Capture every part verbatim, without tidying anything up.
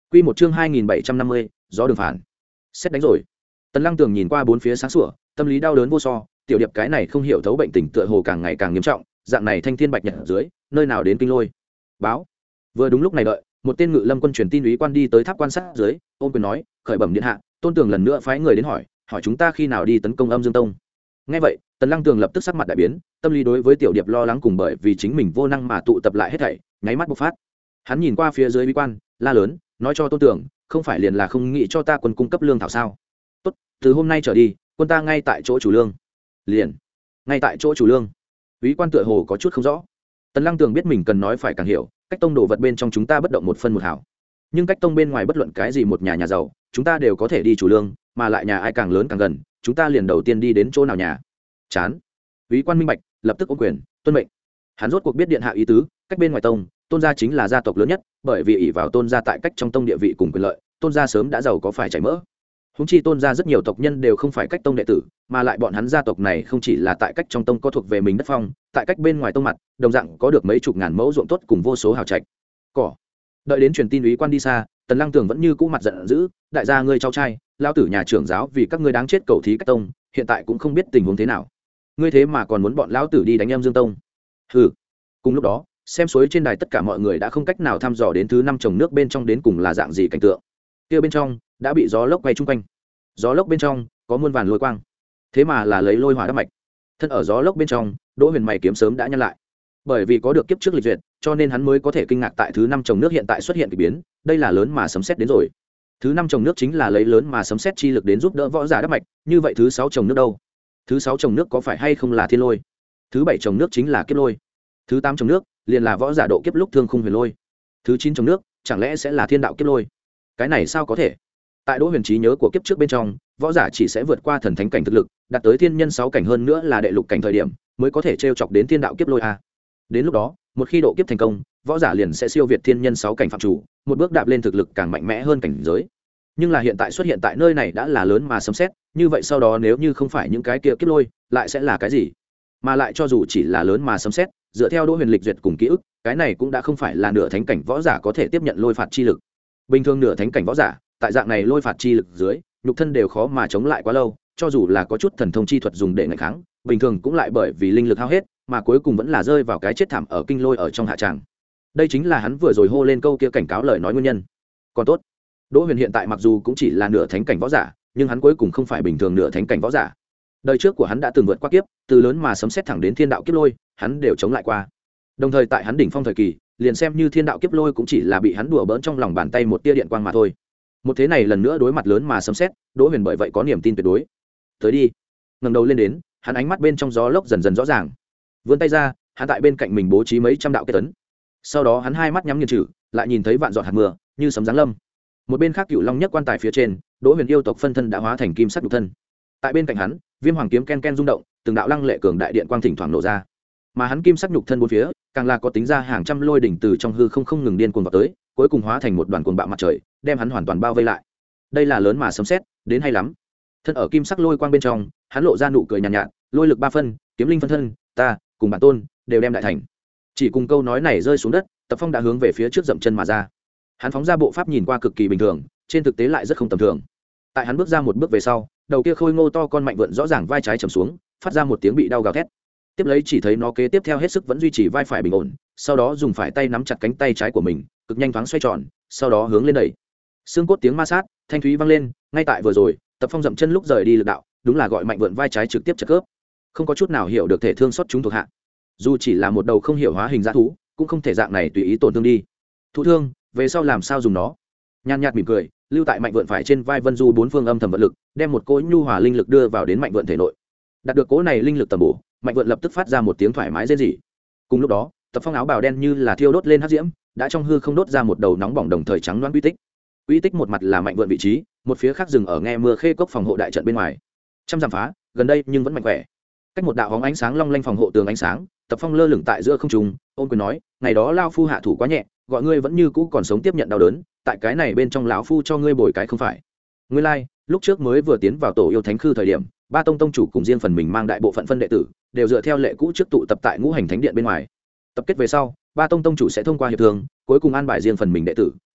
Quy một chương hai nghìn bảy trăm năm mươi, gió đường phản. Xét đánh rồi. Tần Lăng Tường nhìn qua bốn phía sáng sủa, tâm lý đau đớn vô so, tiểu điệp cái này không hiểu thấu bệnh tình tựa hồ càng ngày càng nghiêm trọng, dạng này thanh thiên bạch nhật ở dưới, nơi nào đến kinh lôi. Báo. Vừa đúng lúc này đợi, một tên ngự lâm quân truyền tin úy quan đi tới tháp quan sát dưới, ôn quyền nói, khởi bẩm điện hạ, Tôn Tường lần nữa phái người đến hỏi, hỏi chúng ta khi nào đi tấn công Âm Dương Tông. Nghe vậy, Tần Lăng Tường lập tức sắc mặt đại biến, tâm lý đối với tiểu điệp lo lắng cùng bởi vì chính mình vô năng mà tụ tập lại hết thảy, nháy mắt bộc phát. Hắn nhìn qua phía dưới úy quan, la lớn, nói cho Tôn Tường, không phải liền là không nghĩ cho ta quân cung cấp lương thảo sao? Tốt, từ hôm nay trở đi, quân ta ngay tại chỗ chủ lương. Liền, ngay tại chỗ chủ lương. Úy quan tựa hồ có chút không rõ. Tần Lăng Tường biết mình cần nói phải càng hiểu, cách tông đồ vật bên trong chúng ta bất động một phân một hảo, nhưng cách tông bên ngoài bất luận cái gì một nhà nhà giàu, chúng ta đều có thể đi chủ lương, mà lại nhà ai càng lớn càng gần, chúng ta liền đầu tiên đi đến chỗ nào nhà. Chán. Úy quan minh bạch, lập tức ôm quyền, tuân mệnh. Hắn rốt cuộc biết điện hạ ý tứ, cách bên ngoài tông, Tôn gia chính là gia tộc lớn nhất, bởi vì ỷ vào Tôn gia tại cách trong tông địa vị cùng quyền lợi, Tôn gia sớm đã giàu có phải chảy mỡ. Húng chi Tôn gia rất nhiều tộc nhân đều không phải cách tông đệ tử, mà lại bọn hắn gia tộc này không chỉ là tại cách trong tông có thuộc về mình đất phong, tại cách bên ngoài tông mặt, đồng dạng có được mấy chục ngàn mẫu ruộng tốt cùng vô số hào trạch. Cỏ. Đợi đến truyền tin úy quan đi xa, Tần Lăng Tường vẫn như cũ mặt giận dữ, đại gia ngươi cháu trai, lão tử nhà trưởng giáo vì các ngươi đáng chết cầu thí cách tông, hiện tại cũng không biết tình huống thế nào. Ngươi thế mà còn muốn bọn lão tử đi đánh Âm Dương Tông. Hừ. Cùng lúc đó, xem suối trên đài tất cả mọi người đã không cách nào thăm dò đến thứ năm trồng nước bên trong đến cùng là dạng gì cảnh tượng. Kia bên trong đã bị gió lốc quay chung quanh. Gió lốc bên trong có muôn vàn lôi quang, thế mà là lấy lôi hỏa đắp mạch. Thân ở gió lốc bên trong, Đỗ Huyền mày kiếm sớm đã nhăn lại. Bởi vì có được kiếp trước lịch duyệt, cho nên hắn mới có thể kinh ngạc tại thứ năm trồng nước hiện tại xuất hiện kỳ biến, đây là lớn mà sấm sét đến rồi. Thứ năm trồng nước chính là lấy lớn mà sấm sét chi lực đến giúp đỡ võ giả đắp mạch, như vậy thứ sáu trồng nước đâu? Thứ sáu trồng nước có phải hay không là thiên lôi? Thứ bảy trồng nước chính là kiếp lôi. Thứ tám trồng nước liền là võ giả độ kiếp lúc thương khung huyền lôi. Thứ chín trồng nước chẳng lẽ sẽ là thiên đạo kiếp lôi? Cái này sao có thể? Tại Đỗ Huyền trí nhớ của kiếp trước bên trong, võ giả chỉ sẽ vượt qua thần thánh cảnh thực lực, đạt tới thiên nhân sáu cảnh hơn nữa là đệ lục cảnh thời điểm, mới có thể trêu chọc đến thiên đạo kiếp lôi a. Đến lúc đó, một khi độ kiếp thành công, võ giả liền sẽ siêu việt thiên nhân sáu cảnh phạm chủ, một bước đạp lên thực lực càng mạnh mẽ hơn cảnh giới. Nhưng là hiện tại xuất hiện tại nơi này đã là lớn mà sấm sét, như vậy sau đó nếu như không phải những cái kia kiếp lôi, lại sẽ là cái gì? Mà lại cho dù chỉ là lớn mà sấm sét, dựa theo Đỗ Huyền lịch duyệt cùng ký ức, cái này cũng đã không phải là nửa thánh cảnh võ giả có thể tiếp nhận lôi phạt chi lực. Bình thường nửa thánh cảnh võ giả, tại dạng này lôi phạt chi lực dưới, nhục thân đều khó mà chống lại quá lâu, cho dù là có chút thần thông chi thuật dùng để ngăn kháng, bình thường cũng lại bởi vì linh lực hao hết, mà cuối cùng vẫn là rơi vào cái chết thảm ở kinh lôi ở trong hạ tràng. Đây chính là hắn vừa rồi hô lên câu kia cảnh cáo lời nói nguyên nhân. Còn tốt, Đỗ Huyền hiện tại mặc dù cũng chỉ là nửa thánh cảnh võ giả, nhưng hắn cuối cùng không phải bình thường nửa thánh cảnh võ giả. Đời trước của hắn đã từng vượt qua kiếp, từ lớn mà sấm sét thẳng đến thiên đạo kiếp lôi, hắn đều chống lại qua. Đồng thời tại hắn đỉnh phong thời kỳ, liền xem như thiên đạo kiếp lôi cũng chỉ là bị hắn đùa bỡn trong lòng bàn tay một tia điện quang mà thôi. Một thế này lần nữa đối mặt lớn mà sấm sét, Đỗ Huyền bởi vậy có niềm tin tuyệt đối. Tới đi. Ngẩng đầu lên đến, hắn ánh mắt bên trong gió lốc dần dần rõ ràng. Vươn tay ra, hắn tại bên cạnh mình bố trí mấy trăm đạo kết tấn. Sau đó hắn hai mắt nhắm nghiền trừ, lại nhìn thấy vạn giọt hạt mưa, như sấm giáng lâm. Một bên khác Cựu Long nhất quan tài phía trên, Đỗ Huyền yêu tộc phân thân đã hóa thành kim sắc nhục thân. Tại bên cạnh hắn, Viêm Hoàng kiếm ken ken rung động, từng đạo lăng lệ cường đại điện quang thỉnh thoảng nổ ra. Mà hắn kim sắc nhục thân bốn phía, càng là có tính ra hàng trăm lôi đỉnh từ trong hư không không ngừng điên cuồng vào tới, cuối cùng hóa thành một đoàn cuồng bạo mặt trời, đem hắn hoàn toàn bao vây lại. Đây là lớn mà sấm sét, đến hay lắm. Thân ở kim sắc lôi quang bên trong, hắn lộ ra nụ cười nhàn nhạt, nhạt, lôi lực ba phân, kiếm linh phân thân, ta cùng bản tôn đều đem đại thành. Chỉ cùng câu nói này rơi xuống đất, Tập Phong đã hướng về phía trước dậm chân mà ra. Hắn phóng ra bộ pháp nhìn qua cực kỳ bình thường, trên thực tế lại rất không tầm thường. Tại hắn bước ra một bước về sau, đầu kia khôi ngô to con mạnh vượn rõ ràng vai trái trầm xuống, phát ra một tiếng bị đau gào thét. Tiếp lấy chỉ thấy nó kế tiếp theo hết sức vẫn duy trì vai phải bình ổn, sau đó dùng phải tay nắm chặt cánh tay trái của mình, cực nhanh thoáng xoay tròn, sau đó hướng lên đẩy. Xương cốt tiếng ma sát, thanh thúy vang lên, ngay tại vừa rồi, Tập Phong dậm chân lúc rời đi lực đạo, đúng là gọi mạnh vượn vai trái trực tiếp chật khớp. Không có chút nào hiểu được thể thương xót chúng thuộc hạ. Dù chỉ là một đầu không hiểu hóa hình dã thú, cũng không thể dạng này tùy ý tổn thương đi. Thú thương, về sau làm sao dùng nó? Nhàn nhạt mỉm cười, lưu tại mạnh vượn phải trên vai Vân Du bốn phương âm thầm vận lực, đem một cỗ nhu hòa linh lực đưa vào đến mạnh vượn thể nội. Đạt được cỗ này linh lực tầm bổ, mạnh vượn lập tức phát ra một tiếng thoải mái rên rỉ. Cùng lúc đó, Tập Phong áo bào đen như là thiêu đốt lên hắc diễm, đã trong hư không đốt ra một đầu nóng bỏng đồng thời trắng loáng quy tích. Quy tích một mặt là mạnh vượn vị trí, một phía khác dừng ở nghe mưa khê cốc phòng hộ đại trận bên ngoài. Trăm dặm phá, gần đây nhưng vẫn mạnh khỏe. Cách một đạo hóng ánh sáng long lanh phòng hộ tường ánh sáng, Tập Phong lơ lửng tại giữa không trung, ôn quyền nói, ngày đó lao phu hạ thủ quá nhẹ, gọi ngươi vẫn như cũ còn sống tiếp nhận đau đớn, tại cái này bên trong lão phu cho ngươi bồi cái không phải. Ngươi lai, like, lúc trước mới vừa tiến vào tổ yêu thánh khư thời điểm, ba tông tông chủ cùng riêng phần mình mang đại bộ phận phân đệ tử, đều dựa theo lệ cũ trước tụ tập tại ngũ hành thánh điện bên ngoài. Tập kết về sau, ba tông tông chủ sẽ thông qua hiệp thương, cuối cùng an bài riêng phần mình đệ tử,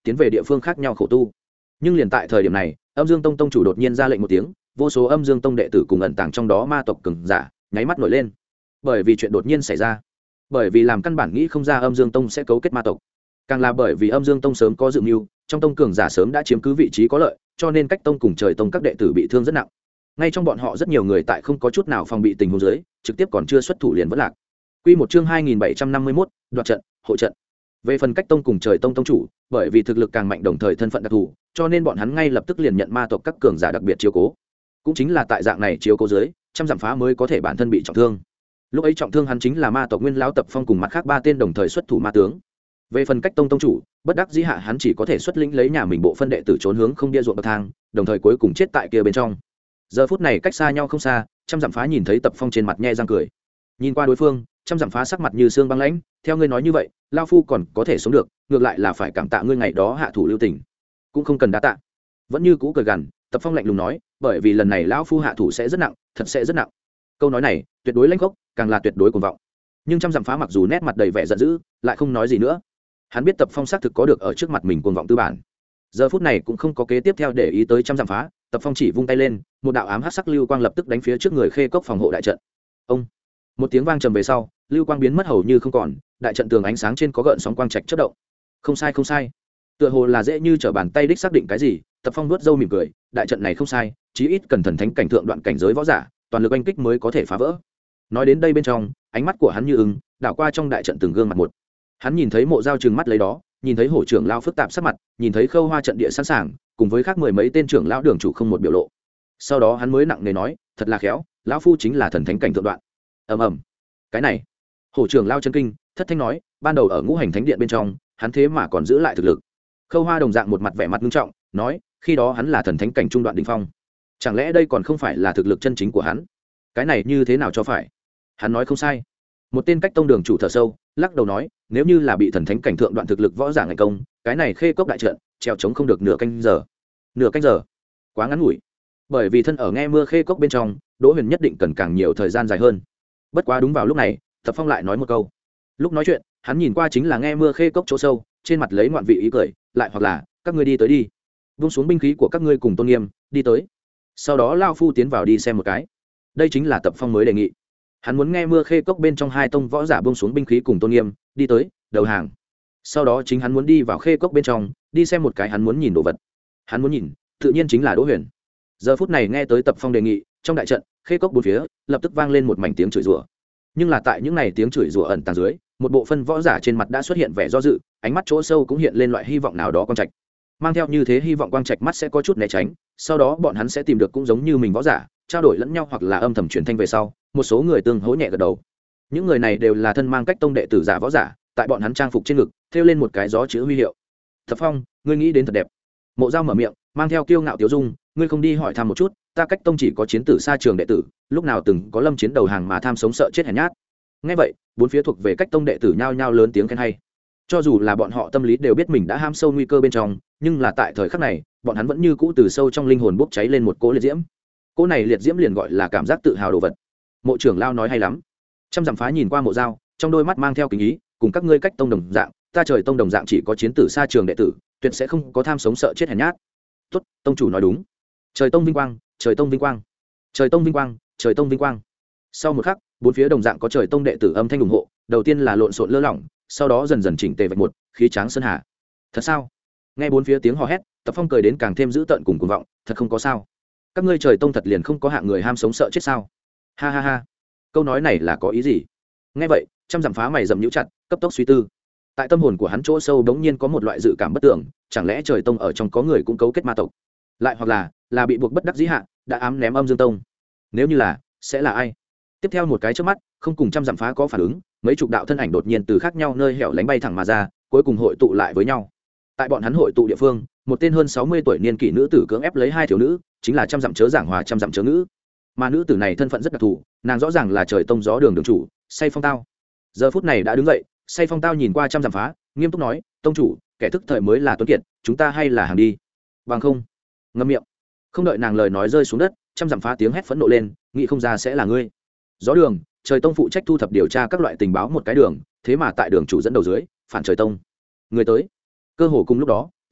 tiến về địa phương khác nhau khổ tu. Nhưng liền tại thời điểm này, Âm Dương Tông tông chủ đột nhiên ra lệnh một tiếng, vô số Âm Dương Tông đệ tử cùng ẩn tàng trong đó ma tộc cường giả nháy mắt nổi lên. Bởi vì chuyện đột nhiên xảy ra, bởi vì làm căn bản nghĩ không ra Âm Dương Tông sẽ cấu kết ma tộc, càng là bởi vì Âm Dương Tông sớm có dự mưu, trong tông cường giả sớm đã chiếm cứ vị trí có lợi, cho nên cách tông cùng Trời Tông các đệ tử bị thương rất nặng. Ngay trong bọn họ rất nhiều người tại không có chút nào phòng bị tình huống dưới, trực tiếp còn chưa xuất thủ liền vẫn lạc. Quy một chương hai nghìn bảy trăm năm mươi mốt, đoạt trận, hộ trận. Về phần cách tông cùng Trời Tông tông chủ, bởi vì thực lực càng mạnh đồng thời thân phận đặc thù, cho nên bọn hắn ngay lập tức liền nhận ma tộc các cường giả đặc biệt chiếu cố. Cũng chính là tại dạng này chiếu cố dưới, trăm dặm phá mới có thể bản thân bị trọng thương. Lúc ấy trọng thương hắn chính là ma tộc Nguyên lão Tập Phong cùng mặt khác ba tên đồng thời xuất thủ ma tướng. Về phần cách tông tông chủ, bất đắc dĩ hạ hắn chỉ có thể xuất lĩnh lấy nhà mình bộ phân đệ tử trốn hướng không bia ruộng bậc thang, đồng thời cuối cùng chết tại kia bên trong. Giờ phút này cách xa nhau không xa, trăm dặm phá nhìn thấy Tập Phong trên mặt nhe răng cười. Nhìn qua đối phương, trăm dặm phá sắc mặt như xương băng lãnh, theo ngươi nói như vậy, lao phu còn có thể sống được, ngược lại là phải cảm tạ ngươi ngày đó hạ thủ lưu tình. Cũng không cần đa tạ. Vẫn như cũ cười gằn, Tập Phong lạnh lùng nói, bởi vì lần này lão phu hạ thủ sẽ rất nặng, thật sẽ rất nặng. Câu nói này, tuyệt đối lãnh khốc, càng là tuyệt đối cuồng vọng. Nhưng trăm dặm phá mặc dù nét mặt đầy vẻ giận dữ, lại không nói gì nữa. Hắn biết Tập Phong xác thực có được ở trước mặt mình cuồng vọng tư bản. Giờ phút này cũng không có kế tiếp theo để ý tới trăm dặm phá, Tập Phong chỉ vung tay lên, một đạo ám hắc sắc lưu quang lập tức đánh phía trước người Khê Cốc phòng hộ đại trận. Ông, một tiếng vang trầm về sau, lưu quang biến mất hầu như không còn, đại trận tường ánh sáng trên có gợn sóng quang trạch chớp động. Không sai không sai, tựa hồ là dễ như trở bàn tay đích xác định cái gì. Tập Phong nuốt râu mỉm cười, đại trận này không sai, chí ít cần thần thánh cảnh thượng đoạn cảnh giới võ giả, toàn lực oanh kích mới có thể phá vỡ. Nói đến đây bên trong, ánh mắt của hắn như ưng đảo qua trong đại trận từng gương mặt một. Hắn nhìn thấy Mộ Dao trừng mắt lấy đó, nhìn thấy hổ trưởng lao phức tạp sắc mặt, nhìn thấy Khâu Hoa trận địa sẵn sàng, cùng với khác mười mấy tên trưởng lão đường chủ không một biểu lộ. Sau đó hắn mới nặng nề nói, thật là khéo, lão phu chính là thần thánh cảnh thượng đoạn. Ầm ầm. Cái này, hổ trưởng lao chân kinh, thất thanh nói, ban đầu ở Ngũ Hành Thánh Điện bên trong, hắn thế mà còn giữ lại thực lực. Khâu Hoa đồng dạng một mặt vẻ mặt nghiêm trọng, nói, khi đó hắn là thần thánh cảnh trung đoạn đỉnh phong, chẳng lẽ đây còn không phải là thực lực chân chính của hắn? Cái này như thế nào cho phải? Hắn nói không sai. Một tên cách tông đường chủ thở sâu, lắc đầu nói, nếu như là bị thần thánh cảnh thượng đoạn thực lực võ giả ngày công, cái này Khê Cốc đại trận treo chống không được nửa canh giờ. Nửa canh giờ, quá ngắn ngủi. Bởi vì thân ở nghe mưa Khê Cốc bên trong, Đỗ Huyền nhất định cần càng nhiều thời gian dài hơn. Bất quá đúng vào lúc này, Tập Phong lại nói một câu. Lúc nói chuyện, hắn nhìn qua chính là nghe mưa Khê Cốc chỗ sâu, trên mặt lấy ngoạn vị ý cười, lại hoặc là, các ngươi đi tới đi. Vung xuống binh khí của các ngươi cùng tôn nghiêm, đi tới. Sau đó lao phu tiến vào đi xem một cái. Đây chính là Tập Phong mới đề nghị. Hắn muốn nghe mưa Khê Cốc bên trong hai tông võ giả buông xuống binh khí cùng tôn nghiêm, đi tới đầu hàng. Sau đó chính hắn muốn đi vào Khê Cốc bên trong, đi xem một cái hắn muốn nhìn đồ vật. Hắn muốn nhìn, tự nhiên chính là Đỗ Huyền. Giờ phút này nghe tới Tập Phong đề nghị, trong đại trận Khê Cốc bốn phía lập tức vang lên một mảnh tiếng chửi rủa. Nhưng là tại những này tiếng chửi rủa ẩn tàng dưới, một bộ phân võ giả trên mặt đã xuất hiện vẻ do dự, ánh mắt chỗ sâu cũng hiện lên loại hy vọng nào đó quang trạch. Mang theo như thế hy vọng quang trạch mắt sẽ có chút né tránh, sau đó bọn hắn sẽ tìm được cũng giống như mình võ giả, trao đổi lẫn nhau hoặc là âm thầm truyền thanh về sau, một số người tương hỗ nhẹ gật đầu. Những người này đều là thân mang cách tông đệ tử giả võ giả, tại bọn hắn trang phục trên ngực thêu lên một cái gió chữ huy hiệu. Tập Phong, ngươi nghĩ đến thật đẹp. Mộ Dao mở miệng, mang theo kiêu ngạo tiêu dung, ngươi không đi hỏi thăm một chút, ta cách tông chỉ có chiến tử xa trường đệ tử, lúc nào từng có lâm chiến đầu hàng mà tham sống sợ chết hèn nhát. Nghe vậy, bốn phía thuộc về cách tông đệ tử nhao nhao lớn tiếng khen hay. Cho dù là bọn họ tâm lý đều biết mình đã ham sâu nguy cơ bên trong, nhưng là tại thời khắc này, bọn hắn vẫn như cũ từ sâu trong linh hồn bốc cháy lên một cỗ liệt diễm. Cỗ này liệt diễm liền gọi là cảm giác tự hào đồ vật. Mộ trưởng lao nói hay lắm. Trăm dặm phá nhìn qua Mộ Dao, trong đôi mắt mang theo kính ý, cùng các ngươi cách tông đồng dạng, ta Trời Tông đồng dạng chỉ có chiến tử xa trường đệ tử, tuyệt sẽ không có tham sống sợ chết hèn nhát. Tốt, tông chủ nói đúng. Trời Tông vinh quang, Trời Tông vinh quang. Trời Tông vinh quang, Trời Tông vinh quang. Sau một khắc, bốn phía đồng dạng có Trời Tông đệ tử âm thanh ủng hộ, đầu tiên là lộn xộn lơ lỏng, sau đó dần dần chỉnh tề vạch một, khí tráng sơn hà. Thật sao? Nghe bốn phía tiếng hò hét, Tập Phong cười đến càng thêm dữ tợn cùng cuồng vọng, thật không có sao. Các ngươi Trời Tông thật liền không có hạng người ham sống sợ chết sao? Ha ha ha. Câu nói này là có ý gì? Nghe vậy, trăm dặm phá mày rậm nhíu chặt, cấp tốc suy tư. Tại tâm hồn của hắn chỗ sâu bỗng nhiên có một loại dự cảm bất tưởng, chẳng lẽ Trời Tông ở trong có người cũng cấu kết ma tộc, lại hoặc là là bị buộc bất đắc dĩ hạ, đã ám ném Âm Dương Tông. Nếu như là, sẽ là ai? Tiếp theo một cái chớp mắt, không cùng trăm dặm phá có phản ứng, mấy chục đạo thân ảnh đột nhiên từ khác nhau nơi hẻo lánh bay thẳng mà ra, cuối cùng hội tụ lại với nhau. Tại bọn hắn hội tụ địa phương, một tên hơn sáu mươi tuổi niên kỷ nữ tử cưỡng ép lấy hai thiếu nữ, chính là trăm dặm chớ giảng hòa trăm dặm chớ ngữ. Mà nữ tử này thân phận rất đặc thù, nàng rõ ràng là Trời Tông gió đường đường chủ, Say Phong Tao. Giờ phút này đã đứng dậy, Say Phong Tao nhìn qua trăm dặm phá, nghiêm túc nói, tông chủ, kẻ thức thời mới là tuấn kiệt, chúng ta hay là hàng đi. Bằng không, ngậm miệng. Không đợi nàng lời nói rơi xuống đất, trăm dặm phá tiếng hét phẫn nộ lên, nghĩ không ra sẽ là ngươi. Gió đường, Trời Tông phụ trách thu thập điều tra các loại tình báo một cái đường, thế mà tại đường chủ dẫn đầu dưới, phản Trời Tông. Người tới. Cơ hồ cùng lúc đó,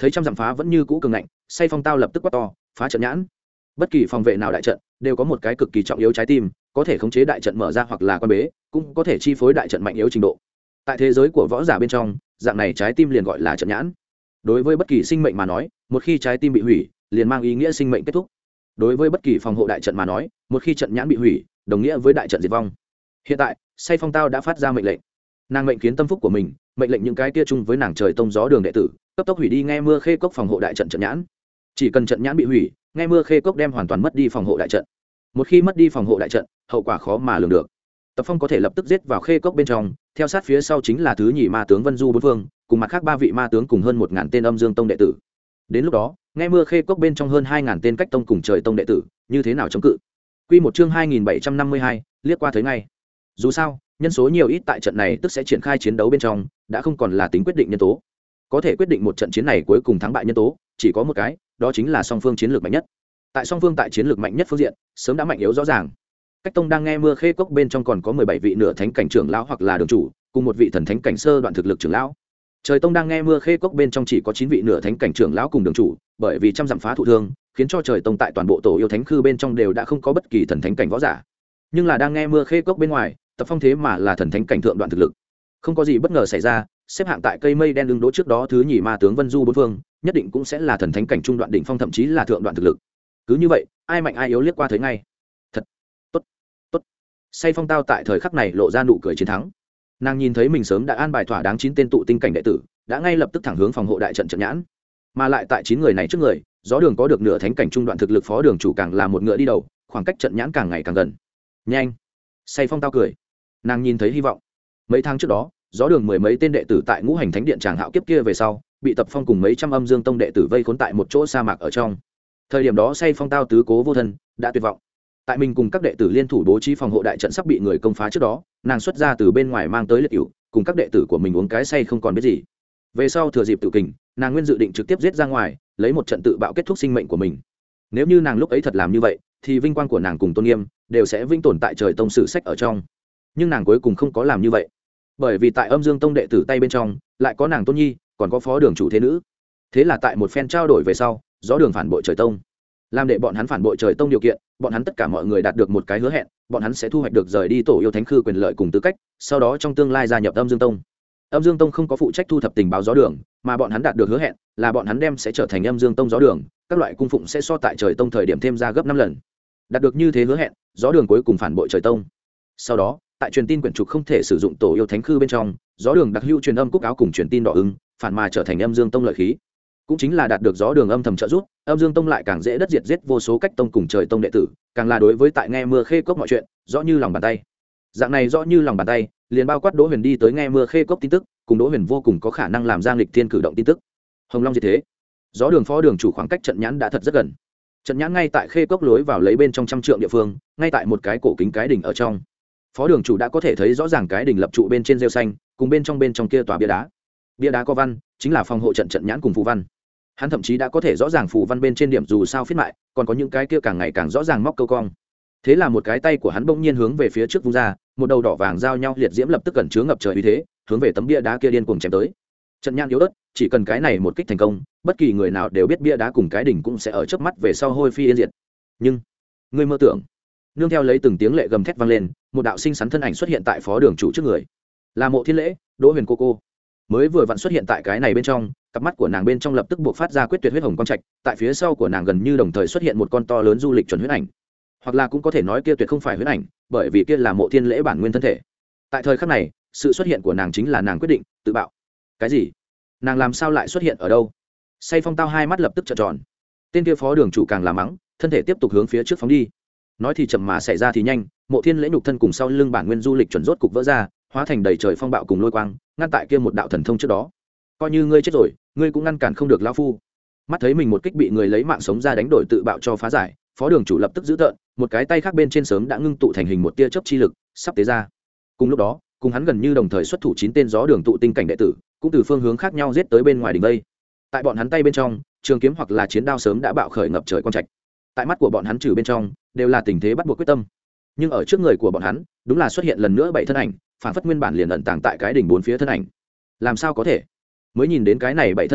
thấy trăm dặm phá vẫn như cũ cường ngạnh, say phong tao lập tức quát to phá trận nhãn. Bất kỳ phòng vệ nào đại trận đều có một cái cực kỳ trọng yếu trái tim, có thể khống chế đại trận mở ra hoặc là quan bế, cũng có thể chi phối đại trận mạnh yếu trình độ. Tại thế giới của võ giả bên trong, dạng này trái tim liền gọi là trận nhãn. Đối với bất kỳ sinh mệnh mà nói, một khi trái tim bị hủy liền mang ý nghĩa sinh mệnh kết thúc. Đối với bất kỳ phòng hộ đại trận mà nói, một khi trận nhãn bị hủy đồng nghĩa với đại trận diệt vong. Hiện tại say phong tao đã phát ra mệnh lệnh, nàng mệnh kiến tâm phúc của mình, mệnh lệnh những cái kia chung với nàng trời tông gió đường đệ tử cấp tốc hủy đi nghe mưa khê cốc phòng hộ đại trận trận nhãn. Chỉ cần trận nhãn bị hủy, nghe mưa khê cốc đem hoàn toàn mất đi phòng hộ đại trận. Một khi mất đi phòng hộ đại trận, hậu quả khó mà lường được. Tập Phong có thể lập tức giết vào khê cốc bên trong, theo sát phía sau chính là thứ nhì ma tướng Vân Du bốn phương, cùng mặt khác ba vị ma tướng cùng hơn một ngàn tên âm dương tông đệ tử. Đến lúc đó, nghe mưa khê cốc bên trong hơn hai ngàn tên cách tông cùng trời tông đệ tử, như thế nào chống cự? Quy một chương hai nghìn bảy trăm năm mươi hai, liếc qua thấy ngay. Dù sao, nhân số nhiều ít tại trận này tức sẽ triển khai chiến đấu bên trong, đã không còn là tính quyết định nhân tố. Có thể quyết định một trận chiến này cuối cùng thắng bại nhân tố, chỉ có một cái, đó chính là song phương chiến lược mạnh nhất. Tại song phương tại chiến lược mạnh nhất phương diện, sớm đã mạnh yếu rõ ràng. Cách tông đang nghe mưa khê cốc bên trong còn có mười bảy vị nửa thánh cảnh trưởng lão hoặc là đường chủ, cùng một vị thần thánh cảnh sơ đoạn thực lực trưởng lão. Trời tông đang nghe mưa khê cốc bên trong chỉ có chín vị nửa thánh cảnh trưởng lão cùng đường chủ, bởi vì trăm dặm phá thụ thương, khiến cho trời tông tại toàn bộ tổ yêu thánh khư bên trong đều đã không có bất kỳ thần thánh cảnh võ giả. Nhưng là đang nghe mưa khê cốc bên ngoài, Tập Phong thế mà là thần thánh cảnh thượng đoạn thực lực. Không có gì bất ngờ xảy ra, xếp hạng tại cây mây đen đứng đỗ trước đó thứ nhì ma tướng Vân Du bốn phương, nhất định cũng sẽ là thần thánh cảnh trung đoạn đỉnh phong thậm chí là thượng đoạn thực lực. Cứ như vậy, ai mạnh ai yếu liếc qua thấy ngay. Thật tốt, tốt. Say Phong tao tại thời khắc này lộ ra nụ cười chiến thắng. Nàng nhìn thấy mình sớm đã an bài thỏa đáng chín tên tụ tinh cảnh đệ tử, đã ngay lập tức thẳng hướng phòng hộ đại trận trận nhãn. Mà lại tại chín người này trước người, gió đường có được nửa thánh cảnh trung đoạn thực lực phó đường chủ càng là một ngựa đi đầu, khoảng cách trận nhãn càng ngày càng gần. Nhanh. Say Phong tao cười. Nàng nhìn thấy hy vọng. Mấy tháng trước đó, gió đường mười mấy tên đệ tử tại ngũ hành thánh điện tràng hạo kiếp kia về sau, bị Tập Phong cùng mấy trăm âm dương tông đệ tử vây khốn tại một chỗ sa mạc ở trong. Thời điểm đó Say Phong tao tứ cố vô thân, đã tuyệt vọng. Tại mình cùng các đệ tử liên thủ bố trí phòng hộ đại trận sắp bị người công phá trước đó, nàng xuất ra từ bên ngoài mang tới liệt cửu, cùng các đệ tử của mình uống cái say không còn biết gì. Về sau thừa dịp tự kình, nàng nguyên dự định trực tiếp giết ra ngoài, lấy một trận tự bạo kết thúc sinh mệnh của mình. Nếu như nàng lúc ấy thật làm như vậy, thì vinh quang của nàng cùng tôn nghiêm đều sẽ vĩnh tồn tại trời tông sử sách ở trong. Nhưng nàng cuối cùng không có làm như vậy, bởi vì tại âm dương tông đệ tử tay bên trong lại có nàng tôn nhi, còn có phó đường chủ thế nữ. Thế là tại một phen trao đổi về sau, gió đường phản bội trời tông, làm để bọn hắn phản bội trời tông điều kiện, bọn hắn tất cả mọi người đạt được một cái hứa hẹn, bọn hắn sẽ thu hoạch được rời đi tổ yêu thánh khư quyền lợi cùng tư cách, sau đó trong tương lai gia nhập âm dương tông. Âm dương tông không có phụ trách thu thập tình báo gió đường, mà bọn hắn đạt được hứa hẹn là bọn hắn đem sẽ trở thành âm dương tông gió đường, các loại cung phụng sẽ so tại trời tông thời điểm thêm ra gấp năm lần. Đạt được như thế hứa hẹn, gió đường cuối cùng phản bội trời tông. Sau đó, tại truyền tin quyển trục không thể sử dụng tổ yêu thánh khư bên trong, gió đường đặc hữu truyền âm cúc áo cùng truyền tin đỏ ứng, phản mà trở thành âm dương tông lợi khí. Cũng chính là đạt được gió đường âm thầm trợ giúp, âm dương tông lại càng dễ đất diệt giết vô số cách tông cùng trời tông đệ tử, càng là đối với tại nghe mưa khê cốc mọi chuyện rõ như lòng bàn tay. Dạng này rõ như lòng bàn tay, liền bao quát Đỗ Huyền đi tới nghe mưa khê cốc tin tức, cùng Đỗ Huyền vô cùng có khả năng làm ra nghịch thiên cử động tin tức. Hồng Long diệt thế, gió đường phó đường chủ khoảng cách trận nhãn đã thật rất gần. Trận nhãn ngay tại khê cốc lối vào lấy bên trong trăm trượng địa phương, ngay tại một cái cổ kính cái đỉnh ở trong. Phó đường chủ đã có thể thấy rõ ràng cái đỉnh lập trụ bên trên rêu xanh, cùng bên trong bên trong kia tòa bia đá. Bia đá có văn, chính là phòng hộ trận trận nhãn cùng phù văn. Hắn thậm chí đã có thể rõ ràng phù văn bên trên điểm dù sao phiết mại, còn có những cái kia càng ngày càng rõ ràng móc câu cong. Thế là một cái tay của hắn bỗng nhiên hướng về phía trước vung ra, một đầu đỏ vàng giao nhau liệt diễm lập tức cẩn chứa ngập trời uy thế, hướng về tấm bia đá kia điên cuồng chém tới. Trận nhãn yếu ớt, chỉ cần cái này một kích thành công, bất kỳ người nào đều biết bia đá cùng cái đỉnh cũng sẽ ở chớp mắt về sau hôi phi yên diệt. Nhưng, ngươi mơ tưởng. Nương theo lấy từng tiếng lệ gầm thét vang lên, một đạo sinh sắn thân ảnh xuất hiện tại phó đường chủ trước người. Là Mộ Thiên Lễ, Đỗ Huyền cô cô. Mới vừa vặn xuất hiện tại cái này bên trong, cặp mắt của nàng bên trong lập tức buộc phát ra quyết tuyệt huyết hồng quang trạch, tại phía sau của nàng gần như đồng thời xuất hiện một con to lớn du lịch chuẩn huyết ảnh. Hoặc là cũng có thể nói kia tuyệt không phải huyết ảnh, bởi vì kia là Mộ Thiên Lễ bản nguyên thân thể. Tại thời khắc này, sự xuất hiện của nàng chính là nàng quyết định tự bạo. Cái gì? Nàng làm sao lại xuất hiện ở đâu? Say Phong tao hai mắt lập tức trợn tròn. Tên kia phó đường chủ càng là mắng, thân thể tiếp tục hướng phía trước phóng đi. Nói thì chậm mà xảy ra thì nhanh, Mộ Thiên Lễ nhục thân cùng sau lưng bản nguyên du lịch chuẩn rốt cục vỡ ra, hóa thành đầy trời phong bạo cùng lôi quang, ngăn tại kia một đạo thần thông trước đó. Coi như ngươi chết rồi, ngươi cũng ngăn cản không được lão phu. Mắt thấy mình một kích bị người lấy mạng sống ra đánh đổi tự bạo cho phá giải, phó đường chủ lập tức giữ tợn, một cái tay khác bên trên sớm đã ngưng tụ thành hình một tia chớp chi lực, sắp tế ra. Cùng lúc đó, cùng hắn gần như đồng thời xuất thủ chín tên gió đường tụ tinh cảnh đệ tử, cũng từ phương hướng khác nhau giết tới bên ngoài đỉnh vây. Tại bọn hắn tay bên trong, trường kiếm hoặc là chiến đao sớm đã bạo khởi ngập trời quang trạch. Tại mắt của bọn hắn trừ bên trong, đều là tình thế bắt buộc quyết tâm. Nhưng ở trước người của bọn hắn, đúng là xuất hiện lần nữa bảy thân ảnh, phản phất nguyên bản liền ẩn tàng tại cái đỉnh bốn phía thân ảnh. Làm sao có thể? Mới nhìn đến cái này bảy thân ảnh,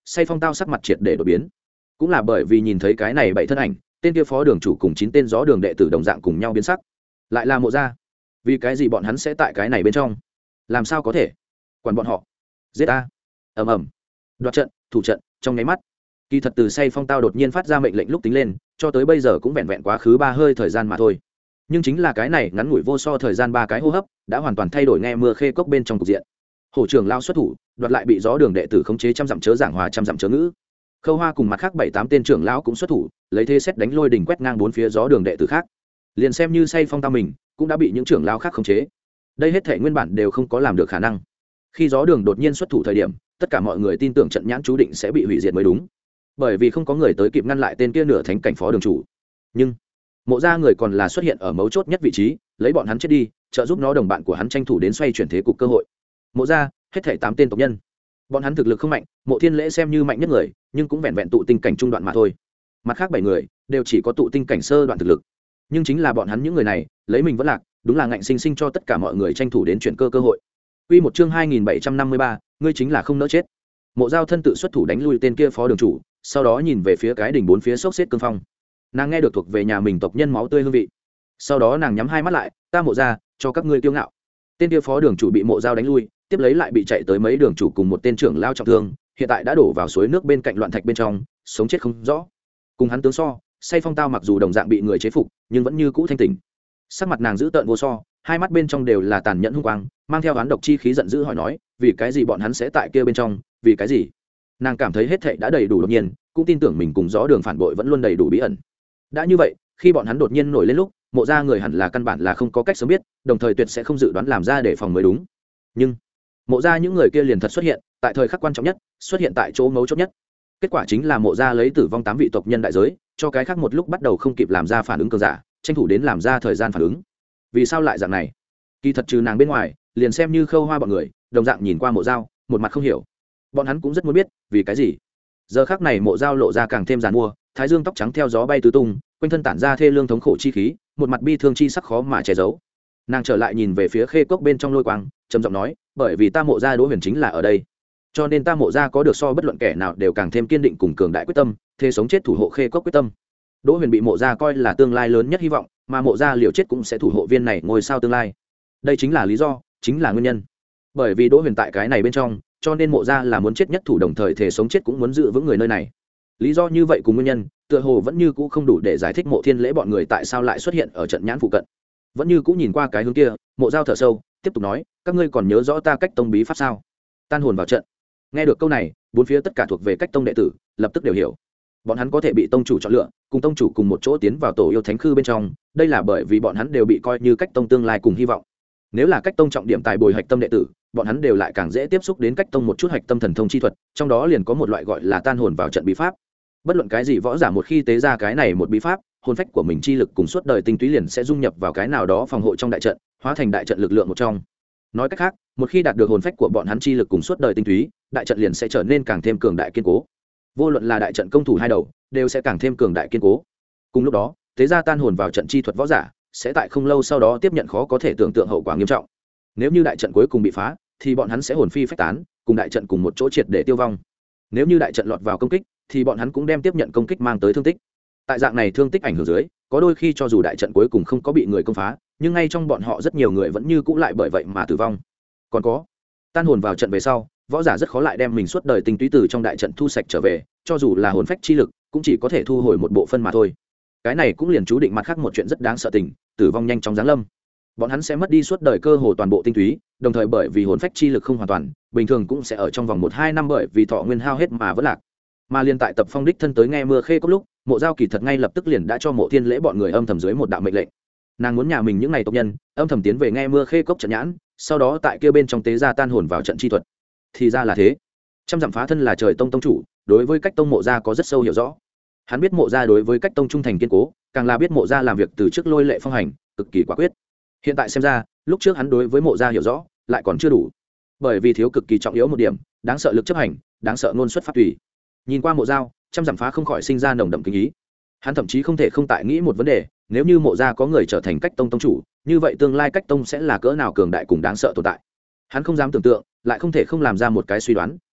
say phong tao sắc mặt triệt để đột biến. Cũng là bởi vì nhìn thấy cái này bảy thân ảnh, tên kia phó đường chủ cùng chín tên gió đường đệ tử đồng dạng cùng nhau biến sắc. Lại là Mộ gia. Vì cái gì bọn hắn sẽ tại cái này bên trong? Làm sao có thể? Quản bọn họ. Giết a. Ầm ầm. Đoạt trận, thủ trận, trong nháy mắt. Kỳ thật từ say phong tao đột nhiên phát ra mệnh lệnh lúc tính lên, cho tới bây giờ cũng vẹn vẹn quá khứ ba hơi thời gian mà thôi. Nhưng chính là cái này ngắn ngủi vô so thời gian ba cái hô hấp, đã hoàn toàn thay đổi nghe mưa khê cốc bên trong cục diện. Hổ trưởng lao xuất thủ, đoạt lại bị gió đường đệ tử khống chế trăm dặm chớ giảng hòa trăm dặm chớ ngữ. Khâu Hoa cùng mặt khác bảy tám tên trưởng lão cũng xuất thủ, lấy thế xét đánh lôi đỉnh quét ngang bốn phía gió đường đệ tử khác. Liền xem như say phong tao mình, cũng đã bị những trưởng lão khác khống chế. Đây hết thể nguyên bản đều không có làm được khả năng. Khi gió đường đột nhiên xuất thủ thời điểm, tất cả mọi người tin tưởng trận nhãn chú định sẽ bị hủy diệt mới đúng, bởi vì không có người tới kịp ngăn lại tên kia nửa thánh cảnh phó đường chủ. Nhưng Mộ gia người còn là xuất hiện ở mấu chốt nhất vị trí, lấy bọn hắn chết đi, trợ giúp nó đồng bạn của hắn tranh thủ đến xoay chuyển thế cục cơ hội. Mộ gia hết thảy tám tên tộc nhân, bọn hắn thực lực không mạnh, Mộ Thiên Lễ xem như mạnh nhất người, nhưng cũng vẹn vẹn tụ tinh cảnh trung đoạn mà thôi. Mặt khác bảy người đều chỉ có tụ tinh cảnh sơ đoạn thực lực, nhưng chính là bọn hắn những người này lấy mình vẫn lạc, đúng là ngạnh sinh sinh cho tất cả mọi người tranh thủ đến chuyển cơ cơ hội. Quy một chương hai nghìn bảy trăm năm mươi ba, ngươi chính là không nỡ chết. Mộ Giao thân tự xuất thủ đánh lui tên kia phó đường chủ, sau đó nhìn về phía cái đỉnh bốn phía sốc xếp cương phong. Nàng nghe được thuộc về nhà mình tộc nhân máu tươi hương vị, sau đó nàng nhắm hai mắt lại, ta Mộ gia cho các ngươi kiêu ngạo. Tên kia phó đường chủ bị Mộ Giao đánh lui, tiếp lấy lại bị chạy tới mấy đường chủ cùng một tên trưởng lao trọng thương, hiện tại đã đổ vào suối nước bên cạnh loạn thạch bên trong, sống chết không rõ. Cùng hắn tướng so, say phong tao mặc dù đồng dạng bị người chế phục, nhưng vẫn như cũ thanh tỉnh. Sắc mặt nàng dữ tợn vô so, hai mắt bên trong đều là tàn nhẫn hung quang, mang theo oán độc chi khí giận dữ hỏi nói, vì cái gì bọn hắn sẽ tại kia bên trong, vì cái gì? Nàng cảm thấy hết thảy đã đầy đủ đột nhiên, cũng tin tưởng mình cùng gió đường phản bội vẫn luôn đầy đủ bí ẩn. Đã như vậy, khi bọn hắn đột nhiên nổi lên lúc, Mộ gia người hẳn là căn bản là không có cách sớm biết, đồng thời tuyệt sẽ không dự đoán làm ra để phòng mới đúng. Nhưng Mộ gia những người kia liền thật xuất hiện, tại thời khắc quan trọng nhất, xuất hiện tại chỗ mấu chốt nhất. Kết quả chính là Mộ gia lấy tử vong tám vị tộc nhân đại giới, cho cái khác một lúc bắt đầu không kịp làm ra phản ứng cường giả, tranh thủ đến làm ra thời gian phản ứng. Vì sao lại dạng này? Kỳ thật trừ nàng bên ngoài, liền xem như Khâu Hoa bọn người, đồng dạng nhìn qua Mộ Giao, một mặt không hiểu. Bọn hắn cũng rất muốn biết, vì cái gì? Giờ khắc này Mộ Giao lộ ra càng thêm giàn mua, thái dương tóc trắng theo gió bay tứ tung, quanh thân tản ra thê lương thống khổ chi khí, một mặt bi thương chi sắc khó mà che giấu. Nàng trở lại nhìn về phía khê cốc bên trong lôi quang, trầm giọng nói, bởi vì ta Mộ gia Đỗ Huyền chính là ở đây, cho nên ta Mộ gia có được so bất luận kẻ nào đều càng thêm kiên định cùng cường đại quyết tâm, thế sống chết thủ hộ khê cốc quyết tâm. Đỗ Huyền bị Mộ gia coi là tương lai lớn nhất hy vọng, mà Mộ gia liều chết cũng sẽ thủ hộ viên này ngôi sao tương lai. Đây chính là lý do, chính là nguyên nhân. Bởi vì Đỗ Huyền tại cái này bên trong, cho nên Mộ gia là muốn chết nhất thủ, đồng thời thể sống chết cũng muốn giữ vững người nơi này. Lý do như vậy cùng nguyên nhân, tựa hồ vẫn như cũ không đủ để giải thích Mộ Thiên Lễ bọn người tại sao lại xuất hiện ở trận nhãn phụ cận. Vẫn như cũ nhìn qua cái hướng kia, Mộ Giao thở sâu, tiếp tục nói, các ngươi còn nhớ rõ ta cách tông bí pháp sao? Tan hồn vào trận. Nghe được câu này, bốn phía tất cả thuộc về cách tông đệ tử lập tức đều hiểu. Bọn hắn có thể bị tông chủ chọn lựa, cùng tông chủ cùng một chỗ tiến vào tổ yêu thánh khư bên trong, đây là bởi vì bọn hắn đều bị coi như cách tông tương lai cùng hy vọng. Nếu là cách tông trọng điểm tại bồi hạch tâm đệ tử, bọn hắn đều lại càng dễ tiếp xúc đến cách tông một chút hạch tâm thần thông chi thuật, trong đó liền có một loại gọi là tan hồn vào trận bí pháp. Bất luận cái gì võ giả một khi tế ra cái này một bí pháp, hồn phách của mình chi lực cùng suốt đời tinh túy liền sẽ dung nhập vào cái nào đó phòng hộ trong đại trận, hóa thành đại trận lực lượng một trong. Nói cách khác, một khi đạt được hồn phách của bọn hắn chi lực cùng suốt đời tinh túy, đại trận liền sẽ trở nên càng thêm cường đại kiên cố. Vô luận là đại trận công thủ hai đầu, đều sẽ càng thêm cường đại kiên cố. Cùng lúc đó, tế ra tan hồn vào trận chi thuật võ giả, sẽ tại không lâu sau đó tiếp nhận khó có thể tưởng tượng hậu quả nghiêm trọng. Nếu như đại trận cuối cùng bị phá, thì bọn hắn sẽ hồn phi phách tán, cùng đại trận cùng một chỗ triệt để tiêu vong. Nếu như đại trận lọt vào công kích, thì bọn hắn cũng đem tiếp nhận công kích mang tới thương tích. Tại dạng này thương tích ảnh hưởng dưới, có đôi khi cho dù đại trận cuối cùng không có bị người công phá, nhưng ngay trong bọn họ rất nhiều người vẫn như cũ lại bởi vậy mà tử vong. Còn có, tan hồn vào trận về sau, võ giả rất khó lại đem mình suốt đời tinh túy từ trong đại trận thu sạch trở về, cho dù là hồn phách chi lực, cũng chỉ có thể thu hồi một bộ phân mà thôi. Cái này cũng liền chú định mặt khác một chuyện rất đáng sợ tình, tử vong nhanh chóng giáng lâm. Bọn hắn sẽ mất đi suốt đời cơ hồ toàn bộ tinh túy, đồng thời bởi vì hồn phách chi lực không hoàn toàn, bình thường cũng sẽ ở trong vòng một hai năm bởi vì thọ nguyên hao hết mà vỡ lạc. Mà liên tại Tập Phong đích thân tới nghe mưa khê cốc lúc, Mộ Giao kỳ thật ngay lập tức liền đã cho Mộ Thiên Lễ bọn người âm thầm dưới một đạo mệnh lệnh. Nàng muốn nhà mình những ngày tộc nhân âm thầm tiến về nghe mưa khê cốc trận nhãn, sau đó tại kia bên trong tế ra tan hồn vào trận chi thuật. Thì ra là thế. Trăm dặm phá thân là trời tông tông chủ, đối với cách tông Mộ Gia có rất sâu hiểu rõ. Hắn biết Mộ Gia đối với cách tông trung thành kiên cố, càng là biết Mộ Gia làm việc từ trước lôi lệ phong hành, cực kỳ quả quyết. Hiện tại xem ra, lúc trước hắn đối với Mộ Gia hiểu rõ lại còn chưa đủ, bởi vì thiếu cực kỳ trọng yếu một điểm, đáng sợ lực chấp hành, đáng sợ ngôn xuất phát tùy. Nhìn qua Mộ Giao, trăm dặm phá không khỏi sinh ra nồng đậm kính ý. Hắn thậm chí không thể không tại nghĩ một vấn đề, nếu như Mộ Gia có người trở thành cách tông tông chủ, như vậy tương lai cách tông sẽ là cỡ nào cường đại cùng đáng sợ tồn tại. Hắn không dám tưởng tượng, lại không thể không làm ra một cái suy đoán,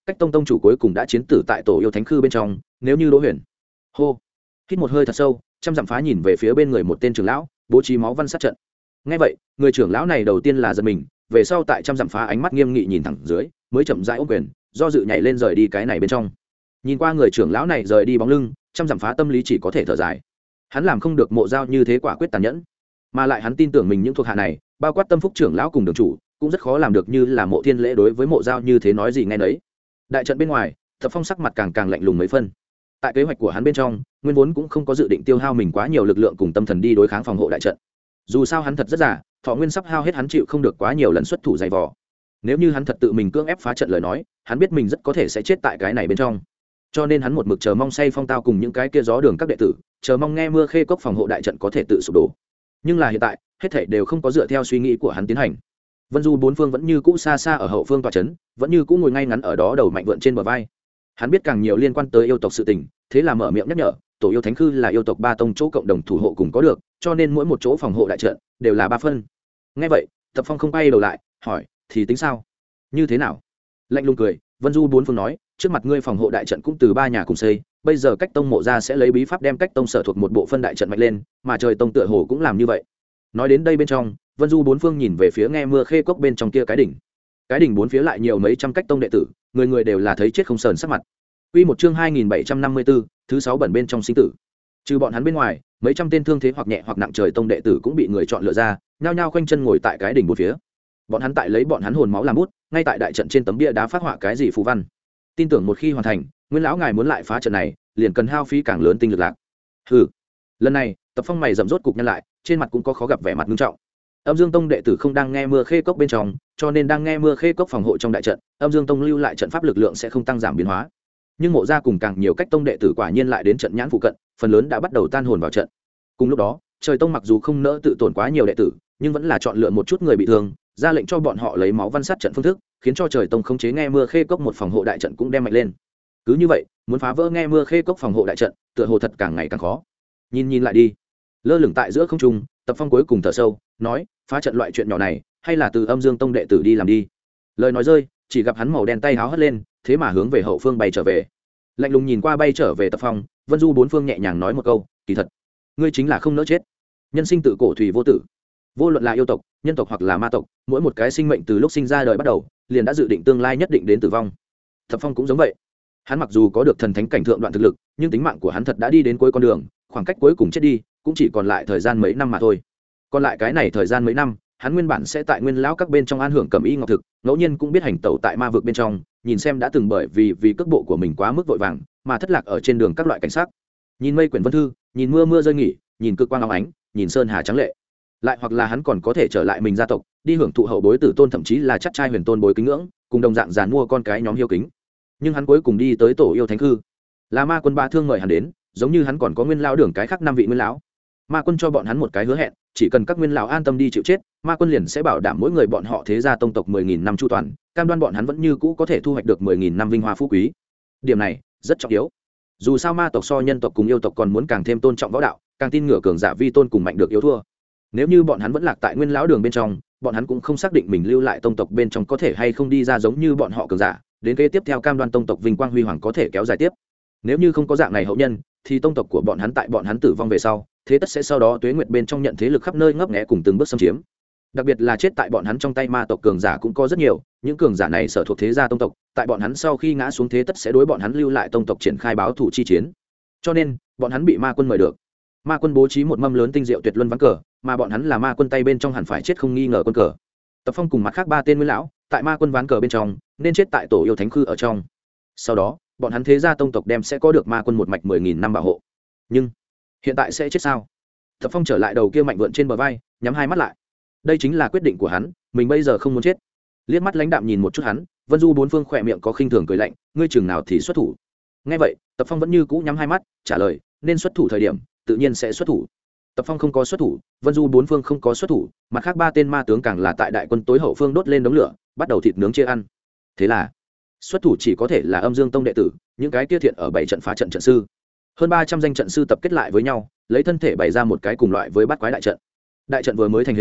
cách tông tông chủ cuối cùng đã chiến tử tại tổ yêu thánh khư bên trong, nếu như Đỗ Huyền. Hô, hít một hơi thật sâu, trăm dặm phá nhìn về phía bên người một tên trưởng lão, bố trí máu văn sát trận. Nghe vậy, người trưởng lão này đầu tiên là giật mình, về sau tại trăm dặm phá ánh mắt nghiêm nghị nhìn thẳng dưới, mới chậm rãi ôm quyền, do dự nhảy lên rời đi cái này bên trong. Nhìn qua người trưởng lão này rời đi bóng lưng, trăm dặm phá tâm lý chỉ có thể thở dài. Hắn làm không được Mộ Giao như thế quả quyết tàn nhẫn, mà lại hắn tin tưởng mình những thuộc hạ này, bao quát Tâm Phúc trưởng lão cùng đường chủ, cũng rất khó làm được như là Mộ Thiên Lễ đối với Mộ Giao như thế nói gì nghe nấy. Đại trận bên ngoài, Tập Phong sắc mặt càng càng lạnh lùng mấy phân. Tại kế hoạch của hắn bên trong, nguyên vốn cũng không có dự định tiêu hao mình quá nhiều lực lượng cùng tâm thần đi đối kháng phòng hộ đại trận. Dù sao hắn thật rất giả, thọ nguyên sắp hao hết, hắn chịu không được quá nhiều lần xuất thủ dày vò. Nếu như hắn thật tự mình cưỡng ép phá trận lời nói, hắn biết mình rất có thể sẽ chết tại cái này bên trong. Cho nên hắn một mực chờ mong say phong tao cùng những cái kia gió đường các đệ tử, chờ mong nghe mưa khê cốc phòng hộ đại trận có thể tự sụp đổ. Nhưng là hiện tại, hết thảy đều không có dựa theo suy nghĩ của hắn tiến hành. Vân Du bốn phương vẫn như cũ xa xa ở hậu phương tọa trấn, vẫn như cũ ngồi ngay ngắn ở đó, đầu mạnh vượn trên bờ vai. Hắn biết càng nhiều liên quan tới yêu tộc sự tình, thế là mở miệng nhắc nhở, tổ yêu thánh khư là yêu tộc ba tông chỗ cộng đồng thủ hộ cùng có được, cho nên mỗi một chỗ phòng hộ đại trận đều là ba phân. Nghe vậy, Tập Phong không bay đầu lại, hỏi, thì tính sao? Như thế nào? Lạnh lùng cười, Vân Du bốn phương nói, trước mặt ngươi phòng hộ đại trận cũng từ ba nhà cùng xây, bây giờ cách tông Mộ gia sẽ lấy bí pháp đem cách tông sở thuộc một bộ phân đại trận mạnh lên, mà trời tông tựa hồ cũng làm như vậy. Nói đến đây bên trong, Vân Du bốn phương nhìn về phía nghe mưa khê cốc bên trong kia cái đỉnh. Cái đỉnh bốn phía lại nhiều mấy trăm cách tông đệ tử, người người đều là thấy chết không sờn sắc mặt. Quy một chương hai nghìn bảy trăm năm mươi tư, thứ sáu bẩn bên trong sinh tử. Trừ bọn hắn bên ngoài, mấy trăm tên thương thế hoặc nhẹ hoặc nặng trời tông đệ tử cũng bị người chọn lựa ra, nhao nhao khoanh chân ngồi tại cái đỉnh bốn phía. Bọn hắn tại lấy bọn hắn hồn máu làm bút, ngay tại đại trận trên tấm bia đá phát họa cái gì phù văn. Tin tưởng một khi hoàn thành, Nguyên lão ngài muốn lại phá trận này, liền cần hao phí càng lớn tinh lực lạc. Hừ. Lần này, Tập Phong mày rậm rốt cục nhăn lại, trên mặt cũng có khó gặp vẻ mặt nghiêm trọng. Âm Dương Tông đệ tử không đang nghe mưa khê cốc bên trong, cho nên đang nghe mưa khê cốc phòng hộ trong đại trận, Âm Dương Tông lưu lại trận pháp lực lượng sẽ không tăng giảm biến hóa. Nhưng Mộ gia cùng càng nhiều cách tông đệ tử quả nhiên lại đến trận nhãn phụ cận, phần lớn đã bắt đầu tan hồn vào trận. Cùng lúc đó, Trời Tông mặc dù không nỡ tự tổn quá nhiều đệ tử, nhưng vẫn là chọn lựa một chút người bị thương, ra lệnh cho bọn họ lấy máu văn sát trận phương thức, khiến cho Trời Tông khống chế nghe mưa khê cốc một phòng hộ đại trận cũng đem mạnh lên. Cứ như vậy, muốn phá vỡ nghe mưa khê cốc phòng hộ đại trận, tựa hồ thật càng ngày càng khó. Nhìn nhìn lại đi. Lơ lửng tại giữa không trung, Tập Phong cuối cùng thở sâu, nói, phá trận loại chuyện nhỏ này, hay là từ Âm Dương Tông đệ tử đi làm đi. Lời nói rơi, chỉ gặp hắn màu đen tay háo hất lên, thế mà hướng về hậu phương bay trở về. Lạnh lùng nhìn qua bay trở về Tập Phong, Vân Du bốn phương nhẹ nhàng nói một câu, kỳ thật, ngươi chính là không nỡ chết. Nhân sinh tự cổ thủy vô tử, vô luận là yêu tộc, nhân tộc hoặc là ma tộc, mỗi một cái sinh mệnh từ lúc sinh ra đời bắt đầu, liền đã dự định tương lai nhất định đến tử vong. Tập Phong cũng giống vậy. Hắn mặc dù có được thần thánh cảnh thượng đoạn thực lực, nhưng tính mạng của hắn thật đã đi đến cuối con đường, khoảng cách cuối cùng chết đi, cũng chỉ còn lại thời gian mấy năm mà thôi. Còn lại cái này thời gian mấy năm, hắn nguyên bản sẽ tại Nguyên lão các bên trong an hưởng cẩm y ngọc thực, ngẫu nhiên cũng biết hành tẩu tại ma vực bên trong, nhìn xem đã từng bởi vì vì cước bộ của mình quá mức vội vàng, mà thất lạc ở trên đường các loại cảnh sắc. Nhìn mây quyển vân thư, nhìn mưa mưa rơi nghỉ, nhìn cực quang óng ánh, nhìn sơn hà trắng lệ. Lại hoặc là hắn còn có thể trở lại mình gia tộc, đi hưởng thụ hậu bối tử tôn thậm chí là chắc trai huyền tôn bối kính ngưỡng, cùng đồng dạng giàn mua con cái nhóm hiếu kính. Nhưng hắn cuối cùng đi tới tổ yêu thánh hư, là ma quân ba thương mời hắn đến, giống như hắn còn có Nguyên lão đường cái khác năm vị nguyên lão. Ma quân cho bọn hắn một cái hứa hẹn, chỉ cần các nguyên lão an tâm đi chịu chết, ma quân liền sẽ bảo đảm mỗi người bọn họ thế gia tông tộc mười nghìn năm chu toàn, cam đoan bọn hắn vẫn như cũ có thể thu hoạch được mười nghìn năm vinh hoa phú quý. Điểm này rất trọng yếu. Dù sao ma tộc so nhân tộc cùng yêu tộc còn muốn càng thêm tôn trọng võ đạo, càng tin ngửa cường giả vi tôn cùng mạnh được yếu thua. Nếu như bọn hắn vẫn lạc tại Nguyên lão đường bên trong, bọn hắn cũng không xác định mình lưu lại tông tộc bên trong có thể hay không đi ra giống như bọn họ cường giả, đến kế tiếp theo cam đoan tông tộc vinh quang huy hoàng có thể kéo dài tiếp. Nếu như không có dạng này hậu nhân, thì tông tộc của bọn hắn tại bọn hắn tử vong về sau, thế tất sẽ sau đó tuế nguyệt bên trong nhận thế lực khắp nơi ngấp nghé cùng từng bước xâm chiếm. Đặc biệt là chết tại bọn hắn trong tay ma tộc cường giả cũng có rất nhiều, những cường giả này sở thuộc thế gia tông tộc, tại bọn hắn sau khi ngã xuống thế tất sẽ đối bọn hắn lưu lại tông tộc triển khai báo thủ chi chiến. Cho nên, bọn hắn bị ma quân mời được. Ma quân bố trí một mâm lớn tinh diệu tuyệt luân ván cờ, mà bọn hắn là ma quân tay bên trong hẳn phải chết không nghi ngờ quân cờ. Tập Phong cùng mặt khác ba tên nguyên lão, tại ma quân ván cờ bên trong, nên chết tại tổ yêu thánh khư ở trong. Sau đó, bọn hắn thế gia tông tộc đem sẽ có được ma quân một mạch mười nghìn năm bảo hộ. Nhưng hiện tại sẽ chết sao? Tập Phong trở lại đầu kia mạnh vượn trên bờ vai, nhắm hai mắt lại. Đây chính là quyết định của hắn, mình bây giờ không muốn chết. Liếc mắt lãnh đạm nhìn một chút hắn, Vân Du bốn phương khỏe miệng có khinh thường cười lạnh, ngươi chừng nào thì xuất thủ. Nghe vậy, Tập Phong vẫn như cũ nhắm hai mắt, trả lời, nên xuất thủ thời điểm, tự nhiên sẽ xuất thủ. Tập Phong không có xuất thủ, Vân Du bốn phương không có xuất thủ, mặt khác ba tên ma tướng càng là tại đại quân tối hậu phương đốt lên đống lửa, bắt đầu thịt nướng chia ăn. Thế là, xuất thủ chỉ có thể là Âm Dương Tông đệ tử, những cái kia thiện ở bảy trận phá trận trận sư. Hơn ba trăm danh trận sư tập kết lại với nhau, lấy thân thể bày ra một cái cùng loại với bát quái đại trận. Đại trận vừa mới thành hình,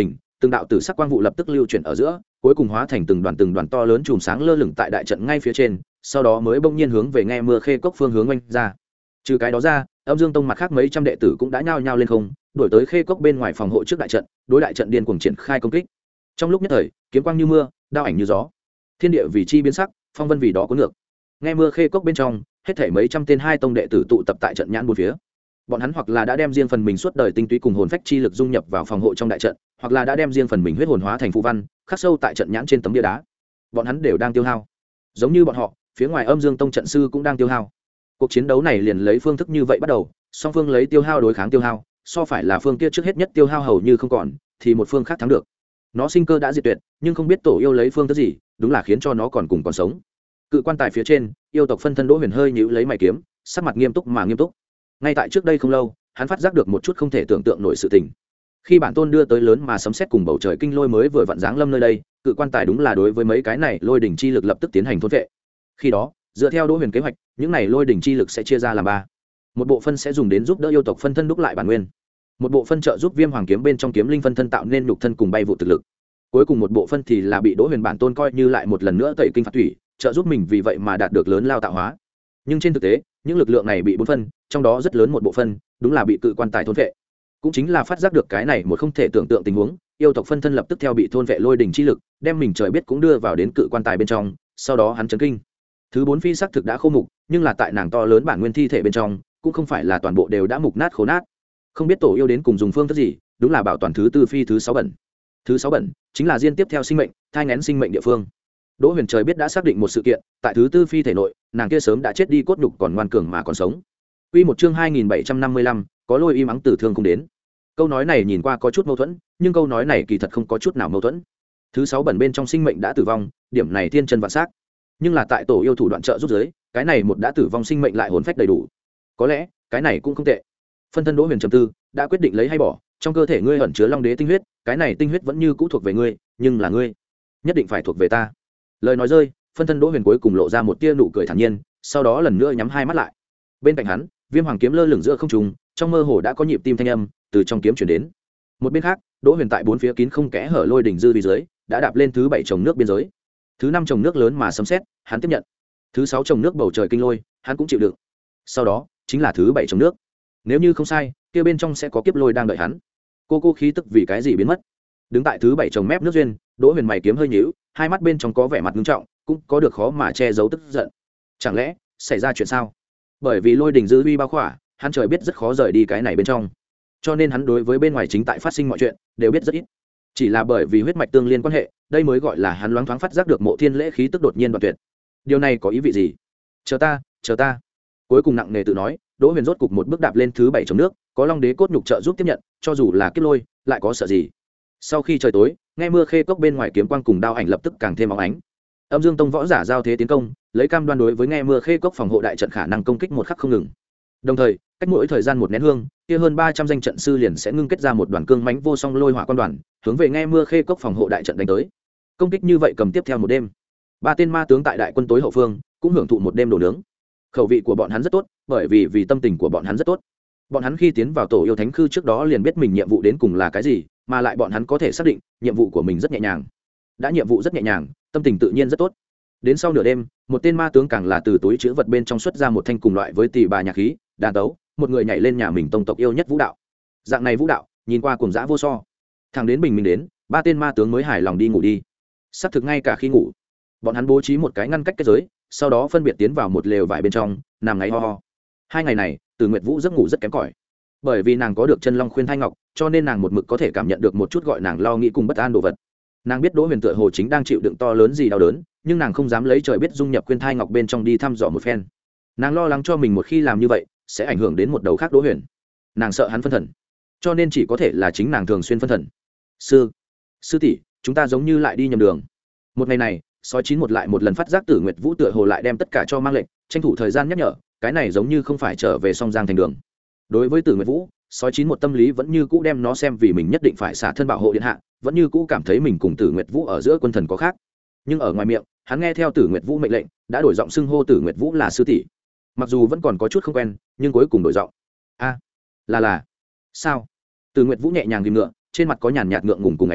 từng đạo tử sắc quang vụ lập tức lưu chuyển ở giữa, cuối cùng hóa thành từng đoàn từng đoàn to lớn chùm sáng lơ lửng tại đại trận ngay phía trên, sau đó mới bỗng nhiên hướng về nghe mưa khê cốc phương hướng oanh ra. Trừ cái đó ra, Âm Dương Tông mặt khác mấy trăm đệ tử cũng đã nhao nhao lên không, đuổi tới khê cốc bên ngoài phòng hộ trước đại trận, đối đại trận điên cuồng triển khai công kích. Trong lúc nhất thời, kiếm quang như mưa, đao ảnh như gió, thiên địa vì chi biến sắc, phong vân vì đó cuốn ngược. Nghe mưa khê cốc bên trong, hết thảy mấy trăm tên hai tông đệ tử tụ tập tại trận nhãn bốn phía. Bọn hắn hoặc là đã đem riêng phần mình suốt đời tinh túy cùng hồn phách chi lực dung nhập vào phòng hộ trong đại trận, hoặc là đã đem riêng phần mình huyết hồn hóa thành phù văn, khắc sâu tại trận nhãn trên tấm bia đá. Bọn hắn đều đang tiêu hao. Giống như bọn họ, phía ngoài Âm Dương Tông trận sư cũng đang tiêu hao. Cuộc chiến đấu này liền lấy phương thức như vậy bắt đầu, song phương lấy tiêu hao đối kháng tiêu hao, so phải là phương kia trước hết nhất tiêu hao hầu như không còn, thì một phương khác thắng được. Nó sinh cơ đã diệt tuyệt, nhưng không biết tổ yêu lấy phương thức gì, đúng là khiến cho nó còn cùng còn sống. Cự quan tài phía trên, yêu tộc phân thân Đỗ Huyền hơi nhíu lấy mày kiếm, sắc mặt nghiêm túc mà nghiêm túc. Ngay tại trước đây không lâu, hắn phát giác được một chút không thể tưởng tượng nổi sự tình. Khi bản tôn đưa tới lớn mà sấm sét cùng bầu trời kinh lôi mới vừa vặn giáng lâm nơi đây, cự quan tài đúng là đối với mấy cái này lôi đỉnh chi lực lập tức tiến hành thôn vệ. Khi đó, dựa theo Đỗ Huyền kế hoạch, những này lôi đỉnh chi lực sẽ chia ra làm ba. Một bộ phân sẽ dùng đến giúp đỡ yêu tộc phân thân đúc lại bản nguyên, một bộ phân trợ giúp Viêm Hoàng kiếm bên trong kiếm linh phân thân tạo nên nhục thân cùng bay vụ thực lực. Cuối cùng một bộ phân thì là bị Đỗ Huyền bản tôn coi như lại một lần nữa tẩy kinh phạt thủy, trợ giúp mình vì vậy mà đạt được lớn lao tạo hóa. Nhưng trên thực tế, những lực lượng này bị bốn phân, trong đó rất lớn một bộ phân, đúng là bị cự quan tài thôn vệ. Cũng chính là phát giác được cái này một không thể tưởng tượng tình huống, yêu tộc phân thân lập tức theo bị thôn vệ lôi đỉnh chi lực, đem mình trời biết cũng đưa vào đến cự quan tài bên trong, sau đó hắn chấn kinh. Thứ bốn phi sắc thực đã khô mục, nhưng là tại nàng to lớn bản nguyên thi thể bên trong, cũng không phải là toàn bộ đều đã mục nát khô nát. Không biết tổ yêu đến cùng dùng phương thức gì, đúng là bảo toàn thứ tư phi thứ sáu bẩn. Thứ sáu bẩn chính là diên tiếp theo sinh mệnh, thai nghén sinh mệnh địa phương. Đỗ Huyền trời biết đã xác định một sự kiện, tại thứ tư phi thể nội, nàng kia sớm đã chết đi cốt nhục còn ngoan cường mà còn sống. Quy một chương hai nghìn bảy trăm năm mươi lăm, có lôi im ắng tử thương cũng đến. Câu nói này nhìn qua có chút mâu thuẫn, nhưng câu nói này kỳ thật không có chút nào mâu thuẫn. Thứ sáu bẩn bên trong sinh mệnh đã tử vong, điểm này thiên chân vạn sắc. Nhưng là tại tổ yêu thủ đoạn trợ giúp giới, cái này một đã tử vong sinh mệnh lại hồn phách đầy đủ. Có lẽ, cái này cũng không tệ. Phân thân Đỗ Huyền trầm tư, đã quyết định lấy hay bỏ, trong cơ thể ngươi ẩn chứa Long Đế tinh huyết, cái này tinh huyết vẫn như cũ thuộc về ngươi, nhưng là ngươi, nhất định phải thuộc về ta. Lời nói rơi, phân thân Đỗ Huyền cuối cùng lộ ra một tia nụ cười thản nhiên, sau đó lần nữa nhắm hai mắt lại. Bên cạnh hắn, Viêm Hoàng kiếm lơ lửng giữa không trung, trong mơ hồ đã có nhịp tim thanh âm từ trong kiếm truyền đến. Một bên khác, Đỗ Huyền tại bốn phía kín không kẽ hở lôi đỉnh dư vi dưới, đã đạp lên thứ bảy trồng nước biên giới. Thứ năm trồng nước lớn mà sấm sét, hắn tiếp nhận. Thứ sáu trồng nước bầu trời kinh lôi, hắn cũng chịu đựng. Sau đó, chính là thứ bảy trồng nước. Nếu như không sai, kia bên trong sẽ có kiếp lôi đang đợi hắn. Cô cô khí tức vì cái gì biến mất? Đứng tại thứ bảy trồng mép nước duyên, Đỗ Huyền mày kiếm hơi nhíu, hai mắt bên trong có vẻ mặt nghiêm trọng, cũng có được khó mà che giấu tức giận. Chẳng lẽ xảy ra chuyện sao? Bởi vì lôi đỉnh dư uy bao khỏa, hắn trời biết rất khó rời đi cái này bên trong, cho nên hắn đối với bên ngoài chính tại phát sinh mọi chuyện đều biết rất ít. Chỉ là bởi vì huyết mạch tương liên quan hệ, đây mới gọi là hắn loáng thoáng phát giác được Mộ Thiên Lễ khí tức đột nhiên đoạn tuyệt. Điều này có ý vị gì? Chờ ta, chờ ta. Cuối cùng nặng nề tự nói, Đỗ Huyền rốt cục một bước đạp lên thứ bảy trồng nước, có Long Đế cốt nhục trợ giúp tiếp nhận, cho dù là kiếp lôi, lại có sợ gì? Sau khi trời tối, nghe mưa khê cốc bên ngoài kiếm quang cùng đao ảnh lập tức càng thêm óng ánh. Âm Dương Tông võ giả giao thế tiến công, lấy cam đoan đối với nghe mưa khê cốc phòng hộ đại trận khả năng công kích một khắc không ngừng. Đồng thời, cách mỗi thời gian một nén hương, kia hơn ba trăm danh trận sư liền sẽ ngưng kết ra một đoàn cương mãnh vô song lôi hỏa quan đoàn, hướng về nghe mưa khê cốc phòng hộ đại trận đánh tới. Công kích như vậy cầm tiếp theo một đêm. Ba tên ma tướng tại đại quân tối hậu phương cũng hưởng thụ một đêm đồ nướng. Khẩu vị của bọn hắn rất tốt, bởi vì vì tâm tình của bọn hắn rất tốt. Bọn hắn khi tiến vào tổ yêu thánh khư trước đó liền biết mình nhiệm vụ đến cùng là cái gì, mà lại bọn hắn có thể xác định nhiệm vụ của mình rất nhẹ nhàng. Đã nhiệm vụ rất nhẹ nhàng, tâm tình tự nhiên rất tốt. Đến sau nửa đêm, một tên ma tướng càng là từ túi chứa vật bên trong xuất ra một thanh cùng loại với tỷ bà nhạc khí, đàn tấu, một người nhảy lên nhà mình tông tộc yêu nhất vũ đạo. Dạng này vũ đạo, nhìn qua cuồng dã vô so. Thằng đến bình minh đến, ba tên ma tướng mới hài lòng đi ngủ đi. Sắp thực ngay cả khi ngủ, bọn hắn bố trí một cái ngăn cách kết giới, sau đó phân biệt tiến vào một lều vải bên trong, nằm ngáy ho ho. Hai ngày này, Từ Nguyệt Vũ giấc ngủ rất kém cỏi. Bởi vì nàng có được chân long khuyên thai ngọc, cho nên nàng một mực có thể cảm nhận được một chút gọi nàng lo nghĩ cùng bất an đồ vật. Nàng biết Đỗ Huyền tựa hồ chính đang chịu đựng to lớn gì đau đớn, nhưng nàng không dám lấy trời biết dung nhập khuyên thai ngọc bên trong đi thăm dò một phen. Nàng lo lắng cho mình một khi làm như vậy sẽ ảnh hưởng đến một đầu khác Đỗ Huyền. Nàng sợ hắn phân thần, cho nên chỉ có thể là chính nàng thường xuyên phân thần. Sư, sư tỷ, chúng ta giống như lại đi nhầm đường. Một ngày này, sói chín một lại một lần phát giác Tử Nguyệt Vũ tựa hồ lại đem tất cả cho mang lệnh, tranh thủ thời gian nhắc nhở, cái này giống như không phải trở về song giang thành đường. Đối với Tử Nguyệt Vũ, sói chín một tâm lý vẫn như cũ đem nó xem vì mình nhất định phải xả thân bảo hộ điện hạ, vẫn như cũ cảm thấy mình cùng Tử Nguyệt Vũ ở giữa quân thần có khác. Nhưng ở ngoài miệng, hắn nghe theo Tử Nguyệt Vũ mệnh lệnh, đã đổi giọng xưng hô Tử Nguyệt Vũ là sư tỷ. Mặc dù vẫn còn có chút không quen, nhưng cuối cùng đổi giọng. A, là là. Sao? Tử Nguyệt Vũ nhẹ nhàng ghim ngựa, trên mặt có nhàn nhạt ngượng ngùng cùng áy náy,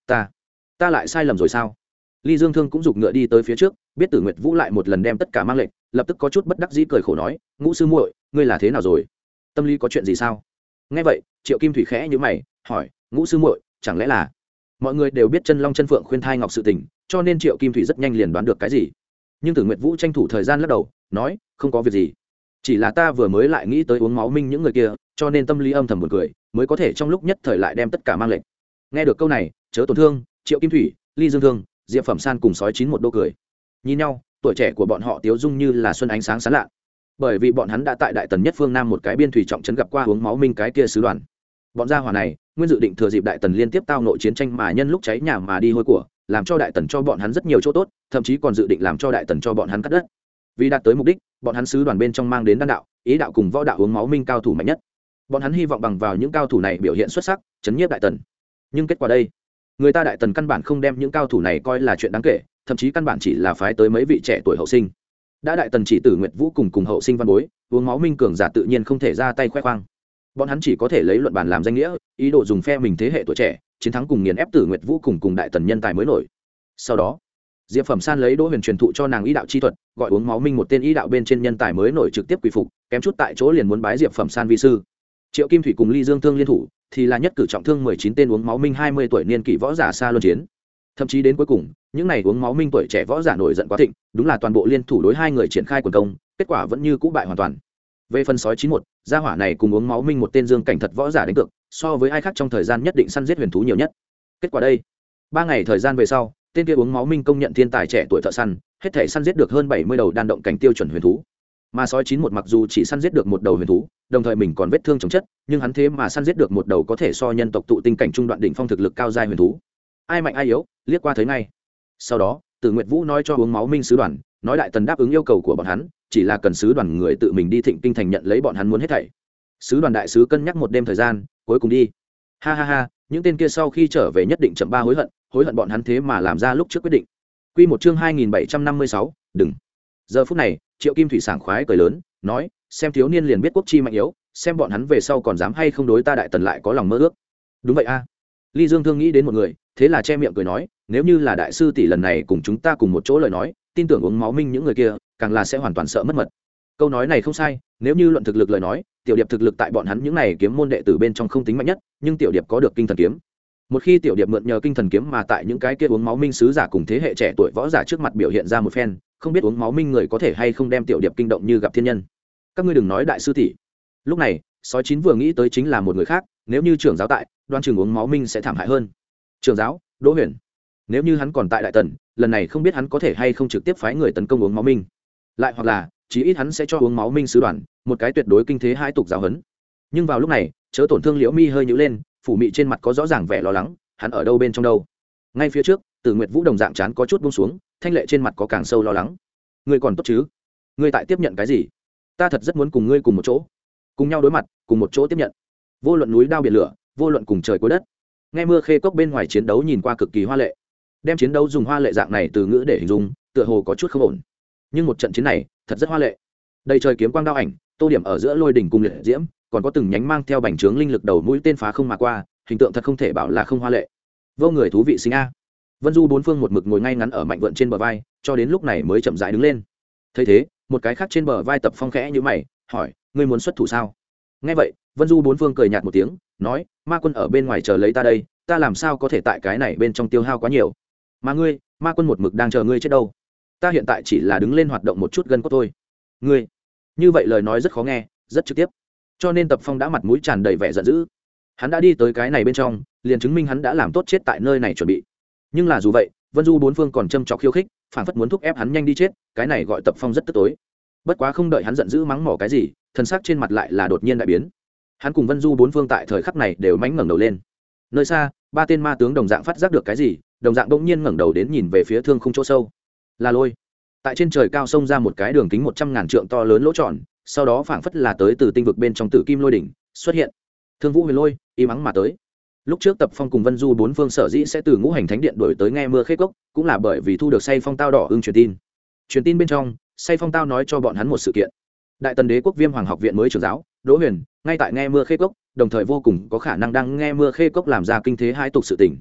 ta ta lại sai lầm rồi sao? Ly Dương Thương cũng giục ngựa đi tới phía trước, biết Tử Nguyệt Vũ lại một lần đem tất cả mang lệnh, lập tức có chút bất đắc dĩ cười khổ nói, ngũ sư muội, ngươi là thế nào rồi? Tâm lý có chuyện gì sao? Nghe vậy, Triệu Kim Thủy khẽ nhíu mày, hỏi, ngũ sư muội, chẳng lẽ là? Mọi người đều biết Chân Long Chân Phượng khuyên thai ngọc sự tình, cho nên Triệu Kim Thủy rất nhanh liền đoán được cái gì. Nhưng Tử Nguyệt Vũ tranh thủ thời gian lắc đầu, nói, không có việc gì, chỉ là ta vừa mới lại nghĩ tới uống máu minh những người kia, cho nên tâm lý âm thầm buồn cười, mới có thể trong lúc nhất thời lại đem tất cả mang lệnh. Nghe được câu này, chớ tổn thương, Triệu Kim Thủy, Ly Dương Thương, Diệp Phẩm San cùng sói chín một đô cười nhìn nhau, tuổi trẻ của bọn họ tiếu dung như là xuân ánh sáng sáng lạ, bởi vì bọn hắn đã tại Đại Tần nhất phương Nam một cái biên thủy trọng trấn gặp qua uống máu minh cái kia sứ đoàn. Bọn gia hỏa này nguyên dự định thừa dịp Đại Tần liên tiếp tao nội chiến tranh mà nhân lúc cháy nhà mà đi hôi của, làm cho Đại Tần cho bọn hắn rất nhiều chỗ tốt, thậm chí còn dự định làm cho Đại Tần cho bọn hắn cắt đất. Vì đạt tới mục đích, bọn hắn sứ đoàn bên trong mang đến đan đạo, ý đạo cùng võ đạo uống máu minh cao thủ mạnh nhất. Bọn hắn hy vọng bằng vào những cao thủ này biểu hiện xuất sắc, chấn nhiếp Đại Tần. Nhưng kết quả đây, người ta Đại Tần căn bản không đem những cao thủ này coi là chuyện đáng kể, thậm chí căn bản chỉ là phái tới mấy vị trẻ tuổi hậu sinh. Đã Đại Tần chỉ Tử Nguyệt Vũ cùng cùng hậu sinh văn bối, uống máu minh cường giả tự nhiên không thể ra tay khoe khoang. Bọn hắn chỉ có thể lấy luận bàn làm danh nghĩa, ý đồ dùng phe mình thế hệ tuổi trẻ, chiến thắng cùng nghiền ép Tử Nguyệt Vũ cùng cùng Đại Tần nhân tài mới nổi. Sau đó, Diệp Phẩm San lấy Đỗ Huyền truyền thụ cho nàng ý đạo chi thuật, gọi uống máu minh một tên ý đạo bên trên nhân tài mới nổi trực tiếp quỳ phục, kém chút tại chỗ liền muốn bái Diệp Phẩm San vi sư. Triệu Kim Thủy cùng Ly Dương Thương liên thủ, thì là nhất cử trọng thương mười chín tên uống máu minh hai mươi tuổi niên kỷ võ giả xa luân chiến. Thậm chí đến cuối cùng, những này uống máu minh tuổi trẻ võ giả nổi giận quá thịnh, đúng là toàn bộ liên thủ đối hai người triển khai quần công, kết quả vẫn như cũ bại hoàn toàn. Về phần sói chín một, gia hỏa này cùng uống máu minh một tên dương cảnh thật võ giả đánh cược, so với ai khác trong thời gian nhất định săn giết huyền thú nhiều nhất. Kết quả đây, ba ngày thời gian về sau, tên kia uống máu minh công nhận thiên tài trẻ tuổi thợ săn, hết thể săn giết được hơn bảy mươi đầu đan động cảnh tiêu chuẩn huyền thú. Mà sói chín một mặc dù chỉ săn giết được một đầu huyền thú, đồng thời mình còn vết thương chồng chất, nhưng hắn thế mà săn giết được một đầu có thể so nhân tộc tụ tinh cảnh trung đoạn đỉnh phong thực lực cao giai huyền thú. Ai mạnh ai yếu, liếc qua thấy ngay. Sau đó, Tử Nguyệt Vũ nói cho uống máu minh sứ đoàn, nói Đại Tần đáp ứng yêu cầu của bọn hắn, chỉ là cần sứ đoàn người tự mình đi Thịnh Kinh thành nhận lấy bọn hắn muốn hết thảy. Sứ đoàn đại sứ cân nhắc một đêm thời gian, cuối cùng đi. Ha ha ha, những tên kia sau khi trở về nhất định chậm ba hối hận, hối hận bọn hắn thế mà làm ra lúc trước quyết định. Quy một chương hai nghìn bảy trăm năm mươi sáu, đừng. Giờ phút này, Triệu Kim Thủy sảng khoái cười lớn, nói, xem thiếu niên liền biết quốc chi mạnh yếu, xem bọn hắn về sau còn dám hay không đối ta Đại Tần lại có lòng mơ ước. Đúng vậy a. Ly Dương Thương nghĩ đến một người, thế là che miệng cười nói, nếu như là đại sư tỷ lần này cùng chúng ta cùng một chỗ lời nói, tin tưởng uống máu minh những người kia, càng là sẽ hoàn toàn sợ mất mật. Câu nói này không sai, nếu như luận thực lực lời nói, Tiểu Điệp thực lực tại bọn hắn những này kiếm môn đệ tử bên trong không tính mạnh nhất, nhưng Tiểu Điệp có được kinh thần kiếm. Một khi Tiểu Điệp mượn nhờ kinh thần kiếm mà tại những cái kia uống máu minh sứ giả cùng thế hệ trẻ tuổi võ giả trước mặt biểu hiện ra một phen, không biết uống máu minh người có thể hay không đem Tiểu Điệp kinh động như gặp thiên nhân. Các ngươi đừng nói đại sư tỷ. Lúc này, sói chín vừa nghĩ tới chính là một người khác, nếu như trưởng giáo tại, đoan chừng uống máu minh sẽ thảm hại hơn. Trưởng giáo Đỗ Huyền, nếu như hắn còn tại Đại Tần, lần này không biết hắn có thể hay không trực tiếp phái người tấn công uống máu minh, lại hoặc là chí ít hắn sẽ cho uống máu minh sứ đoàn một cái tuyệt đối kinh thế hai tục giáo huấn. Nhưng vào lúc này, chớ tổn thương Liễu Mi hơi nhíu lên, phủ mị trên mặt có rõ ràng vẻ lo lắng, hắn ở đâu bên trong đâu? Ngay phía trước, Tử Nguyệt Vũ đồng dạng chán có chút buông xuống, thanh lệ trên mặt có càng sâu lo lắng. Ngươi còn tốt chứ? Ngươi tại tiếp nhận cái gì? Ta thật rất muốn cùng ngươi cùng một chỗ, cùng nhau đối mặt, cùng một chỗ tiếp nhận. Vô luận núi đao biển lửa, vô luận cùng trời cuối đất. Nghe Mưa Khê Cốc bên ngoài chiến đấu nhìn qua cực kỳ hoa lệ, đem chiến đấu dùng hoa lệ dạng này từ ngữ để hình dung, tựa hồ có chút không ổn. Nhưng một trận chiến này thật rất hoa lệ, đầy trời kiếm quang đao ảnh, tô điểm ở giữa lôi đỉnh cùng liệt diễm, còn có từng nhánh mang theo bành trướng linh lực đầu mũi tên phá không mà qua, hình tượng thật không thể bảo là không hoa lệ. Vô người thú vị sinh a. Vân Du bốn phương một mực ngồi ngay ngắn ở mạnh vượn trên bờ vai, cho đến lúc này mới chậm rãi đứng lên. Thấy thế, một cái khác trên bờ vai Tập Phong khẽ như mày, hỏi, ngươi muốn xuất thủ sao? Nghe vậy, Vân Du bốn phương cười nhạt một tiếng, nói, ma quân ở bên ngoài chờ lấy ta đây, ta làm sao có thể tại cái này bên trong tiêu hao quá nhiều? Mà ngươi, ma quân một mực đang chờ ngươi chết đâu? Ta hiện tại chỉ là đứng lên hoạt động một chút gân cốt thôi. Ngươi, như vậy lời nói rất khó nghe, rất trực tiếp, cho nên Tập Phong đã mặt mũi tràn đầy vẻ giận dữ. Hắn đã đi tới cái này bên trong, liền chứng minh hắn đã làm tốt chết tại nơi này chuẩn bị. Nhưng là dù vậy, Vân Du bốn phương còn châm chọc khiêu khích, phản phất muốn thúc ép hắn nhanh đi chết, cái này gọi Tập Phong rất tức tối. Bất quá không đợi hắn giận dữ mắng mỏ cái gì, thân xác trên mặt lại là đột nhiên đại biến. Hắn cùng Vân Du bốn phương tại thời khắc này đều mánh ngẩng đầu lên. Nơi xa, ba tên ma tướng đồng dạng phát giác được cái gì, đồng dạng bỗng nhiên ngẩng đầu đến nhìn về phía thương khung chỗ sâu. Là lôi. Tại trên trời cao sông ra một cái đường kính một trăm ngàn trượng to lớn lỗ tròn, sau đó phảng phất là tới từ tinh vực bên trong Tử Kim Lôi đỉnh xuất hiện. Thương Vũ Huyền Lôi im ắng mà tới. Lúc trước Tập Phong cùng Vân Du bốn phương sở dĩ sẽ từ Ngũ Hành Thánh Điện đổi tới Nghe Mưa Khê Cốc, cũng là bởi vì thu được Say Phong Tao đỏ ưng truyền tin. Truyền tin bên trong, Say Phong Tao nói cho bọn hắn một sự kiện. Đại Tần Đế quốc Viêm Hoàng học viện mới trưởng giáo Đỗ Huyền, ngay tại Nghe Mưa Khê Cốc, đồng thời vô cùng có khả năng đang Nghe Mưa Khê Cốc làm ra kinh thế hai tục sự tình.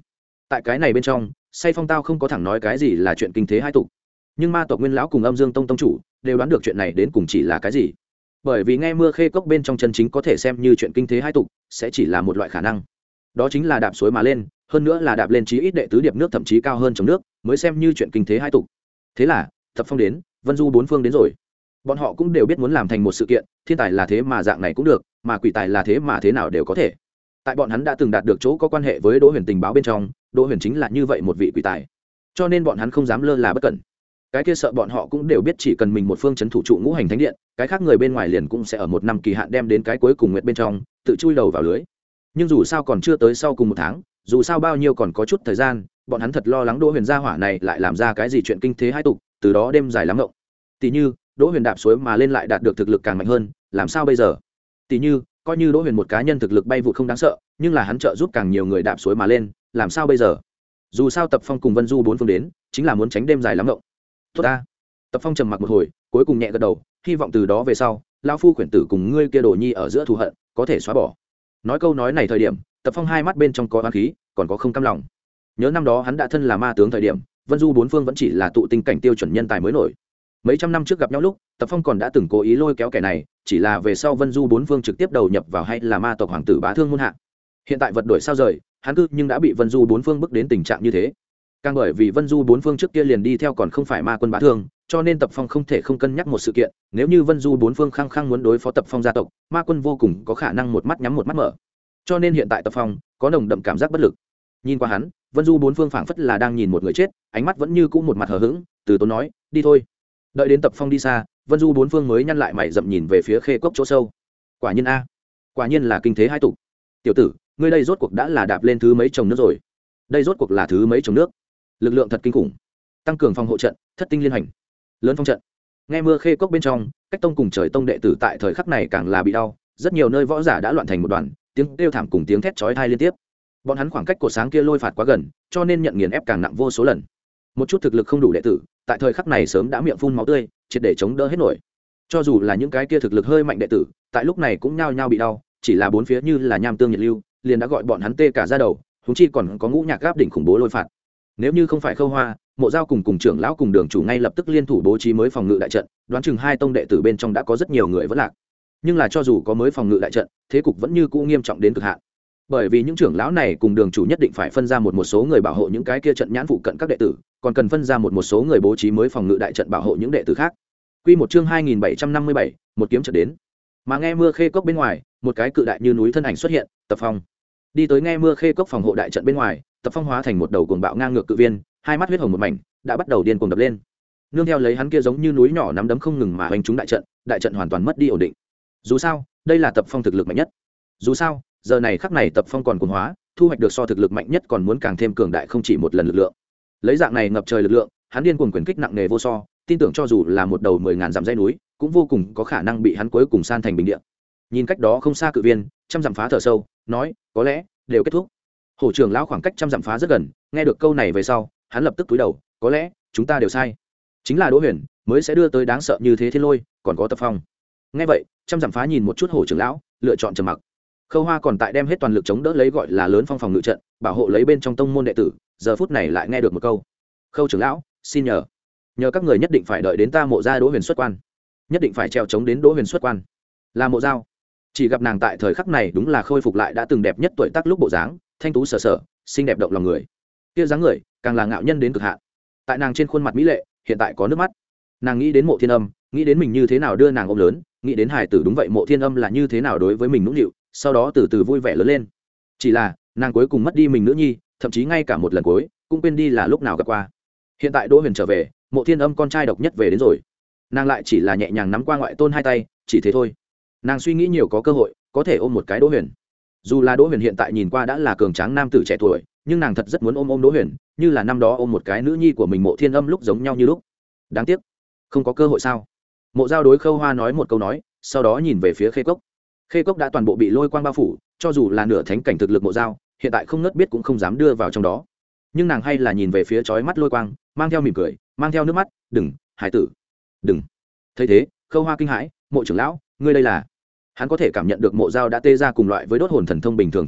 tại cái này bên trong say phong tao không có thẳng nói cái gì là chuyện kinh thế hai tục, nhưng ma tộc nguyên lão cùng âm dương tông tông chủ đều đoán được chuyện này đến cùng chỉ là cái gì. Bởi vì nghe mưa khê cốc bên trong chân chính có thể xem như chuyện kinh thế hai tục sẽ chỉ là một loại khả năng, đó chính là đạp suối mà lên, hơn nữa là đạp lên chí ít đệ tứ điệp nước, thậm chí cao hơn chống nước mới xem như chuyện kinh thế hai tục. Thế là Tập Phong đến, Vân Du bốn phương đến rồi, bọn họ cũng đều biết muốn làm thành một sự kiện, thiên tài là thế mà dạng này cũng được, mà quỷ tài là thế mà thế nào đều có thể. Tại bọn hắn đã từng đạt được chỗ có quan hệ với Đỗ Huyền tình báo bên trong, Đỗ Huyền chính là như vậy một vị quỷ tài, cho nên bọn hắn không dám lơ là bất cẩn. Cái kia sợ bọn họ cũng đều biết chỉ cần mình một phương chấn thủ trụ ngũ hành thánh điện, cái khác người bên ngoài liền cũng sẽ ở một năm kỳ hạn đem đến cái cuối cùng nguyệt bên trong tự chui đầu vào lưới. Nhưng dù sao còn chưa tới sau cùng một tháng, dù sao bao nhiêu còn có chút thời gian, bọn hắn thật lo lắng Đỗ Huyền gia hỏa này lại làm ra cái gì chuyện kinh thế hai tục, từ đó đêm dài lắm ngộng. Tỷ như Đỗ Huyền đạp suối mà lên lại đạt được thực lực càng mạnh hơn, làm sao bây giờ? Tỷ như coi như Đỗ Huyền một cá nhân thực lực bay vụt không đáng sợ, nhưng là hắn trợ giúp càng nhiều người đạp suối mà lên, làm sao bây giờ? Dù sao Tập Phong cùng Vân Du bốn phương đến, chính là muốn tránh đêm dài lắm ngộng. Tốt ta. Tập Phong trầm mặc một hồi, cuối cùng nhẹ gật đầu, hy vọng từ đó về sau, lão phu khuyển tử cùng ngươi kia đồ nhi ở giữa thù hận có thể xóa bỏ. Nói câu nói này thời điểm, Tập Phong hai mắt bên trong có oán khí, còn có không cam lòng. Nhớ năm đó hắn đã thân là ma tướng thời điểm, Vân Du bốn phương vẫn chỉ là tụ tinh cảnh tiêu chuẩn nhân tài mới nổi. Mấy trăm năm trước gặp nhau lúc, Tập Phong còn đã từng cố ý lôi kéo kẻ này, chỉ là về sau Vân Du bốn phương trực tiếp đầu nhập vào hay là ma tộc hoàng tử bá thương môn hạ. Hiện tại vật đổi sao rời, hắn cứ nhưng đã bị Vân Du bốn phương bức đến tình trạng như thế. Càng bởi vì Vân Du bốn phương trước kia liền đi theo còn không phải ma quân bá thương, cho nên Tập Phong không thể không cân nhắc một sự kiện, nếu như Vân Du bốn phương khăng khăng muốn đối phó Tập Phong gia tộc, ma quân vô cùng có khả năng một mắt nhắm một mắt mở. Cho nên hiện tại Tập Phong có nồng đậm cảm giác bất lực. Nhìn qua hắn, Vân Du bốn phương phảng phất là đang nhìn một người chết, ánh mắt vẫn như cũ một mặt hờ hững, từ tốn nói, đi thôi. Đợi đến Tập Phong đi xa, Vân Du bốn phương mới nhăn lại mày rậm nhìn về phía khê cốc chỗ sâu. Quả nhiên a, quả nhiên là kinh thế hai tục. Tiểu tử, ngươi đây rốt cuộc đã là đạp lên thứ mấy trồng nước rồi? Đây rốt cuộc là thứ mấy trồng nước? Lực lượng thật kinh khủng. Tăng cường phòng hộ trận, thất tinh liên hành, lớn phong trận. Nghe mưa khê cốc bên trong, cách tông cùng trời tông đệ tử tại thời khắc này càng là bị đau, rất nhiều nơi võ giả đã loạn thành một đoàn, tiếng kêu thảm cùng tiếng thét chói tai liên tiếp. Bọn hắn khoảng cách cột sáng kia lôi phạt quá gần, cho nên nhận nghiền ép càng nặng vô số lần. Một chút thực lực không đủ đệ tử, tại thời khắc này sớm đã miệng phun máu tươi, triệt để chống đỡ hết nổi. Cho dù là những cái kia thực lực hơi mạnh đệ tử, tại lúc này cũng nhao nhao bị đau, chỉ là bốn phía như là nham tương nhiệt lưu, liền đã gọi bọn hắn tê cả da đầu, huống chi còn có ngũ nhạc gáp đỉnh khủng bố lôi phạt. Nếu như không phải Khâu Hoa, Mộ Giao cùng cùng trưởng lão cùng đường chủ ngay lập tức liên thủ bố trí mới phòng ngự đại trận, đoán chừng hai tông đệ tử bên trong đã có rất nhiều người vẫn lạc. Nhưng là cho dù có mới phòng ngự đại trận, thế cục vẫn như cũ nghiêm trọng đến cực hạn. Bởi vì những trưởng lão này cùng đường chủ nhất định phải phân ra một một số người bảo hộ những cái kia trận nhãn phụ cận các đệ tử, còn cần phân ra một một số người bố trí mới phòng ngự đại trận bảo hộ những đệ tử khác. Quy một chương hai nghìn bảy trăm năm mươi bảy, một kiếm trận đến. Mà nghe mưa khê cốc bên ngoài, một cái cự đại như núi thân ảnh xuất hiện, Tập Phong. Đi tới nghe mưa khê cốc phòng hộ đại trận bên ngoài, Tập Phong hóa thành một đầu cuồng bạo ngang ngược cự viên, hai mắt huyết hồng một mảnh, đã bắt đầu điên cuồng đập lên. Nương theo lấy hắn kia giống như núi nhỏ nắm đấm không ngừng mà hoành trúng đại trận, đại trận hoàn toàn mất đi ổn định. Dù sao, đây là Tập Phong thực lực mạnh nhất. Dù sao, giờ này khắc này Tập Phong còn cuồng hóa, thu hoạch được so thực lực mạnh nhất còn muốn càng thêm cường đại không chỉ một lần lực lượng. Lấy dạng này ngập trời lực lượng, hắn điên cuồng quyền kích nặng nề vô so, tin tưởng cho dù là một đầu mười ngàn dặm dãy núi, cũng vô cùng có khả năng bị hắn cuối cùng san thành bình địa. Nhìn cách đó không xa cự viên, trăm dặm phá thở sâu, nói, có lẽ đều kết thúc. Hổ trưởng lão khoảng cách trăm dặm phá rất gần, nghe được câu này về sau, hắn lập tức cúi đầu, có lẽ chúng ta đều sai. Chính là Đỗ Huyền mới sẽ đưa tới đáng sợ như thế thiên lôi, còn có Tập Phong. Nghe vậy, trăm dặm phá nhìn một chút Hổ trưởng lão, lựa chọn trầm mặc. Khâu Hoa còn tại đem hết toàn lực chống đỡ lấy gọi là lớn phong phòng ngự trận, bảo hộ lấy bên trong tông môn đệ tử, giờ phút này lại nghe được một câu. Khâu trưởng lão, xin nhờ, nhờ các người nhất định phải đợi đến ta Mộ Gia Đỗ Huyền xuất quan, nhất định phải treo chống đến Đỗ Huyền xuất quan. Là Mộ Giao. Chỉ gặp nàng tại thời khắc này đúng là khôi phục lại đã từng đẹp nhất tuổi tác lúc bộ dáng, thanh tú sở sở, xinh đẹp động lòng người. Kia dáng người càng là ngạo nhân đến cực hạn. Tại nàng trên khuôn mặt mỹ lệ, hiện tại có nước mắt. Nàng nghĩ đến Mộ Thiên Âm, nghĩ đến mình như thế nào đưa nàng ôm lớn, nghĩ đến hài tử đúng vậy Mộ Thiên Âm là như thế nào đối với mình nũng nịu, sau đó từ từ vui vẻ lớn lên. Chỉ là, nàng cuối cùng mất đi mình nữ nhi, thậm chí ngay cả một lần cuối cũng quên đi là lúc nào gặp qua. Hiện tại Đỗ Huyền trở về, Mộ Thiên Âm con trai độc nhất về đến rồi. Nàng lại chỉ là nhẹ nhàng nắm qua ngoại tôn hai tay, chỉ thế thôi. Nàng suy nghĩ nhiều có cơ hội có thể ôm một cái Đỗ Huyền. Dù là Đỗ Huyền hiện tại nhìn qua đã là cường tráng nam tử trẻ tuổi, nhưng nàng thật rất muốn ôm ôm Đỗ Huyền, như là năm đó ôm một cái nữ nhi của mình Mộ Thiên Âm lúc giống nhau như lúc. Đáng tiếc, không có cơ hội sao? Mộ Giao đối Khâu Hoa nói một câu nói, sau đó nhìn về phía Khê Cốc. Khê Cốc đã toàn bộ bị lôi quang bao phủ, cho dù là nửa thánh cảnh thực lực Mộ Giao, hiện tại không nớt biết cũng không dám đưa vào trong đó. Nhưng nàng hay là nhìn về phía chói mắt lôi quang, mang theo mỉm cười, mang theo nước mắt, "Đừng, hải tử, đừng." Thấy thế, Khâu Hoa kinh hãi, "Mộ trưởng lão, ngươi đây là?" Hắn có thể cảm nhận được Mộ Giao đã tê ra cùng loại với đốt hồn thần thông bình thường thủ đoạn,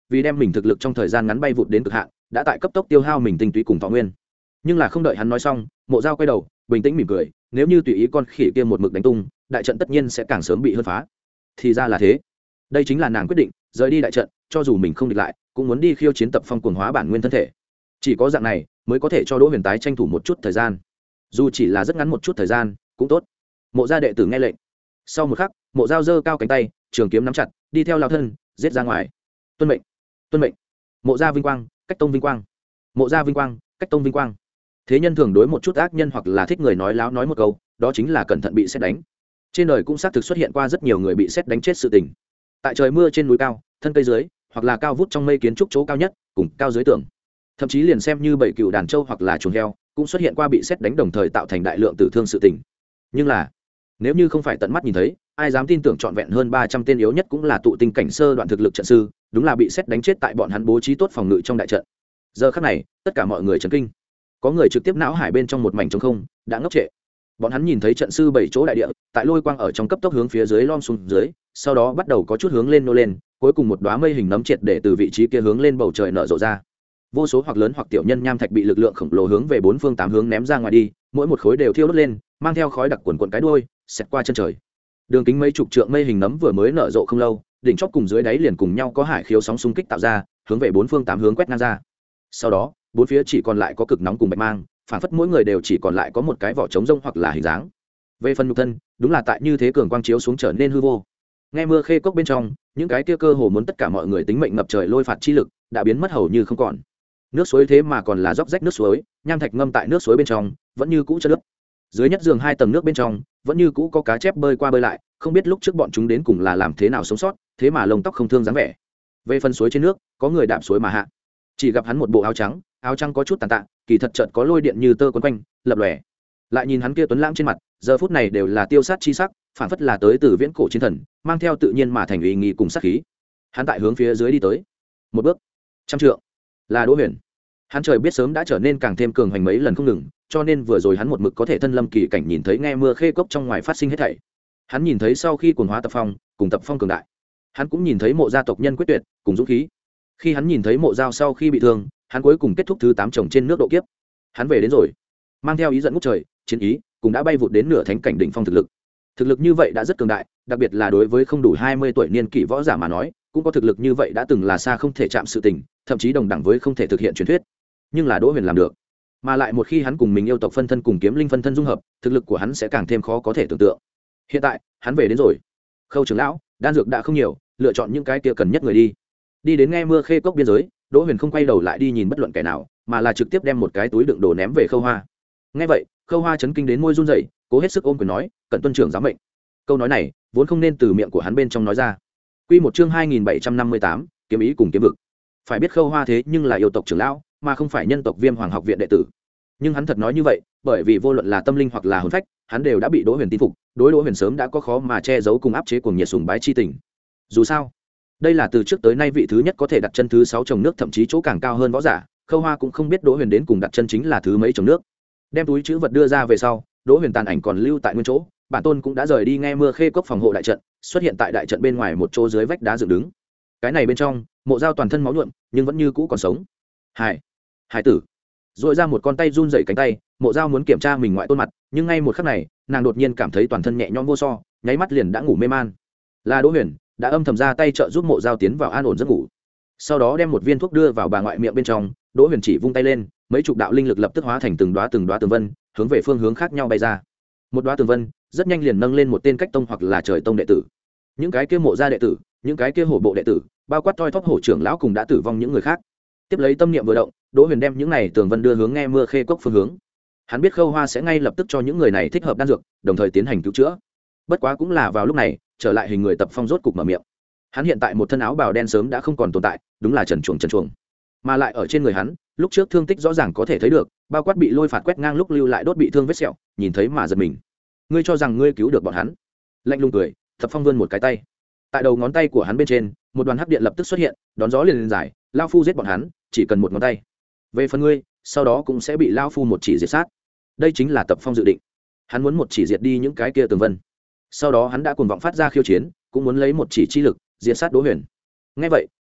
vì đem mình thực lực trong thời gian ngắn bay vụt đến cực hạn đã tại cấp tốc tiêu hao mình tinh túy cùng thọ nguyên. Nhưng là không đợi hắn nói xong, Mộ Dao quay đầu bình tĩnh mỉm cười, nếu như tùy ý con khỉ kia một mực đánh tung, đại trận tất nhiên sẽ càng sớm bị hơn phá. Thì ra là thế, đây chính là nàng quyết định rời đi đại trận, cho dù mình không địch lại cũng muốn đi khiêu chiến Tập Phong cuồng hóa bản nguyên thân thể. Chỉ có dạng này mới có thể cho Đỗ Huyền tái tranh thủ một chút thời gian, dù chỉ là rất ngắn một chút thời gian cũng tốt. Mộ gia đệ tử nghe lệnh. Sau một khắc, Mộ Dao giơ cao cánh tay, trường kiếm nắm chặt, đi theo lao thân giết ra ngoài. Tuân mệnh, tuân mệnh. Mộ gia vinh quang, cách tông vinh quang. Mộ gia vinh quang, cách tông vinh quang. Thế nhân thường đối một chút ác nhân hoặc là thích người nói láo nói một câu, đó chính là cẩn thận bị sét đánh. Trên đời cũng xác thực xuất hiện qua rất nhiều người bị sét đánh chết sự tình. Tại trời mưa trên núi cao, thân cây dưới, hoặc là cao vút trong mây kiến trúc chỗ cao nhất, cùng cao dưới tường. Thậm chí liền xem như bảy cựu đàn trâu hoặc là chuồng heo, cũng xuất hiện qua bị sét đánh đồng thời tạo thành đại lượng tử thương sự tình. Nhưng là, nếu như không phải tận mắt nhìn thấy, ai dám tin tưởng trọn vẹn hơn ba trăm tên yếu nhất cũng là tụ tinh cảnh sơ đoạn thực lực trận sư, đúng là bị sét đánh chết tại bọn hắn bố trí tốt phòng ngự trong đại trận. Giờ khắc này, tất cả mọi người chấn kinh. Có người trực tiếp não hải bên trong một mảnh trống không, đã ngốc trệ. Bọn hắn nhìn thấy trận sư bảy chỗ đại địa, tại lôi quang ở trong cấp tốc hướng phía dưới lom xuống dưới, sau đó bắt đầu có chút hướng lên nô lên, cuối cùng một đóa mây hình nấm triệt để từ vị trí kia hướng lên bầu trời nở rộ ra. Vô số hoặc lớn hoặc tiểu nhân nham thạch bị lực lượng khổng lồ hướng về bốn phương tám hướng ném ra ngoài đi, mỗi một khối đều thiêu đốt lên, mang theo khói đặc quần quần cái đuôi, xẹt qua chân trời. Đường kính mấy chục trượng mây hình nấm vừa mới nở rộ không lâu, đỉnh chóp cùng dưới đáy liền cùng nhau có hải khiếu sóng xung kích tạo ra, hướng về bốn phương tám hướng quét ngang ra. Sau đó, bốn phía chỉ còn lại có cực nóng cùng bạch mang, phản phất mỗi người đều chỉ còn lại có một cái vỏ trống rông hoặc là hình dáng. Về phần nhục thân, đúng là tại như thế cường quang chiếu xuống trở nên hư vô. Nghe mưa khê cốc bên trong, những cái kia cơ hồ muốn tất cả mọi người tính mệnh ngập trời lôi phạt chi lực đã biến mất hầu như không còn. Nước suối thế mà còn là róc rách nước suối, nham thạch ngâm tại nước suối bên trong, vẫn như cũ chất nước. Dưới nhất giường hai tầng nước bên trong, vẫn như cũ có cá chép bơi qua bơi lại, không biết lúc trước bọn chúng đến cùng là làm thế nào sống sót, thế mà lông tóc không thương dáng vẻ. Về phần suối trên nước, có người đạp suối mà hạ. Chỉ gặp hắn một bộ áo trắng, áo trắng có chút tàn tạ, kỳ thật chợt có lôi điện như tơ quấn quanh, lập lòe. Lại nhìn hắn kia tuấn lãng trên mặt, giờ phút này đều là tiêu sát chi sắc, phản phất là tới từ viễn cổ chiến thần, mang theo tự nhiên mà thành uy nghi cùng sát khí. Hắn tại hướng phía dưới đi tới, một bước, trăm trượng, là Đỗ Huyền. Hắn trời biết sớm đã trở nên càng thêm cường hành mấy lần không ngừng, cho nên vừa rồi hắn một mực có thể thân lâm kỳ cảnh nhìn thấy nghe mưa khê cốc trong ngoài phát sinh hết thảy. Hắn nhìn thấy sau khi cuồng hóa Tập Phong, cùng Tập Phong cường đại. Hắn cũng nhìn thấy Mộ gia tộc nhân quyết tuyệt, cùng dũng khí. Khi hắn nhìn thấy Mộ Dao sau khi bị thương, hắn cuối cùng kết thúc thứ tám chồng trên nước độ kiếp. Hắn về đến rồi, mang theo ý giận ngút trời, chiến ý, cũng đã bay vụt đến nửa thánh cảnh đỉnh phong thực lực. Thực lực như vậy đã rất cường đại, đặc biệt là đối với không đủ hai mươi tuổi niên kỷ võ giả mà nói, cũng có thực lực như vậy đã từng là xa không thể chạm sự tình, thậm chí đồng đẳng với không thể thực hiện truyền thuyết. Nhưng là Đỗ Huyền làm được, mà lại một khi hắn cùng mình yêu tộc phân thân cùng kiếm linh phân thân dung hợp, thực lực của hắn sẽ càng thêm khó có thể tưởng tượng. Hiện tại, hắn về đến rồi. Khâu trưởng lão, đan dược đã không nhiều, lựa chọn những cái kia cần nhất người đi. Đi đến nghe mưa khê cốc biên giới, Đỗ Huyền không quay đầu lại đi nhìn bất luận kẻ nào, mà là trực tiếp đem một cái túi đựng đồ ném về Khâu Hoa. Nghe vậy, Khâu Hoa chấn kinh đến môi run rẩy, cố hết sức ôm quyền nói, "Cẩn tuân trưởng giám mệnh." Câu nói này, vốn không nên từ miệng của hắn bên trong nói ra. Quy một chương hai nghìn bảy trăm năm mươi tám, kiếm ý cùng kiếm vực. Phải biết Khâu Hoa thế nhưng là yêu tộc trưởng lão, mà không phải nhân tộc Viêm Hoàng học viện đệ tử. Nhưng hắn thật nói như vậy, bởi vì vô luận là tâm linh hoặc là hồn phách, hắn đều đã bị Đỗ Huyền tin phục, đối Đỗ Huyền sớm đã có khó mà che giấu cùng áp chế cuồng nhiệt sùng bái chi tình. Dù sao, đây là từ trước tới nay vị thứ nhất có thể đặt chân thứ sáu chồng nước, thậm chí chỗ càng cao hơn võ giả. Khâu Hoa cũng không biết Đỗ Huyền đến cùng đặt chân chính là thứ mấy chồng nước. Đem túi trữ vật đưa ra về sau, Đỗ Huyền tàn ảnh còn lưu tại nguyên chỗ, bản tôn cũng đã rời đi nghe mưa khê cốc phòng hộ đại trận, xuất hiện tại đại trận bên ngoài một chỗ dưới vách đá dựng đứng. Cái này bên trong, Mộ Dao toàn thân máu nhuộm, nhưng vẫn như cũ còn sống. Hải, Hải tử. Rồi ra một con tay run rẩy cánh tay, Mộ Dao muốn kiểm tra mình ngoại tôn mặt, nhưng ngay một khắc này, nàng đột nhiên cảm thấy toàn thân nhẹ nhõm vô so, nháy mắt liền đã ngủ mê man. Là Đỗ Huyền đã âm thầm ra tay trợ giúp Mộ Dao tiến vào an ổn giấc ngủ. Sau đó đem một viên thuốc đưa vào bà ngoại miệng bên trong, Đỗ Huyền chỉ vung tay lên, mấy chục đạo linh lực lập tức hóa thành từng đóa từng đóa tường vân, hướng về phương hướng khác nhau bay ra. Một đóa tường vân, rất nhanh liền nâng lên một tên cách tông hoặc là trời tông đệ tử. Những cái kia Mộ gia đệ tử, những cái kia hổ bộ đệ tử, bao quát toi thóp hổ trưởng lão cùng đã tử vong những người khác. Tiếp lấy tâm niệm vừa động, Đỗ Huyền đem những này tường vân đưa hướng nghe mưa khê cốc phương hướng. Hắn biết Khâu Hoa sẽ ngay lập tức cho những người này thích hợp đan dược, đồng thời tiến hành cứu chữa. Bất quá cũng là vào lúc này, trở lại hình người Tập Phong rốt cục mở miệng. Hắn hiện tại một thân áo bào đen sớm đã không còn tồn tại, đúng là trần truồng trần truồng. Mà lại ở trên người hắn, lúc trước thương tích rõ ràng có thể thấy được, bao quát bị lôi phạt quét ngang lúc lưu lại đốt bị thương vết sẹo, nhìn thấy mà giật mình. Ngươi cho rằng ngươi cứu được bọn hắn? Lạnh lùng cười, Tập Phong vươn một cái tay. Tại đầu ngón tay của hắn bên trên, một đoàn hắc điện lập tức xuất hiện, đón gió liền lên dài, lao phu giết bọn hắn, chỉ cần một ngón tay. Về phần ngươi, sau đó cũng sẽ bị lao phu một chỉ diệt sát. Đây chính là Tập Phong dự định. Hắn muốn một chỉ diệt đi những cái kia tường vân. Sau đó hắn đã cuồng vọng phát ra khiêu chiến, cũng muốn lấy một chỉ chi lực diệt sát Đỗ Huyền. Nghe vậy,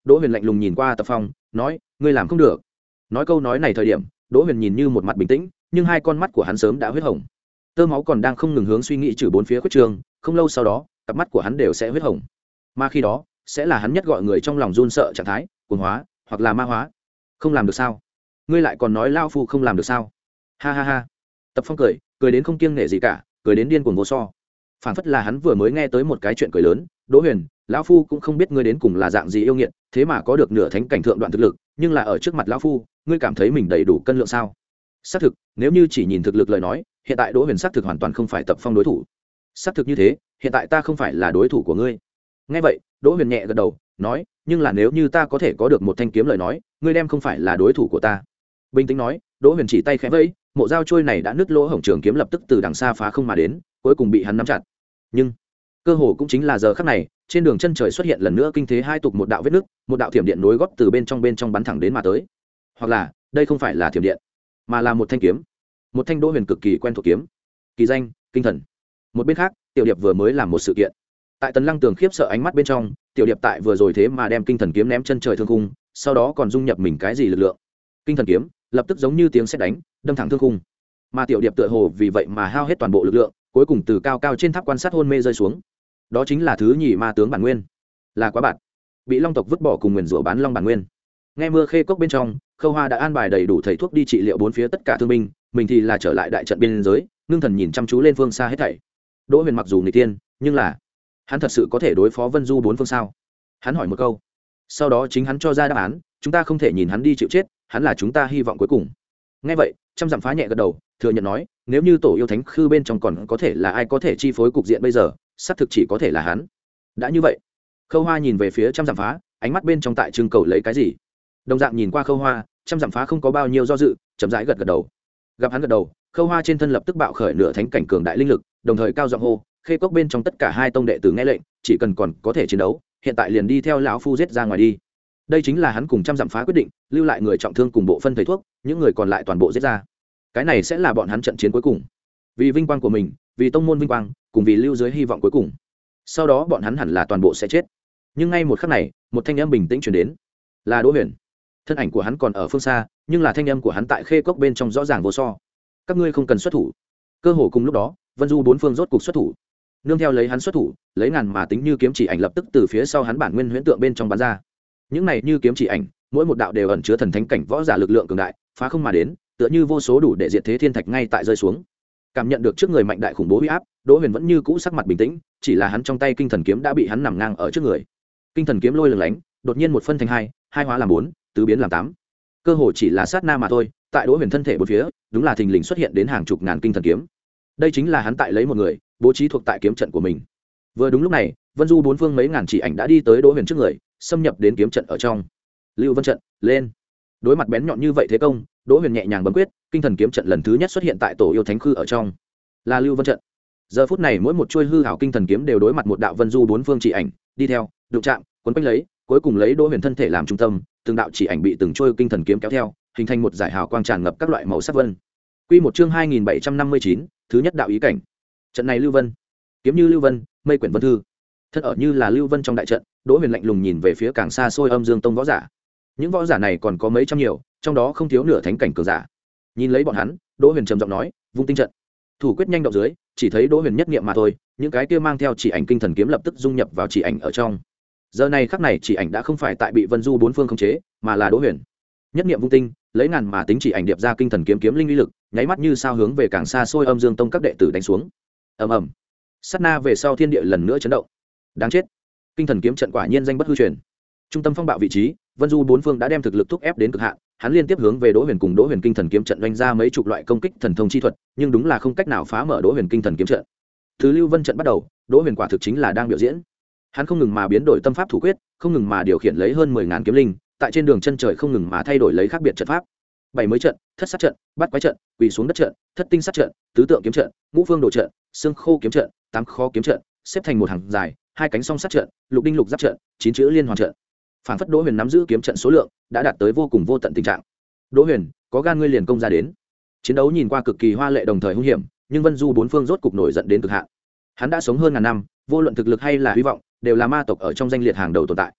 Đỗ Huyền lạnh lùng nhìn qua Tập Phong, nói, ngươi làm không được. Nói câu nói này thời điểm, Đỗ Huyền nhìn như một mặt bình tĩnh, nhưng hai con mắt của hắn sớm đã huyết hồng. Tơ máu còn đang không ngừng hướng suy nghĩ trừ bốn phía khuyết trường, không lâu sau đó, cặp mắt của hắn đều sẽ huyết hồng. Mà khi đó, sẽ là hắn nhất gọi người trong lòng run sợ trạng thái, cuồng hóa, hoặc là ma hóa. Không làm được sao? Ngươi lại còn nói lao phu không làm được sao? Ha ha ha. Tập Phong cười, cười đến không kiêng nể gì cả, cười đến điên cuồng vô so. Phản phất là hắn vừa mới nghe tới một cái chuyện cười lớn. Đỗ Huyền, lão phu cũng không biết ngươi đến cùng là dạng gì yêu nghiệt, thế mà có được nửa thánh cảnh thượng đoạn thực lực, nhưng là ở trước mặt lão phu, ngươi cảm thấy mình đầy đủ cân lượng sao? Xác thực, nếu như chỉ nhìn thực lực lời nói, hiện tại Đỗ Huyền xác thực hoàn toàn không phải Tập Phong đối thủ. Xác thực như thế, hiện tại ta không phải là đối thủ của ngươi. Nghe vậy, Đỗ Huyền nhẹ gật đầu, nói, nhưng là nếu như ta có thể có được một thanh kiếm lời nói, ngươi đem không phải là đối thủ của ta. Bình tĩnh nói, Đỗ Huyền chỉ tay khẽ vẫy, mộ dao trôi này đã nứt lỗ hổng trường kiếm lập tức từ đằng xa phá không mà đến, cuối cùng bị hắn nắm chặt. Nhưng cơ hồ cũng chính là giờ khắc này, trên đường chân trời xuất hiện lần nữa kinh thế hai tục một đạo vết nứt, một đạo thiểm điện nối gót từ bên trong bên trong bắn thẳng đến mà tới. Hoặc là, đây không phải là thiểm điện, mà là một thanh kiếm, một thanh Đỗ Huyền cực kỳ quen thuộc kiếm, kỳ danh Kinh Thần. Một bên khác, Tiểu Điệp vừa mới làm một sự kiện. Tại Tần Lăng Tường khiếp sợ ánh mắt bên trong, Tiểu Điệp tại vừa rồi thế mà đem Kinh Thần kiếm ném chân trời thương khung, sau đó còn dung nhập mình cái gì lực lượng. Kinh Thần kiếm lập tức giống như tiếng sét đánh, đâm thẳng thương khung. Mà Tiểu Điệp tựa hồ vì vậy mà hao hết toàn bộ lực lượng, cuối cùng từ cao cao trên tháp quan sát hôn mê rơi xuống. Đó chính là thứ nhì ma tướng bản nguyên, là quá bạn, bị Long tộc vứt bỏ cùng nguyền rủa bán long bản nguyên. Nghe mưa khê cốc bên trong, Khâu Hoa đã an bài đầy đủ thầy thuốc đi trị liệu bốn phía tất cả thương binh, mình thì là trở lại đại trận biên giới, ngưng thần nhìn chăm chú lên phương xa hết thảy. Đỗ Huyền mặc dù nghịch tiên, nhưng là hắn thật sự có thể đối phó Vân Du bốn phương sao? Hắn hỏi một câu, sau đó chính hắn cho ra đáp án, chúng ta không thể nhìn hắn đi chịu chết, hắn là chúng ta hy vọng cuối cùng. Nghe vậy, trăm dặm phá nhẹ gật đầu, thừa nhận nói, nếu như tổ yêu thánh khư bên trong còn có thể là ai có thể chi phối cục diện bây giờ, xác thực chỉ có thể là hắn. Đã như vậy, Khâu Hoa nhìn về phía trăm dặm phá, ánh mắt bên trong tại trưng cầu lấy cái gì. Đồng dạng nhìn qua Khâu Hoa, trăm dặm phá không có bao nhiêu do dự, chậm rãi gật gật đầu. Gặp hắn gật đầu, Khâu Hoa trên thân lập tức bạo khởi nửa thánh cảnh cường đại linh lực, đồng thời cao giọng hô, khê cốc bên trong tất cả hai tông đệ tử nghe lệnh, chỉ cần còn có thể chiến đấu, hiện tại liền đi theo lão phu giết ra ngoài đi. Đây chính là hắn cùng trăm dặm phá quyết định, lưu lại người trọng thương cùng bộ phân thầy thuốc, những người còn lại toàn bộ giết ra. Cái này sẽ là bọn hắn trận chiến cuối cùng, vì vinh quang của mình, vì tông môn vinh quang, cùng vì lưu dưới hy vọng cuối cùng. Sau đó bọn hắn hẳn là toàn bộ sẽ chết. Nhưng ngay một khắc này, một thanh âm bình tĩnh truyền đến, là Đỗ Huyền. Thân ảnh của hắn còn ở phương xa, nhưng là thanh âm của hắn tại khê cốc bên trong rõ ràng vô so. Các ngươi không cần xuất thủ. Cơ hồ cùng lúc đó, Vân Du bốn phương rốt cục xuất thủ. Nương theo lấy hắn xuất thủ, lấy ngàn mà tính như kiếm chỉ ảnh lập tức từ phía sau hắn bản nguyên huyễn tượng bên trong bắn ra. Những này như kiếm chỉ ảnh, mỗi một đạo đều ẩn chứa thần thánh cảnh võ giả lực lượng cường đại, phá không mà đến, tựa như vô số đủ để diệt thế thiên thạch ngay tại rơi xuống. Cảm nhận được trước người mạnh đại khủng bố uy áp, Đỗ Huyền vẫn như cũ sắc mặt bình tĩnh, chỉ là hắn trong tay kinh thần kiếm đã bị hắn nằm ngang ở trước người. Kinh thần kiếm lôi lừng lánh, đột nhiên một phân thành hai, hai hóa làm bốn, tứ biến làm tám. Cơ hồ chỉ là sát na mà thôi, tại Đỗ Huyền thân thể bốn phía, đúng là thình lình xuất hiện đến hàng chục ngàn kinh thần kiếm. Đây chính là hắn tại lấy một người, bố trí thuộc tại kiếm trận của mình. Vừa đúng lúc này, Vân Du bốn phương mấy ngàn chỉ ảnh đã đi tới Đỗ Huyền trước người, xâm nhập đến kiếm trận ở trong. Lưu Vân trận, lên. Đối mặt bén nhọn như vậy thế công, Đỗ Huyền nhẹ nhàng bấm quyết, kinh thần kiếm trận lần thứ nhất xuất hiện tại tổ yêu thánh khư ở trong. Là Lưu Vân trận. Giờ phút này mỗi một chuôi hư hảo kinh thần kiếm đều đối mặt một đạo Vân Du bốn phương chỉ ảnh, đi theo, đụng chạm, cuốn quanh lấy, cuối cùng lấy Đỗ Huyền thân thể làm trung tâm, từng đạo chỉ ảnh bị từng chuôi kinh thần kiếm kéo theo, hình thành một dải hào quang tràn ngập các loại màu sắc vân. Quy một chương hai nghìn bảy trăm năm mươi chín, thứ nhất đạo ý cảnh. Trận này Lưu Vân, kiếm như Lưu Vân, mây quyển vân thư. Thân ở như là Lưu Vân trong đại trận, Đỗ Huyền lạnh lùng nhìn về phía càng xa xôi Âm Dương Tông võ giả. Những võ giả này còn có mấy trăm nhiều, trong đó không thiếu nửa thánh cảnh cường giả. Nhìn lấy bọn hắn, Đỗ Huyền trầm giọng nói, vung tinh trận. Thủ quyết nhanh động dưới, chỉ thấy Đỗ Huyền nhất niệm mà thôi, những cái kia mang theo chỉ ảnh kinh thần kiếm lập tức dung nhập vào chỉ ảnh ở trong. Giờ này khắc này chỉ ảnh đã không phải tại bị Vân Du bốn phương khống chế, mà là Đỗ Huyền. Nhất niệm vung tinh, lấy ngàn mà tính chỉ ảnh điệp ra kinh thần kiếm kiếm linh uy lực, nháy mắt như sao hướng về càng xa xôi Âm Dương Tông các đệ tử đánh xuống. Ầm ầm. Sát na về sau thiên địa lần nữa chấn động. Đáng chết. Kinh thần kiếm trận quả nhiên danh bất hư truyền. Trung tâm phong bạo vị trí, Vân Du bốn phương đã đem thực lực thúc ép đến cực hạn, hắn liên tiếp hướng về Đỗ Huyền cùng Đỗ Huyền kinh thần kiếm trận đánh ra mấy chục loại công kích thần thông chi thuật, nhưng đúng là không cách nào phá mở Đỗ Huyền kinh thần kiếm trận. Từ Lưu Vân trận bắt đầu, Đỗ Huyền quả thực chính là đang biểu diễn. Hắn không ngừng mà biến đổi tâm pháp thủ quyết, không ngừng mà điều khiển lấy hơn mười ngàn kiếm linh, tại trên đường chân trời không ngừng mà thay đổi lấy khác biệt trận pháp. Bảy mới trận, thất sát trận, bát quái trận, quỳ xuống đất trận, thất tinh sát trận, tứ tượng kiếm trận, ngũ phương đồ trận, xương khô kiếm trận, tám kho kiếm trận, xếp thành một hàng dài, hai cánh song sát trận, lục đinh lục giáp trận, chín chữ liên hoàn trận. Phản phất Đỗ Huyền nắm giữ kiếm trận số lượng đã đạt tới vô cùng vô tận tình trạng. Đỗ Huyền, có gan ngươi liền công ra đến. Chiến đấu nhìn qua cực kỳ hoa lệ đồng thời hung hiểm, nhưng Vân Du bốn phương rốt cục nổi giận đến cực hạn. Hắn đã sống hơn ngàn năm, vô luận thực lực hay là hy vọng, đều là ma tộc ở trong danh liệt hàng đầu tồn tại.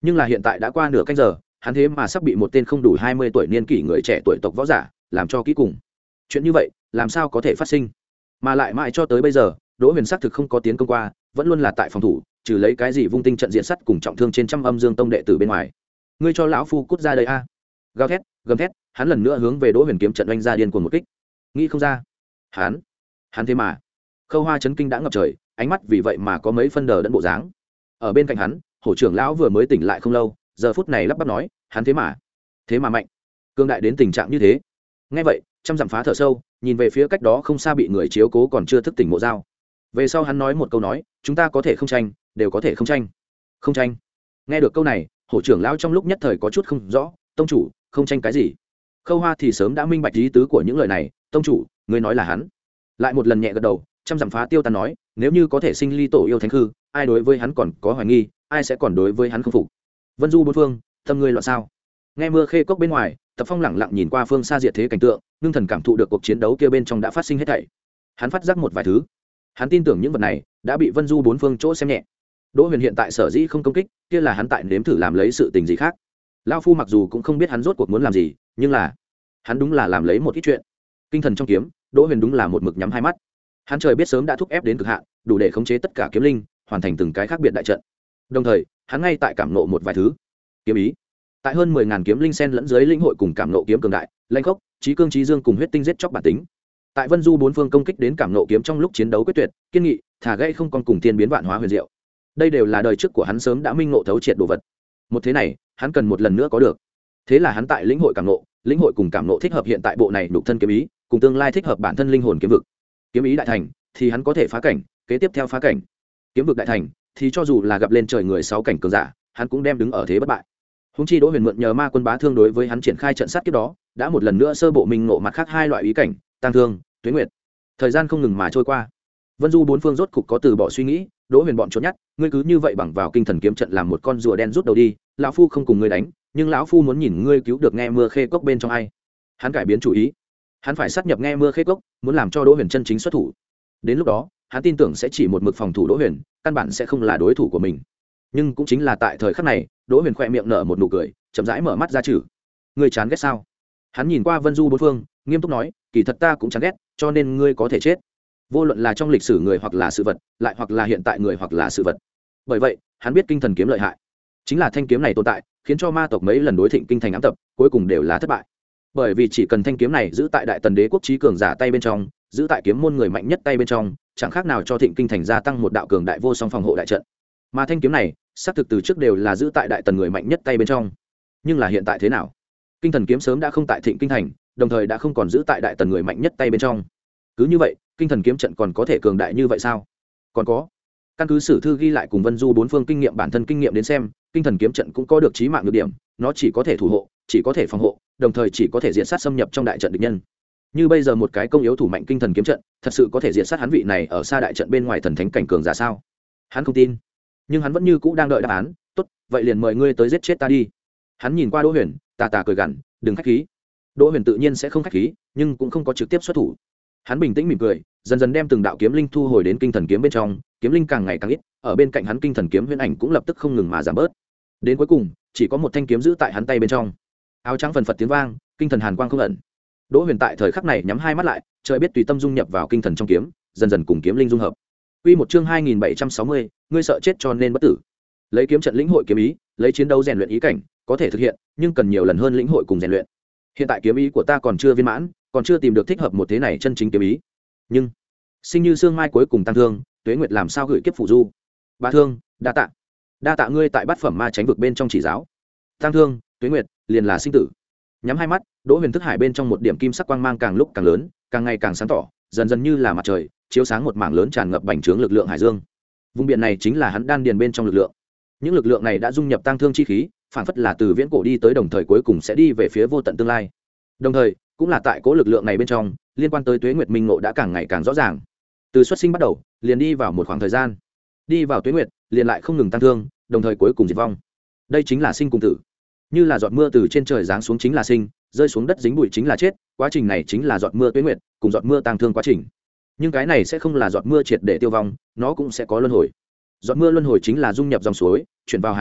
nhưng là hiện tại đã qua nửa canh giờ, hắn thế mà sắp bị một tên không đủ hai mươi tuổi niên kỷ người trẻ tuổi tộc võ giả làm cho kỹ cùng. Chuyện như vậy làm sao có thể phát sinh? Mà lại mãi cho tới bây giờ, Đỗ Huyền xác thực không có tiến công qua, vẫn luôn là tại phòng thủ, trừ lấy cái gì vung tinh trận diện sắt cùng trọng thương trên trăm âm dương tông đệ tử bên ngoài. Ngươi cho lão phu cút ra đây a! Gào thét, gầm thét, hắn lần nữa hướng về Đỗ Huyền kiếm trận oanh ra điên cuồng một kích. Nghĩ không ra, hắn, hắn thế mà. Khâu Hoa chấn kinh đã ngập trời, ánh mắt vì vậy mà có mấy phân đờ đẫn bộ dáng. Ở bên cạnh hắn, Hổ trưởng lão vừa mới tỉnh lại không lâu, giờ phút này lắp bắp nói, hắn thế mà, thế mà mạnh, cương đại đến tình trạng như thế. Nghe vậy, trăm dặm phá thở sâu, nhìn về phía cách đó không xa bị người chiếu cố còn chưa thức tỉnh Mộ Dao. Về sau hắn nói một câu nói, chúng ta có thể không tranh, đều có thể không tranh. Không tranh. Nghe được câu này, Hổ trưởng lão trong lúc nhất thời có chút không rõ, tông chủ, không tranh cái gì? Khâu Hoa thì sớm đã minh bạch ý tứ của những lời này, tông chủ, ngươi nói là hắn. Lại một lần nhẹ gật đầu, trăm dặm phá tiêu tan nói, nếu như có thể sinh ly tổ yêu thánh hư, ai đối với hắn còn có hoài nghi, ai sẽ còn đối với hắn không phục. Vân Du bốn phương, tâm ngươi loạn sao? Nghe mưa khê cốc bên ngoài, Tập Phong lẳng lặng nhìn qua phương xa diệt thế cảnh tượng, ngưng thần cảm thụ được cuộc chiến đấu kia bên trong đã phát sinh hết thảy. Hắn phát giác một vài thứ, hắn tin tưởng những vật này đã bị Vân Du bốn phương chỗ xem nhẹ. Đỗ Huyền hiện tại sở dĩ không công kích, kia là hắn tại nếm thử làm lấy sự tình gì khác. Lão phu mặc dù cũng không biết hắn rốt cuộc muốn làm gì, nhưng là hắn đúng là làm lấy một ít chuyện. Kinh thần trong kiếm, Đỗ Huyền đúng là một mực nhắm hai mắt. Hắn trời biết sớm đã thúc ép đến cực hạn, đủ để khống chế tất cả kiếm linh, hoàn thành từng cái khác biệt đại trận. Đồng thời, hắn ngay tại cảm nộ một vài thứ. Kiếm ý. Tại hơn mười ngàn kiếm linh sen lẫn dưới linh hội cùng cảm nộ kiếm cường đại, lãnh khốc, trí cương trí dương cùng huyết tinh giết chóc bản tính. Tại Vân Du bốn phương công kích đến cảm nộ kiếm trong lúc chiến đấu quyết tuyệt, kiên nghị, thả gãy không còn cùng thiên biến vạn hóa huyền diệu. Đây đều là đời trước của hắn sớm đã minh ngộ thấu triệt đồ vật. Một thế này, hắn cần một lần nữa có được. Thế là hắn tại lĩnh hội cảm nộ, lĩnh hội cùng cảm nộ thích hợp hiện tại bộ này đục thân kiếm ý, cùng tương lai thích hợp bản thân linh hồn kiếm vực. Kiếm ý đại thành, thì hắn có thể phá cảnh, kế tiếp theo phá cảnh. Kiếm vực đại thành, thì cho dù là gặp lên trời người sáu cảnh cường giả, hắn cũng đem đứng ở thế bất bại. Húng chi Đỗ Huyền mượn nhờ ma quân bá thương đối với hắn triển khai trận sát kiếp đó, đã một lần nữa sơ bộ minh ngộ mặt khác hai loại ý cảnh, tăng thương, tuyết nguyệt. Thời gian không ngừng mà trôi qua. Vân Du bốn phương rốt cục có từ bỏ suy nghĩ, Đỗ Huyền bọn trốn nhát, ngươi cứ như vậy bằng vào kinh thần kiếm trận làm một con rùa đen rút đầu đi, lão phu không cùng ngươi đánh, nhưng lão phu muốn nhìn ngươi cứu được nghe mưa khê cốc bên trong ai. Hắn cải biến chủ ý, hắn phải sát nhập nghe mưa khê cốc, muốn làm cho Đỗ Huyền chân chính xuất thủ. Đến lúc đó, hắn tin tưởng sẽ chỉ một mực phòng thủ Đỗ Huyền, căn bản sẽ không là đối thủ của mình. Nhưng cũng chính là tại thời khắc này, Đỗ Huyền khẽ miệng nở một nụ cười, chậm rãi mở mắt ra chử. Ngươi chán ghét sao? Hắn nhìn qua Vân Du bốn phương, nghiêm túc nói, kỳ thật ta cũng chán ghét, cho nên ngươi có thể chết. Vô luận là trong lịch sử người hoặc là sự vật, lại hoặc là hiện tại người hoặc là sự vật. Bởi vậy, hắn biết kinh thần kiếm lợi hại. Chính là thanh kiếm này tồn tại, khiến cho ma tộc mấy lần đối thịnh kinh thành ám tập, cuối cùng đều là thất bại. Bởi vì chỉ cần thanh kiếm này giữ tại đại tần đế quốc chí cường giả tay bên trong, giữ tại kiếm môn người mạnh nhất tay bên trong, chẳng khác nào cho thịnh kinh thành gia tăng một đạo cường đại vô song phòng hộ đại trận. Mà thanh kiếm này, xác thực từ trước đều là giữ tại đại tần người mạnh nhất tay bên trong. Nhưng là hiện tại thế nào? Kinh thần kiếm sớm đã không tại thịnh kinh thành, đồng thời đã không còn giữ tại đại tần người mạnh nhất tay bên trong. Cứ như vậy, kinh thần kiếm trận còn có thể cường đại như vậy sao? Còn có, căn cứ sử thư ghi lại cùng Vân Du bốn phương kinh nghiệm bản thân kinh nghiệm đến xem, kinh thần kiếm trận cũng có được chí mạng nhược điểm, nó chỉ có thể thủ hộ, chỉ có thể phòng hộ, đồng thời chỉ có thể diệt sát xâm nhập trong đại trận địch nhân. Như bây giờ một cái công yếu thủ mạnh kinh thần kiếm trận, thật sự có thể diệt sát hắn vị này ở xa đại trận bên ngoài thần thánh cảnh cường giả sao? Hắn không tin, nhưng hắn vẫn như cũ đang đợi đáp án. Tốt, vậy liền mời ngươi tới giết chết ta đi. Hắn nhìn qua Đỗ Huyền, tà tà cười gằn, đừng khách khí. Đỗ Huyền tự nhiên sẽ không khách khí, nhưng cũng không có trực tiếp xuất thủ. Hắn bình tĩnh mỉm cười, dần dần đem từng đạo kiếm linh thu hồi đến kinh thần kiếm bên trong, kiếm linh càng ngày càng ít, ở bên cạnh hắn kinh thần kiếm huyễn ảnh cũng lập tức không ngừng mà giảm bớt. Đến cuối cùng, chỉ có một thanh kiếm giữ tại hắn tay bên trong. Áo trắng phần phật tiếng vang, kinh thần hàn quang không ẩn. Đỗ Huyền tại thời khắc này nhắm hai mắt lại, trời biết tùy tâm dung nhập vào kinh thần trong kiếm, dần dần cùng kiếm linh dung hợp. Quy một chương hai nghìn bảy trăm sáu mươi, ngươi sợ chết cho nên bất tử. Lấy kiếm trận lĩnh hội kiếm ý, lấy chiến đấu rèn luyện ý cảnh, có thể thực hiện, nhưng cần nhiều lần hơn lĩnh hội cùng rèn luyện. Hiện tại kiếm ý của ta còn chưa viên mãn, còn chưa tìm được thích hợp một thế này chân chính kiếm ý. Nhưng sinh như xương mai cuối cùng tăng thương, tuế nguyệt làm sao gửi kiếp phụ du. Ba thương, đa tạ. Đa tạ ngươi tại bát phẩm ma tránh vực bên trong chỉ giáo. Tăng thương, tuế nguyệt, liền là sinh tử. Nhắm hai mắt, Đỗ Huyền thức hải bên trong một điểm kim sắc quang mang càng lúc càng lớn, càng ngày càng sáng tỏ, dần dần như là mặt trời, chiếu sáng một mảng lớn tràn ngập bành trướng lực lượng hải dương. Vùng biển này chính là hắn đan điền bên trong lực lượng. Những lực lượng này đã dung nhập tăng thương chi khí, phản phất là từ viễn cổ đi tới đồng thời cuối cùng sẽ đi về phía vô tận tương lai. Đồng thời, cũng là tại cố lực lượng này bên trong, liên quan tới tuế nguyệt minh ngộ đã càng ngày càng rõ ràng. Từ xuất sinh bắt đầu, liền đi vào một khoảng thời gian, đi vào tuế nguyệt, liền lại không ngừng tăng thương, đồng thời cuối cùng diệt vong. Đây chính là sinh cùng tử. Như là giọt mưa từ trên trời giáng xuống chính là sinh, rơi xuống đất dính bụi chính là chết, quá trình này chính là giọt mưa tuế nguyệt, cùng giọt mưa tăng thương quá trình. Nhưng cái này sẽ không là giọt mưa triệt để tiêu vong, nó cũng sẽ có luân hồi. Giọt mưa luân hồi chính là dung nhập dòng suối, chuyển vào hải hà,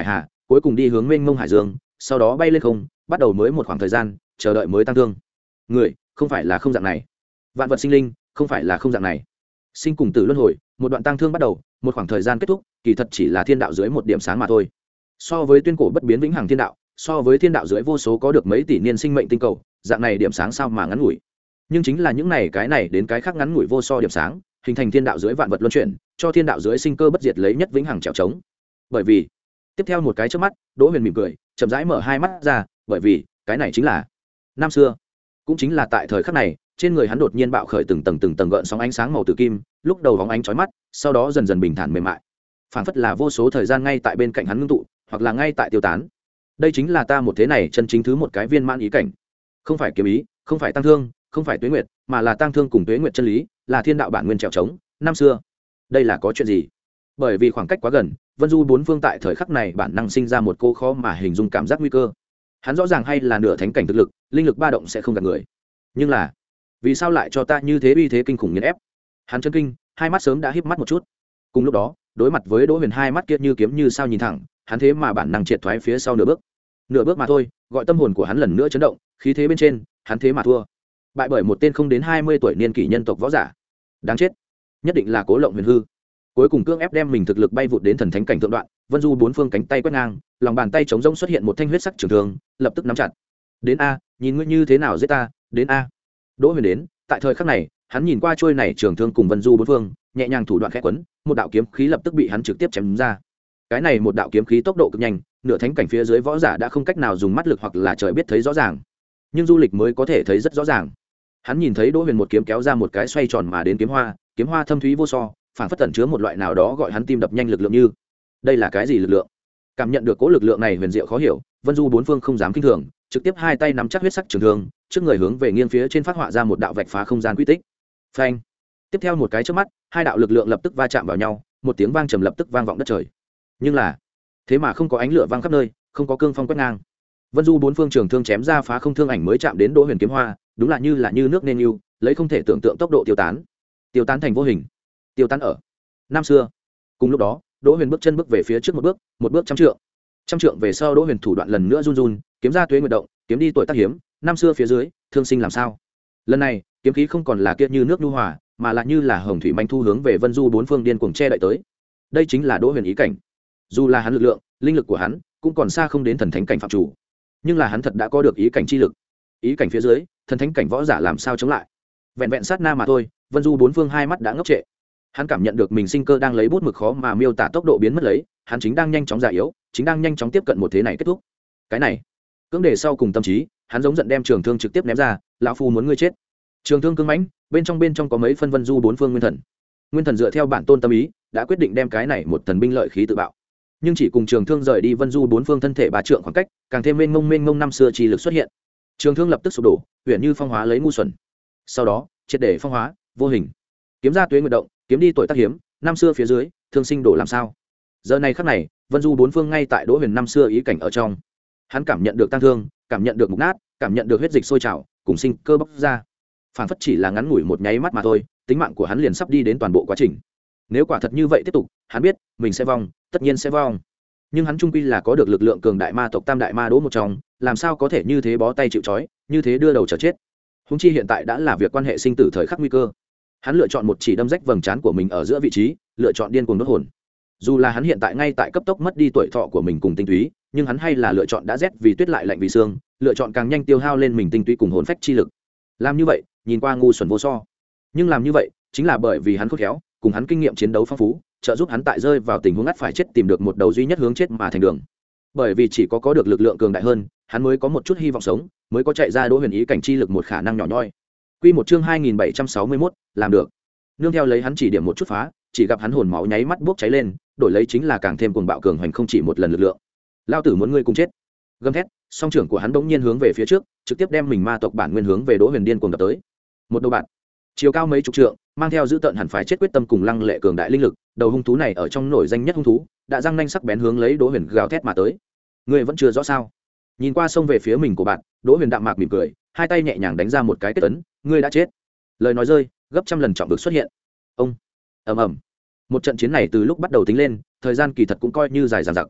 cuối cùng đi hướng mênh mông hải dương, sau đó bay lên không, bắt đầu mới một khoảng thời gian chờ đợi mới tăng thương. Người không phải là không dạng này, vạn vật sinh linh không phải là không dạng này. Sinh cùng tử luân hồi, một đoạn tăng thương bắt đầu, một khoảng thời gian kết thúc, kỳ thật chỉ là thiên đạo dưới một điểm sáng mà thôi. So với tuyên cổ bất biến vĩnh hằng thiên đạo, so với thiên đạo dưới vô số có được mấy tỷ niên sinh mệnh tinh cầu, dạng này điểm sáng sao mà ngắn ngủi. Nhưng chính là những này cái này đến cái khác ngắn ngủi vô so điểm sáng, hình thành thiên đạo dưới vạn vật luân chuyển, cho thiên đạo dưới sinh cơ bất diệt lấy nhất vĩnh hằng trèo trống. Bởi vì tiếp theo một cái trước mắt, Đỗ Huyền mỉm cười, chậm rãi mở hai mắt ra, bởi vì cái này chính là năm xưa. Cũng chính là tại thời khắc này, trên người hắn đột nhiên bạo khởi từng tầng từng tầng gợn sóng ánh sáng màu tử kim, lúc đầu vóng ánh chói mắt, sau đó dần dần bình thản mềm mại, phảng phất là vô số thời gian ngay tại bên cạnh hắn ngưng tụ, hoặc là ngay tại tiêu tán. Đây chính là ta một thế này chân chính thứ một cái viên mãn ý cảnh, không phải kiếm ý, không phải tăng thương, không phải tuế nguyệt, mà là tăng thương cùng tuế nguyệt chân lý, là thiên đạo bản nguyên trèo trống. Năm xưa, đây là có chuyện gì? Bởi vì khoảng cách quá gần, Vân Du bốn phương tại thời khắc này bản năng sinh ra một cô khó mà hình dung cảm giác nguy cơ. Hắn rõ ràng hay là nửa thánh cảnh thực lực, linh lực ba động sẽ không gạt người, nhưng là vì sao lại cho ta như thế uy thế kinh khủng nghiền ép? Hắn chân kinh, hai mắt sớm đã híp mắt một chút. Cùng lúc đó, đối mặt với Đỗ Huyền hai mắt kia như kiếm như sao nhìn thẳng, hắn thế mà bản năng triệt thoái phía sau nửa bước. Nửa bước mà thôi, gọi tâm hồn của hắn lần nữa chấn động, khí thế bên trên, hắn thế mà thua. Bại bởi một tên không đến hai mươi tuổi niên kỷ nhân tộc võ giả. Đáng chết, nhất định là Cố Lộng Huyền hư. Cuối cùng cưỡng ép đem mình thực lực bay vụt đến thần thánh cảnh thượng đoạn, Vân Du bốn phương cánh tay quét ngang, lòng bàn tay trống rỗng xuất hiện một thanh huyết sắc trường thương, lập tức nắm chặt. Đến a, nhìn ngươi như thế nào giết ta, đến a. Đỗ Huyền đến, tại thời khắc này, hắn nhìn qua trôi này trường thương cùng Vân Du bốn phương, nhẹ nhàng thủ đoạn khẽ quấn, một đạo kiếm khí lập tức bị hắn trực tiếp chém ra. Cái này một đạo kiếm khí tốc độ cực nhanh, nửa thánh cảnh phía dưới võ giả đã không cách nào dùng mắt lực hoặc là trời biết thấy rõ ràng, nhưng du lịch mới có thể thấy rất rõ ràng. Hắn nhìn thấy Đỗ Huyền một kiếm kéo ra một cái xoay tròn mà đến kiếm hoa, kiếm hoa thâm thúy vô so, phản phất tẩn chứa một loại nào đó gọi hắn tim đập nhanh lực lượng như. Đây là cái gì lực lượng? Cảm nhận được cố lực lượng này huyền diệu khó hiểu, Vân Du bốn phương không dám kinh thường, trực tiếp hai tay nắm chắc huyết sắc trường thương, trước người hướng về nghiêng phía trên phát họa ra một đạo vạch phá không gian quy tích. Phanh! Tiếp theo một cái chớp mắt, hai đạo lực lượng lập tức va chạm vào nhau, một tiếng vang trầm lập tức vang vọng đất trời. Nhưng là, thế mà không có ánh lửa vang khắp nơi, không có cương phong quét ngang. Vân Du bốn phương trường thương chém ra phá không thương ảnh mới chạm đến Đỗ Huyền kiếm hoa, đúng là như là như nước nên lưu, lấy không thể tưởng tượng tốc độ tiêu tán. Tiêu tán thành vô hình. Tiêu tán ở năm xưa. Cùng lúc đó, Đỗ Huyền bước chân bước về phía trước một bước, một bước trăm trượng. Trăm trượng về sau, Đỗ Huyền thủ đoạn lần nữa run run, kiếm ra tuế nguyệt động, kiếm đi tuổi tác hiếm, năm xưa phía dưới, thương sinh làm sao? Lần này, kiếm khí không còn là kia như nước nhu hòa, mà là như là hồng thủy manh thu hướng về Vân Du bốn phương điên cuồng che đậy tới. Đây chính là Đỗ Huyền ý cảnh. Dù là hắn lực lượng, linh lực của hắn cũng còn xa không đến thần thánh cảnh phạm chủ, nhưng là hắn thật đã có được ý cảnh chi lực. Ý cảnh phía dưới, thần thánh cảnh võ giả làm sao chống lại? Vẹn vẹn sát na mà thôi, Vân Du bốn phương hai mắt đã ngốc trệ. Hắn cảm nhận được mình sinh cơ đang lấy bút mực khó mà miêu tả tốc độ biến mất lấy, hắn chính đang nhanh chóng già yếu, chính đang nhanh chóng tiếp cận một thế này kết thúc. Cái này, cưỡng để sau cùng tâm trí, hắn giống giận đem trường thương trực tiếp ném ra, lão phu muốn ngươi chết. Trường thương cứng mãnh, bên trong bên trong có mấy phân Vân Du bốn phương nguyên thần. Nguyên thần dựa theo bản tôn tâm ý, đã quyết định đem cái này một thần binh lợi khí tự bạo. Nhưng chỉ cùng trường thương rời đi Vân Du bốn phương thân thể ba trượng khoảng cách, càng thêm mênh mông mênh mông năm xưa chi lực xuất hiện. Trường thương lập tức sụp đổ, huyền như phong hóa lấy ngu xuẩn. Sau đó, triệt để phong hóa, vô hình. Kiếm ra tuế nguyệt động, kiếm đi tuổi tác hiếm, năm xưa phía dưới, thương sinh đổ làm sao? Giờ này khắc này, Vân Du bốn phương ngay tại Đỗ Huyền năm xưa ý cảnh ở trong. Hắn cảm nhận được tăng thương, cảm nhận được mục nát, cảm nhận được huyết dịch sôi trào, cùng sinh cơ bốc ra. Phản phất chỉ là ngắn ngủi một nháy mắt mà thôi, tính mạng của hắn liền sắp đi đến toàn bộ quá trình. Nếu quả thật như vậy tiếp tục, hắn biết, mình sẽ vong, tất nhiên sẽ vong. Nhưng hắn trung quy là có được lực lượng cường đại ma tộc Tam đại ma đỗ một trong, làm sao có thể như thế bó tay chịu trói, như thế đưa đầu chờ chết. Huống chi hiện tại đã là việc quan hệ sinh tử thời khắc nguy cơ. Hắn lựa chọn một chỉ đâm rách vầng trán của mình ở giữa vị trí, lựa chọn điên cuồng đốt hồn. Dù là hắn hiện tại ngay tại cấp tốc mất đi tuổi thọ của mình cùng tinh túy, nhưng hắn hay là lựa chọn đã rét vì tuyết lại lạnh vì xương, lựa chọn càng nhanh tiêu hao lên mình tinh túy cùng hồn phách chi lực. Làm như vậy, nhìn qua ngu xuẩn vô so, nhưng làm như vậy chính là bởi vì hắn khôn khéo, cùng hắn kinh nghiệm chiến đấu phong phú, trợ giúp hắn tại rơi vào tình huống ngắt phải chết tìm được một đầu duy nhất hướng chết mà thành đường. Bởi vì chỉ có có được lực lượng cường đại hơn, hắn mới có một chút hy vọng sống, mới có chạy ra Đỗ Huyền ý cảnh chi lực một khả năng nhỏ nhoi. Quy một chương hai nghìn bảy trăm sáu mươi mốt, làm được. Nương theo lấy hắn chỉ điểm một chút phá, chỉ gặp hắn hồn máu nháy mắt bốc cháy lên, đổi lấy chính là càng thêm cuồng bạo cường hoành không chỉ một lần lực lượng. Lao tử muốn ngươi cùng chết. Gầm thét, song trưởng của hắn bỗng nhiên hướng về phía trước, trực tiếp đem mình ma tộc bản nguyên hướng về Đỗ Huyền điên cuồng đập tới. Một đầu bạn, chiều cao mấy chục trượng, mang theo dữ tợn hẳn phải chết quyết tâm cùng lăng lệ cường đại linh lực, đầu hung thú này ở trong nổi danh nhất hung thú, đã răng nanh sắc bén hướng lấy Đỗ Huyền gào thét mà tới. Ngươi vẫn chưa rõ sao? Nhìn qua sông về phía mình của bạn, Đỗ Huyền đạm mạc mỉm cười, hai tay nhẹ nhàng đánh ra một cái kết ấn, ngươi đã chết. Lời nói rơi, gấp trăm lần trọng vực xuất hiện. Ông, ầm ầm. Một trận chiến này từ lúc bắt đầu tính lên, thời gian kỳ thật cũng coi như dài dằng dặc.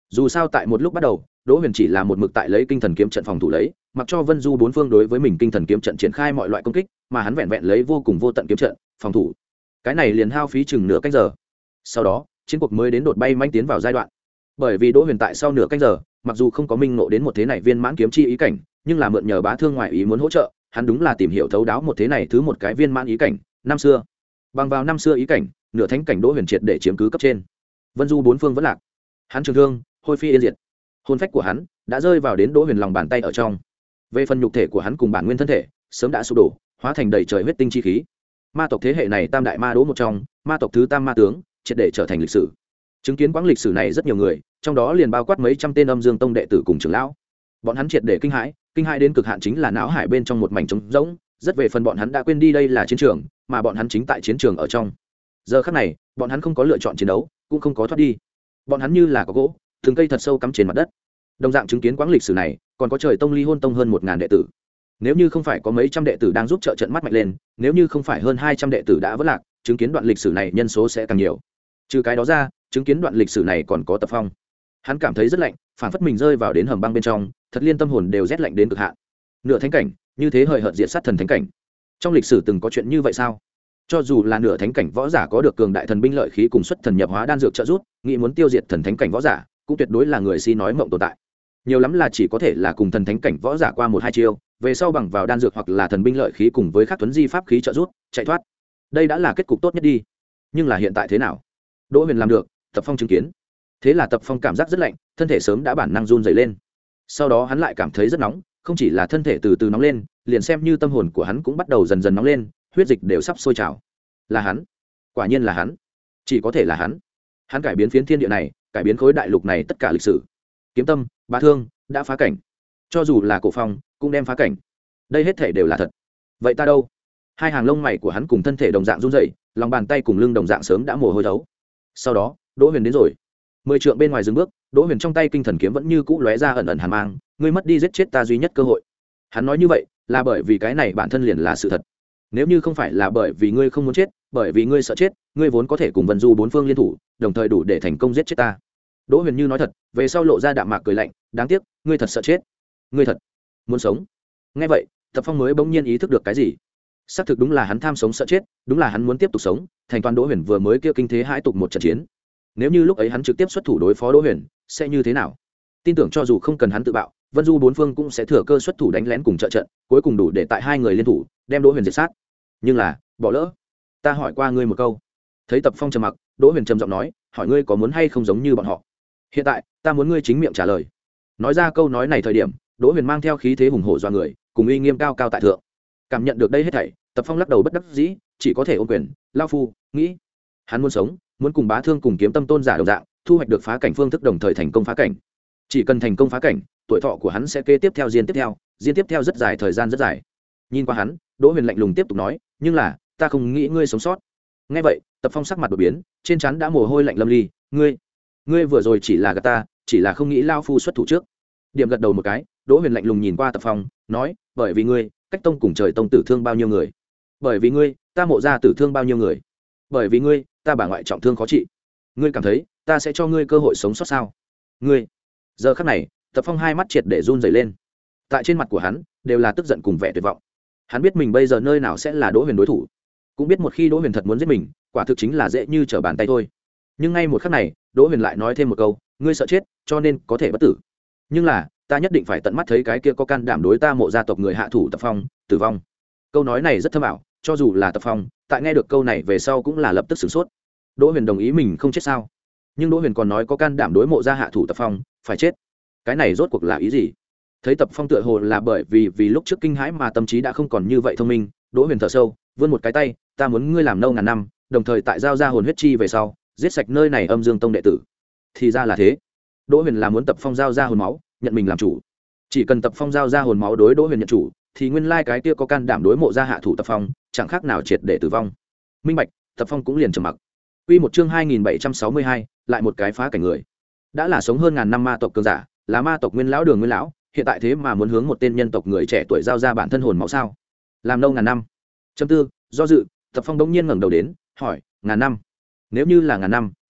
dù sao tại một lúc bắt đầu đỗ huyền chỉ là một mực tại lấy kinh thần kiếm trận phòng thủ lấy, mặc cho vân du bốn phương đối với mình kinh thần kiếm trận triển khai mọi loại công kích, mà hắn vẹn vẹn lấy vô cùng vô tận kiếm trận phòng thủ. Cái này liền hao phí chừng nửa canh giờ. Sau đó chiến cuộc mới đến đột bay manh tiến vào giai đoạn. Bởi vì đỗ huyền tại sau nửa canh giờ mặc dù không có minh ngộ đến một thế này viên mãn kiếm chi ý cảnh, nhưng là mượn nhờ bá thương ngoại ý muốn hỗ trợ, hắn đúng là tìm hiểu thấu đáo một thế này thứ một cái viên mãn ý cảnh năm xưa. Bằng vào năm xưa ý cảnh, nửa thánh cảnh đỗ huyền triệt để chiếm cứ cấp trên. Vân du bốn phương vẫn lạc, hắn trường thương hôi phi yên diệt, hồn phách của hắn đã rơi vào đến đỗ huyền lòng bàn tay ở trong. Về phần nhục thể của hắn cùng bản nguyên thân thể sớm đã sụp đổ, hóa thành đầy trời huyết tinh chi khí. Ma tộc thế hệ này tam đại ma đỗ một trong, ma tộc thứ tam ma tướng, triệt để trở thành lịch sử. Chứng kiến quãng lịch sử này rất nhiều người, trong đó liền bao quát mấy trăm tên âm dương tông đệ tử cùng trưởng lão. Bọn hắn triệt để kinh hãi, kinh hãi đến cực hạn chính là não hải bên trong một mảnh trống rỗng, rất về phần bọn hắn đã quên đi đây là chiến trường, mà bọn hắn chính tại chiến trường ở trong. Giờ khắc này, bọn hắn không có lựa chọn chiến đấu, cũng không có thoát đi. Bọn hắn như là có gỗ, từng cây thật sâu cắm trên mặt đất. Đồng dạng chứng kiến quãng lịch sử này, còn có trời tông ly hôn tông hơn một ngàn đệ tử. Nếu như không phải có mấy trăm đệ tử đang giúp trợ trận mắt mạnh lên, nếu như không phải hơn hai trăm đệ tử đã vỡ lạc, chứng kiến đoạn lịch sử này nhân số sẽ càng nhiều. Trừ cái đó ra, chứng kiến đoạn lịch sử này còn có Tập Phong. Hắn cảm thấy rất lạnh, phản phất mình rơi vào đến hầm băng bên trong, thật liên tâm hồn đều rét lạnh đến cực hạn. Nửa thánh cảnh, như thế hời hợt diệt sát thần thánh cảnh. Trong lịch sử từng có chuyện như vậy sao? Cho dù là nửa thánh cảnh võ giả có được cường đại thần binh lợi khí cùng xuất thần nhập hóa đan dược trợ giúp, nghĩ muốn tiêu diệt thần thánh cảnh võ giả, cũng tuyệt đối là người si nói mộng tồn tại. Nhiều lắm là chỉ có thể là cùng thần thánh cảnh võ giả qua một hai chiêu, về sau bằng vào đan dược hoặc là thần binh lợi khí cùng với các tuấn di pháp khí trợ giúp, chạy thoát. Đây đã là kết cục tốt nhất đi. Nhưng là hiện tại thế nào? Đỗ Huyền làm được, Tập Phong chứng kiến. Thế là Tập Phong cảm giác rất lạnh, thân thể sớm đã bản năng run rẩy lên. Sau đó hắn lại cảm thấy rất nóng, không chỉ là thân thể từ từ nóng lên, liền xem như tâm hồn của hắn cũng bắt đầu dần dần nóng lên, huyết dịch đều sắp sôi trào. Là hắn, quả nhiên là hắn, chỉ có thể là hắn. Hắn cải biến phiến thiên địa này, cải biến khối đại lục này tất cả lịch sử. Kiếm tâm, bá thương đã phá cảnh, cho dù là Cổ Phong cũng đem phá cảnh. Đây hết thể đều là thật. Vậy ta đâu? Hai hàng lông mày của hắn cùng thân thể đồng dạng run rẩy, lòng bàn tay cùng lưng đồng dạng sớm đã mồ hôi thấu. Sau đó, Đỗ Huyền đến rồi. Mười trượng bên ngoài dừng bước, Đỗ Huyền trong tay kinh thần kiếm vẫn như cũ lóe ra ẩn ẩn hàn mang, ngươi mất đi giết chết ta duy nhất cơ hội. Hắn nói như vậy, là bởi vì cái này bản thân liền là sự thật. Nếu như không phải là bởi vì ngươi không muốn chết, bởi vì ngươi sợ chết, ngươi vốn có thể cùng Vân Du bốn phương liên thủ, đồng thời đủ để thành công giết chết ta. Đỗ Huyền như nói thật, về sau lộ ra đạm mạc cười lạnh, đáng tiếc, ngươi thật sợ chết. Ngươi thật muốn sống. Nghe vậy, Tập Phong mới bỗng nhiên ý thức được cái gì. Xác thực đúng là hắn tham sống sợ chết, đúng là hắn muốn tiếp tục sống, thành toàn Đỗ Huyền vừa mới kia kinh thế hãi tục một trận chiến. Nếu như lúc ấy hắn trực tiếp xuất thủ đối phó Đỗ Huyền, sẽ như thế nào? Tin tưởng cho dù không cần hắn tự bạo, Vân Du bốn phương cũng sẽ thừa cơ xuất thủ đánh lén cùng trợ trận, cuối cùng đủ để tại hai người liên thủ, đem Đỗ Huyền diệt sát. Nhưng là, bỏ lỡ. Ta hỏi qua ngươi một câu. Thấy Tập Phong trầm mặc, Đỗ Huyền trầm giọng nói, hỏi ngươi có muốn hay không giống như bọn họ. Hiện tại, ta muốn ngươi chính miệng trả lời. Nói ra câu nói này thời điểm, Đỗ Huyền mang theo khí thế hùng hổ doa người, cùng uy nghiêm cao cao tại thượng. Cảm nhận được đây hết thảy, Tập Phong lắc đầu bất đắc dĩ, chỉ có thể ôm quyền, lao phu, nghĩ. Hắn muốn sống, muốn cùng bá thương cùng kiếm tâm tôn giả đồng dạng, thu hoạch được phá cảnh phương thức đồng thời thành công phá cảnh. Chỉ cần thành công phá cảnh, tuổi thọ của hắn sẽ kế tiếp theo diên tiếp theo, diên tiếp theo rất dài thời gian rất dài. Nhìn qua hắn, Đỗ Huyền lạnh lùng tiếp tục nói, nhưng là, ta không nghĩ ngươi sống sót. Nghe vậy, Tập Phong sắc mặt đột biến, trên trán đã mồ hôi lạnh lâm ly, ngươi, ngươi vừa rồi chỉ là gạt ta, chỉ là không nghĩ lao phu xuất thủ trước. Điểm gật đầu một cái, Đỗ Huyền lạnh lùng nhìn qua Tập Phong, nói, bởi vì ngươi, cách tông cùng trời tông tử thương bao nhiêu người, bởi vì ngươi, ta mộ gia tử thương bao nhiêu người, bởi vì ngươi, ta bà ngoại trọng thương khó trị, ngươi cảm thấy ta sẽ cho ngươi cơ hội sống sót sao? Ngươi. Giờ khắc này, Tập Phong hai mắt triệt để run rẩy lên, tại trên mặt của hắn đều là tức giận cùng vẻ tuyệt vọng. Hắn biết mình bây giờ nơi nào sẽ là Đỗ Huyền đối thủ, cũng biết một khi Đỗ Huyền thật muốn giết mình, quả thực chính là dễ như trở bàn tay thôi. Nhưng ngay một khắc này, Đỗ Huyền lại nói thêm một câu, ngươi sợ chết, cho nên có thể bất tử. Nhưng là, ta nhất định phải tận mắt thấy cái kia có can đảm đối ta mộ gia tộc người hạ thủ Tập Phong tử vong. Câu nói này rất thâm ảo, cho dù là Tập Phong, tại nghe được câu này về sau cũng là lập tức sửng sốt. Đỗ Huyền đồng ý mình không chết sao? Nhưng Đỗ Huyền còn nói có can đảm đối mộ gia hạ thủ Tập Phong, phải chết. Cái này rốt cuộc là ý gì? Thấy Tập Phong tựa hồ là bởi vì vì lúc trước kinh hãi mà tâm trí đã không còn như vậy thông minh, Đỗ Huyền thở sâu, vươn một cái tay, ta muốn ngươi làm nâu ngàn năm, đồng thời tại giao ra hồn huyết chi về sau, giết sạch nơi này âm dương tông đệ tử. Thì ra là thế. Đỗ Huyền là muốn Tập Phong giao ra hồn máu, nhận mình làm chủ. Chỉ cần Tập Phong giao ra hồn máu đối Đỗ Huyền nhận chủ, thì nguyên lai cái kia có can đảm đối mộ gia hạ thủ Tập Phong, chẳng khác nào triệt để tử vong. Minh bạch, Tập Phong cũng liền trầm mặc. Quy một chương hai nghìn bảy trăm sáu mươi hai, lại một cái phá cảnh người. Đã là sống hơn ngàn năm ma tộc cường giả, là ma tộc nguyên lão Đường Nguyên lão, hiện tại thế mà muốn hướng một tên nhân tộc người trẻ tuổi giao ra bản thân hồn máu sao? Làm lâu ngàn năm. Châm tư, do dự, Tập Phong đống nhiên ngẩng đầu đến, hỏi, ngàn năm? Nếu như là ngàn năm,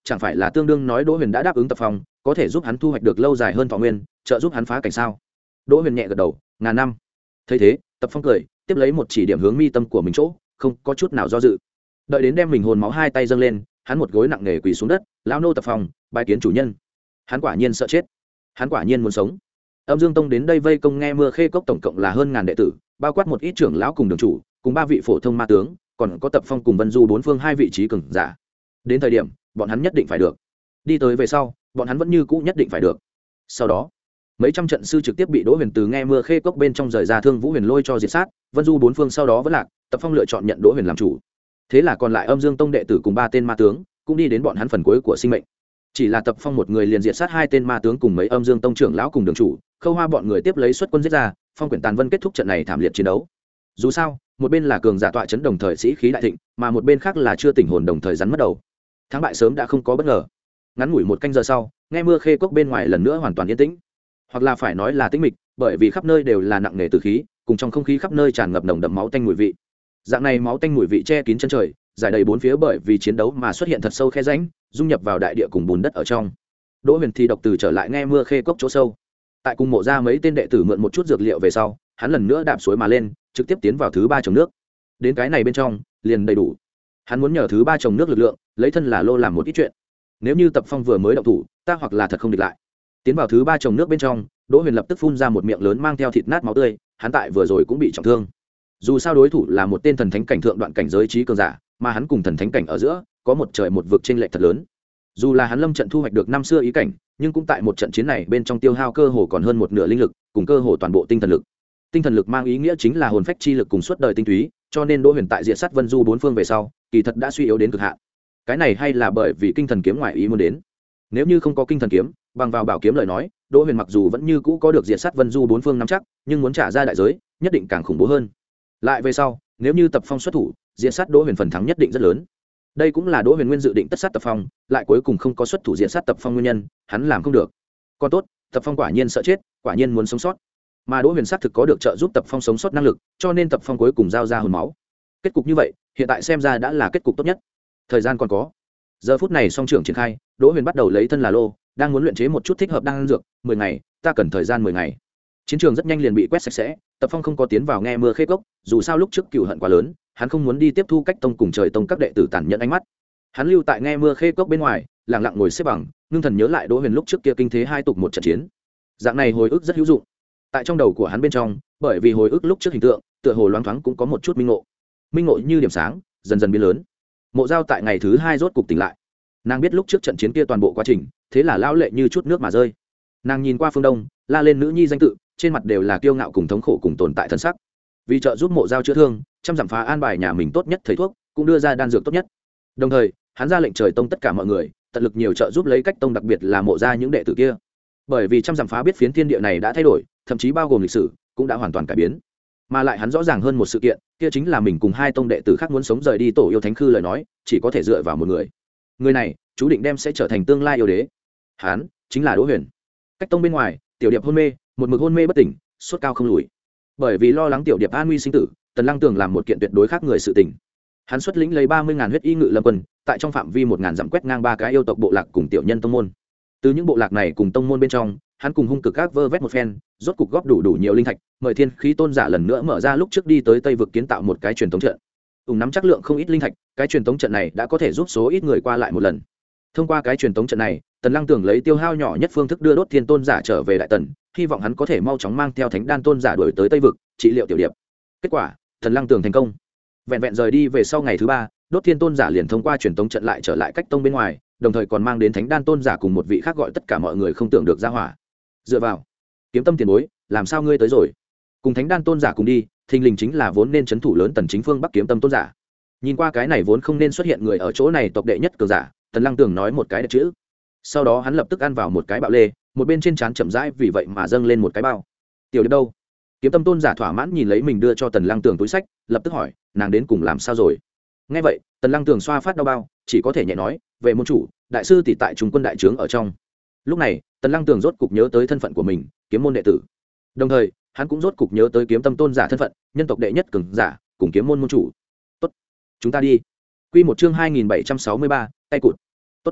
chẳng phải là tương đương nói Đỗ Huyền đã đáp ứng Tập Phong có thể giúp hắn thu hoạch được lâu dài hơn thọ nguyên, trợ giúp hắn phá cảnh sao? Đỗ Huyền nhẹ gật đầu, ngàn năm. Thấy thế, Tập Phong cười, tiếp lấy một chỉ điểm hướng mi tâm của mình chỗ, không có chút nào do dự. Đợi đến đem mình hồn máu hai tay dâng lên, hắn một gối nặng nề quỳ xuống đất, lão nô Tập Phong, bái kiến chủ nhân. Hắn quả nhiên sợ chết, hắn quả nhiên muốn sống. Âm Dương Tông đến đây vây công Nghe Mưa Khê Cốc tổng cộng là hơn ngàn đệ tử, bao quát một ít trưởng lão cùng đường chủ, cùng ba vị phổ thông ma tướng, còn có Tập Phong cùng Vân Du bốn phương hai vị trí cường giả. Đến thời điểm, bọn hắn nhất định phải được. Đi tới về sau, bọn hắn vẫn như cũ nhất định phải được. Sau đó, mấy trăm trận sư trực tiếp bị Đỗ Huyền từ Nghe Mưa Khê Cốc bên trong rời ra Thương Vũ Huyền Lôi cho diệt sát, Vân Du bốn phương sau đó vẫn lạc, Tập Phong lựa chọn nhận Đỗ Huyền làm chủ. Thế là còn lại Âm Dương Tông đệ tử cùng ba tên ma tướng, cũng đi đến bọn hắn phần cuối của sinh mệnh. Chỉ là Tập Phong một người liền diệt sát hai tên ma tướng cùng mấy Âm Dương Tông trưởng lão cùng đường chủ, Khâu Hoa bọn người tiếp lấy xuất quân giết ra, Phong Quyển Tàn Vân kết thúc trận này thảm liệt chiến đấu. Dù sao, một bên là cường giả tọa chấn đồng thời sĩ khí đại thịnh, mà một bên khác là chưa tỉnh hồn đồng thời rắn mất đầu. Thắng bại sớm đã không có bất ngờ. Ngắn ngủi một canh giờ sau, Nghe Mưa Khê Cốc bên ngoài lần nữa hoàn toàn yên tĩnh, hoặc là phải nói là tĩnh mịch, bởi vì khắp nơi đều là nặng nề tử khí, cùng trong không khí khắp nơi tràn ngập nồng đậm máu tanh mùi vị. Dạng này máu tanh mùi vị che kín chân trời, giải đầy bốn phía bởi vì chiến đấu mà xuất hiện thật sâu khe rãnh, dung nhập vào đại địa cùng bùn đất ở trong. Đỗ Huyền thì độc từ trở lại Nghe Mưa Khê Cốc chỗ sâu, tại cùng mộ ra mấy tên đệ tử mượn một chút dược liệu về sau, hắn lần nữa đạp suối mà lên, trực tiếp tiến vào thứ ba trồng nước. Đến cái này bên trong, liền đầy đủ. Hắn muốn nhờ thứ ba trồng nước lực lượng, lấy thân là lô làm một ít chuyện. Nếu như Tập Phong vừa mới động thủ, ta hoặc là thật không địch lại. Tiến vào thứ ba trồng nước bên trong, Đỗ Huyền lập tức phun ra một miệng lớn mang theo thịt nát máu tươi, hắn tại vừa rồi cũng bị trọng thương. Dù sao đối thủ là một tên thần thánh cảnh thượng đoạn cảnh giới trí cường giả, mà hắn cùng thần thánh cảnh ở giữa có một trời một vực chênh lệch thật lớn. Dù là hắn lâm trận thu hoạch được năm xưa ý cảnh, nhưng cũng tại một trận chiến này bên trong tiêu hao cơ hồ còn hơn một nửa linh lực, cùng cơ hồ toàn bộ tinh thần lực. Tinh thần lực mang ý nghĩa chính là hồn phách chi lực cùng suốt đời tinh túy, cho nên Đỗ Huyền tại diệt sát Vân Du bốn phương về sau, kỳ thật đã suy yếu đến cực hạn. Cái này hay là bởi vì kinh thần kiếm ngoại ý muốn đến. Nếu như không có kinh thần kiếm, bằng vào bảo kiếm lời nói, Đỗ Huyền mặc dù vẫn như cũ có được diệt sát Vân Du bốn phương nắm chắc, nhưng muốn trả ra đại giới, nhất định càng khủng bố hơn. Lại về sau, nếu như Tập Phong xuất thủ, diệt sát Đỗ Huyền phần thắng nhất định rất lớn. Đây cũng là Đỗ Huyền nguyên dự định tất sát Tập Phong, lại cuối cùng không có xuất thủ diệt sát Tập Phong nguyên nhân, hắn làm không được. Còn tốt, Tập Phong quả nhiên sợ chết, quả nhiên muốn sống sót. Mà Đỗ Huyền xác thực có được trợ giúp Tập Phong sống sót năng lực, cho nên Tập Phong cuối cùng giao ra hồn máu. Kết cục như vậy, hiện tại xem ra đã là kết cục tốt nhất. Thời gian còn có. Giờ phút này song trưởng triển khai, Đỗ Huyền bắt đầu lấy thân là lô, đang muốn luyện chế một chút thích hợp đan dược, mười ngày, ta cần thời gian mười ngày. Chiến trường rất nhanh liền bị quét sạch sẽ, Tập Phong không có tiến vào Nghe Mưa Khê Cốc, dù sao lúc trước cừu hận quá lớn, hắn không muốn đi tiếp thu Cách Tông cùng Trời Tông các đệ tử tàn nhẫn ánh mắt. Hắn lưu tại Nghe Mưa Khê Cốc bên ngoài, lặng lặng ngồi xếp bằng, ngưng thần nhớ lại Đỗ Huyền lúc trước kia kinh thế hai tục một trận chiến. Dạng này hồi ức rất hữu dụng. Tại trong đầu của hắn bên trong, bởi vì hồi ức lúc trước hình tượng, tựa hồ loáng thoáng cũng có một chút minh ngộ. Minh ngộ như điểm sáng, dần dần biến lớn. Mộ Giao tại ngày thứ hai rốt cục tỉnh lại. Nàng biết lúc trước trận chiến kia toàn bộ quá trình, thế là lão lệ như chút nước mà rơi. Nàng nhìn qua phương đông, la lên nữ nhi danh tự, trên mặt đều là kiêu ngạo cùng thống khổ cùng tồn tại thân sắc. Vì trợ giúp Mộ Giao chữa thương, trăm dặm phá an bài nhà mình tốt nhất thầy thuốc, cũng đưa ra đan dược tốt nhất. Đồng thời, hắn ra lệnh Trời Tông tất cả mọi người, tận lực nhiều trợ giúp lấy Cách Tông, đặc biệt là Mộ Gia những đệ tử kia. Bởi vì trăm dặm phá biết phiến thiên địa này đã thay đổi, thậm chí bao gồm lịch sử cũng đã hoàn toàn cải biến. Mà lại hắn rõ ràng hơn một sự kiện, kia chính là mình cùng hai tông đệ tử khác muốn sống rời đi Tổ Yêu Thánh Khư lời nói, chỉ có thể dựa vào một người. Người này, chú định đem sẽ trở thành tương lai yêu đế. Hắn chính là Đỗ Huyền. Cách Tông bên ngoài, Tiểu Điệp hôn mê, một mực hôn mê bất tỉnh, sốt cao không lùi. Bởi vì lo lắng Tiểu Điệp an nguy sinh tử, Tần Lăng Tường làm một kiện tuyệt đối khác người sự tình. Hắn xuất lĩnh lấy ba mươi ngàn huyết y ngự lâm quân, tại trong phạm vi một ngàn dặm quét ngang ba cái yêu tộc bộ lạc cùng tiểu nhân tông môn. Từ những bộ lạc này cùng tông môn bên trong, hắn cùng hung cực các vơ vét một phen, rốt cục góp đủ đủ nhiều linh thạch, mời thiên khí tôn giả lần nữa mở ra lúc trước đi tới Tây vực kiến tạo một cái truyền thống trận. Ủng nắm chắc lượng không ít linh thạch, cái truyền thống trận này đã có thể giúp số ít người qua lại một lần. Thông qua cái truyền thống trận này, Tần Lăng Tường lấy tiêu hao nhỏ nhất phương thức đưa Đốt Thiên tôn giả trở về Đại Tần, hy vọng hắn có thể mau chóng mang theo Thánh Đan tôn giả đuổi tới Tây vực, trị liệu Tiểu Điệp. Kết quả, Tần Lăng Tường thành công. Vẹn vẹn rời đi về sau ngày thứ ba, Đốt Thiên tôn giả liền thông qua truyền thống trận lại trở lại Cách Tông bên ngoài, đồng thời còn mang đến Thánh Đan tôn giả cùng một vị khác gọi tất cả mọi người không tưởng được ra hỏa. Dựa vào, Kiếm Tâm tiền bối, làm sao ngươi tới rồi? Cùng Thánh Đan tôn giả cùng đi, thình lình chính là vốn nên trấn thủ lớn Tần chính phương Bắc Kiếm Tâm tôn giả. Nhìn qua cái này vốn không nên xuất hiện người ở chỗ này tộc đệ nhất cường giả, Tần Lăng Tường nói một cái đẹp chữ. Sau đó hắn lập tức ăn vào một cái bạo lê, một bên trên trán chậm rãi vì vậy mà dâng lên một cái bao. Tiểu Điệp đâu? Kiếm Tâm tôn giả thỏa mãn nhìn lấy mình đưa cho Tần Lăng Tường túi sách, lập tức hỏi, nàng đến cùng làm sao rồi? Nghe vậy, Tần Lăng Tường xoa phát đau bao, chỉ có thể nhẹ nói, về môn chủ, đại sư tỷ tại trung quân đại trướng ở trong. Lúc này, Tần Lăng Tường rốt cục nhớ tới thân phận của mình, kiếm môn đệ tử. Đồng thời, hắn cũng rốt cục nhớ tới Kiếm Tâm tôn giả thân phận, nhân tộc đệ nhất cường giả, cùng kiếm môn môn chủ. Tốt, chúng ta đi. Quy một chương hai nghìn bảy trăm sáu mươi ba, tay cụt. Tốt.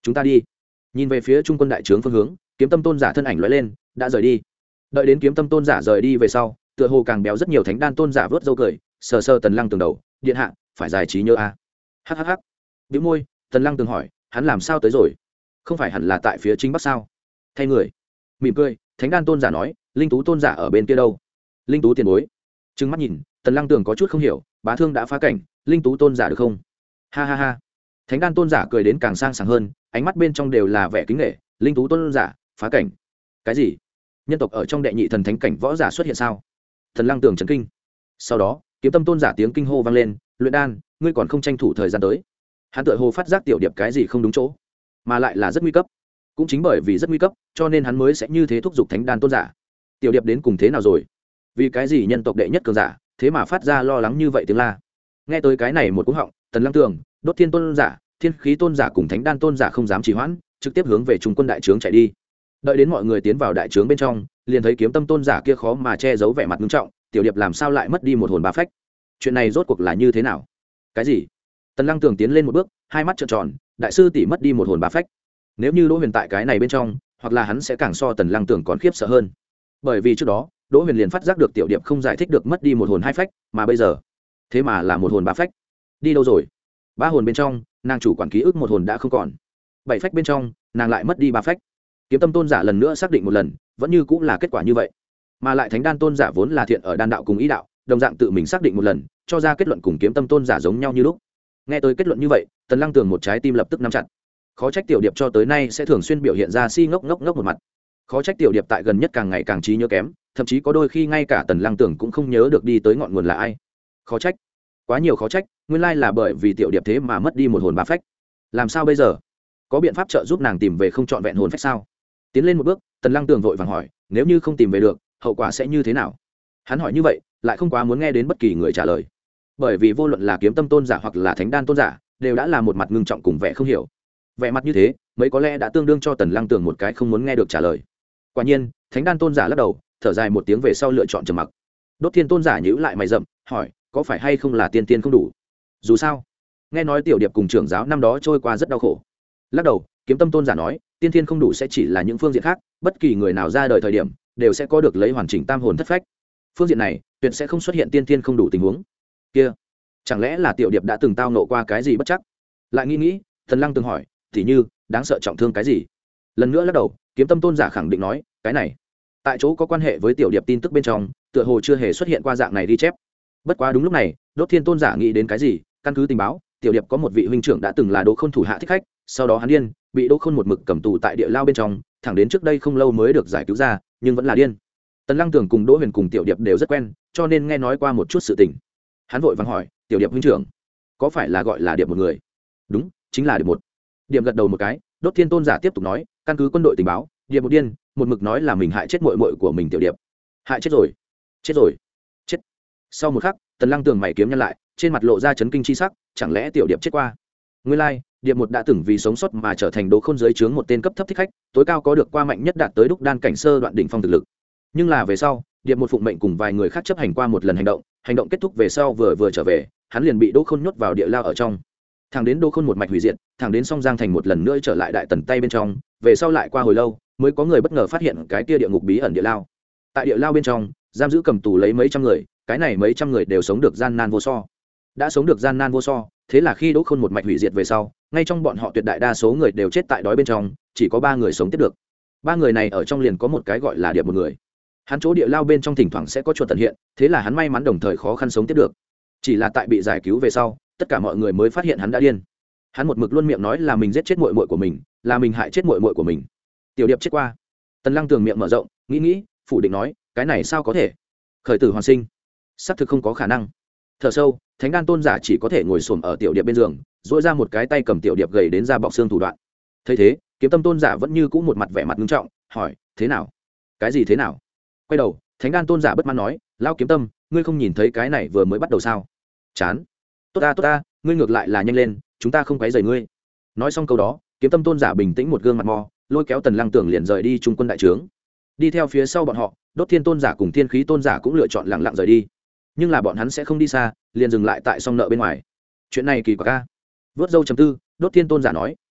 chúng ta đi. Nhìn về phía trung quân đại trướng phương hướng, kiếm tâm tôn giả thân ảnh lóe lên đã rời đi. Đợi đến kiếm tâm tôn giả rời đi về sau, tựa hồ càng béo rất nhiều thánh đan tôn giả vớt râu cười, sờ sờ Tần Lăng Tường đầu, điện hạ phải giải trí nhớ a. À. Hhh. Bĩu môi, Tần Lăng Tường hỏi, hắn làm sao tới rồi? Không phải hẳn là tại phía chính bắc sao? Thay người. Mỉm cười, thánh đan tôn giả nói, linh tú tôn giả ở bên kia đâu? Linh tú tiền bối. Trừng mắt nhìn, Tần Lăng Tường có chút không hiểu, bá thương đã phá cảnh, linh tú tôn giả được không? Ha ha ha. Thánh đan tôn giả cười đến càng sang sảng hơn, ánh mắt bên trong đều là vẻ kính nể. Linh tú tôn giả phá cảnh? Cái gì? Nhân tộc ở trong đệ nhị thần thánh cảnh võ giả xuất hiện sao? Thần Lăng Tường chấn kinh. Sau đó, kiếm tâm tôn giả tiếng kinh hô vang lên, luyện đan, ngươi còn không tranh thủ thời gian tới? Hắn tựa hồ phát giác tiểu điệp cái gì không đúng chỗ, mà lại là rất nguy cấp. Cũng chính bởi vì rất nguy cấp, cho nên hắn mới sẽ như thế thúc giục thánh đan tôn giả. Tiểu điệp đến cùng thế nào rồi? Vì cái gì nhân tộc đệ nhất cường giả, thế mà phát ra lo lắng như vậy tiếng la? Nghe tới cái này một cú họng, Tần Lăng Tường, Đốt Thiên tôn giả, Thiên khí tôn giả cùng thánh đan tôn giả không dám trì hoãn, trực tiếp hướng về trung quân đại trướng chạy đi. Đợi đến mọi người tiến vào đại trướng bên trong, liền thấy kiếm tâm tôn giả kia khó mà che giấu vẻ mặt nghiêm trọng, tiểu điệp làm sao lại mất đi một hồn ba phách? Chuyện này rốt cuộc là như thế nào? Cái gì? Tần Lăng Tường tiến lên một bước, hai mắt trợn tròn, đại sư tỷ mất đi một hồn ba phách. Nếu như Đỗ Huyền tại cái này bên trong, hoặc là hắn sẽ càng so Tần Lăng Tường còn khiếp sợ hơn. Bởi vì trước đó, Đỗ Huyền liền phát giác được tiểu điệp không giải thích được mất đi một hồn hai phách, mà bây giờ, thế mà là một hồn ba phách. Đi đâu rồi? Ba hồn bên trong, nàng chủ quản ký ức một hồn đã không còn. Bảy phách bên trong, nàng lại mất đi ba phách. Kiếm tâm tôn giả lần nữa xác định một lần, vẫn như cũng là kết quả như vậy. Mà lại thánh đan tôn giả vốn là thiện ở đan đạo cùng ý đạo, đồng dạng tự mình xác định một lần, cho ra kết luận cùng kiếm tâm tôn giả giống nhau như lúc. Nghe tới kết luận như vậy, Tần Lăng Tường một trái tim lập tức nắm chặt. Khó trách tiểu điệp cho tới nay sẽ thường xuyên biểu hiện ra si ngốc ngốc ngốc một mặt. Khó trách tiểu điệp tại gần nhất càng ngày càng trí nhớ kém, thậm chí có đôi khi ngay cả Tần Lăng Tường cũng không nhớ được đi tới ngọn nguồn là ai. Khó trách, quá nhiều khó trách, nguyên lai là bởi vì tiểu điệp thế mà mất đi một hồn ba phách. Làm sao bây giờ? Có biện pháp trợ giúp nàng tìm về không trọn vẹn hồn phách sao? Tiến lên một bước, Tần Lăng Tường vội vàng hỏi, nếu như không tìm về được, hậu quả sẽ như thế nào? Hắn hỏi như vậy, lại không quá muốn nghe đến bất kỳ người trả lời, bởi vì vô luận là kiếm tâm tôn giả hoặc là thánh đan tôn giả, đều đã là một mặt ngưng trọng cùng vẻ không hiểu. Vẻ mặt như thế, mấy có lẽ đã tương đương cho Tần Lăng Tường một cái không muốn nghe được trả lời. Quả nhiên, thánh đan tôn giả lắc đầu, thở dài một tiếng về sau lựa chọn trầm mặc. Đốt Thiên tôn giả nhíu lại mày rậm, hỏi, có phải hay không là tiên tiên không đủ? Dù sao, nghe nói tiểu điệp cùng trưởng giáo năm đó trôi qua rất đau khổ. Lắc đầu, kiếm tâm tôn giả nói, tiên tiên không đủ sẽ chỉ là những phương diện khác, bất kỳ người nào ra đời thời điểm đều sẽ có được lấy hoàn chỉnh tam hồn thất phách. Phương diện này, tuyệt sẽ không xuất hiện tiên tiên không đủ tình huống. Kia, chẳng lẽ là tiểu điệp đã từng tao nộ qua cái gì bất chắc? Lại nghĩ nghĩ, Thần Lăng từng hỏi, thì như đáng sợ trọng thương cái gì? Lần nữa lắc đầu, kiếm tâm tôn giả khẳng định nói, cái này tại chỗ có quan hệ với tiểu điệp tin tức bên trong, tựa hồ chưa hề xuất hiện qua dạng này ghi chép. Bất quá đúng lúc này, Đốt Thiên tôn giả nghĩ đến cái gì, căn cứ tình báo, tiểu điệp có một vị huynh trưởng đã từng là Đỗ Khôn thủ hạ thích khách, sau đó hắn điên, bị Đỗ Khôn một mực cầm tù tại địa lao bên trong, thẳng đến trước đây không lâu mới được giải cứu ra, nhưng vẫn là điên. Tần Lăng Tường cùng Đỗ Huyền cùng tiểu điệp đều rất quen, cho nên nghe nói qua một chút sự tình. Hắn vội vàng hỏi, tiểu điệp huynh trưởng có phải là gọi là điệp một người? Đúng, chính là điệp một. Điệp gật đầu một cái. Đốt Thiên tôn giả tiếp tục nói, căn cứ quân đội tình báo, điệp một điên, một mực nói là mình hại chết muội muội của mình tiểu điệp. Hại chết rồi? Chết rồi? Chết. Sau một khắc, Tần Lăng Tường mày kiếm nhăn lại, trên mặt lộ ra chấn kinh chi sắc, chẳng lẽ tiểu điệp chết qua? Nguyên lai, like, điệp một đã từng vì sống sót mà trở thành Đỗ Khôn dưới trướng một tên cấp thấp thích khách, tối cao có được qua mạnh nhất đạt tới đúc đan cảnh sơ đoạn đỉnh phong thực lực. Nhưng là về sau, điệp một phụng mệnh cùng vài người khác chấp hành qua một lần hành động, hành động kết thúc về sau vừa vừa trở về, hắn liền bị Đỗ Khôn nhốt vào địa lao ở trong. Thẳng đến Đỗ Khôn một mạch hủy diệt, thẳng đến Song Giang thành một lần nữa trở lại đại tần tay bên trong, về sau lại qua hồi lâu, mới có người bất ngờ phát hiện cái kia địa ngục bí ẩn địa lao. Tại địa lao bên trong, giam giữ cầm tù lấy mấy trăm người, cái này mấy trăm người đều sống được gian nan vô so. Đã sống được gian nan vô so, thế là khi Đỗ Khôn một mạch hủy diệt về sau, ngay trong bọn họ tuyệt đại đa số người đều chết tại đói bên trong, chỉ có ba người sống tiếp được. Ba người này ở trong liền có một cái gọi là điệp một người. Hắn chỗ địa lao bên trong thỉnh thoảng sẽ có chuột tận hiện, thế là hắn may mắn đồng thời khó khăn sống tiếp được. Chỉ là tại bị giải cứu về sau, tất cả mọi người mới phát hiện hắn đã điên. Hắn một mực luôn miệng nói là mình giết chết muội muội của mình, là mình hại chết muội muội của mình. Tiểu điệp chết qua. Tần Lăng Tường miệng mở rộng, nghĩ nghĩ, phủ định nói, cái này sao có thể? Khởi tử hoàn sinh, xác thực không có khả năng. Thở sâu, thánh đan tôn giả chỉ có thể ngồi xổm ở tiểu điệp bên giường, duỗi ra một cái tay cầm tiểu điệp gầy đến ra bọc xương thủ đoạn. Thấy thế, kiếm tâm tôn giả vẫn như cũ một mặt vẻ mặt nghiêm trọng, hỏi, thế nào? Cái gì thế nào? Quay đầu, thánh đan tôn giả bất mãn nói, lao kiếm tâm, ngươi không nhìn thấy cái này vừa mới bắt đầu sao? Chán. Tốt ta tốt ta, ngươi ngược lại là nhanh lên, chúng ta không quấy rầy ngươi. Nói xong câu đó, kiếm tâm tôn giả bình tĩnh một gương mặt mò, lôi kéo Tần Lăng Tường liền rời đi trung quân đại trướng. Đi theo phía sau bọn họ, Đốt Thiên tôn giả cùng Thiên khí tôn giả cũng lựa chọn lặng lặng rời đi. Nhưng là bọn hắn sẽ không đi xa, liền dừng lại tại song nợ bên ngoài. Chuyện này kỳ quặc a. Vớt dâu chấm tư, Đốt Thiên tôn giả nói,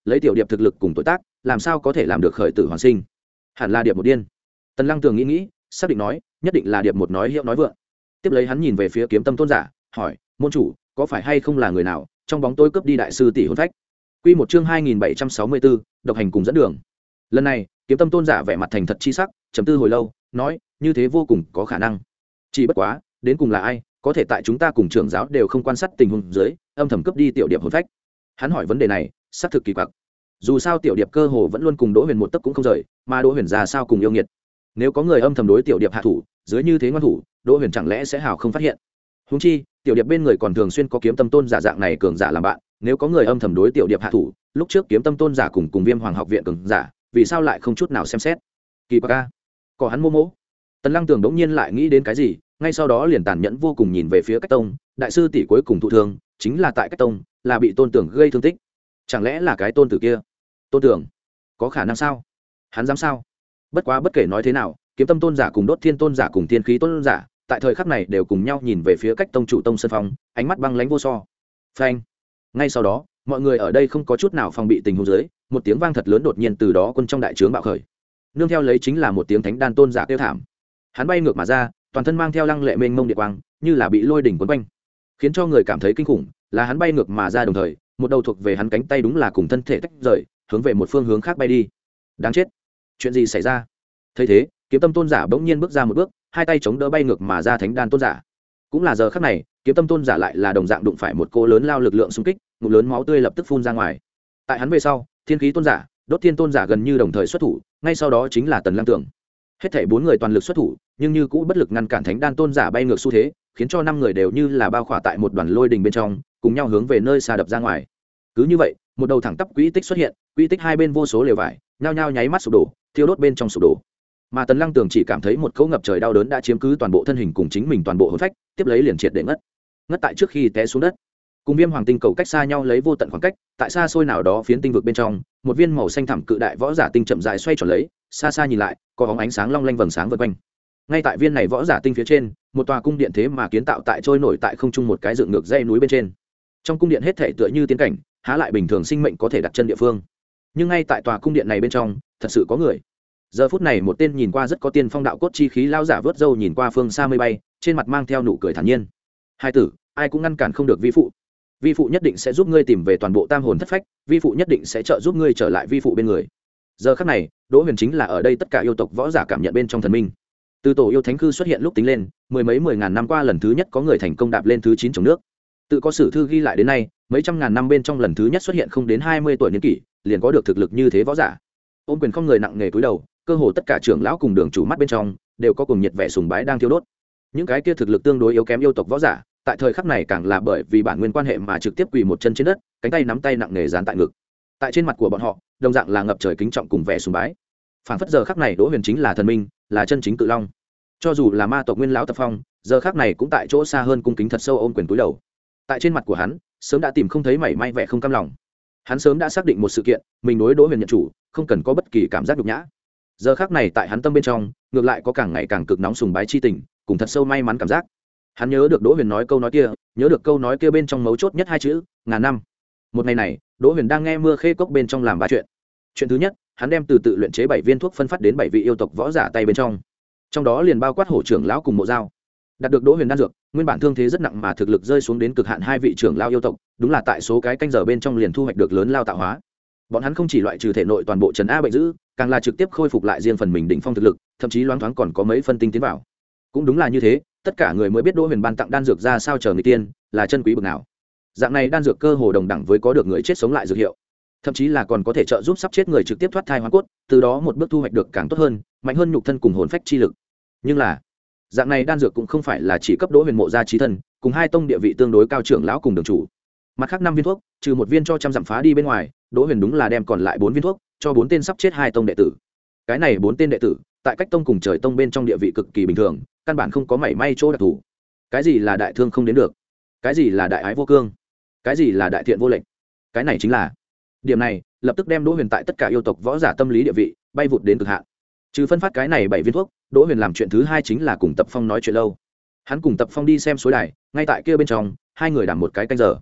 lấy tiểu điệp thực lực cùng tuổi tác làm sao có thể làm được khởi tử hoàn sinh. Hẳn là điệp một điên. Tần Lăng Tường nghĩ nghĩ xác định nói nhất định là điệp một nói hiệu nói vượng. Tiếp lấy hắn nhìn về phía Kiếm Tâm tôn giả hỏi môn chủ có phải hay không là người nào trong bóng tối cướp đi đại sư tỷ hồn phách. Quy một chương hai nghìn bảy trăm sáu mươi bốn, độc hành cùng dẫn đường. Lần này Kiếm Tâm tôn giả vẻ mặt thành thật chi sắc trầm tư hồi lâu nói như thế vô cùng có khả năng, chỉ bất quá đến cùng là ai có thể tại chúng ta cùng trưởng giáo đều không quan sát tình huống dưới âm thầm cướp đi tiểu điệp hồn phách. Hắn hỏi vấn đề này xác thực kỳ quặc. Dù sao tiểu điệp cơ hồ vẫn luôn cùng Đỗ Huyền một tấc cũng không rời, mà Đỗ Huyền ra sao cùng yêu nghiệt. Nếu có người âm thầm đối tiểu điệp hạ thủ, dưới như thế ngoan thủ, Đỗ Huyền chẳng lẽ sẽ hào không phát hiện. Huống chi, tiểu điệp bên người còn thường xuyên có Kiếm Tâm tôn giả dạng này cường giả làm bạn, nếu có người âm thầm đối tiểu điệp hạ thủ, lúc trước Kiếm Tâm tôn giả cùng cùng Viêm Hoàng học viện cường giả, vì sao lại không chút nào xem xét. Kỳ quặc a. Có hắn mô mỗ. Tần Lăng Tường đống nhiên lại nghĩ đến cái gì, ngay sau đó liền tàn nhẫn vô cùng nhìn về phía Cách Tông, đại sư tỷ cuối cùng thụ thương, chính là tại Cách Tông, là bị Tôn Tưởng gây thương tích. Chẳng lẽ là cái tôn tử kia? Tôn Tưởng, có khả năng sao? Hắn dám sao? Bất quá bất kể nói thế nào, Kiếm Tâm tôn giả cùng Đốt Thiên tôn giả cùng Tiên Khí tôn giả, tại thời khắc này đều cùng nhau nhìn về phía Cách Tông chủ Tông Sơn Phong, ánh mắt băng lãnh vô so. Phanh. Ngay sau đó, mọi người ở đây không có chút nào phòng bị tình huống dưới, một tiếng vang thật lớn đột nhiên từ đó quân trong đại trướng bạo khởi. Nương theo lấy chính là một tiếng thánh đan tôn giả kêu thảm. Hắn bay ngược mà ra, toàn thân mang theo lăng lệ mênh mông địa quang, như là bị lôi đỉnh cuốn quanh, khiến cho người cảm thấy kinh khủng. Là hắn bay ngược mà ra đồng thời, một đầu thuộc về hắn cánh tay đúng là cùng thân thể tách rời, hướng về một phương hướng khác bay đi. Đáng chết, chuyện gì xảy ra? Thấy thế, Kiếm Tâm tôn giả bỗng nhiên bước ra một bước, hai tay chống đỡ bay ngược mà ra thánh đan tôn giả. Cũng là giờ khắc này, Kiếm Tâm tôn giả lại là đồng dạng đụng phải một cô lớn lao lực lượng xung kích, ngụm lớn máu tươi lập tức phun ra ngoài. Tại hắn về sau, Thiên Khí tôn giả, Đốt Thiên tôn giả gần như đồng thời xuất thủ, ngay sau đó chính là Tần Lăng Tường. Hết thảy bốn người toàn lực xuất thủ, nhưng như cũ bất lực ngăn cản thánh đan tôn giả bay ngược xu thế, khiến cho năm người đều như là bao khỏa tại một đoàn lôi đình bên trong, cùng nhau hướng về nơi xa đập ra ngoài. Cứ như vậy, một đầu thẳng tắp quỹ tích xuất hiện, quỹ tích hai bên vô số lều vải, nhao nhao nháy mắt sụp đổ, thiêu đốt bên trong sụp đổ. Mà Tần Lăng Tường chỉ cảm thấy một cỗ ngập trời đau đớn đã chiếm cứ toàn bộ thân hình cùng chính mình toàn bộ hồn phách, tiếp lấy liền triệt để ngất. Ngất tại trước khi té xuống đất. Cùng Viêm Hoàng tinh cầu cách xa nhau lấy vô tận khoảng cách, tại xa xôi nào đó phiến tinh vực bên trong, một viên màu xanh thẳm cự đại võ giả tinh chậm rãi xoay tròn lấy, xa xa nhìn lại, có bóng ánh sáng long lanh vầng sáng vần quanh. Ngay tại viên này võ giả tinh phía trên, một tòa cung điện thế mà kiến tạo tại trôi nổi tại không trung một cái dựng ngược dãy núi bên trên. Trong cung điện hết thảy tựa như tiến cảnh, há lại bình thường sinh mệnh có thể đặt chân địa phương. Nhưng ngay tại tòa cung điện này bên trong, thật sự có người. Giờ phút này một tên nhìn qua rất có tiên phong đạo cốt chi khí lao giả vớt râu nhìn qua phương xa mây bay, trên mặt mang theo nụ cười thản nhiên. Hai tử, ai cũng ngăn cản không được vi phụ. Vi phụ nhất định sẽ giúp ngươi tìm về toàn bộ tam hồn thất phách, vi phụ nhất định sẽ trợ giúp ngươi trở lại vi phụ bên người. Giờ khắc này, Đỗ Huyền chính là ở đây tất cả yêu tộc võ giả cảm nhận bên trong thần minh. Từ tổ yêu thánh khư xuất hiện lúc tính lên, mười mấy mười ngàn năm qua lần thứ nhất có người thành công đạp lên thứ chín trồng nước. Tự có sử thư ghi lại đến nay, mấy trăm ngàn năm bên trong lần thứ nhất xuất hiện không đến hai mươi tuổi niên kỷ, liền có được thực lực như thế võ giả. Ôn quyền không người nặng nề cúi đầu, cơ hồ tất cả trưởng lão cùng đường chủ mắt bên trong đều có cùng nhiệt vẻ sùng bái đang thiêu đốt. Những cái kia thực lực tương đối yếu kém yêu tộc võ giả, tại thời khắc này càng là bởi vì bản nguyên quan hệ mà trực tiếp quỳ một chân trên đất, cánh tay nắm tay nặng nề dán tại ngực. Tại trên mặt của bọn họ, đồng dạng là ngập trời kính trọng cùng vẻ sùng bái. Phản phất giờ khắc này Đỗ Huyền chính là thần minh, là chân chính cự long. Cho dù là ma tộc nguyên lão Tập Phong, giờ khắc này cũng tại chỗ xa hơn cung kính thật sâu ôm quyền túi đầu. Tại trên mặt của hắn, sớm đã tìm không thấy mảy may vẻ không cam lòng. Hắn sớm đã xác định một sự kiện, mình đối Đỗ Huyền nhận chủ, không cần có bất kỳ cảm giác nhục nhã. Giờ khắc này tại hắn tâm bên trong, ngược lại có càng ngày càng cực nóng sùng bái chi tình, cùng thật sâu may mắn cảm giác. Hắn nhớ được Đỗ Huyền nói câu nói kia, nhớ được câu nói kia bên trong mấu chốt nhất hai chữ, ngàn năm. Một ngày này, Đỗ Huyền đang nghe Mưa Khê Cốc bên trong làm ba chuyện. Chuyện thứ nhất, hắn đem từ tự luyện chế bảy viên thuốc phân phát đến bảy vị yêu tộc võ giả tay bên trong. Trong đó liền bao quát hổ trưởng lão cùng mộ dao. Đạt được Đỗ Huyền đan dược, nguyên bản thương thế rất nặng mà thực lực rơi xuống đến cực hạn hai vị trưởng lão yêu tộc, đúng là tại số cái canh giờ bên trong liền thu hoạch được lớn lao tạo hóa. Bọn hắn không chỉ loại trừ thể nội toàn bộ trần a bệnh dữ, càng là trực tiếp khôi phục lại riêng phần mình đỉnh phong thực lực, thậm chí loáng thoáng còn có mấy phân tinh tiến vào. Cũng đúng là như thế, tất cả người mới biết Đỗ Huyền ban tặng đan dược ra sao chờ người tiên, là chân quý bậc nào. Dạng này đan dược cơ hồ đồng đẳng với có được người chết sống lại dược hiệu, thậm chí là còn có thể trợ giúp sắp chết người trực tiếp thoát thai hóa cốt, từ đó một bước thu hoạch được càng tốt hơn, mạnh hơn nhục thân cùng hồn phách chi lực. Nhưng là, dạng này đan dược cũng không phải là chỉ cấp Đỗ Huyền mộ gia chí thân, cùng hai tông địa vị tương đối cao trưởng lão cùng đường chủ. Mặt khác năm viên thuốc, trừ một viên cho trăm dặm phá đi bên ngoài, Đỗ Huyền đúng là đem còn lại bốn viên thuốc cho bốn tên sắp chết hai tông đệ tử. Cái này bốn tên đệ tử, tại cách tông cùng trời tông bên trong địa vị cực kỳ bình thường, căn bản không có mảy may chỗ đặc thù. Cái gì là đại thương không đến được? Cái gì là đại ái vô cương? Cái gì là đại thiện vô lệnh? Cái này chính là điểm này, lập tức đem Đỗ Huyền tại tất cả yêu tộc võ giả tâm lý địa vị bay vụt đến cực hạn. Trừ phân phát cái này bảy viên thuốc, Đỗ Huyền làm chuyện thứ hai chính là cùng Tập Phong nói chuyện lâu. Hắn cùng Tập Phong đi xem suối đài, ngay tại kia bên trong, hai người đảm một cái canh giờ.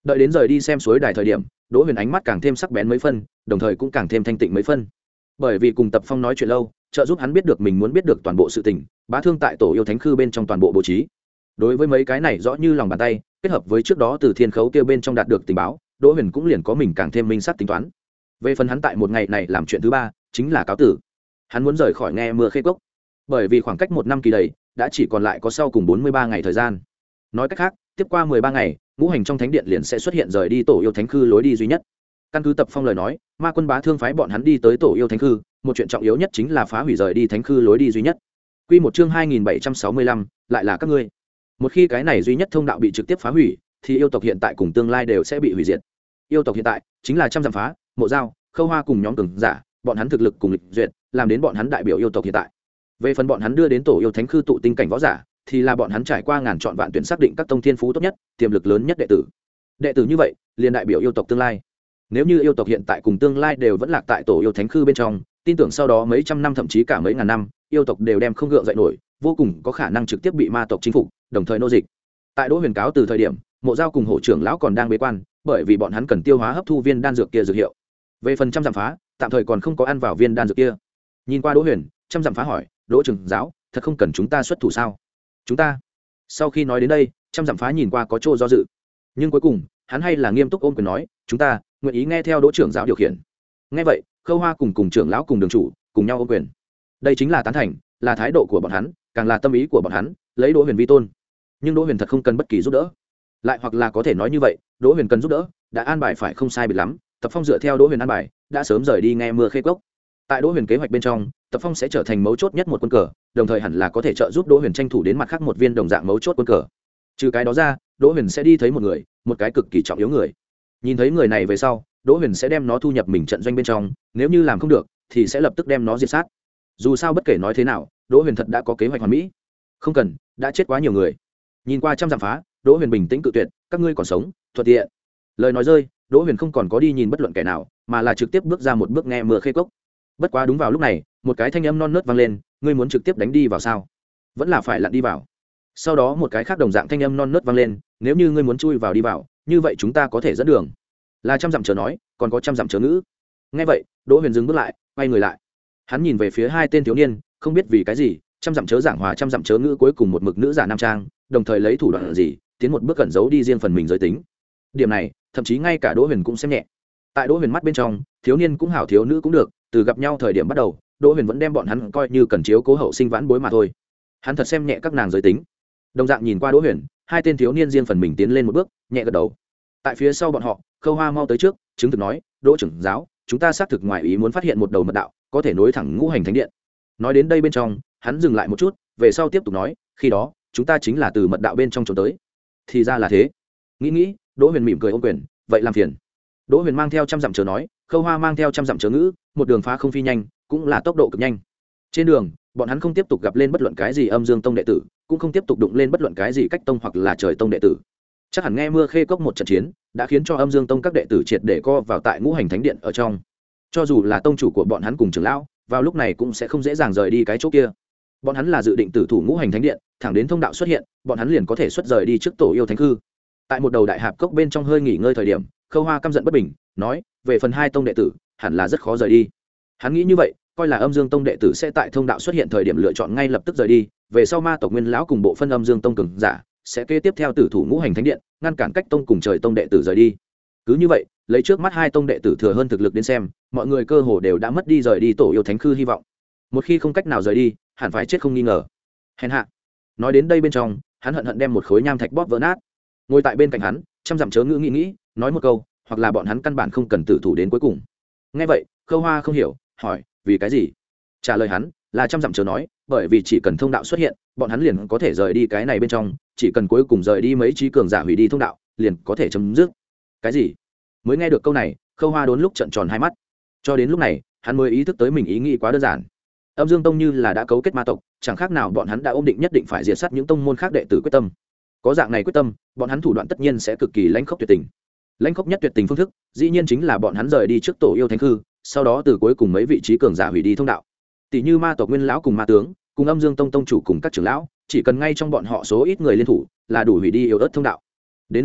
Đợi đến rời đi xem suối đài thời điểm, Đỗ Huyền ánh mắt càng thêm sắc bén mấy phân, đồng thời cũng càng thêm thanh tịnh mấy phân. Bởi vì cùng Tập Phong nói chuyện lâu, trợ giúp hắn biết được mình muốn biết được toàn bộ sự tình, Bá Thương tại tổ yêu thánh khư bên trong toàn bộ bố trí. Đối với mấy cái này rõ như lòng bàn tay, kết hợp với trước đó từ thiên khấu kia bên trong đạt được tình báo, Đỗ Huyền cũng liền có mình càng thêm minh sát tính toán. Về phần hắn tại một ngày này làm chuyện thứ ba, chính là cáo tử. Hắn muốn rời khỏi Nghe Mưa Khê Cốc, bởi vì khoảng cách một năm kỳ đầy, đã chỉ còn lại có sau cùng bốn mươi ba ngày thời gian. Nói cách khác, tiếp qua mười ba ngày, ngũ hành trong thánh điện liền sẽ xuất hiện rời đi tổ yêu thánh khư lối đi duy nhất. Căn cứ Tập Phong lời nói, Ma Quân Bá Thương phái bọn hắn đi tới tổ yêu thánh khư, một chuyện trọng yếu nhất chính là phá hủy rời đi thánh khư lối đi duy nhất. Quy một chương hai nghìn bảy trăm sáu mươi lăm, lại là các ngươi. Một khi cái này duy nhất thông đạo bị trực tiếp phá hủy, thì yêu tộc hiện tại cùng tương lai đều sẽ bị hủy diệt. Yêu tộc hiện tại chính là trăm dặm phá, Mộ Dao, Khâu Hoa cùng nhóm cường giả, bọn hắn thực lực cùng lịch duyệt, làm đến bọn hắn đại biểu yêu tộc hiện tại. Về phần bọn hắn đưa đến tổ yêu thánh khư tụ tinh cảnh võ giả, thì là bọn hắn trải qua ngàn chọn vạn tuyển xác định các tông thiên phú tốt nhất, tiềm lực lớn nhất đệ tử. Đệ tử như vậy, liền đại biểu yêu tộc tương lai. Nếu như yêu tộc hiện tại cùng tương lai đều vẫn lạc tại tổ yêu thánh khư bên trong, tin tưởng sau đó mấy trăm năm thậm chí cả mấy ngàn năm, yêu tộc đều đem không gượng dậy nổi, vô cùng có khả năng trực tiếp bị ma tộc chính phục, đồng thời nô dịch. Tại Đỗ Huyền cáo từ thời điểm, Mộ Dao cùng Hổ trưởng lão còn đang bế quan, bởi vì bọn hắn cần tiêu hóa hấp thu viên đan dược kia dược hiệu. Về phần trăm dặm phá, tạm thời còn không có ăn vào viên đan dược kia. Nhìn qua Đỗ Huyền, trăm dặm phá hỏi, Đỗ trưởng giáo, thật không cần chúng ta xuất thủ sao? Chúng ta? Sau khi nói đến đây, trăm dặm phá nhìn qua có chỗ do dự, nhưng cuối cùng hắn hay là nghiêm túc ôm quyền nói, chúng ta nguyện ý nghe theo Đỗ trưởng giáo điều khiển. Nghe vậy, Khâu Hoa cùng cùng trưởng lão cùng đường chủ cùng nhau ôm quyền. Đây chính là tán thành, là thái độ của bọn hắn, càng là tâm ý của bọn hắn, lấy Đỗ Huyền vi tôn. Nhưng Đỗ Huyền thật không cần bất kỳ giúp đỡ, lại hoặc là có thể nói như vậy, Đỗ Huyền cần giúp đỡ, đã an bài phải không sai biệt lắm. Tập Phong dựa theo Đỗ Huyền an bài, đã sớm rời đi Nghe Mưa Khê Cốc. Tại Đỗ Huyền kế hoạch bên trong, Tập Phong sẽ trở thành mấu chốt nhất một quân cờ, đồng thời hẳn là có thể trợ giúp Đỗ Huyền tranh thủ đến mặt khác một viên đồng dạng mấu chốt quân cờ. Trừ cái đó ra, Đỗ Huyền sẽ đi thấy một người, một cái cực kỳ trọng yếu người. Nhìn thấy người này về sau, Đỗ Huyền sẽ đem nó thu nhập mình trận doanh bên trong, nếu như làm không được thì sẽ lập tức đem nó diệt sát. Dù sao bất kể nói thế nào, Đỗ Huyền thật đã có kế hoạch hoàn mỹ. Không cần, đã chết quá nhiều người. Nhìn qua trăm dặm phá, Đỗ Huyền bình tĩnh cự tuyệt, các ngươi còn sống, thuận tiện. Lời nói rơi, Đỗ Huyền không còn có đi nhìn bất luận kẻ nào, mà là trực tiếp bước ra một bước Nghe Mưa Khê Cốc. Bất quá đúng vào lúc này, một cái thanh âm non nớt vang lên, ngươi muốn trực tiếp đánh đi vào sao? Vẫn là phải lặn đi vào. Sau đó một cái khác đồng dạng thanh âm non nớt vang lên, nếu như ngươi muốn chui vào đi vào, như vậy chúng ta có thể dẫn đường. Là trăm dặm chớ nói, còn có trăm dặm chớ ngữ. Nghe vậy, Đỗ Huyền dừng bước lại, quay người lại. Hắn nhìn về phía hai tên thiếu niên, không biết vì cái gì, trăm dặm chớ giảng hòa trăm dặm chớ ngữ cuối cùng một mực nữ giả nam trang, đồng thời lấy thủ đoạn gì, tiến một bước cẩn giấu đi riêng phần mình giới tính. Điểm này, thậm chí ngay cả Đỗ Huyền cũng xem nhẹ. Tại Đỗ Huyền mắt bên trong, thiếu niên cũng hảo thiếu nữ cũng được, từ gặp nhau thời điểm bắt đầu, Đỗ Huyền vẫn đem bọn hắn coi như cần chiếu cố hậu sinh vãn bối mà thôi. Hắn thật xem nhẹ các nàng giới tính. Đồng dạng nhìn qua Đỗ Huyền, hai tên thiếu niên riêng phần mình tiến lên một bước, nhẹ gật đầu. Tại phía sau bọn họ, Khâu Hoa mau tới trước, chứng thực nói, Đỗ trưởng giáo, chúng ta xác thực ngoài ý muốn phát hiện một đầu mật đạo, có thể nối thẳng ngũ hành thánh điện. Nói đến đây bên trong, hắn dừng lại một chút, về sau tiếp tục nói, khi đó, chúng ta chính là từ mật đạo bên trong trốn tới. Thì ra là thế. Nghĩ nghĩ, Đỗ Huyền mỉm cười ôm quyền, vậy làm phiền. Đỗ Huyền mang theo trăm dặm chớ nói, Khâu Hoa mang theo trăm dặm chớ ngữ, một đường phá không phi nhanh, cũng là tốc độ cực nhanh. Trên đường, bọn hắn không tiếp tục gặp lên bất luận cái gì Âm Dương Tông đệ tử, cũng không tiếp tục đụng lên bất luận cái gì Cách Tông hoặc là Trời Tông đệ tử. Chắc hẳn Nghe Mưa Khê Cốc một trận chiến, đã khiến cho Âm Dương Tông các đệ tử triệt để co vào tại ngũ hành thánh điện ở trong. Cho dù là tông chủ của bọn hắn cùng trưởng lão, vào lúc này cũng sẽ không dễ dàng rời đi cái chỗ kia. Bọn hắn là dự định tử thủ ngũ hành thánh điện, thẳng đến thông đạo xuất hiện, bọn hắn liền có thể xuất rời đi trước tổ yêu thánh hư. Tại một đầu đại hạp cốc bên trong hơi nghỉ ngơi thời điểm, Khâu Hoa căm giận bất bình, nói, về phần hai tông đệ tử, hẳn là rất khó rời đi. Hắn nghĩ như vậy, coi là Âm Dương Tông đệ tử sẽ tại thông đạo xuất hiện thời điểm lựa chọn ngay lập tức rời đi, về sau ma tộc Nguyên lão cùng bộ phân Âm Dương Tông cường giả sẽ kế tiếp theo tử thủ ngũ hành thánh điện, ngăn cản Cách Tông cùng Trời Tông đệ tử rời đi. Cứ như vậy, lấy trước mắt hai tông đệ tử thừa hơn thực lực đến xem, mọi người cơ hồ đều đã mất đi rời đi tổ yêu thánh khư hy vọng. Một khi không cách nào rời đi, hẳn phải chết không nghi ngờ. Hèn hạ. Nói đến đây bên trong, hắn hận hận đem một khối nham thạch bóp vỡ nát. Ngồi tại bên cạnh hắn, trăm dặm chớ ngữ nghĩ nghĩ, nói một câu, hoặc là bọn hắn căn bản không cần tử thủ đến cuối cùng. Nghe vậy, Khâu Hoa không hiểu, hỏi, vì cái gì? Trả lời hắn là trăm dặm chớ nói, bởi vì chỉ cần thông đạo xuất hiện, bọn hắn liền có thể rời đi cái này bên trong, chỉ cần cuối cùng rời đi mấy trí cường giả hủy đi thông đạo, liền có thể chấm dứt. Cái gì? Mới nghe được câu này, Khâu Hoa đốn lúc trợn tròn hai mắt. Cho đến lúc này, hắn mới ý thức tới mình ý nghĩ quá đơn giản. Âm Dương Tông như là đã cấu kết ma tộc, chẳng khác nào bọn hắn đã ôm định nhất định phải diệt sát những tông môn khác đệ tử quyết tâm. Có dạng này quyết tâm, bọn hắn thủ đoạn tất nhiên sẽ cực kỳ lãnh khốc tuyệt tình. Lãnh khốc nhất tuyệt tình phương thức, dĩ nhiên chính là bọn hắn rời đi trước tổ yêu thánh hư, sau đó từ cuối cùng mấy vị trí cường giả hủy đi thông đạo. Tỷ như ma tộc Nguyên lão cùng ma tướng, cùng Âm Dương Tông tông chủ cùng các trưởng lão, chỉ cần ngay trong bọn họ số ít người liên thủ, là đủ hủy đi yêu ớt thông đạo. Đến lúc đó,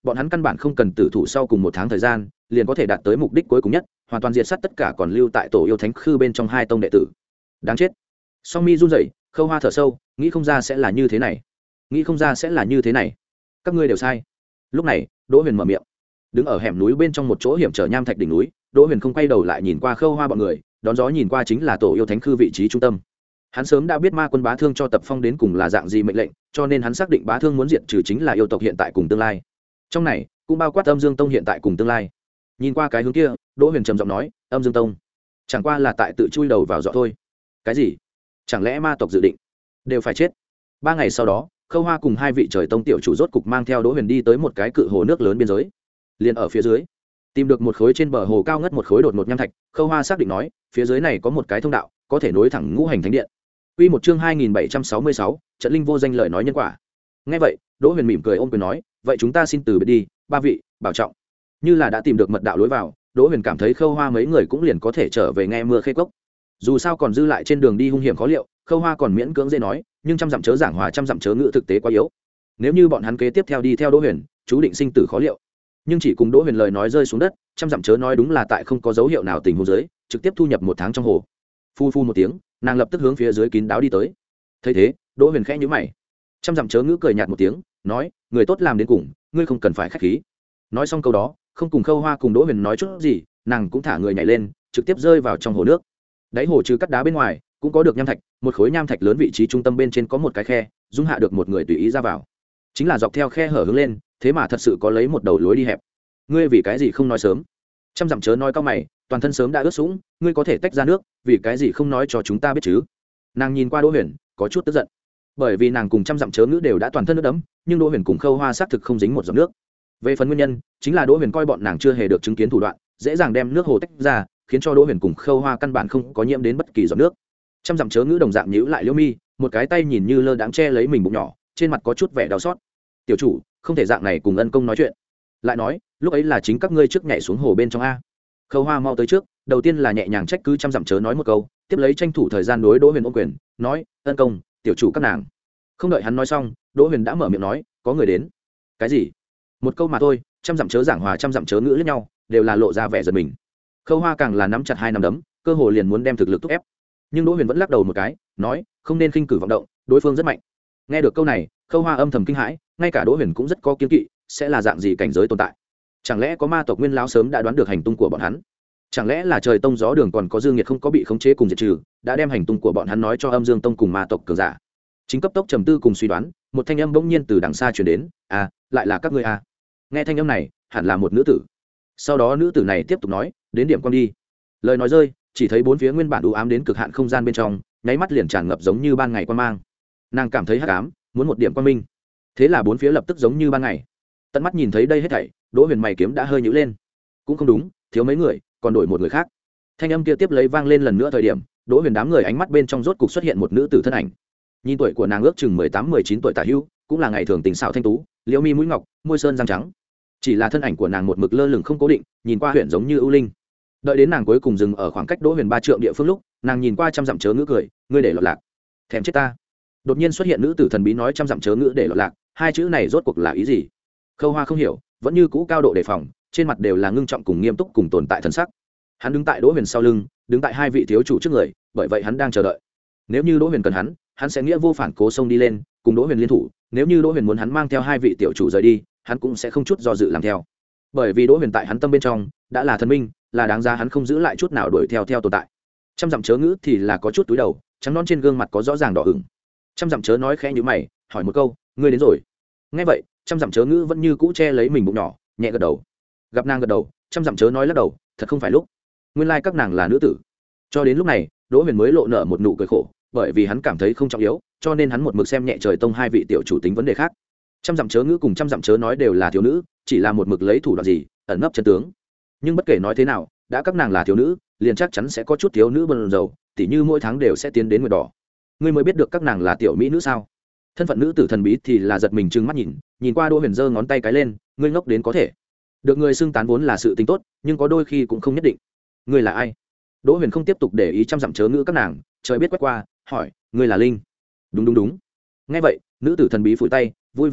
bọn hắn căn bản không cần tử thủ sau cùng một tháng thời gian liền có thể đạt tới mục đích cuối cùng nhất, hoàn toàn diệt sát tất cả còn lưu tại tổ yêu thánh khư bên trong hai tông đệ tử. Đáng chết. Song Mi run rẩy, Khâu Hoa thở sâu, nghĩ không ra sẽ là như thế này, nghĩ không ra sẽ là như thế này. Các ngươi đều sai. Lúc này, Đỗ Huyền mở miệng. Đứng ở hẻm núi bên trong một chỗ hiểm trở nham thạch đỉnh núi, Đỗ Huyền không quay đầu lại nhìn qua Khâu Hoa bọn người, đón gió nhìn qua chính là tổ yêu thánh khư vị trí trung tâm. Hắn sớm đã biết Ma Quân Bá Thương cho Tập Phong đến cùng là dạng gì mệnh lệnh, cho nên hắn xác định Bá Thương muốn diệt trừ chính là yêu tộc hiện tại cùng tương lai. Trong này, cũng bao quát Âm Dương Tông hiện tại cùng tương lai. Nhìn qua cái hướng kia, Đỗ Huyền trầm giọng nói, Âm Dương Tông chẳng qua là tại tự chui đầu vào dọ thôi. Cái gì? Chẳng lẽ ma tộc dự định đều phải chết? Ba ngày sau đó, Khâu Hoa cùng hai vị trời tông tiểu chủ rốt cục mang theo Đỗ Huyền đi tới một cái cự hồ nước lớn biên giới. Liền ở phía dưới, tìm được một khối trên bờ hồ cao ngất một khối đột ngột nham thạch, Khâu Hoa xác định nói, phía dưới này có một cái thông đạo, có thể nối thẳng ngũ hành thánh điện. Quy một chương hai nghìn bảy trăm sáu mươi sáu, trận linh vô danh lời nói nhân quả. Nghe vậy, Đỗ Huyền mỉm cười ôm quyền nói, vậy chúng ta xin từ biệt đi, ba vị, bảo trọng. Như là đã tìm được mật đạo lối vào, Đỗ Huyền cảm thấy Khâu Hoa mấy người cũng liền có thể trở về nghe mưa khê cốc. Dù sao còn dư lại trên đường đi hung hiểm khó liệu, Khâu Hoa còn miễn cưỡng dễ nói, nhưng trăm dặm chớ giảng hòa trăm dặm chớ ngữ thực tế quá yếu. Nếu như bọn hắn kế tiếp theo đi theo Đỗ Huyền, chú định sinh tử khó liệu. Nhưng chỉ cùng Đỗ Huyền lời nói rơi xuống đất, trăm dặm chớ nói đúng là tại không có dấu hiệu nào tình huống dưới, trực tiếp thu nhập một tháng trong hồ. Phu phu một tiếng, nàng lập tức hướng phía dưới kín đáo đi tới. Thấy thế, Đỗ Huyền khẽ nhíu mày. Trăm dặm chớ ngữ cười nhạt một tiếng, nói, người tốt làm đến cùng, ngươi không cần phải khách khí. Nói xong câu đó, không cùng Khâu Hoa cùng Đỗ Huyền nói chút gì, nàng cũng thả người nhảy lên, trực tiếp rơi vào trong hồ nước. Đáy hồ trừ cắt đá bên ngoài, cũng có được nham thạch, một khối nham thạch lớn vị trí trung tâm bên trên có một cái khe, dung hạ được một người tùy ý ra vào. Chính là dọc theo khe hở hướng lên, thế mà thật sự có lấy một đầu lối đi hẹp. Ngươi vì cái gì không nói sớm? Trăm dặm chớ nói cao mày, toàn thân sớm đã ướt sũng, ngươi có thể tách ra nước, vì cái gì không nói cho chúng ta biết chứ? Nàng nhìn qua Đỗ Huyền, có chút tức giận, bởi vì nàng cùng trăm dặm chớ ngữ đều đã toàn thân nước đẫm, nhưng Đỗ Huyền cùng Khâu Hoa xác thực không dính một giọt nước. Về phần nguyên nhân, chính là Đỗ Huyền coi bọn nàng chưa hề được chứng kiến thủ đoạn, dễ dàng đem nước hồ tách ra, khiến cho Đỗ Huyền cùng Khâu Hoa căn bản không có nhiễm đến bất kỳ giọt nước. Trăm dặm chớ ngữ đồng dạng nhíu lại liễu mi, một cái tay nhìn như lơ đãng che lấy mình bụng nhỏ, trên mặt có chút vẻ đau xót. Tiểu chủ, không thể dạng này cùng ân công nói chuyện. Lại nói, lúc ấy là chính các ngươi trước nhảy xuống hồ bên trong a. Khâu Hoa mau tới trước, đầu tiên là nhẹ nhàng trách cứ trăm dặm chớ nói một câu, tiếp lấy tranh thủ thời gian đối Đỗ Huyền ôm quyền, nói, ân công, tiểu chủ các nàng. Không đợi hắn nói xong, Đỗ Huyền đã mở miệng nói, có người đến. Cái gì? Một câu mà thôi, trăm dặm chớ giảng hòa trăm dặm chớ ngữ lẫn nhau, đều là lộ ra vẻ giật mình. Khâu Hoa càng là nắm chặt hai nắm đấm, cơ hồ liền muốn đem thực lực thúc ép. Nhưng Đỗ Huyền vẫn lắc đầu một cái, nói, không nên khinh cử vọng động, đối phương rất mạnh. Nghe được câu này, Khâu Hoa âm thầm kinh hãi, ngay cả Đỗ Huyền cũng rất có kiêng kỵ, sẽ là dạng gì cảnh giới tồn tại? Chẳng lẽ có ma tộc nguyên lão sớm đã đoán được hành tung của bọn hắn? Chẳng lẽ là trời tông gió đường còn có Dương Nghiệt không có bị khống chế cùng diệt trừ, đã đem hành tung của bọn hắn nói cho Âm Dương Tông cùng ma tộc cường giả? Chính cấp tốc trầm tư cùng suy đoán, một thanh âm bỗng nhiên từ đằng xa truyền đến, "À, lại là các ngươi à?" Nghe thanh âm này, hẳn là một nữ tử. Sau đó nữ tử này tiếp tục nói, "Đến điểm quan đi." Lời nói rơi, chỉ thấy bốn phía nguyên bản u ám đến cực hạn không gian bên trong, nháy mắt liền tràn ngập giống như ban ngày quan mang. Nàng cảm thấy hắc ám, muốn một điểm quan minh. Thế là bốn phía lập tức giống như ban ngày. Tận mắt nhìn thấy đây hết thảy, Đỗ Huyền mày kiếm đã hơi nhíu lên. Cũng không đúng, thiếu mấy người, còn đổi một người khác. Thanh âm kia tiếp lấy vang lên lần nữa thời điểm, Đỗ Huyền đám người ánh mắt bên trong rốt cục xuất hiện một nữ tử thân ảnh. Nhìn tuổi của nàng ước chừng mười tám mười chín tuổi tả hữu, cũng là ngày thường tình xảo thanh tú, liễu mi mũi ngọc, môi sơn răng trắng. Chỉ là thân ảnh của nàng một mực lơ lửng không cố định, nhìn qua huyện giống như ưu linh. Đợi đến nàng cuối cùng dừng ở khoảng cách Đỗ Huyền ba trượng địa phương lúc, nàng nhìn qua trăm dặm chớ ngữ cười, ngươi để lọt lạc. Thèm chết ta. Đột nhiên xuất hiện nữ tử thần bí nói trăm dặm chớ ngữ để lọt lạc, hai chữ này rốt cuộc là ý gì? Khâu Hoa không hiểu, vẫn như cũ cao độ đề phòng, trên mặt đều là ngưng trọng cùng nghiêm túc cùng tồn tại thần sắc. Hắn đứng tại Đỗ Huyền sau lưng, đứng tại hai vị thiếu chủ trước người, bởi vậy hắn đang chờ đợi. Nếu như Đỗ Huyền cần hắn, hắn sẽ nghĩa vô phản cố xông đi lên, cùng Đỗ Huyền liên thủ, nếu như Đỗ Huyền muốn hắn mang theo hai vị tiểu chủ rời đi, hắn cũng sẽ không chút do dự làm theo. Bởi vì Đỗ Huyền tại hắn tâm bên trong, đã là thần minh, là đáng giá hắn không giữ lại chút nào đuổi theo theo tồn tại. Trăm dặm chớ ngữ thì là có chút túi đầu, trắng non trên gương mặt có rõ ràng đỏ ửng. Trăm dặm chớ nói khẽ nhíu mày, hỏi một câu, ngươi đến rồi. Nghe vậy, trăm dặm chớ ngữ vẫn như cũ che lấy mình bụng nhỏ, nhẹ gật đầu. Gặp nàng gật đầu, trăm dặm chớ nói lắc đầu, thật không phải lúc. Nguyên lai các nàng là nữ tử. Cho đến lúc này, Đỗ Huyền mới lộ nở một nụ cười khổ, bởi vì hắn cảm thấy không trọng yếu, cho nên hắn một mực xem nhẹ trời tông hai vị tiểu chủ tính vấn đề khác. Trăm dặm chớ ngữ cùng trăm dặm chớ nói đều là thiếu nữ, chỉ là một mực lấy thủ đoạn gì, ẩn nấp chân tướng. Nhưng bất kể nói thế nào, đã các nàng là thiếu nữ, liền chắc chắn sẽ có chút thiếu nữ bần dầu, tỉ như mỗi tháng đều sẽ tiến đến nguyệt đỏ. Ngươi mới biết được các nàng là tiểu mỹ nữ sao? Thân phận nữ tử thần bí thì là giật mình trừng mắt nhìn, nhìn qua Đỗ Huyền giơ ngón tay cái lên, ngươi ngốc đến có thể. Được người xưng tán vốn là sự tính tốt, nhưng có đôi khi cũng không nhất định. Ngươi là ai? Đỗ Huyền không tiếp tục để ý trăm dặm chớ ngữ các nàng, trời biết quét qua, hỏi, ngươi là Linh? Đúng đúng đúng. Nghe vậy, nữ tử thần bí phủi tay, vui vẻ nói,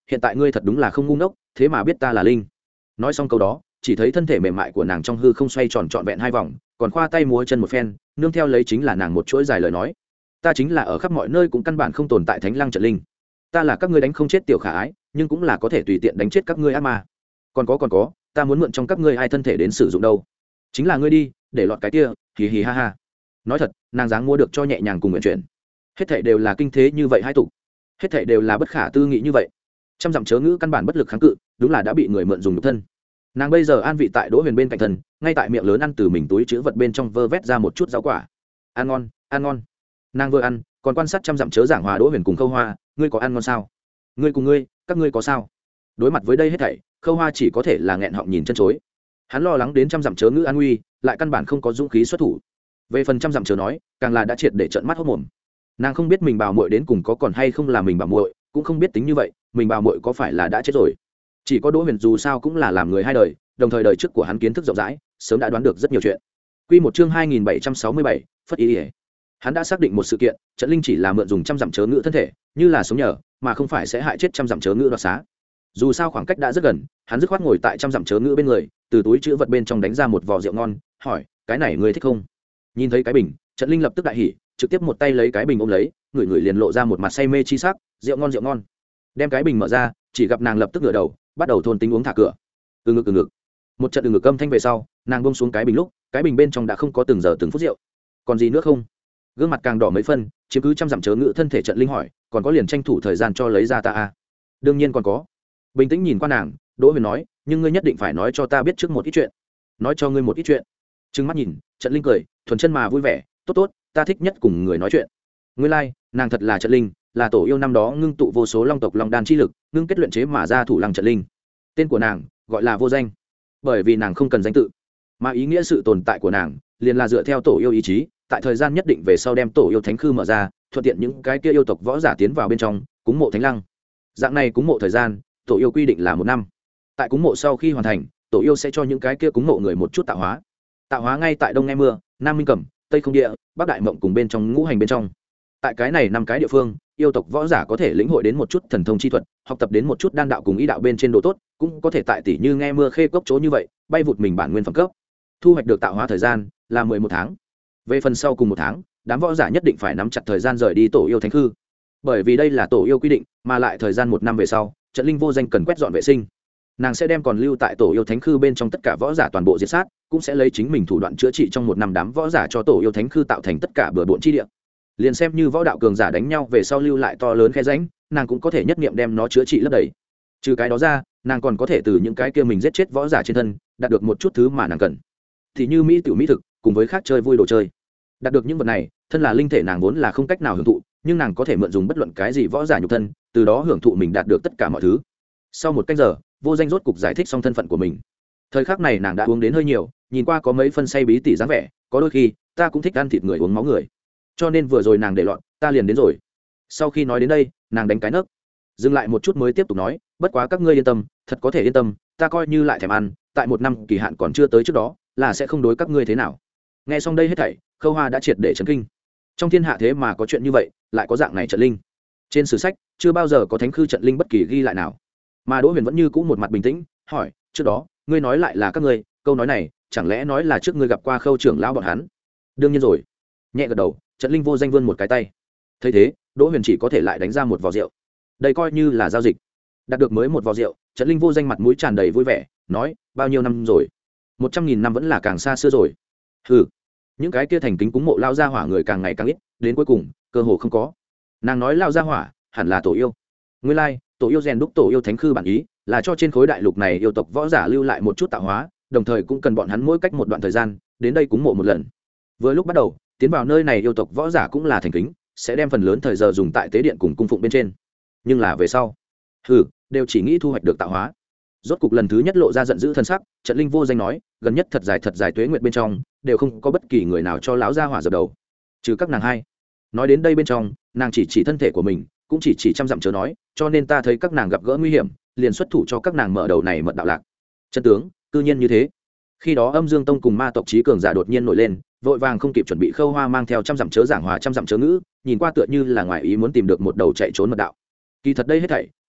hiện tại ngươi thật đúng là không ngu ngốc, thế mà biết ta là linh. Nói xong câu đó, chỉ thấy thân thể mềm mại của nàng trong hư không xoay tròn trọn vẹn hai vòng, còn khoa tay múa chân một phen, nương theo lấy chính là nàng một chuỗi dài lời nói. Ta chính là ở khắp mọi nơi cũng căn bản không tồn tại thánh lăng trận linh. Ta là các ngươi đánh không chết tiểu khả ái, nhưng cũng là có thể tùy tiện đánh chết các ngươi ác ma. Còn có còn có, ta muốn mượn trong các ngươi ai thân thể đến sử dụng đâu. Chính là ngươi đi, để lọt cái kia, hì hì ha ha. Nói thật, nàng dáng mua được cho nhẹ nhàng cùng nguyện chuyển. Hết thảy đều là kinh thế như vậy hai tục. Hết thảy đều là bất khả tư nghị như vậy. Trăm dặm chớ ngữ căn bản bất lực kháng cự, đúng là đã bị người mượn dùng nhục thân. Nàng bây giờ an vị tại Đỗ Huyền bên cạnh thân, ngay tại miệng lớn ăn từ mình túi chứa vật bên trong vơ vét ra một chút rau quả. Ăn ngon, ăn ngon. Nàng vừa ăn, còn quan sát trăm dặm chớ giảng hòa Đỗ Huyền cùng Khâu Hoa, ngươi có ăn ngon sao? Ngươi cùng ngươi, các ngươi có sao? Đối mặt với đây hết thảy, Khâu Hoa chỉ có thể là nghẹn họng nhìn chân chối. Hắn lo lắng đến trăm dặm chớ ngữ an nguy, lại căn bản không có dũng khí xuất thủ. Về phần trăm dặm chớ nói, càng là đã triệt để trợn mắt hốt mồm. Nàng không biết mình bảo muội đến cùng có còn hay không là mình bảo muội, cũng không biết tính như vậy, mình bảo muội có phải là đã chết rồi. Chỉ có Đỗ Huyền dù sao cũng là làm người hai đời, đồng thời đời trước của hắn kiến thức rộng rãi, sớm đã đoán được rất nhiều chuyện. Quy một chương hai nghìn bảy trăm sáu mươi bảy, phất ý. Hắn đã xác định một sự kiện, trận linh chỉ là mượn dùng trăm dặm chớ ngữ thân thể, như là sống nhờ, mà không phải sẽ hại chết trăm dặm chớ ngữ đoạt xá. Dù sao khoảng cách đã rất gần, hắn dứt khoát ngồi tại trăm dặm chớ ngữ bên người, từ túi chứa vật bên trong đánh ra một vò rượu ngon, hỏi, cái này ngươi thích không? Nhìn thấy cái bình, trận linh lập tức đại hỉ, trực tiếp một tay lấy cái bình ôm lấy, người người liền lộ ra một mặt say mê chi sắc, rượu ngon rượu ngon. Đem cái bình mở ra, chỉ gặp nàng lập tức ngửa đầu, bắt đầu thôn tính uống thả cửa. Từ ngực từ ngực. Một trận từ ngực âm thanh về sau, nàng buông xuống cái bình lúc, cái bình bên trong đã không có từng giờ từng phút rượu. Còn gì nữa không? Gương mặt càng đỏ mấy phân, chiếm cứ trăm dặm chớ ngữ thân thể trận linh hỏi, còn có liền tranh thủ thời gian cho lấy ra ta à? Đương nhiên còn có. Bình tĩnh nhìn qua nàng, Đỗ Huyền nói, nhưng ngươi nhất định phải nói cho ta biết trước một ít chuyện. Nói cho ngươi một ít chuyện. Trừng mắt nhìn, trận linh cười, thuần chân mà vui vẻ, tốt tốt, ta thích nhất cùng người nói chuyện. Ngươi lai, like, nàng thật là trận linh, là tổ yêu năm đó ngưng tụ vô số long tộc long đan chi lực, ngưng kết luyện chế mà ra thủ lăng trận linh. Tên của nàng gọi là vô danh, bởi vì nàng không cần danh tự, mà ý nghĩa sự tồn tại của nàng liền là dựa theo tổ yêu ý chí, tại thời gian nhất định về sau đem tổ yêu thánh khư mở ra, thuận tiện những cái kia yêu tộc võ giả tiến vào bên trong cúng mộ thánh lăng. Dạng này cúng mộ thời gian, tổ yêu quy định là một năm. Tại cúng mộ sau khi hoàn thành, tổ yêu sẽ cho những cái kia cúng mộ người một chút tạo hóa. Tạo hóa ngay tại đông nghe mưa, nam minh cẩm, tây không địa, bắc đại mộng cùng bên trong ngũ hành bên trong. Tại cái này năm cái địa phương, yêu tộc võ giả có thể lĩnh hội đến một chút thần thông chi thuật, học tập đến một chút đan đạo cùng ý đạo bên trên độ tốt, cũng có thể tại tỷ như nghe mưa khê cốc chỗ như vậy, bay vụt mình bản nguyên phẩm cấp. Thu hoạch được tạo hóa thời gian là mười một tháng. Về phần sau cùng một tháng, đám võ giả nhất định phải nắm chặt thời gian rời đi tổ yêu thánh hư, bởi vì đây là tổ yêu quy định, mà lại thời gian một năm về sau, trận linh vô danh cần quét dọn vệ sinh. Nàng sẽ đem còn lưu tại tổ yêu thánh khư bên trong tất cả võ giả toàn bộ diệt sát, cũng sẽ lấy chính mình thủ đoạn chữa trị trong một năm đám võ giả cho tổ yêu thánh khư tạo thành tất cả bừa bộn chi địa. Liền xem như võ đạo cường giả đánh nhau về sau lưu lại to lớn khe rãnh, nàng cũng có thể nhất niệm đem nó chữa trị lấp đầy. Trừ cái đó ra, nàng còn có thể từ những cái kia mình giết chết võ giả trên thân đạt được một chút thứ mà nàng cần, thì như mỹ tiểu mỹ thực cùng với khác chơi vui đồ chơi. Đạt được những vật này, thân là linh thể nàng vốn là không cách nào hưởng thụ, nhưng nàng có thể mượn dùng bất luận cái gì võ giả nhục thân, từ đó hưởng thụ mình đạt được tất cả mọi thứ. Sau một canh giờ, vô danh rốt cục giải thích xong thân phận của mình. Thời khắc này nàng đã uống đến hơi nhiều, nhìn qua có mấy phân say bí tỉ dáng vẻ, có đôi khi ta cũng thích ăn thịt người uống máu người, cho nên vừa rồi nàng để loạn, ta liền đến rồi. Sau khi nói đến đây, nàng đánh cái nấc, dừng lại một chút mới tiếp tục nói, bất quá các ngươi yên tâm, thật có thể yên tâm, ta coi như lại thèm ăn, tại một năm kỳ hạn còn chưa tới trước đó, là sẽ không đối các ngươi thế nào. Nghe xong đây hết thảy, Khâu Hoa đã triệt để chấn kinh. Trong thiên hạ thế mà có chuyện như vậy, lại có dạng này trận linh. Trên sử sách chưa bao giờ có thánh khư trận linh bất kỳ ghi lại nào. Mà Đỗ Huyền vẫn như cũ một mặt bình tĩnh, hỏi, trước đó ngươi nói lại là các ngươi, câu nói này chẳng lẽ nói là trước ngươi gặp qua Khâu trưởng lão bọn hắn? Đương nhiên rồi. Nhẹ gật đầu, trận linh vô danh vươn một cái tay. Thấy thế, Đỗ Huyền chỉ có thể lại đánh ra một vò rượu. Đây coi như là giao dịch. Đạt được mới một vò rượu, trận linh vô danh mặt mũi tràn đầy vui vẻ, nói, bao nhiêu năm rồi? Một trăm nghìn năm vẫn là càng xa xưa rồi. Hừ, những cái kia thành kính cúng mộ lao gia hỏa người càng ngày càng ít, đến cuối cùng cơ hồ không có. Nàng nói lao gia hỏa hẳn là tổ yêu. Nguyên lai, tổ yêu rèn đúc tổ yêu thánh khư bản ý là cho trên khối đại lục này yêu tộc võ giả lưu lại một chút tạo hóa, đồng thời cũng cần bọn hắn mỗi cách một đoạn thời gian đến đây cúng mộ một lần. Vừa lúc bắt đầu tiến vào nơi này, yêu tộc võ giả cũng là thành kính, sẽ đem phần lớn thời giờ dùng tại tế điện cùng cung phụng bên trên. Nhưng là về sau, hừ, đều chỉ nghĩ thu hoạch được tạo hóa. Rốt cục lần thứ nhất lộ ra giận dữ thân sắc, trận linh vô danh nói, gần nhất thật dài thật dài tuế nguyệt bên trong đều không có bất kỳ người nào cho lão gia hỏa dập đầu, trừ các nàng hai. Nói đến đây bên trong, nàng chỉ chỉ thân thể của mình, cũng chỉ chỉ trăm dặm chớ nói, cho nên ta thấy các nàng gặp gỡ nguy hiểm, liền xuất thủ cho các nàng mở đầu này mật đạo lạc. Chân tướng cư nhiên như thế. Khi đó Âm Dương Tông cùng ma tộc trí cường giả đột nhiên nổi lên, vội vàng không kịp chuẩn bị, Khâu Hoa mang theo trăm dặm chớ giảng hòa trăm dặm chớ ngữ, nhìn qua tựa như là ngoài ý muốn tìm được một đầu chạy trốn mật đạo. Kỳ thật đây hết thảy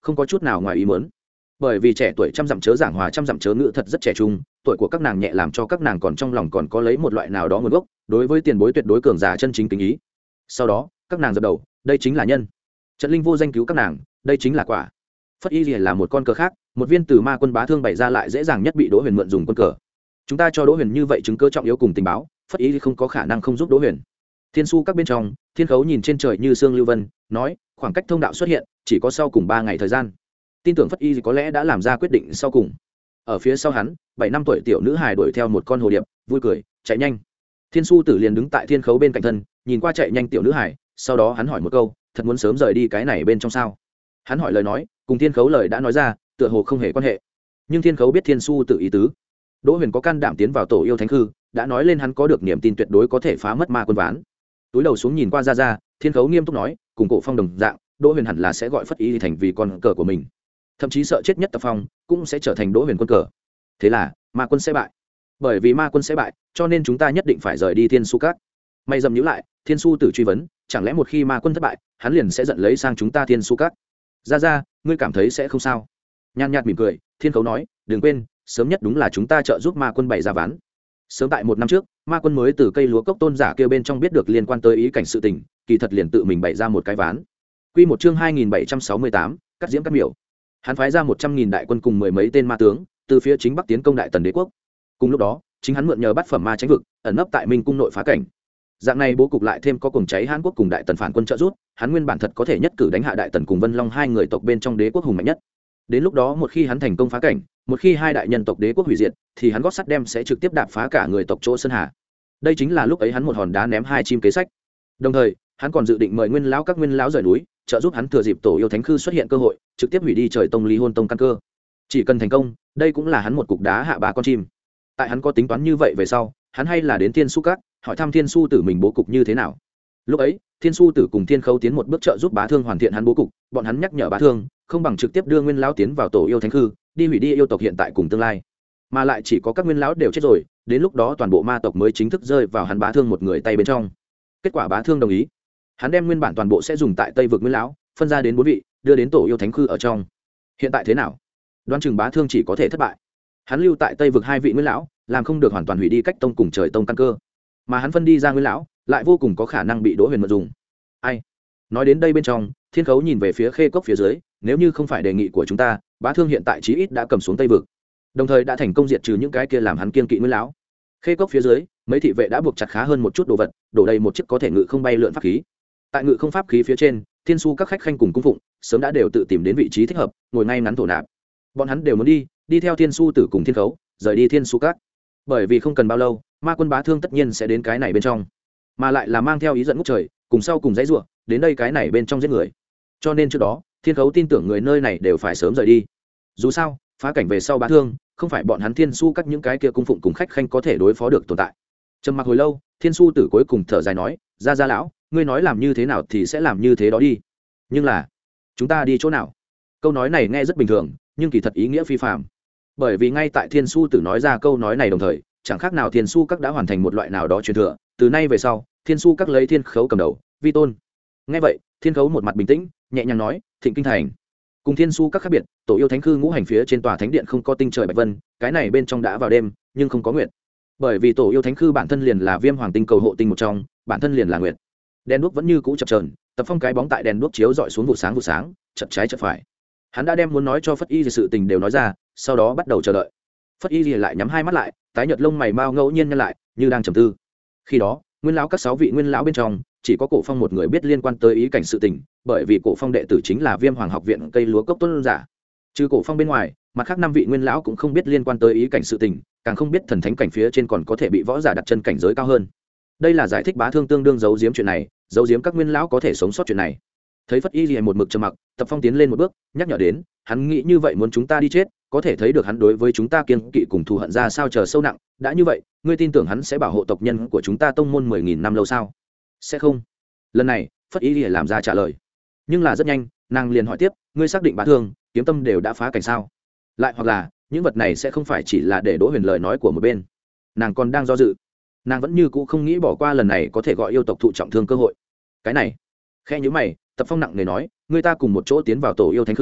không có chút nào ngoài ý muốn. Bởi vì trẻ tuổi trăm dặm chớ giảng hòa trăm dặm chớ ngữ thật rất trẻ trung, tuổi của các nàng nhẹ làm cho các nàng còn trong lòng còn có lấy một loại nào đó nguồn gốc, đối với tiền bối tuyệt đối cường giả chân chính kính ý. Sau đó các nàng dập đầu, đây chính là nhân. Trận linh vô danh cứu các nàng, đây chính là quả. Phất Y Lìa là một con cờ khác, một viên từ ma quân bá thương bày ra lại dễ dàng nhất bị Đỗ Huyền mượn dùng quân cờ. Chúng ta cho Đỗ Huyền như vậy chứng cứ trọng yếu cùng tình báo, Phất Y không có khả năng không giúp Đỗ Huyền. Thiên su các bên trong, Thiên Khấu nhìn trên trời như sương lưu vân, nói, khoảng cách thông đạo xuất hiện, chỉ có sau cùng ba ngày thời gian. Tin tưởng Phất Y có lẽ đã làm ra quyết định sau cùng. Ở phía sau hắn, bảy năm tuổi tiểu nữ hài đuổi theo một con hồ điệp, vui cười, chạy nhanh. Thiên su tử liền đứng tại Thiên Khấu bên cạnh thân, nhìn qua chạy nhanh tiểu nữ hài, sau đó hắn hỏi một câu, thật muốn sớm rời đi cái này bên trong sao? Hắn hỏi lời nói, cùng Thiên Khấu lời đã nói ra, tựa hồ không hề quan hệ. Nhưng Thiên Khấu biết Thiên su tử ý tứ. Đỗ Huyền có can đảm tiến vào tổ yêu thánh hư, đã nói lên hắn có được niềm tin tuyệt đối có thể phá mất ma quân ván. Túi đầu xuống nhìn qua ra ra, Thiên Khấu nghiêm túc nói, cùng Cổ Phong đồng dạng, Đỗ Huyền hẳn là sẽ gọi Phất Y thành vì con cờ của mình, thậm chí sợ chết nhất Tập Phong cũng sẽ trở thành Đỗ Huyền quân cờ. Thế là ma quân sẽ bại. Bởi vì ma quân sẽ bại, cho nên chúng ta nhất định phải rời đi Thiên Su Các. Mày dầm nhíu lại, Thiên Su tử truy vấn, chẳng lẽ một khi ma quân thất bại, hắn liền sẽ giận lấy sang chúng ta Thiên Su Các? Ra ra, ngươi cảm thấy sẽ không sao? Nhan nhạt mỉm cười, Thiên Khấu nói, đừng quên, sớm nhất đúng là chúng ta trợ giúp ma quân bày ra ván. Sớm tại một năm trước, ma quân mới từ cây lúa cốc tôn giả kêu bên trong biết được liên quan tới ý cảnh sự tình, kỳ thật liền tự mình bày ra một cái ván. Quy một chương hai nghìn bảy trăm sáu mươi tám, cắt diễm cắt miểu. Hắn phái ra một trăm nghìn đại quân cùng mười mấy tên ma tướng, từ phía chính bắc tiến công Đại Tần Đế quốc. Cùng lúc đó, chính hắn mượn nhờ bát phẩm ma tránh vực, ẩn nấp tại Minh cung nội phá cảnh. Dạng này bố cục lại thêm có cùng cháy Hán quốc cùng Đại Tần phản quân trợ giúp, hắn nguyên bản thật có thể nhất cử đánh hạ Đại Tần cùng Vân Long hai người tộc bên trong đế quốc hùng mạnh nhất. Đến lúc đó một khi hắn thành công phá cảnh, một khi hai đại nhân tộc đế quốc hủy diệt, thì hắn gót sắt đem sẽ trực tiếp đạp phá cả người tộc chỗ sơn hà. Đây chính là lúc ấy hắn một hòn đá ném hai chim kế sách. Đồng thời, hắn còn dự định mời nguyên lão các nguyên lão rời núi, trợ giúp hắn thừa dịp tổ yêu thánh khư xuất hiện cơ hội, trực tiếp hủy đi trời tông ly hôn tông căn cơ. Chỉ cần thành công, đây cũng là hắn một cục đá hạ ba con chim. Tại hắn có tính toán như vậy về sau, hắn hay là đến Thiên Su Các, hỏi thăm Thiên Su tử mình bố cục như thế nào. Lúc ấy, Thiên Su tử cùng Thiên Khấu tiến một bước trợ giúp Bá Thương hoàn thiện hắn bố cục, bọn hắn nhắc nhở Bá Thương, không bằng trực tiếp đưa nguyên lão tiến vào tổ yêu thánh khư, đi hủy đi yêu tộc hiện tại cùng tương lai. Mà lại chỉ có các nguyên lão đều chết rồi, đến lúc đó toàn bộ ma tộc mới chính thức rơi vào hắn Bá Thương một người tay bên trong. Kết quả Bá Thương đồng ý. Hắn đem nguyên bản toàn bộ sẽ dùng tại Tây vực nguyên lão, phân ra đến bốn vị, đưa đến tổ yêu thánh khư ở trong. Hiện tại thế nào? Đoán chừng Bá Thương chỉ có thể thất bại. Hắn lưu tại Tây vực hai vị nguyên lão, làm không được hoàn toàn hủy đi cách tông cùng trời tông căn cơ. Mà hắn phân đi ra nguyên lão, lại vô cùng có khả năng bị Đỗ Huyền mượn dùng. Ai? Nói đến đây bên trong, Thiên Khấu nhìn về phía Khê Cốc phía dưới, nếu như không phải đề nghị của chúng ta, Bá Thương hiện tại chí ít đã cầm xuống Tây vực, đồng thời đã thành công diệt trừ những cái kia làm hắn kiên kỵ nguyên lão. Khê Cốc phía dưới, mấy thị vệ đã buộc chặt khá hơn một chút đồ vật, đổ đầy một chiếc có thể ngự không bay lượn pháp khí. Tại ngự không pháp khí phía trên, Thiên Su các khách khanh cùng cung phụng sớm đã đều tự tìm đến vị trí thích hợp, ngồi ngay ngắn thổ nạp. Bọn hắn đều muốn đi, đi theo Thiên Su tử cùng Thiên Khấu, rời đi Thiên Su các. Bởi vì không cần bao lâu, ma quân Bá Thương tất nhiên sẽ đến cái này bên trong, mà lại là mang theo ý giận ngút trời, cùng sau cùng dãy rủa, đến đây cái này bên trong giết người. Cho nên trước đó, Thiên Khấu tin tưởng người nơi này đều phải sớm rời đi. Dù sao, phá cảnh về sau Bá Thương, không phải bọn hắn Thiên Su các những cái kia cung phụng cùng khách khanh có thể đối phó được tồn tại. Trầm mặc hồi lâu, Thiên Su tử cuối cùng thở dài nói, ra ra lão, ngươi nói làm như thế nào thì sẽ làm như thế đó đi. Nhưng là, chúng ta đi chỗ nào? Câu nói này nghe rất bình thường, nhưng kỳ thật ý nghĩa phi phàm. Bởi vì ngay tại Thiên Su tử nói ra câu nói này đồng thời, chẳng khác nào Thiên Su các đã hoàn thành một loại nào đó truyền thừa, từ nay về sau, Thiên Su các lấy Thiên Khấu cầm đầu, vi tôn. Nghe vậy, Thiên Khấu một mặt bình tĩnh, nhẹ nhàng nói, Thịnh Kinh thành. Cùng Thiên Su các khác biệt, tổ yêu thánh khư ngũ hành phía trên tòa thánh điện không có tinh trời bạch vân, cái này bên trong đã vào đêm, nhưng không có nguyệt. Bởi vì tổ yêu thánh khư bản thân liền là Viêm Hoàng tinh cầu hộ tinh một trong, bản thân liền là nguyệt. Đèn đuốc vẫn như cũ chập chờn, Tập Phong cái bóng tại đèn đuốc chiếu dọi xuống vụ sáng vụ sáng, chật trái chật phải. Hắn đã đem muốn nói cho Phất Y sự tình đều nói ra, sau đó bắt đầu chờ đợi. Phất Y lại nhắm hai mắt lại, tái nhợt lông mày mau ngẫu nhiên nhăn lại, như đang trầm tư. Khi đó, nguyên lão các sáu vị nguyên lão bên trong, chỉ có Cổ Phong một người biết liên quan tới ý cảnh sự tình, bởi vì Cổ Phong đệ tử chính là Viêm Hoàng học viện cây lúa cốc tôn giả. Trừ Cổ Phong bên ngoài, mặt khác năm vị nguyên lão cũng không biết liên quan tới ý cảnh sự tình, càng không biết thần thánh cảnh phía trên còn có thể bị võ giả đặt chân cảnh giới cao hơn. Đây là giải thích Bá Thương tương đương giấu giếm chuyện này, giấu giếm các nguyên lão có thể sống sót chuyện này. Thấy Phất Y Lìa một mực trầm mặc, Tập Phong tiến lên một bước, nhắc nhở đến, hắn nghĩ như vậy muốn chúng ta đi chết, có thể thấy được hắn đối với chúng ta kiên kỵ cùng thù hận ra sao chờ sâu nặng, đã như vậy, ngươi tin tưởng hắn sẽ bảo hộ tộc nhân của chúng ta tông môn mười nghìn năm lâu sao? Sẽ không. Lần này, Phất Y Lìa làm ra trả lời. Nhưng là rất nhanh, nàng liền hỏi tiếp, ngươi xác định Bá Thương, Kiếm Tâm đều đã phá cảnh sao? Lại hoặc là, những vật này sẽ không phải chỉ là để Đỗ Huyền lời nói của một bên. Nàng còn đang do dự. Nàng vẫn như cũ không nghĩ bỏ qua lần này có thể gọi yêu tộc thụ trọng thương cơ hội. Cái này, khe nhíu mày, Tập Phong nặng nề nói, ngươi ta cùng một chỗ tiến vào tổ yêu thánh hư,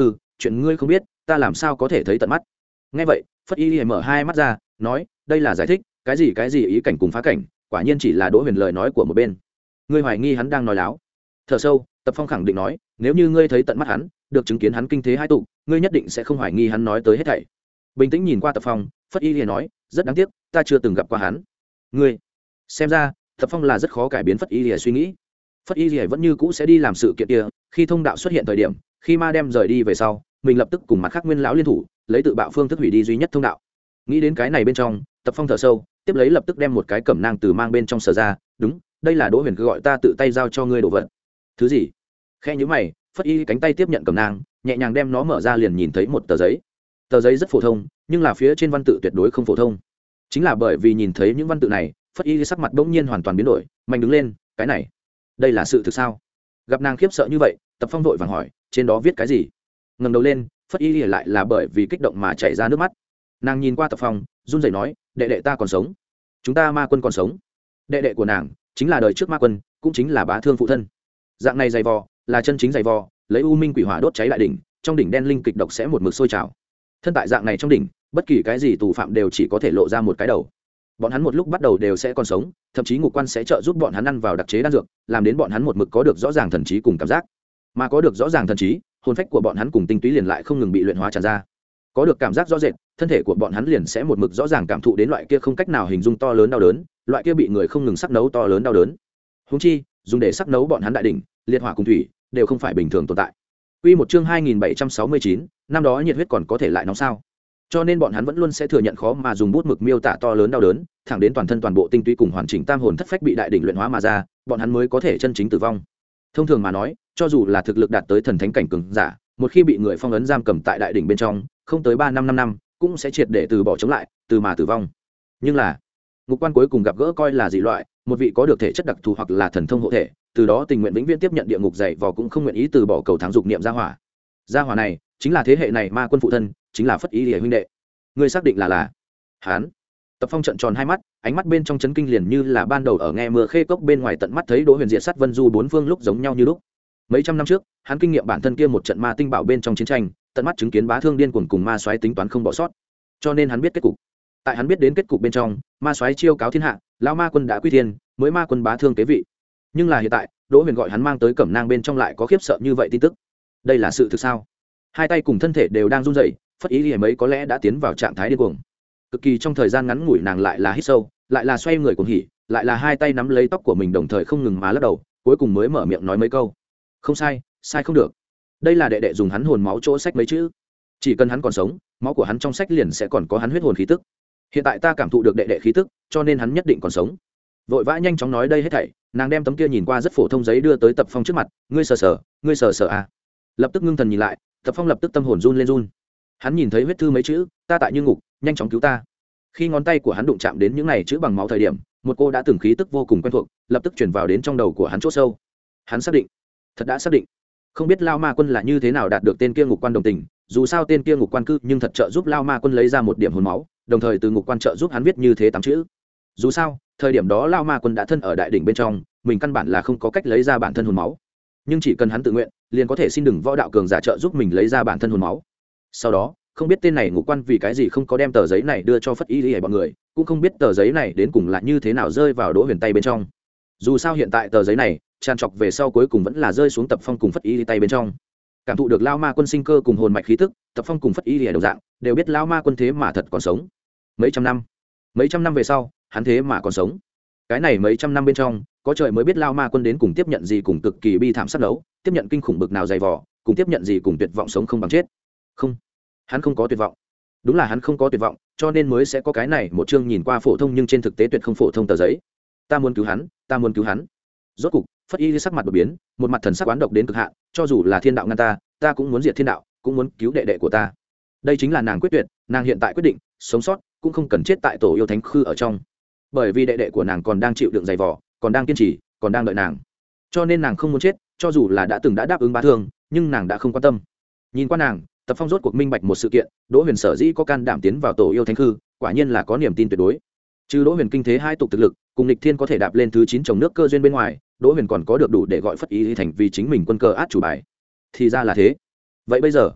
chuyện ngươi không biết ta làm sao có thể thấy tận mắt. Nghe vậy Phất Y Lìa mở hai mắt ra nói, đây là giải thích cái gì cái gì ý cảnh cùng phá cảnh, quả nhiên chỉ là Đỗ Huyền lời nói của một bên. Ngươi hoài nghi hắn đang nói láo. Thở sâu, Tập Phong khẳng định nói, nếu như ngươi thấy tận mắt hắn, được chứng kiến hắn kinh thế hai tụ, ngươi nhất định sẽ không hoài nghi hắn nói tới hết thảy. Bình tĩnh nhìn qua Tập Phong, Phất Y Lìa nói, rất đáng tiếc ta chưa từng gặp qua hắn. Ngươi xem ra Tập Phong là rất khó cải biến Phất Y Lìa suy nghĩ. Phất Y Lìa vẫn như cũ sẽ đi làm sự kiện kia, khi thông đạo xuất hiện thời điểm, khi ma đem rời đi về sau, mình lập tức cùng mặt khác Nguyên lão liên thủ, lấy tự bạo phương thức hủy đi duy nhất thông đạo. Nghĩ đến cái này bên trong, Tập Phong thở sâu, tiếp lấy lập tức đem một cái cẩm nang từ mang bên trong sở ra, đúng, đây là Đỗ Huyền cứ gọi ta tự tay giao cho ngươi đồ vật. Thứ gì? Khe nhíu mày, Phất Y cánh tay tiếp nhận cẩm nang, nhẹ nhàng đem nó mở ra liền nhìn thấy một tờ giấy. Tờ giấy rất phổ thông, nhưng là phía trên văn tự tuyệt đối không phổ thông. Chính là bởi vì nhìn thấy những văn tự này, Phất Y sắc mặt bỗng nhiên hoàn toàn biến đổi, mạnh đứng lên, cái này, đây là sự thực sao? Gặp nàng khiếp sợ như vậy, Tập Phong vội vàng hỏi, trên đó viết cái gì? Ngẩng đầu lên, Phất Y lại là bởi vì kích động mà chảy ra nước mắt. Nàng nhìn qua Tập Phong, run rẩy nói, đệ đệ ta còn sống, chúng ta ma quân còn sống. Đệ đệ của nàng chính là đời trước ma quân, cũng chính là bá thương phụ thân. Dạng này dày vò là chân chính dày vò, lấy u minh quỷ hỏa đốt cháy đại đỉnh, trong đỉnh đen linh kịch độc sẽ một mực sôi trào. Thân tại dạng này trong đỉnh, bất kỳ cái gì tù phạm đều chỉ có thể lộ ra một cái đầu. Bọn hắn một lúc bắt đầu đều sẽ còn sống, thậm chí ngục quan sẽ trợ giúp bọn hắn ăn vào đặc chế đan dược, làm đến bọn hắn một mực có được rõ ràng thần trí cùng cảm giác. Mà có được rõ ràng thần trí, hồn phách của bọn hắn cùng tinh túy liền lại không ngừng bị luyện hóa tràn ra. Có được cảm giác rõ rệt, thân thể của bọn hắn liền sẽ một mực rõ ràng cảm thụ đến loại kia không cách nào hình dung to lớn đau đớn, loại kia bị người không ngừng sắc nấu to lớn đau đớn. Huống chi, dùng để sắc nấu bọn hắn đại đỉnh, liệt hỏa cùng thủy, đều không phải bình thường tồn tại. Quy một chương hai nghìn bảy trăm sáu mươi chín, năm đó nhiệt huyết còn có thể lại nóng sao? Cho nên bọn hắn vẫn luôn sẽ thừa nhận khó mà dùng bút mực miêu tả to lớn đau đớn, thẳng đến toàn thân toàn bộ tinh túy cùng hoàn chỉnh tam hồn thất phách bị đại đỉnh luyện hóa mà ra, bọn hắn mới có thể chân chính tử vong. Thông thường mà nói, cho dù là thực lực đạt tới thần thánh cảnh cường giả, một khi bị người phong ấn giam cầm tại đại đỉnh bên trong, không tới ba năm năm năm, cũng sẽ triệt để từ bỏ chống lại, từ mà tử vong. Nhưng là, ngục quan cuối cùng gặp gỡ coi là dị loại, một vị có được thể chất đặc thù hoặc là thần thông hộ thể, từ đó tình nguyện vĩnh viễn tiếp nhận địa ngục dày vò cũng không nguyện ý từ bỏ cầu thắng dục niệm gia hỏa. Gia hỏa này chính là thế hệ này ma quân phụ thân, chính là Phất Y Lìa huynh đệ. Ngươi xác định là là hán? Tập Phong trợn tròn hai mắt, ánh mắt bên trong chấn kinh liền như là ban đầu ở nghe mưa khê cốc bên ngoài tận mắt thấy Đỗ Huyền diệt sát Vân Du bốn phương lúc giống nhau như lúc. Mấy trăm năm trước, hắn kinh nghiệm bản thân kia một trận ma tinh bảo bên trong chiến tranh, tận mắt chứng kiến bá thương điên cuồng cùng ma soái tính toán không bỏ sót. Cho nên hắn biết kết cục. Tại hắn biết đến kết cục bên trong, ma soái chiêu cáo thiên hạ, lão ma quân đã quy thiên, mới ma quân bá thương kế vị. Nhưng là hiện tại, Đỗ Huyền gọi hắn mang tới cẩm nang bên trong lại có khiếp sợ như vậy tin tức. Đây là sự thực sao? Hai tay cùng thân thể đều đang run rẩy, Phất Y Lìa mấy có lẽ đã tiến vào trạng thái điên cuồng. Cực kỳ trong thời gian ngắn ngủi nàng lại là hít sâu, lại là xoay người cuồng hỉ, lại là hai tay nắm lấy tóc của mình đồng thời không ngừng má lắc đầu, cuối cùng mới mở miệng nói mấy câu. Không sai, sai không được. Đây là đệ đệ dùng hắn hồn máu chỗ sách mấy chữ. Chỉ cần hắn còn sống, máu của hắn trong sách liền sẽ còn có hắn huyết hồn khí tức. Hiện tại ta cảm thụ được đệ đệ khí tức, cho nên hắn nhất định còn sống. Vội vã nhanh chóng nói đây hết thảy, nàng đem tấm kia nhìn qua rất phổ thông giấy đưa tới Tập Phong trước mặt, ngươi sờ sờ, ngươi sờ sờ à? Lập tức ngưng thần nhìn lại, Tập Phong lập tức tâm hồn run lên run. Hắn nhìn thấy huyết thư mấy chữ, ta tại như ngục, nhanh chóng cứu ta. Khi ngón tay của hắn đụng chạm đến những này chữ bằng máu thời điểm, một cô đã từng khí tức vô cùng quen thuộc, lập tức chuyển vào đến trong đầu của hắn chỗ sâu. Hắn xác định, thật đã xác định. Không biết Lao Ma Quân là như thế nào đạt được tên kia ngục quan đồng tình, dù sao tên kia ngục quan cư nhưng thật trợ giúp Lao Ma Quân lấy ra một điểm hồn máu, đồng thời từ ngục quan trợ giúp hắn viết như thế tám chữ. Dù sao, thời điểm đó Lao Ma Quân đã thân ở đại đỉnh bên trong, mình căn bản là không có cách lấy ra bản thân hồn máu. Nhưng chỉ cần hắn tự nguyện, liền có thể xin đừng võ đạo cường giả trợ giúp mình lấy ra bản thân hồn máu. Sau đó, không biết tên này ngục quan vì cái gì không có đem tờ giấy này đưa cho Phất Y Lìa bọn người, cũng không biết tờ giấy này đến cùng là như thế nào rơi vào Đỗ Huyền tay bên trong. Dù sao hiện tại tờ giấy này tràn trọc về sau cuối cùng vẫn là rơi xuống Tập Phong cùng Phất Y Lìa tay bên trong. Cảm thụ được Lao Ma Quân sinh cơ cùng hồn mạch khí tức, Tập Phong cùng Phất Y Lìa đồng dạng đều biết Lao Ma Quân thế mà thật còn sống. Mấy trăm năm, mấy trăm năm về sau, hắn thế mà còn sống. Cái này mấy trăm năm bên trong, có trời mới biết Lao Ma Quân đến cùng tiếp nhận gì cùng cực kỳ bi thảm sát đấu, tiếp nhận kinh khủng bực nào dày vò, cùng tiếp nhận gì cùng tuyệt vọng sống không bằng chết. Không, hắn không có tuyệt vọng. Đúng là hắn không có tuyệt vọng, cho nên mới sẽ có cái này một chương nhìn qua phổ thông nhưng trên thực tế tuyệt không phổ thông tờ giấy. Ta muốn cứu hắn, ta muốn cứu hắn. Rốt cục, Phất Y sắc mặt đột biến, một mặt thần sắc oán độc đến cực hạn, cho dù là thiên đạo ngăn ta, ta cũng muốn diệt thiên đạo, cũng muốn cứu đệ đệ của ta. Đây chính là nàng quyết tuyệt, nàng hiện tại quyết định, sống sót cũng không cần chết tại tổ yêu thánh khư ở trong. Bởi vì đệ đệ của nàng còn đang chịu đựng dày vò, còn đang kiên trì, còn đang đợi nàng. Cho nên nàng không muốn chết, cho dù là đã từng đã đáp ứng bá thương, nhưng nàng đã không quan tâm. Nhìn qua nàng, Tập Phong rốt cuộc minh bạch một sự kiện, Đỗ Huyền sở dĩ có can đảm tiến vào tổ yêu thánh khư, quả nhiên là có niềm tin tuyệt đối. Trừ Đỗ Huyền kinh thế hai tục thực lực, cùng Lịch Thiên có thể đạp lên thứ chín trồng nước cơ duyên bên ngoài, Đỗ Huyền còn có được đủ để gọi Phất Y thành vì chính mình quân cờ át chủ bài. Thì ra là thế. Vậy bây giờ,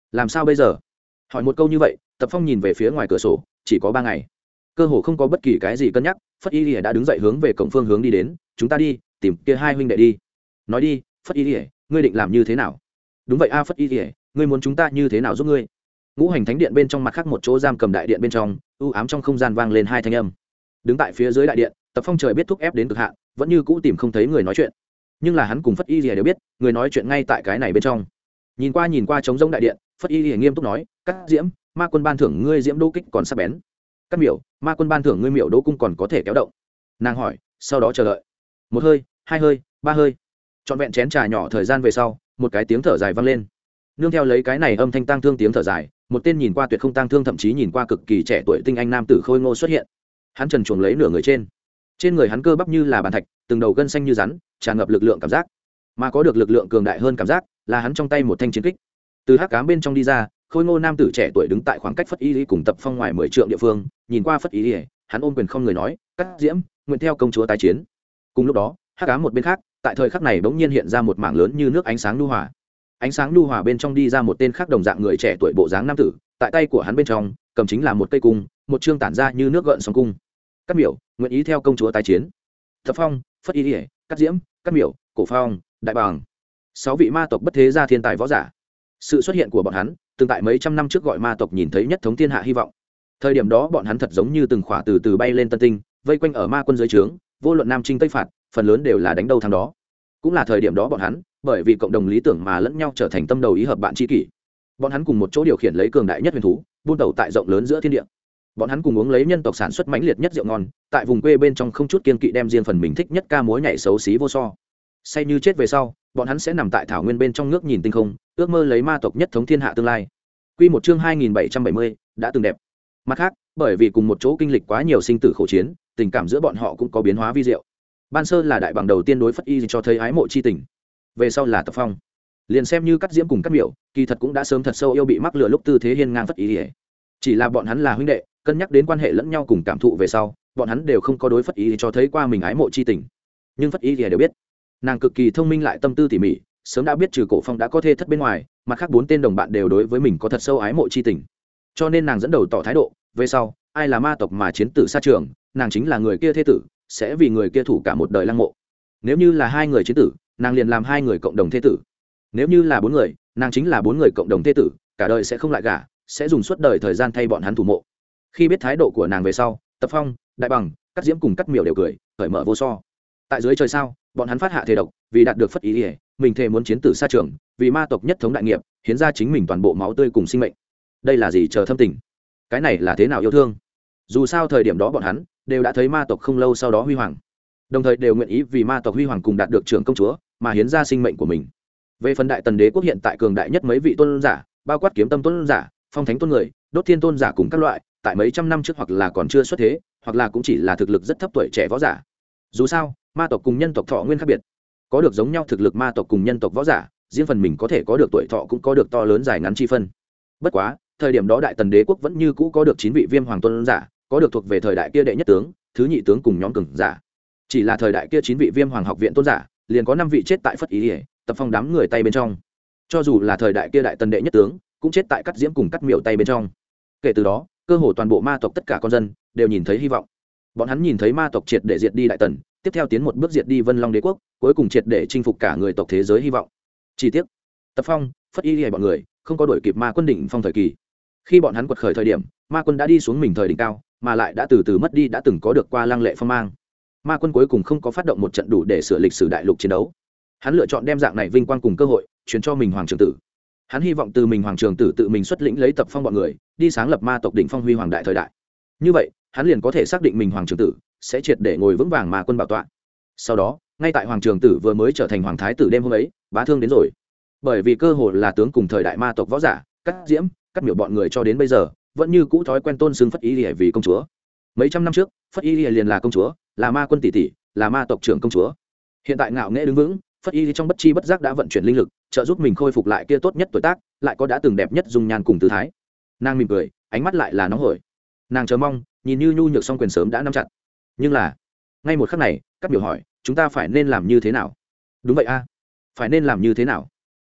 làm sao bây giờ? Hỏi một câu như vậy, Tập Phong nhìn về phía ngoài cửa sổ, chỉ có ba ngày, cơ hồ không có bất kỳ cái gì cân nhắc. Phất Y Lìa đã đứng dậy hướng về cổng phương hướng đi đến. Chúng ta đi tìm kia hai huynh đệ đi. Nói đi, Phất Y Lìa, ngươi định làm như thế nào? Đúng vậy a, Phất Y Lìa, ngươi muốn chúng ta như thế nào giúp ngươi? Ngũ hành thánh điện bên trong mặt khác một chỗ giam cầm đại điện bên trong, u ám trong không gian vang lên hai thanh âm. Đứng tại phía dưới đại điện, Tập Phong trời biết thúc ép đến cực hạn, vẫn như cũ tìm không thấy người nói chuyện. Nhưng là hắn cùng Phất Y Lìa đều biết, người nói chuyện ngay tại cái này bên trong. Nhìn qua nhìn qua trống rỗng đại điện, Phất Y Lìa nghiêm túc nói, "Cắt Diễm, ma quân ban thưởng ngươi diễm đô kích còn sắc bén." Cắt Miểu, ma quân ban thưởng ngươi Miểu đô cung còn có thể kéo động. Nàng hỏi, sau đó chờ đợi. Một hơi, hai hơi, ba hơi. Trọn vẹn chén trà nhỏ thời gian về sau, một cái tiếng thở dài vang lên. Nương theo lấy cái này âm thanh tang thương tiếng thở dài, một tên nhìn qua tuyệt không tang thương, thậm chí nhìn qua cực kỳ trẻ tuổi tinh anh nam tử khôi ngô xuất hiện. Hắn trần truồng lấy nửa người trên. Trên người hắn cơ bắp như là bàn thạch, từng đầu gân xanh như rắn, tràn ngập lực lượng cảm giác. Mà có được lực lượng cường đại hơn cảm giác, là hắn trong tay một thanh chiến kích. Từ hắc ám bên trong đi ra, khôi ngô nam tử trẻ tuổi đứng tại khoảng cách Phất Y Lý cùng Tập Phong ngoài mười trượng địa phương, nhìn qua Phất Y Lý, hắn ôm quyền không người nói, "Cắt Diễm, nguyện theo công chúa tái chiến." Cùng lúc đó, hắc ám một bên khác, tại thời khắc này bỗng nhiên hiện ra một mảng lớn như nước ánh sáng nhu hòa. Ánh sáng nhu hòa bên trong đi ra một tên khác đồng dạng người trẻ tuổi bộ dáng nam tử, tại tay của hắn bên trong cầm chính là một cây cung, một chương tản ra như nước gợn sóng cung. Cắt Miểu, nguyện ý theo công chúa tái chiến. Tập Phong, Phất Y Lý, Cắt Diễm, Cắt Miểu, Cổ Phong, Đại Bàng, sáu vị ma tộc bất thế gia thiên tài võ giả. Sự xuất hiện của bọn hắn, từng tại mấy trăm năm trước gọi ma tộc nhìn thấy nhất thống thiên hạ hy vọng. Thời điểm đó bọn hắn thật giống như từng khỏa từ từ bay lên tân tinh, vây quanh ở ma quân dưới trướng, vô luận nam chinh tây phạt, phần lớn đều là đánh đầu thắng đó. Cũng là thời điểm đó bọn hắn, bởi vì cộng đồng lý tưởng mà lẫn nhau trở thành tâm đầu ý hợp bạn tri kỷ. Bọn hắn cùng một chỗ điều khiển lấy cường đại nhất huyền thú, buôn tàu tại rộng lớn giữa thiên địa. Bọn hắn cùng uống lấy nhân tộc sản xuất mãnh liệt nhất rượu ngon, tại vùng quê bên trong không chút kiên kỵ đem riêng phần mình thích nhất ca múa nhảy xấu xí vô so. Say như chết về sau, bọn hắn sẽ nằm tại thảo nguyên bên trong nước nhìn tinh không, ước mơ lấy ma tộc nhất thống thiên hạ tương lai. Quy một chương hai nghìn bảy trăm bảy mươi, đã từng đẹp. Mặt khác, bởi vì cùng một chỗ kinh lịch quá nhiều sinh tử khổ chiến, tình cảm giữa bọn họ cũng có biến hóa vi diệu. Ban sơ là đại bằng đầu tiên đối Phất Y cho thấy ái mộ chi tình, về sau là Tập Phong, liền xem như Cắt Diễm cùng Cắt Miểu, kỳ thật cũng đã sớm thật sâu yêu bị mắc lừa lúc tư thế hiên ngang Phất Y. Chỉ là bọn hắn là huynh đệ, cân nhắc đến quan hệ lẫn nhau cùng cảm thụ về sau, bọn hắn đều không có đối Phất Y cho thấy qua mình ái mộ chi tình. Nhưng Phất Y đều biết, nàng cực kỳ thông minh lại tâm tư tỉ mỉ, sớm đã biết trừ Cổ Phong đã có thê thất bên ngoài, mặt khác bốn tên đồng bạn đều đối với mình có thật sâu ái mộ chi tình. Cho nên nàng dẫn đầu tỏ thái độ, về sau, ai là ma tộc mà chiến tử xa trường, nàng chính là người kia thê tử, sẽ vì người kia thủ cả một đời lăng mộ. Nếu như là hai người chiến tử, nàng liền làm hai người cộng đồng thê tử. Nếu như là bốn người, nàng chính là bốn người cộng đồng thê tử, cả đời sẽ không lại gả, sẽ dùng suốt đời thời gian thay bọn hắn thủ mộ. Khi biết thái độ của nàng về sau, Tập Phong, Đại Bằng, Cắt Diễm cùng Cắt Miểu đều cười, cởi mở vô so. Tại dưới trời sao, bọn hắn phát hạ thề độc, vì đạt được Phất Ý, mình thề muốn chiến tử xa trường, vì ma tộc nhất thống đại nghiệp, hiến ra chính mình toàn bộ máu tươi cùng sinh mệnh. Đây là gì chờ thâm tình? Cái này là thế nào yêu thương? Dù sao thời điểm đó bọn hắn đều đã thấy ma tộc không lâu sau đó huy hoàng, đồng thời đều nguyện ý vì ma tộc huy hoàng cùng đạt được trưởng công chúa mà hiến ra sinh mệnh của mình. Về phần đại tần đế quốc hiện tại cường đại nhất mấy vị tôn giả, bao quát kiếm tâm tôn giả, phong thánh tôn người, đốt thiên tôn giả cùng các loại, tại mấy trăm năm trước hoặc là còn chưa xuất thế, hoặc là cũng chỉ là thực lực rất thấp tuổi trẻ võ giả. Dù sao ma tộc cùng nhân tộc thọ nguyên khác biệt, có được giống nhau thực lực ma tộc cùng nhân tộc võ giả, riêng phần mình có thể có được tuổi thọ cũng có được to lớn dài ngắn chi phân. Bất quá thời điểm đó đại tần đế quốc vẫn như cũ có được chín vị viêm hoàng tôn giả, có được thuộc về thời đại kia đệ nhất tướng, thứ nhị tướng cùng nhóm cường giả. Chỉ là thời đại kia chín vị viêm hoàng học viện tôn giả, liền có năm vị chết tại Phất Ý, Tập Phong đám người tay bên trong. Cho dù là thời đại kia đại tần đệ nhất tướng, cũng chết tại Cắt Diễm cùng Cắt Miểu tay bên trong. Kể từ đó, cơ hồ toàn bộ ma tộc tất cả con dân đều nhìn thấy hy vọng. Bọn hắn nhìn thấy ma tộc triệt để diệt đi đại tần, tiếp theo tiến một bước diệt đi Vân Long đế quốc, cuối cùng triệt để chinh phục cả người tộc thế giới hy vọng. Chi tiết: Tập Phong, Phất Y hay bọn người không có đuổi kịp ma quân đỉnh phong thời kỳ. Khi bọn hắn quật khởi thời điểm, ma quân đã đi xuống mình thời đỉnh cao, mà lại đã từ từ mất đi đã từng có được qua lăng lệ phong mang. Ma quân cuối cùng không có phát động một trận đủ để sửa lịch sử đại lục chiến đấu. Hắn lựa chọn đem dạng này vinh quang cùng cơ hội truyền cho mình hoàng trường tử. Hắn hy vọng từ mình hoàng trường tử tự mình xuất lĩnh lấy Tập Phong bọn người, đi sáng lập ma tộc đỉnh phong huy hoàng đại thời đại. Như vậy, hắn liền có thể xác định mình hoàng trường tử sẽ triệt để ngồi vững vàng ma quân bảo tọa. Sau đó, ngay tại hoàng trường tử vừa mới trở thành hoàng thái tử đêm hôm ấy, bá thương đến rồi. Bởi vì cơ hội là tướng cùng thời đại ma tộc võ giả, Cắt Diễm, Cắt Miểu bọn người cho đến bây giờ vẫn như cũ thói quen tôn xưng Phất Y Lìa vì công chúa. Mấy trăm năm trước, Phất Y Lìa liền là công chúa, là ma quân tỷ tỷ, là ma tộc trưởng công chúa. Hiện tại ngạo nghễ đứng vững, Phất Y trong bất chi bất giác đã vận chuyển linh lực, trợ giúp mình khôi phục lại kia tốt nhất tuổi tác, lại có đã từng đẹp nhất dung nhan cùng tư thái. Nàng mỉm cười, ánh mắt lại là nóng hổi. Nàng chờ mong, nhìn như nhu nhược song quyền sớm đã nắm chặt. Nhưng là, ngay một khắc này, Cắt Miểu hỏi, chúng ta phải nên làm như thế nào? Đúng vậy a, phải nên làm như thế nào?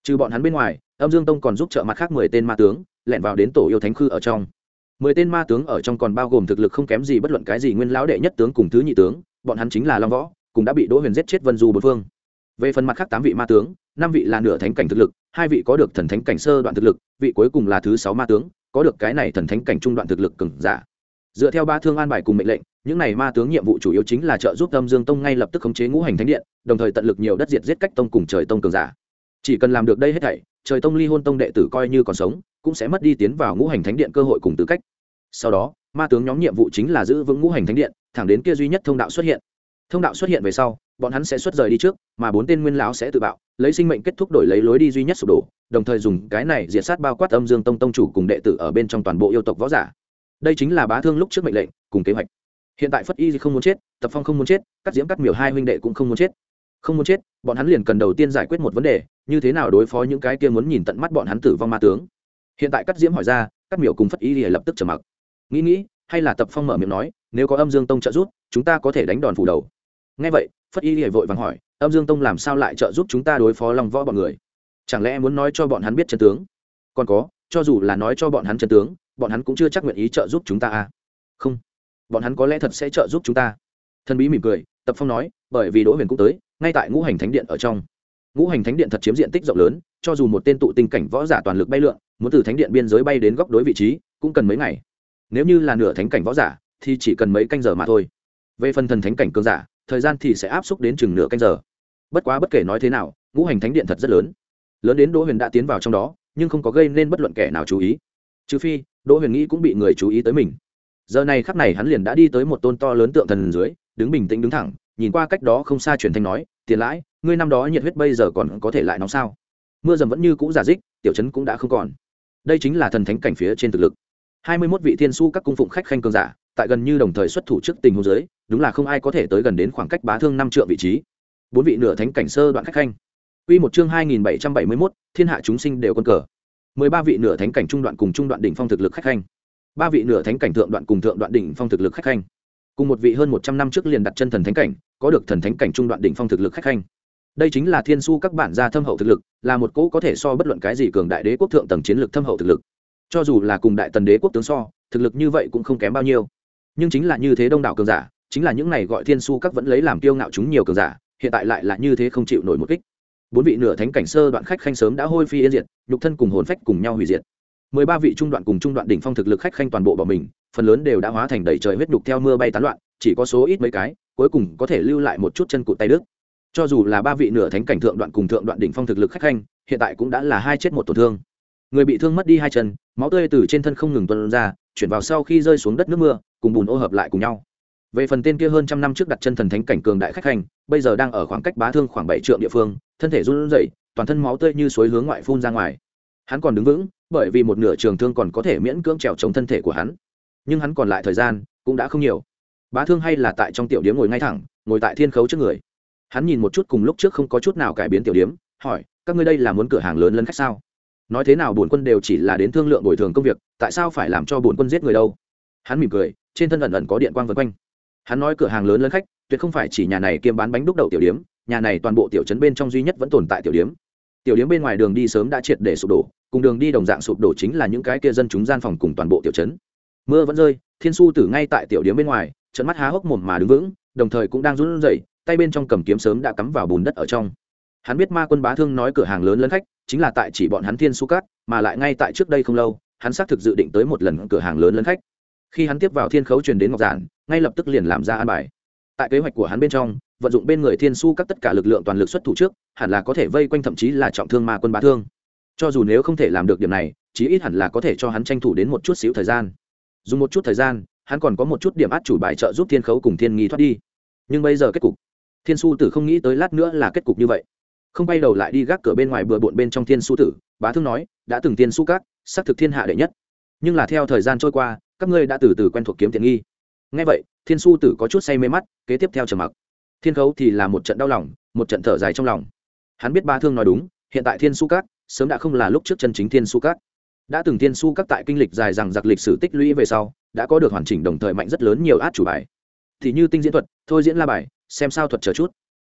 Trừ bọn hắn bên ngoài, Âm Dương Tông còn giúp trợ mặt khác mười tên ma tướng lẻn vào đến tổ yêu thánh khư ở trong. Mười tên ma tướng ở trong còn bao gồm thực lực không kém gì bất luận cái gì nguyên lão đệ nhất tướng cùng thứ nhị tướng, bọn hắn chính là Long Võ, cũng đã bị Đỗ Huyền giết chết Vân Du bốn phương. Về phần mặt khác tám vị ma tướng, năm vị là nửa thánh cảnh thực lực, hai vị có được thần thánh cảnh sơ đoạn thực lực, vị cuối cùng là thứ sáu ma tướng, có được cái này thần thánh cảnh trung đoạn thực lực cường giả. Dựa theo ba thương an bài cùng mệnh lệnh, những này ma tướng nhiệm vụ chủ yếu chính là trợ giúp Âm Dương Tông ngay lập tức khống chế ngũ hành thánh điện, đồng thời tận lực nhiều đất diệt giết cách tông cùng trời tông cường giả. Chỉ cần làm được đây hết thảy, trời tông ly hôn tông đệ tử coi như còn sống, cũng sẽ mất đi tiến vào ngũ hành thánh điện cơ hội cùng tư cách. Sau đó, ma tướng nhóm nhiệm vụ chính là giữ vững ngũ hành thánh điện, thẳng đến kia duy nhất thông đạo xuất hiện. Thông đạo xuất hiện về sau, bọn hắn sẽ xuất rời đi trước, mà bốn tên nguyên lão sẽ tự bạo, lấy sinh mệnh kết thúc đổi lấy lối đi duy nhất sụp đổ, đồng thời dùng cái này diệt sát bao quát Âm Dương Tông tông chủ cùng đệ tử ở bên trong toàn bộ yêu tộc võ giả. Đây chính là Bá Thương lúc trước mệnh lệnh cùng kế hoạch. Hiện tại Phất Y không muốn chết, Tập Phong không muốn chết, Cắt Diễm Cắt Miểu hai huynh đệ cũng không muốn chết. Không muốn chết, bọn hắn liền cần đầu tiên giải quyết một vấn đề, như thế nào đối phó những cái kia muốn nhìn tận mắt bọn hắn tử vong ma tướng. Hiện tại Cắt Diễm hỏi ra, Cắt Miểu cùng Phất Y lập tức trầm mặc. Nghĩ nghĩ, hay là Tập Phong mở miệng nói, nếu có Âm Dương Tông trợ giúp, chúng ta có thể đánh đòn phủ đầu. Nghe vậy, Phất Y vội vàng hỏi, Âm Dương Tông làm sao lại trợ giúp chúng ta đối phó Long Võ bọn người? Chẳng lẽ muốn nói cho bọn hắn biết chân tướng? Còn có, cho dù là nói cho bọn hắn chân tướng, bọn hắn cũng chưa chắc nguyện ý trợ giúp chúng ta à? Không, bọn hắn có lẽ thật sẽ trợ giúp chúng ta. Thần Bí mỉm cười, Tập Phong nói, bởi vì Đỗ Huyền cũng tới, ngay tại ngũ hành thánh điện ở trong. Ngũ hành thánh điện thật chiếm diện tích rộng lớn, cho dù một tên tụ tinh cảnh võ giả toàn lực bay lượn, muốn từ thánh điện biên giới bay đến góc đối vị trí, cũng cần mấy ngày. Nếu như là nửa thánh cảnh võ giả, thì chỉ cần mấy canh giờ mà thôi. Về phần thần thánh cảnh cường giả, thời gian thì sẽ áp xúc đến chừng nửa canh giờ. Bất quá bất kể nói thế nào, ngũ hành thánh điện thật rất lớn, lớn đến Đỗ Huyền đã tiến vào trong đó, nhưng không có gây nên bất luận kẻ nào chú ý, trừ phi Đỗ Huyền nghĩ cũng bị người chú ý tới mình. Giờ này khắc này hắn liền đã đi tới một tôn to lớn tượng thần dưới, đứng bình tĩnh đứng thẳng, nhìn qua cách đó không xa truyền thanh nói, Tiền Lãi, ngươi năm đó nhiệt huyết bây giờ còn có thể lại nóng sao? Mưa dầm vẫn như cũ giả dích, tiểu trấn cũng đã không còn. Đây chính là thần thánh cảnh phía trên thực lực. hai mươi mốt vị thiên su các cung phụng khách khanh cường giả, tại gần như đồng thời xuất thủ trước tình huống dưới, đúng là không ai có thể tới gần đến khoảng cách Bá Thương năm trượng vị trí. Bốn vị nửa thánh cảnh sơ đoạn khách khanh. Quy một chương hai nghìn bảy trăm bảy mươi mốt, thiên hạ chúng sinh đều quân cờ. mười ba vị nửa thánh cảnh trung đoạn cùng trung đoạn đỉnh phong thực lực khách khanh. ba vị nửa thánh cảnh thượng đoạn cùng thượng đoạn đỉnh phong thực lực khách khanh. Cùng một vị hơn một trăm năm trước liền đặt chân thần thánh cảnh, có được thần thánh cảnh trung đoạn đỉnh phong thực lực khách khanh. Đây chính là thiên su các bản gia thâm hậu thực lực, là một cỗ có thể so bất luận cái gì cường đại đế quốc thượng tầng chiến lược thâm hậu thực lực. Cho dù là cùng đại tần đế quốc tướng so, thực lực như vậy cũng không kém bao nhiêu. Nhưng chính là như thế đông đảo cường giả, chính là những này gọi thiên su các vẫn lấy làm kiêu ngạo chúng nhiều cường giả, hiện tại lại là như thế không chịu nổi một kích. Bốn vị nửa thánh cảnh sơ đoạn khách khanh sớm đã hôi phi yên diệt, nhục thân cùng hồn phách cùng nhau hủy diệt. Mười ba vị trung đoạn cùng trung đoạn đỉnh phong thực lực khách khanh toàn bộ bỏ mình, phần lớn đều đã hóa thành đầy trời huyết nhục theo mưa bay tán loạn, chỉ có số ít mấy cái, cuối cùng có thể lưu lại một chút chân cụt tay đứt. Cho dù là ba vị nửa thánh cảnh thượng đoạn cùng thượng đoạn đỉnh phong thực lực khách khanh, hiện tại cũng đã là hai chết một tổn thương. Người bị thương mất đi hai chân, máu tươi từ trên thân không ngừng tuôn ra, chuyển vào sau khi rơi xuống đất nước mưa, cùng bùn ô hợp lại cùng nhau. Về phần tên kia hơn trăm năm trước đặt chân thần thánh cảnh cường đại khách khanh, bây giờ đang ở khoảng cách Bá Thương khoảng bảy trượng địa phương, thân thể run rẩy, toàn thân máu tươi như suối hướng ngoại phun ra ngoài. Hắn còn đứng vững, bởi vì một nửa trường thương còn có thể miễn cưỡng trèo chống thân thể của hắn. Nhưng hắn còn lại thời gian cũng đã không nhiều. Bá Thương hay là tại trong tiểu điếm ngồi ngay thẳng, ngồi tại thiên khấu trước người. Hắn nhìn một chút cùng lúc trước không có chút nào cải biến tiểu điếm, hỏi: "Các ngươi đây là muốn cửa hàng lớn lấn khách sao? Nói thế nào bổn quân đều chỉ là đến thương lượng bồi thường công việc, tại sao phải làm cho bổn quân giết người đâu?" Hắn mỉm cười, trên thân ẩn ẩn có điện quang vần quanh. Hắn nói cửa hàng lớn lấn khách, tuyệt không phải chỉ nhà này kiêm bán bánh đúc đậu tiểu điếm, nhà này toàn bộ tiểu trấn bên trong duy nhất vẫn tồn tại tiểu điếm. Tiểu điếm bên ngoài đường đi sớm đã triệt để sụp đổ, cùng đường đi đồng dạng sụp đổ chính là những cái kia dân chúng gian phòng cùng toàn bộ tiểu trấn. Mưa vẫn rơi, Thiên Su Tử ngay tại tiểu điếm bên ngoài, trợn mắt há hốc mồm mà đứng vững, đồng thời cũng đang run rẩy, tay bên trong cầm kiếm sớm đã cắm vào bùn đất ở trong. Hắn biết Ma Quân Bá Thương nói cửa hàng lớn lấn khách, chính là tại chỉ bọn hắn Thiên Su Cát, mà lại ngay tại trước đây không lâu, hắn xác thực dự định tới một lần cửa hàng lớn lấn khách. Khi hắn tiếp vào Thiên Khấu truyền đến ngọc giản, ngay lập tức liền làm ra an bài. Tại kế hoạch của hắn bên trong, vận dụng bên người Thiên Su Các tất cả lực lượng toàn lực xuất thủ trước, hẳn là có thể vây quanh thậm chí là trọng thương Ma Quân Bá Thương. Cho dù nếu không thể làm được điểm này, chí ít hẳn là có thể cho hắn tranh thủ đến một chút xíu thời gian. Dùng một chút thời gian, hắn còn có một chút điểm át chủ bài trợ giúp Thiên Khấu cùng Thiên Nghi thoát đi. Nhưng bây giờ kết cục, Thiên Su Tử không nghĩ tới lát nữa là kết cục như vậy. Không bay đầu lại đi gác cửa bên ngoài bừa bộn bên trong Thiên Su Tử, Bá Thương nói, đã từng Thiên Su Các, xác thực thiên hạ đệ nhất. Nhưng là theo thời gian trôi qua, các ngươi đã từ từ quen thuộc kiếm tiện nghi. Nghe vậy, Thiên Su Tử có chút say mê mắt, kế tiếp theo trầm mặc. Thiên Khấu thì là một trận đau lòng, một trận thở dài trong lòng. Hắn biết Bá Thương nói đúng, hiện tại Thiên Su Các sớm đã không là lúc trước chân chính Thiên Su Các. Đã từng Thiên Su Các tại kinh lịch dài rằng giặc lịch sử tích lũy về sau, đã có được hoàn chỉnh đồng thời mạnh rất lớn nhiều át chủ bài. Thì như tinh diễn thuật, thôi diễn la bài, xem sao thuật chờ chút.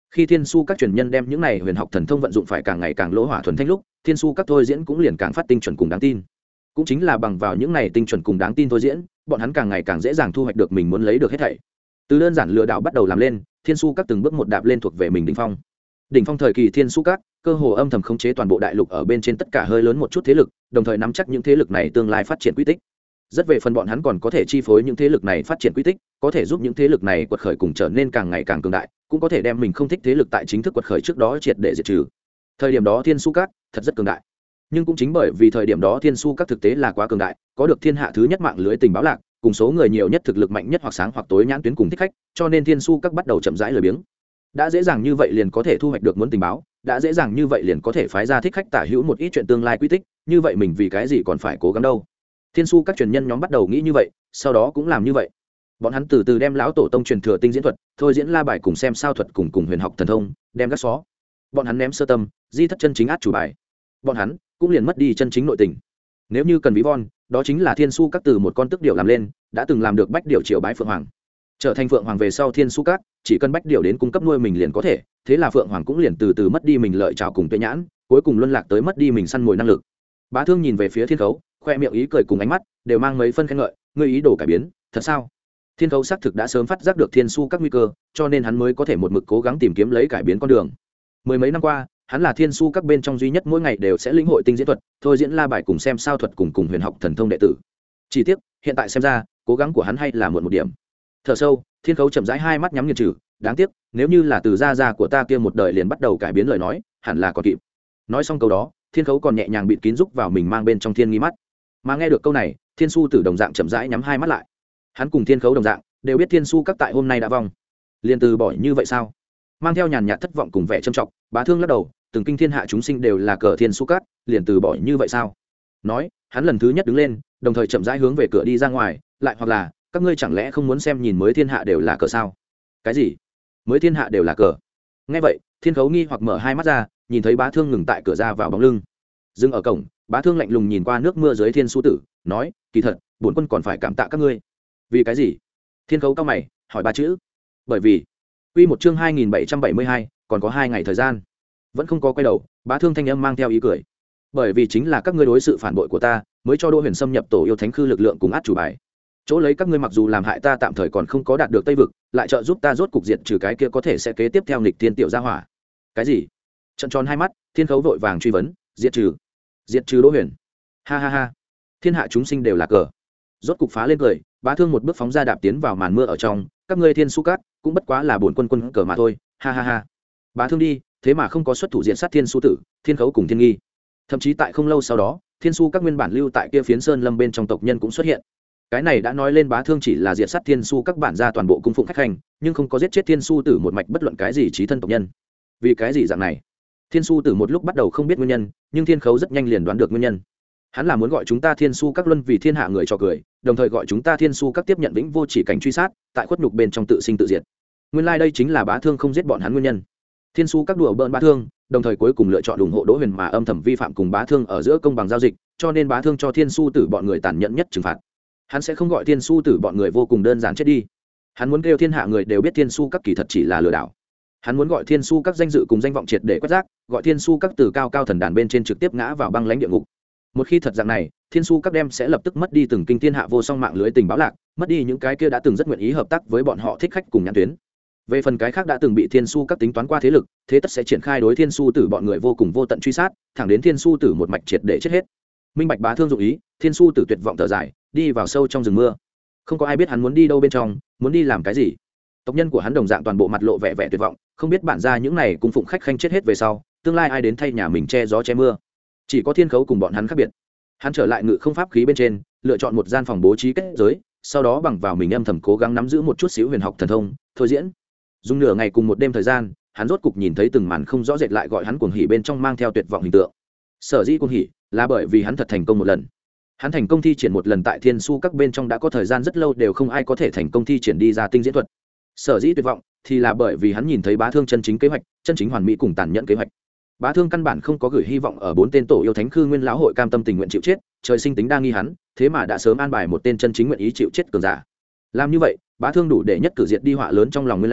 Khi thiên su các truyền nhân đem những này huyền học thần thông vận dụng phải càng ngày càng lỗ hỏa thuần thanh lúc, thiên su các thôi diễn cũng liền càng phát tinh chuẩn cùng đáng tin. Cũng chính là bằng vào những này tinh chuẩn cùng đáng tin thôi diễn, bọn hắn càng ngày càng dễ dàng thu hoạch được mình muốn lấy được hết thảy. Từ đơn giản lừa đảo bắt đầu làm lên, thiên su các từng bước một đạp lên thuộc về mình đỉnh phong. Đỉnh phong thời kỳ thiên su các, cơ hồ âm thầm khống chế toàn bộ đại lục ở bên trên tất cả hơi lớn một chút thế lực, đồng thời nắm chắc những thế lực này tương lai phát triển quy tích. Rất về phần bọn hắn còn có thể chi phối những thế lực này phát triển quy tích, có thể giúp những thế lực này quật khởi cùng trở nên càng ngày càng cường đại, cũng có thể đem mình không thích thế lực tại chính thức quật khởi trước đó triệt để diệt trừ. Thời điểm đó thiên su các thật rất cường đại, nhưng cũng chính bởi vì thời điểm đó thiên su các thực tế là quá cường đại, có được thiên hạ thứ nhất mạng lưới tình báo lạc, cùng số người nhiều nhất, thực lực mạnh nhất hoặc sáng hoặc tối nhãn tuyến cùng thích khách, cho nên thiên su các bắt đầu chậm rãi lười biếng. Đã dễ dàng như vậy liền có thể thu hoạch được muốn tình báo, đã dễ dàng như vậy liền có thể phái ra thích khách tả hữu một ít chuyện tương lai quy tích, như vậy mình vì cái gì còn phải cố gắng đâu. Thiên su các truyền nhân nhóm bắt đầu nghĩ như vậy, sau đó cũng làm như vậy. Bọn hắn từ từ đem lão tổ tông truyền thừa tinh diễn thuật, thôi diễn la bài cùng xem sao thuật cùng cùng huyền học thần thông, đem gác xó. Bọn hắn ném sơ tâm, di thất chân chính át chủ bài. Bọn hắn cũng liền mất đi chân chính nội tình. Nếu như cần ví von, đó chính là thiên su các từ một con tức điểu làm lên, đã từng làm được bách điểu triều bái phượng hoàng. Trở thành phượng hoàng về sau thiên su các, chỉ cần bách điểu đến cung cấp nuôi mình liền có thể, thế là phượng hoàng cũng liền từ từ mất đi mình lợi trào cùng tuệ nhãn, cuối cùng luân lạc tới mất đi mình săn mồi năng lực. Bá Thương nhìn về phía Thiên Khấu, khoe miệng ý cười cùng ánh mắt đều mang mấy phân khen ngợi, ngươi ý đồ cải biến, thật sao? Thiên Khấu xác thực đã sớm phát giác được thiên su các nguy cơ, cho nên hắn mới có thể một mực cố gắng tìm kiếm lấy cải biến con đường. Mười mấy năm qua, hắn là thiên su các bên trong duy nhất mỗi ngày đều sẽ lĩnh hội tinh diễn thuật, thôi diễn la bài cùng xem sao thuật cùng cùng huyền học thần thông đệ tử. Chỉ tiếc, hiện tại xem ra, cố gắng của hắn hay là muộn một điểm. Thở sâu, Thiên Khấu chậm rãi hai mắt nhắm nghiền trừ, đáng tiếc, nếu như là từ gia gia của ta kia một đời liền bắt đầu cải biến lời nói, hẳn là còn kịp. Nói xong câu đó, Thiên Khấu còn nhẹ nhàng bịt kín giúp vào mình mang bên trong thiên nghi mắt. Mà nghe được câu này, Thiên Su Tử đồng dạng chậm rãi nhắm hai mắt lại. Hắn cùng Thiên Khấu đồng dạng, đều biết Thiên Su các tại hôm nay đã vong. Liên từ bỏ như vậy sao? Mang theo nhàn nhạt thất vọng cùng vẻ trầm trọng, Bá Thương lắc đầu, từng kinh thiên hạ chúng sinh đều là cờ Thiên Su các, liền từ bỏ như vậy sao? Nói, hắn lần thứ nhất đứng lên, đồng thời chậm rãi hướng về cửa đi ra ngoài, lại hoặc là, các ngươi chẳng lẽ không muốn xem nhìn mới thiên hạ đều là cờ sao? Cái gì? Mới thiên hạ đều là cờ? Nghe vậy, Thiên Khấu nghi hoặc mở hai mắt ra, nhìn thấy Bá Thương ngừng tại cửa ra vào bóng lưng. Dừng ở cổng, Bá Thương lạnh lùng nhìn qua nước mưa dưới Thiên Su Tử, nói, kỳ thật, bổn quân còn phải cảm tạ các ngươi. Vì cái gì? Thiên Khấu cao mày, hỏi ba chữ. Bởi vì, quy một chương hai nghìn bảy trăm bảy mươi hai, còn có hai ngày thời gian. Vẫn không có quay đầu, Bá Thương thanh âm mang theo ý cười. Bởi vì chính là các ngươi đối sự phản bội của ta, mới cho Đỗ Huyền xâm nhập tổ yêu thánh khư lực lượng cùng át chủ bài. Chỗ lấy các ngươi mặc dù làm hại ta tạm thời còn không có đạt được Tây vực, lại trợ giúp ta rốt cục diệt trừ cái kia có thể sẽ kế tiếp theo nghịch thiên tiểu gia hỏa. Cái gì? Trợn tròn hai mắt, Thiên Khấu vội vàng truy vấn, diệt trừ? Diệt trừ Đỗ Huyền? Ha ha ha. Thiên hạ chúng sinh đều là cờ. Rốt cục phá lên cười, Bá Thương một bước phóng ra đạp tiến vào màn mưa ở trong, các ngươi Thiên Su Cát cũng bất quá là bổn quân quân cờ mà thôi. Ha ha ha. Bá Thương đi, thế mà không có xuất thủ diện sát Thiên Su Tử, Thiên Khấu cùng Thiên Nghi. Thậm chí tại không lâu sau đó, Thiên Su các nguyên bản lưu tại kia phiến sơn lâm bên trong tộc nhân cũng xuất hiện. Cái này đã nói lên Bá Thương chỉ là diệt sát Thiên Su các bản gia toàn bộ cung phụng khách hành, nhưng không có giết chết Thiên Su Tử một mạch bất luận cái gì chí thân tộc nhân. Vì cái gì dạng này? Thiên Su Tử một lúc bắt đầu không biết nguyên nhân, nhưng Thiên Khấu rất nhanh liền đoán được nguyên nhân. Hắn là muốn gọi chúng ta Thiên Su các luân vì thiên hạ người cho cười, đồng thời gọi chúng ta Thiên Su các tiếp nhận vĩnh vô chỉ cảnh truy sát, tại khuất nhục bên trong tự sinh tự diệt. Nguyên lai like đây chính là Bá Thương không giết bọn hắn nguyên nhân. Thiên Su các đùa bỡn Bá Thương, đồng thời cuối cùng lựa chọn ủng hộ Đỗ Huyền mà âm thầm vi phạm cùng Bá Thương ở giữa công bằng giao dịch, cho nên Bá Thương cho Thiên Su Tử bọn người tàn nhẫn nhất trừng phạt. Hắn sẽ không gọi Thiên Su Tử bọn người vô cùng đơn giản chết đi. Hắn muốn kêu thiên hạ người đều biết Thiên Su các kỳ thật chỉ là lừa đảo. Hắn muốn gọi Thiên Su các danh dự cùng danh vọng triệt để quét rác, gọi Thiên Su các từ cao cao thần đàn bên trên trực tiếp ngã vào băng lãnh địa ngục. Một khi thật dạng này, Thiên Su các đem sẽ lập tức mất đi từng kinh thiên hạ vô song mạng lưới tình báo lạc, mất đi những cái kia đã từng rất nguyện ý hợp tác với bọn họ thích khách cùng nhãn tuyến. Về phần cái khác đã từng bị Thiên Su các tính toán qua thế lực, thế tất sẽ triển khai đối Thiên Su Tử bọn người vô cùng vô tận truy sát, thẳng đến Thiên Su Tử một mạch triệt để chết hết. Minh Bạch Bá Thương dụng ý, Thiên Su Tử tuyệt vọng thở dài, đi vào sâu trong rừng mưa. Không có ai biết hắn muốn đi đâu bên trong, muốn đi làm cái gì. Tộc nhân của hắn đồng dạng toàn bộ mặt lộ vẻ vẻ tuyệt vọng, không biết bản ra những này cùng phụng khách khanh chết hết về sau, tương lai ai đến thay nhà mình che gió che mưa. Chỉ có Thiên Khấu cùng bọn hắn khác biệt. Hắn trở lại ngự không pháp khí bên trên, lựa chọn một gian phòng bố trí kết giới, sau đó bằng vào mình âm thầm cố gắng nắm giữ một chút xíu huyền học thần thông, thôi diễn. Dùng nửa ngày cùng một đêm thời gian, hắn rốt cục nhìn thấy từng màn không rõ rệt lại gọi hắn cuồng hỉ bên trong mang theo tuyệt vọng hình tượng. Sở dĩ cuồng hỉ là bởi vì hắn thật thành công một lần. Hắn thành công thi triển một lần tại Thiên Su các bên trong đã có thời gian rất lâu đều không ai có thể thành công thi triển đi ra tinh diễn thuật. Sở dĩ tuyệt vọng thì là bởi vì hắn nhìn thấy Bá Thương chân chính kế hoạch, chân chính hoàn mỹ cùng tàn nhẫn kế hoạch. Bá Thương căn bản không có gửi hy vọng ở bốn tên tổ yêu thánh khư nguyên lão hội cam tâm tình nguyện chịu chết, trời sinh tính đa nghi hắn, thế mà đã sớm an bài một tên chân chính nguyện ý chịu chết cường giả. Làm như vậy, Bá Thương đủ để nhất cử diệt đi họa lớn trong lòng nguyên lão,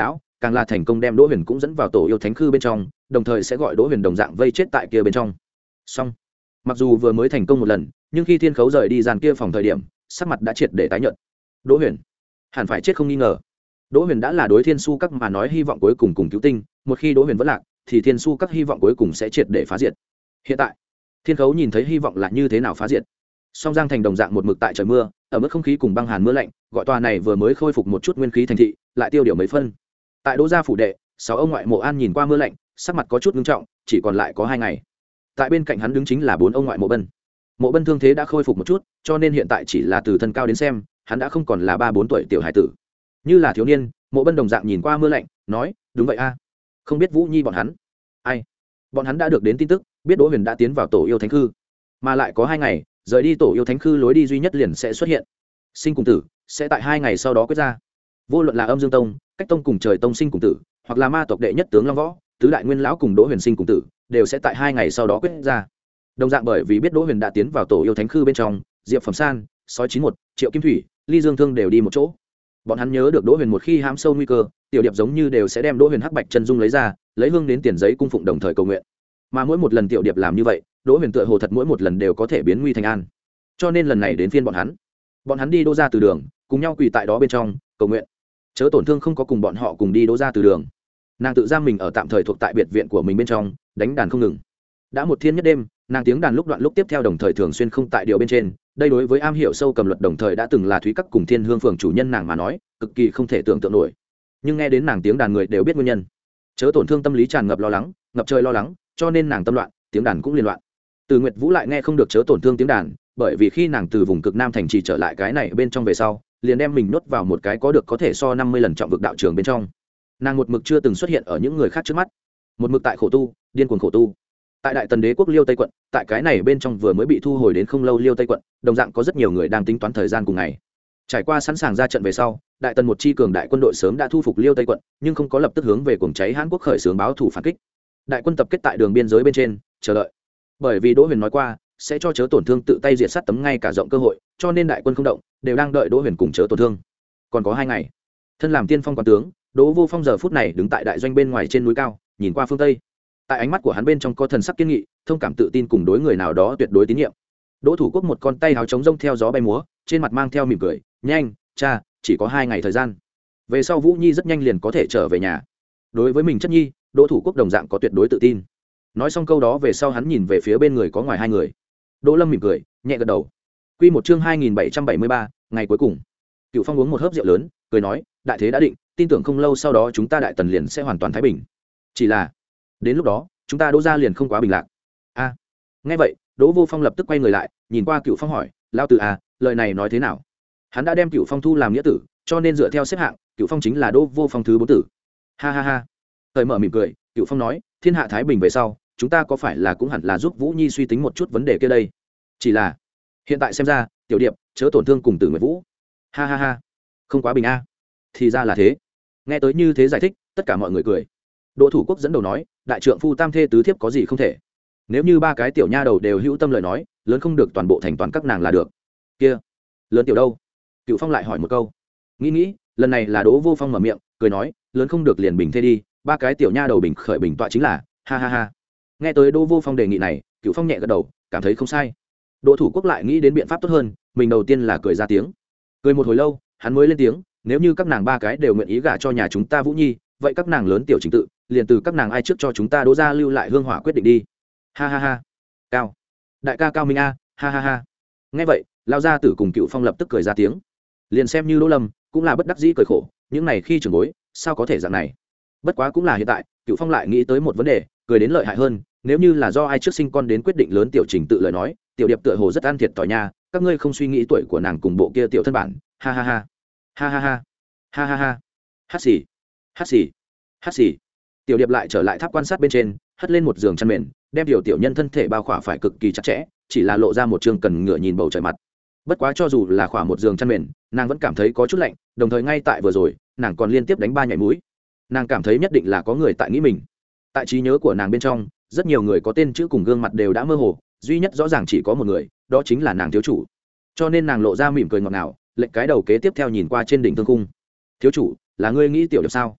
càng là thành công đem đỗ huyền cũng dẫn vào tổ yêu thánh khư bên trong, đồng thời sẽ gọi đỗ huyền đồng dạng vây chết tại kia bên trong. Song mặc dù vừa mới thành công một lần, nhưng khi thiên khấu rời đi gian kia phòng thời điểm, sắc mặt đã triệt để tái nhợt. Đỗ huyền hẳn phải chết không nghi ngờ. Đỗ huyền đã là đối thiên su các mà nói hy vọng cuối cùng cùng cứu tinh, một khi đỗ huyền vẫn lạc thì thiên su các hy vọng cuối cùng sẽ triệt để phá diệt. Hiện tại thiên khấu nhìn thấy hy vọng là như thế nào phá diệt. Song giang thành đồng dạng một mực tại trời mưa, ở mức không khí cùng băng hàn mưa lạnh, gọi tòa này vừa mới khôi phục một chút nguyên khí thành thị lại tiêu điều mấy phân. Tại đỗ gia phủ đệ, sáu ông ngoại mộ an nhìn qua mưa lạnh, sắc mặt có chút nghiêm trọng, chỉ còn lại có hai ngày. Tại bên cạnh hắn đứng chính là bốn ông ngoại mộ bân. Mộ bân thương thế đã khôi phục một chút, cho nên hiện tại chỉ là từ thân cao đến xem, hắn đã không còn là ba bốn tuổi tiểu hải tử, như là thiếu niên. Mộ bân đồng dạng nhìn qua mưa lạnh, nói đúng vậy a, không biết Vũ Nhi bọn hắn ai. Bọn hắn đã được đến tin tức, biết đỗ huyền đã tiến vào tổ yêu thánh khư, mà lại có hai ngày rời đi tổ yêu thánh khư lối đi duy nhất liền sẽ xuất hiện. Sinh cùng tử sẽ tại hai ngày sau đó quyết ra. Vô luận là âm dương tông, cách tông cùng trời tông sinh cùng tử, hoặc là ma tộc đệ nhất tướng long võ, tứ đại nguyên lão cùng đỗ huyền sinh cùng tử, đều sẽ tại hai ngày sau đó quyết ra. Đồng dạng bởi vì biết đỗ huyền đã tiến vào tổ yêu thánh khư bên trong, diệp phẩm san, sói chín một, triệu kim thủy, ly dương thương đều đi một chỗ. Bọn hắn nhớ được đỗ huyền một khi hãm sâu nguy cơ, tiểu điệp giống như đều sẽ đem đỗ huyền hắc bạch chân dung lấy ra, lấy hương đến tiền giấy cung phụng đồng thời cầu nguyện. Mà mỗi một lần tiểu điệp làm như vậy, đỗ huyền tựa hồ thật mỗi một lần đều có thể biến nguy thành an. Cho nên lần này đến phiên bọn hắn, bọn hắn đi đỗ ra từ đường, cùng nhau quỳ tại đó bên trong cầu nguyện. Chớ tổn thương không có cùng bọn họ cùng đi đỗ ra từ đường, nàng tự giam mình ở tạm thời thuộc tại biệt viện của mình bên trong, đánh đàn không ngừng. Đã một thiên nhất đêm, nàng tiếng đàn lúc đoạn lúc tiếp theo đồng thời thường xuyên không tại điều bên trên. Đây đối với am hiểu sâu cầm luật đồng thời đã từng là thúy các cùng thiên hương phường chủ nhân nàng mà nói cực kỳ không thể tưởng tượng nổi. Nhưng nghe đến nàng tiếng đàn người đều biết nguyên nhân. Chớ tổn thương tâm lý tràn ngập lo lắng, ngập trời lo lắng, cho nên nàng tâm loạn, tiếng đàn cũng liên loạn. Từ Nguyệt Vũ lại nghe không được chớ tổn thương tiếng đàn, bởi vì khi nàng từ vùng cực nam thành trì trở lại cái này bên trong về sau, liền đem mình nuốt vào một cái có được có thể so năm mươi lần trọng vực đạo trường bên trong. Nàng một mực chưa từng xuất hiện ở những người khác trước mắt, một mực tại khổ tu, điên cuồng khổ tu. Tại đại tần đế quốc liêu tây quận, tại cái này bên trong vừa mới bị thu hồi đến không lâu liêu tây quận, đồng dạng có rất nhiều người đang tính toán thời gian cùng ngày. Trải qua sẵn sàng ra trận về sau, đại tần một chi cường đại quân đội sớm đã thu phục liêu tây quận, nhưng không có lập tức hướng về cuồng cháy hán quốc khởi xướng báo thủ phản kích. Đại quân tập kết tại đường biên giới bên trên chờ đợi, bởi vì đỗ huyền nói qua sẽ cho chớ tổn thương tự tay diệt sát tấm ngay cả rộng cơ hội, cho nên đại quân không động, đều đang đợi đỗ huyền cùng chớ tổn thương. Còn có hai ngày, thân làm tiên phong quan tướng, đỗ vô phong giờ phút này đứng tại đại doanh bên ngoài trên núi cao, nhìn qua phương tây. Tại ánh mắt của hắn bên trong có thần sắc kiên nghị, thông cảm tự tin cùng đối người nào đó tuyệt đối tín nhiệm. Đỗ Thủ Quốc một con tay háo trống rông theo gió bay múa, trên mặt mang theo mỉm cười, nhanh, cha, chỉ có hai ngày thời gian, về sau Vũ Nhi rất nhanh liền có thể trở về nhà. Đối với mình chất nhi, Đỗ Thủ Quốc đồng dạng có tuyệt đối tự tin. Nói xong câu đó về sau, hắn nhìn về phía bên người có ngoài hai người. Đỗ Lâm mỉm cười, nhẹ gật đầu. Quy một chương hai nghìn bảy trăm bảy mươi ba, ngày cuối cùng. Cựu Phong uống một hớp rượu lớn, cười nói, đại thế đã định, tin tưởng không lâu sau đó chúng ta đại tần liền sẽ hoàn toàn thái bình. Chỉ là đến lúc đó chúng ta Đỗ gia liền không quá bình lạc. A à, nghe vậy Đỗ Vô Phong lập tức quay người lại, nhìn qua Cựu Phong hỏi, lao tử à, lời này nói thế nào? Hắn đã đem Cựu Phong thu làm nghĩa tử, cho nên dựa theo xếp hạng, Cựu Phong chính là Đỗ Vô Phong thứ bốn tử. Ha ha ha. Thời mở mỉm cười, Cựu Phong nói, thiên hạ thái bình về sau, chúng ta có phải là cũng hẳn là giúp Vũ Nhi suy tính một chút vấn đề kia đây? Chỉ là hiện tại xem ra, tiểu điệp chớ tổn thương cùng Tử Nguyệt Vũ. Ha ha ha. Không quá bình a. À. Thì ra là thế. Nghe tới như thế giải thích, tất cả mọi người cười. Đỗ Thủ Quốc dẫn đầu nói, đại trượng phu tam thê tứ thiếp có gì không thể? Nếu như ba cái tiểu nha đầu đều hữu tâm lời nói, lớn không được toàn bộ thành toàn các nàng là được. Kia, lớn tiểu đâu? Cựu Phong lại hỏi một câu. Nghĩ nghĩ, lần này là Đỗ Vô Phong mở miệng, cười nói, lớn không được liền bình thê đi, ba cái tiểu nha đầu bình khởi bình tọa chính là, ha ha ha. Nghe tới Đỗ Vô Phong đề nghị này, Cựu Phong nhẹ gật đầu, cảm thấy không sai. Đỗ Thủ Quốc lại nghĩ đến biện pháp tốt hơn, mình đầu tiên là cười ra tiếng. Cười một hồi lâu, hắn mới lên tiếng, nếu như các nàng ba cái đều nguyện ý gả cho nhà chúng ta Vũ Nhi, vậy các nàng lớn tiểu trình tự liền từ các nàng ai trước cho chúng ta Đỗ gia lưu lại hương hỏa quyết định đi. Ha ha ha. Cao, đại ca Cao Minh a, ha ha ha. Nghe vậy, lao gia tử cùng Cựu Phong lập tức cười ra tiếng. Liền xem như Đỗ Lâm cũng là bất đắc dĩ cười khổ, những này khi trưởng bối sao có thể dạng này. Bất quá cũng là hiện tại, Cựu Phong lại nghĩ tới một vấn đề, cười đến lợi hại hơn, nếu như là do ai trước sinh con đến quyết định lớn tiểu trình tự lời nói, tiểu điệp tựa hồ rất ăn thiệt tỏi nha, các ngươi không suy nghĩ tuổi của nàng cùng bộ kia tiểu thân bản. Ha ha ha. Ha ha ha. Ha ha ha. Hát xì. Hát xì. Hát xì. Tiểu điệp lại trở lại tháp quan sát bên trên, hất lên một giường chăn mền, đem tiểu tiểu nhân thân thể bao khỏa phải cực kỳ chặt chẽ, chỉ là lộ ra một trương cần ngựa nhìn bầu trời mặt. Bất quá cho dù là khỏa một giường chăn mền, nàng vẫn cảm thấy có chút lạnh, đồng thời ngay tại vừa rồi, nàng còn liên tiếp đánh ba nhảy mũi. Nàng cảm thấy nhất định là có người tại nghĩ mình. Tại trí nhớ của nàng bên trong, rất nhiều người có tên chữ cùng gương mặt đều đã mơ hồ, duy nhất rõ ràng chỉ có một người, đó chính là nàng thiếu chủ. Cho nên nàng lộ ra mỉm cười ngọt ngào, lệnh cái đầu kế tiếp theo nhìn qua trên đỉnh thương cung. Thiếu chủ, là ngươi nghĩ tiểu điệp sao?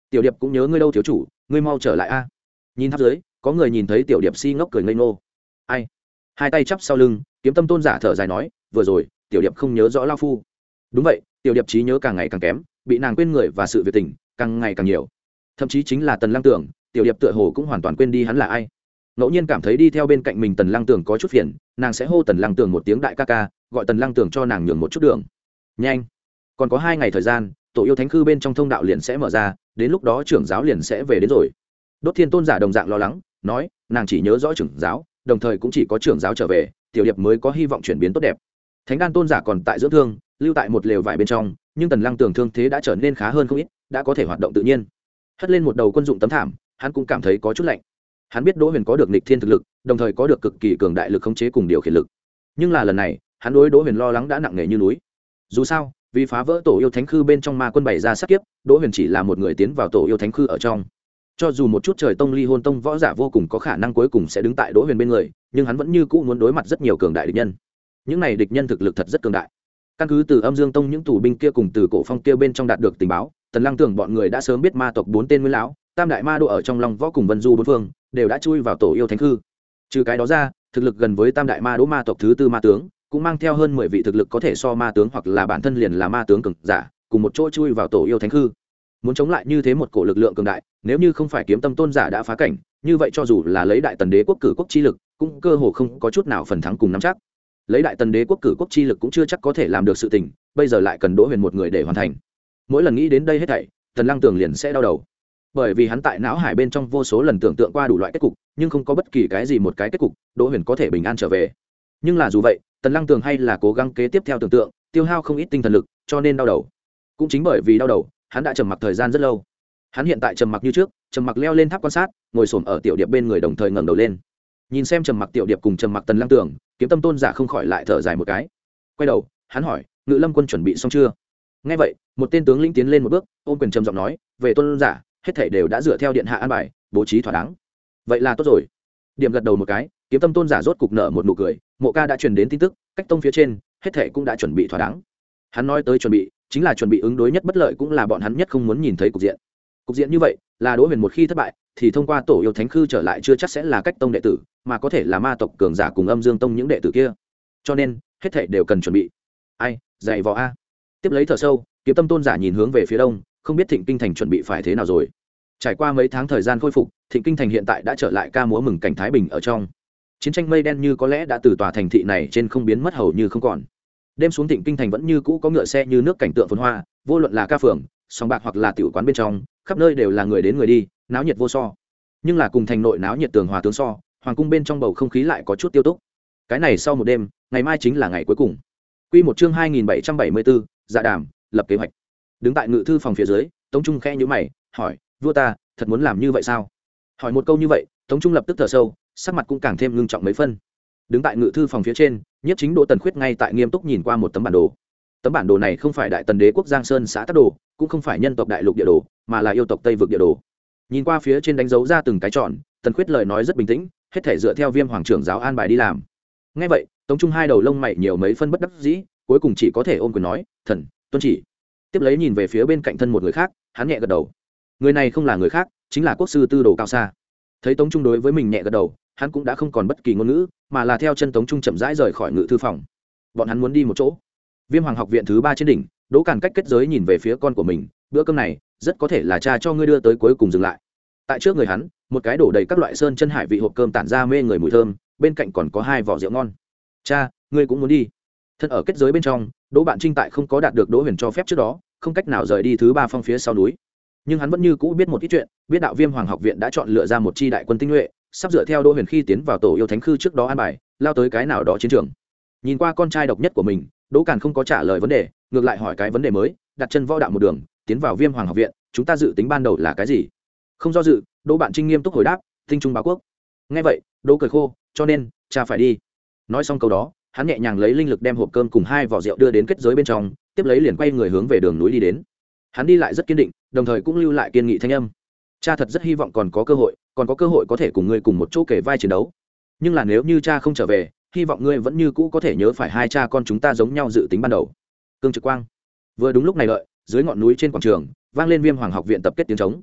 tiểu điệp cũng nhớ ngươi đâu thiếu chủ, ngươi mau trở lại a. Nhìn tháp dưới, có người nhìn thấy tiểu điệp si ngốc cười ngây ngô. Ai? Hai tay chắp sau lưng, kiếm tâm tôn giả thở dài nói, vừa rồi tiểu điệp không nhớ rõ lao phu. Đúng vậy, tiểu điệp trí nhớ càng ngày càng kém, bị nàng quên người và sự việc tình càng ngày càng nhiều. Thậm chí chính là Tần Lăng Tưởng, tiểu điệp tựa hồ cũng hoàn toàn quên đi hắn là ai. Ngẫu nhiên cảm thấy đi theo bên cạnh mình Tần Lăng Tưởng có chút phiền, nàng sẽ hô Tần Lăng Tưởng một tiếng đại ca ca, gọi Tần Lăng Tưởng cho nàng nhường một chút đường. Nhanh, còn có hai ngày thời gian, tổ yêu thánh khư bên trong thông đạo liền sẽ mở ra, đến lúc đó trưởng giáo liền sẽ về đến rồi. Đốt Thiên tôn giả đồng dạng lo lắng, nói nàng chỉ nhớ rõ trưởng giáo, đồng thời cũng chỉ có trưởng giáo trở về, tiểu điệp mới có hy vọng chuyển biến tốt đẹp. Thánh đan tôn giả còn tại dưỡng thương, lưu tại một lều vải bên trong, nhưng Tần Lăng Tưởng thương thế đã trở nên khá hơn không ít, đã có thể hoạt động tự nhiên. Hất lên một đầu quân dụng tấm thảm, hắn cũng cảm thấy có chút lạnh. Hắn biết Đỗ Huyền có được nghịch thiên thực lực, đồng thời có được cực kỳ cường đại lực khống chế cùng điều khiển lực, nhưng là lần này hắn đối Đỗ Huyền lo lắng đã nặng nề như núi. Dù sao, vì phá vỡ tổ yêu thánh khư bên trong ma quân bày ra sát kiếp, Đỗ Huyền chỉ là một người tiến vào tổ yêu thánh khư ở trong. Cho dù một chút trời tông ly hôn tông võ giả vô cùng có khả năng cuối cùng sẽ đứng tại Đỗ Huyền bên người, nhưng hắn vẫn như cũ muốn đối mặt rất nhiều cường đại địch nhân. Những này địch nhân thực lực thật rất cường đại. Căn cứ từ Âm Dương tông những tù binh kia cùng từ cổ phong kia bên trong đạt được tình báo, Tần Lăng Tưởng bọn người đã sớm biết ma tộc bốn tên nguyên lão, tam đại ma đô ở trong Long Võ cùng Vân Du bốn phương đều đã chui vào tổ yêu thánh khư. Trừ cái đó ra, thực lực gần với tam đại ma đô ma tộc thứ tư ma tướng, cũng mang theo hơn mười vị thực lực có thể so ma tướng hoặc là bản thân liền là ma tướng cường giả, cùng một chỗ chui vào tổ yêu thánh khư. Muốn chống lại như thế một cổ lực lượng cường đại, nếu như không phải kiếm tâm tôn giả đã phá cảnh, như vậy cho dù là lấy đại tần đế quốc cử quốc chi lực, cũng cơ hồ không có chút nào phần thắng cùng nắm chắc. Lấy đại tần đế quốc cử quốc chi lực cũng chưa chắc có thể làm được sự tình, bây giờ lại cần Đỗ Huyền một người để hoàn thành. Mỗi lần nghĩ đến đây hết thảy, Tần Lăng Tưởng liền sẽ đau đầu, bởi vì hắn tại não hải bên trong vô số lần tưởng tượng qua đủ loại kết cục, nhưng không có bất kỳ cái gì một cái kết cục Đỗ Huyền có thể bình an trở về. Nhưng là dù vậy, Tần Lăng Tưởng hay là cố gắng kế tiếp theo tưởng tượng, tiêu hao không ít tinh thần lực, cho nên đau đầu. Cũng chính bởi vì đau đầu, hắn đã trầm mặc thời gian rất lâu. Hắn hiện tại trầm mặc như trước, trầm mặc leo lên tháp quan sát, ngồi xổm ở tiểu điệp bên người đồng thời ngẩng đầu lên, nhìn xem trầm mặc tiểu điệp cùng trầm mặc Tần Lăng Tưởng, kiếm tâm tôn giả không khỏi lại thở dài một cái. Quay đầu, hắn hỏi, Ngự Lâm quân chuẩn bị xong chưa? Nghe vậy, một tên tướng lĩnh tiến lên một bước, ôm quyền trầm giọng nói, về tôn giả, hết thảy đều đã dựa theo điện hạ an bài, bố trí thỏa đáng. Vậy là tốt rồi. Điểm gật đầu một cái, kiếm tâm tôn giả rốt cục nở một nụ cười, Mộ Ca đã truyền đến tin tức, cách tông phía trên, hết thảy cũng đã chuẩn bị thỏa đáng. Hắn nói tới chuẩn bị, chính là chuẩn bị ứng đối nhất bất lợi cũng là bọn hắn nhất không muốn nhìn thấy cục diện. Cục diện như vậy, là Đỗ Huyền một khi thất bại, thì thông qua tổ yêu thánh khư trở lại chưa chắc sẽ là cách tông đệ tử, mà có thể là ma tộc cường giả cùng Âm Dương tông những đệ tử kia. Cho nên, hết thảy đều cần chuẩn bị. Ai, dạy vò a. Tiếp lấy thở sâu, kiếm tâm tôn giả nhìn hướng về phía đông, không biết Thịnh Kinh thành chuẩn bị phải thế nào rồi. Trải qua mấy tháng thời gian khôi phục, Thịnh Kinh thành hiện tại đã trở lại ca múa mừng cảnh thái bình ở trong. Chiến tranh mây đen như có lẽ đã từ tòa thành thị này trên không biến mất hầu như không còn. Đêm xuống Thịnh Kinh thành vẫn như cũ có ngựa xe như nước cảnh tượng phồn hoa, vô luận là ca phường, sòng bạc hoặc là tiểu quán bên trong, khắp nơi đều là người đến người đi, náo nhiệt vô so. Nhưng là cùng thành nội náo nhiệt tường hòa tướng so, hoàng cung bên trong bầu không khí lại có chút tiêu túc. Cái này sau một đêm, ngày mai chính là ngày cuối cùng. Quy một chương hai nghìn bảy trăm bảy mươi bốn, dạ đàm, lập kế hoạch. Đứng tại ngự thư phòng phía dưới, Tống Trung khẽ nhíu mày, hỏi, vua ta, thật muốn làm như vậy sao? Hỏi một câu như vậy, Tống Trung lập tức thở sâu, sắc mặt cũng càng thêm ngưng trọng mấy phân. Đứng tại ngự thư phòng phía trên, Nhiếp Chính Đỗ Tần Khuyết ngay tại nghiêm túc nhìn qua một tấm bản đồ. Tấm bản đồ này không phải đại tần đế quốc Giang Sơn xã tắc đồ, cũng không phải nhân tộc đại lục địa đồ, mà là yêu tộc Tây vực địa đồ. Nhìn qua phía trên đánh dấu ra từng cái tròn, Tần Khuyết lời nói rất bình tĩnh, hết thể dựa theo Viêm Hoàng trưởng giáo an bài đi làm. Nghe vậy, Tống Trung hai đầu lông mày nhiều mấy phân bất đắc dĩ, cuối cùng chỉ có thể ôm quyền nói, thần tuân chỉ. Tiếp lấy nhìn về phía bên cạnh thân một người khác, hắn nhẹ gật đầu. Người này không là người khác, chính là quốc sư Tư Đồ Cao Sa. Thấy Tống Trung đối với mình nhẹ gật đầu, hắn cũng đã không còn bất kỳ ngôn ngữ, mà là theo chân Tống Trung chậm rãi rời khỏi ngự thư phòng. Bọn hắn muốn đi một chỗ. Viêm Hoàng học viện thứ ba trên đỉnh, Đỗ Càn cách kết giới nhìn về phía con của mình, bữa cơm này rất có thể là cha cho ngươi đưa tới cuối cùng dừng lại. Tại trước người hắn, một cái đổ đầy các loại sơn chân hải vị hộp cơm tản ra mê người mùi thơm, bên cạnh còn có hai vỏ rượu ngon. Cha, ngươi cũng muốn đi? Thân ở kết giới bên trong, Đỗ Bạn Trinh tại không có đạt được Đỗ Huyền cho phép trước đó, không cách nào rời đi thứ ba phong phía sau núi. Nhưng hắn vẫn như cũ biết một ít chuyện, biết đạo Viêm Hoàng học viện đã chọn lựa ra một chi đại quân tinh nhuệ, sắp dựa theo Đỗ Huyền khi tiến vào tổ yêu thánh khư trước đó an bài, lao tới cái nào đó chiến trường. Nhìn qua con trai độc nhất của mình, Đỗ Càn không có trả lời vấn đề, ngược lại hỏi cái vấn đề mới, đặt chân võ đạo một đường, tiến vào Viêm Hoàng học viện, chúng ta dự tính ban đầu là cái gì? Không do dự, Đỗ Bạn Trinh nghiêm túc hồi đáp, tinh trung báo quốc. Nghe vậy, Đỗ cười khô, cho nên cha phải đi. Nói xong câu đó, hắn nhẹ nhàng lấy linh lực đem hộp cơm cùng hai vỏ rượu đưa đến kết giới bên trong, tiếp lấy liền quay người hướng về đường núi đi đến. Hắn đi lại rất kiên định, đồng thời cũng lưu lại kiên nghị thanh âm. Cha thật rất hy vọng còn có cơ hội, còn có cơ hội có thể cùng ngươi cùng một chỗ kể vai chiến đấu. Nhưng là nếu như cha không trở về, hy vọng ngươi vẫn như cũ có thể nhớ phải hai cha con chúng ta giống nhau dự tính ban đầu. Cương Trực Quang. Vừa đúng lúc này đợi, dưới ngọn núi trên quảng trường, vang lên Viêm Hoàng học viện tập kết tiếng trống.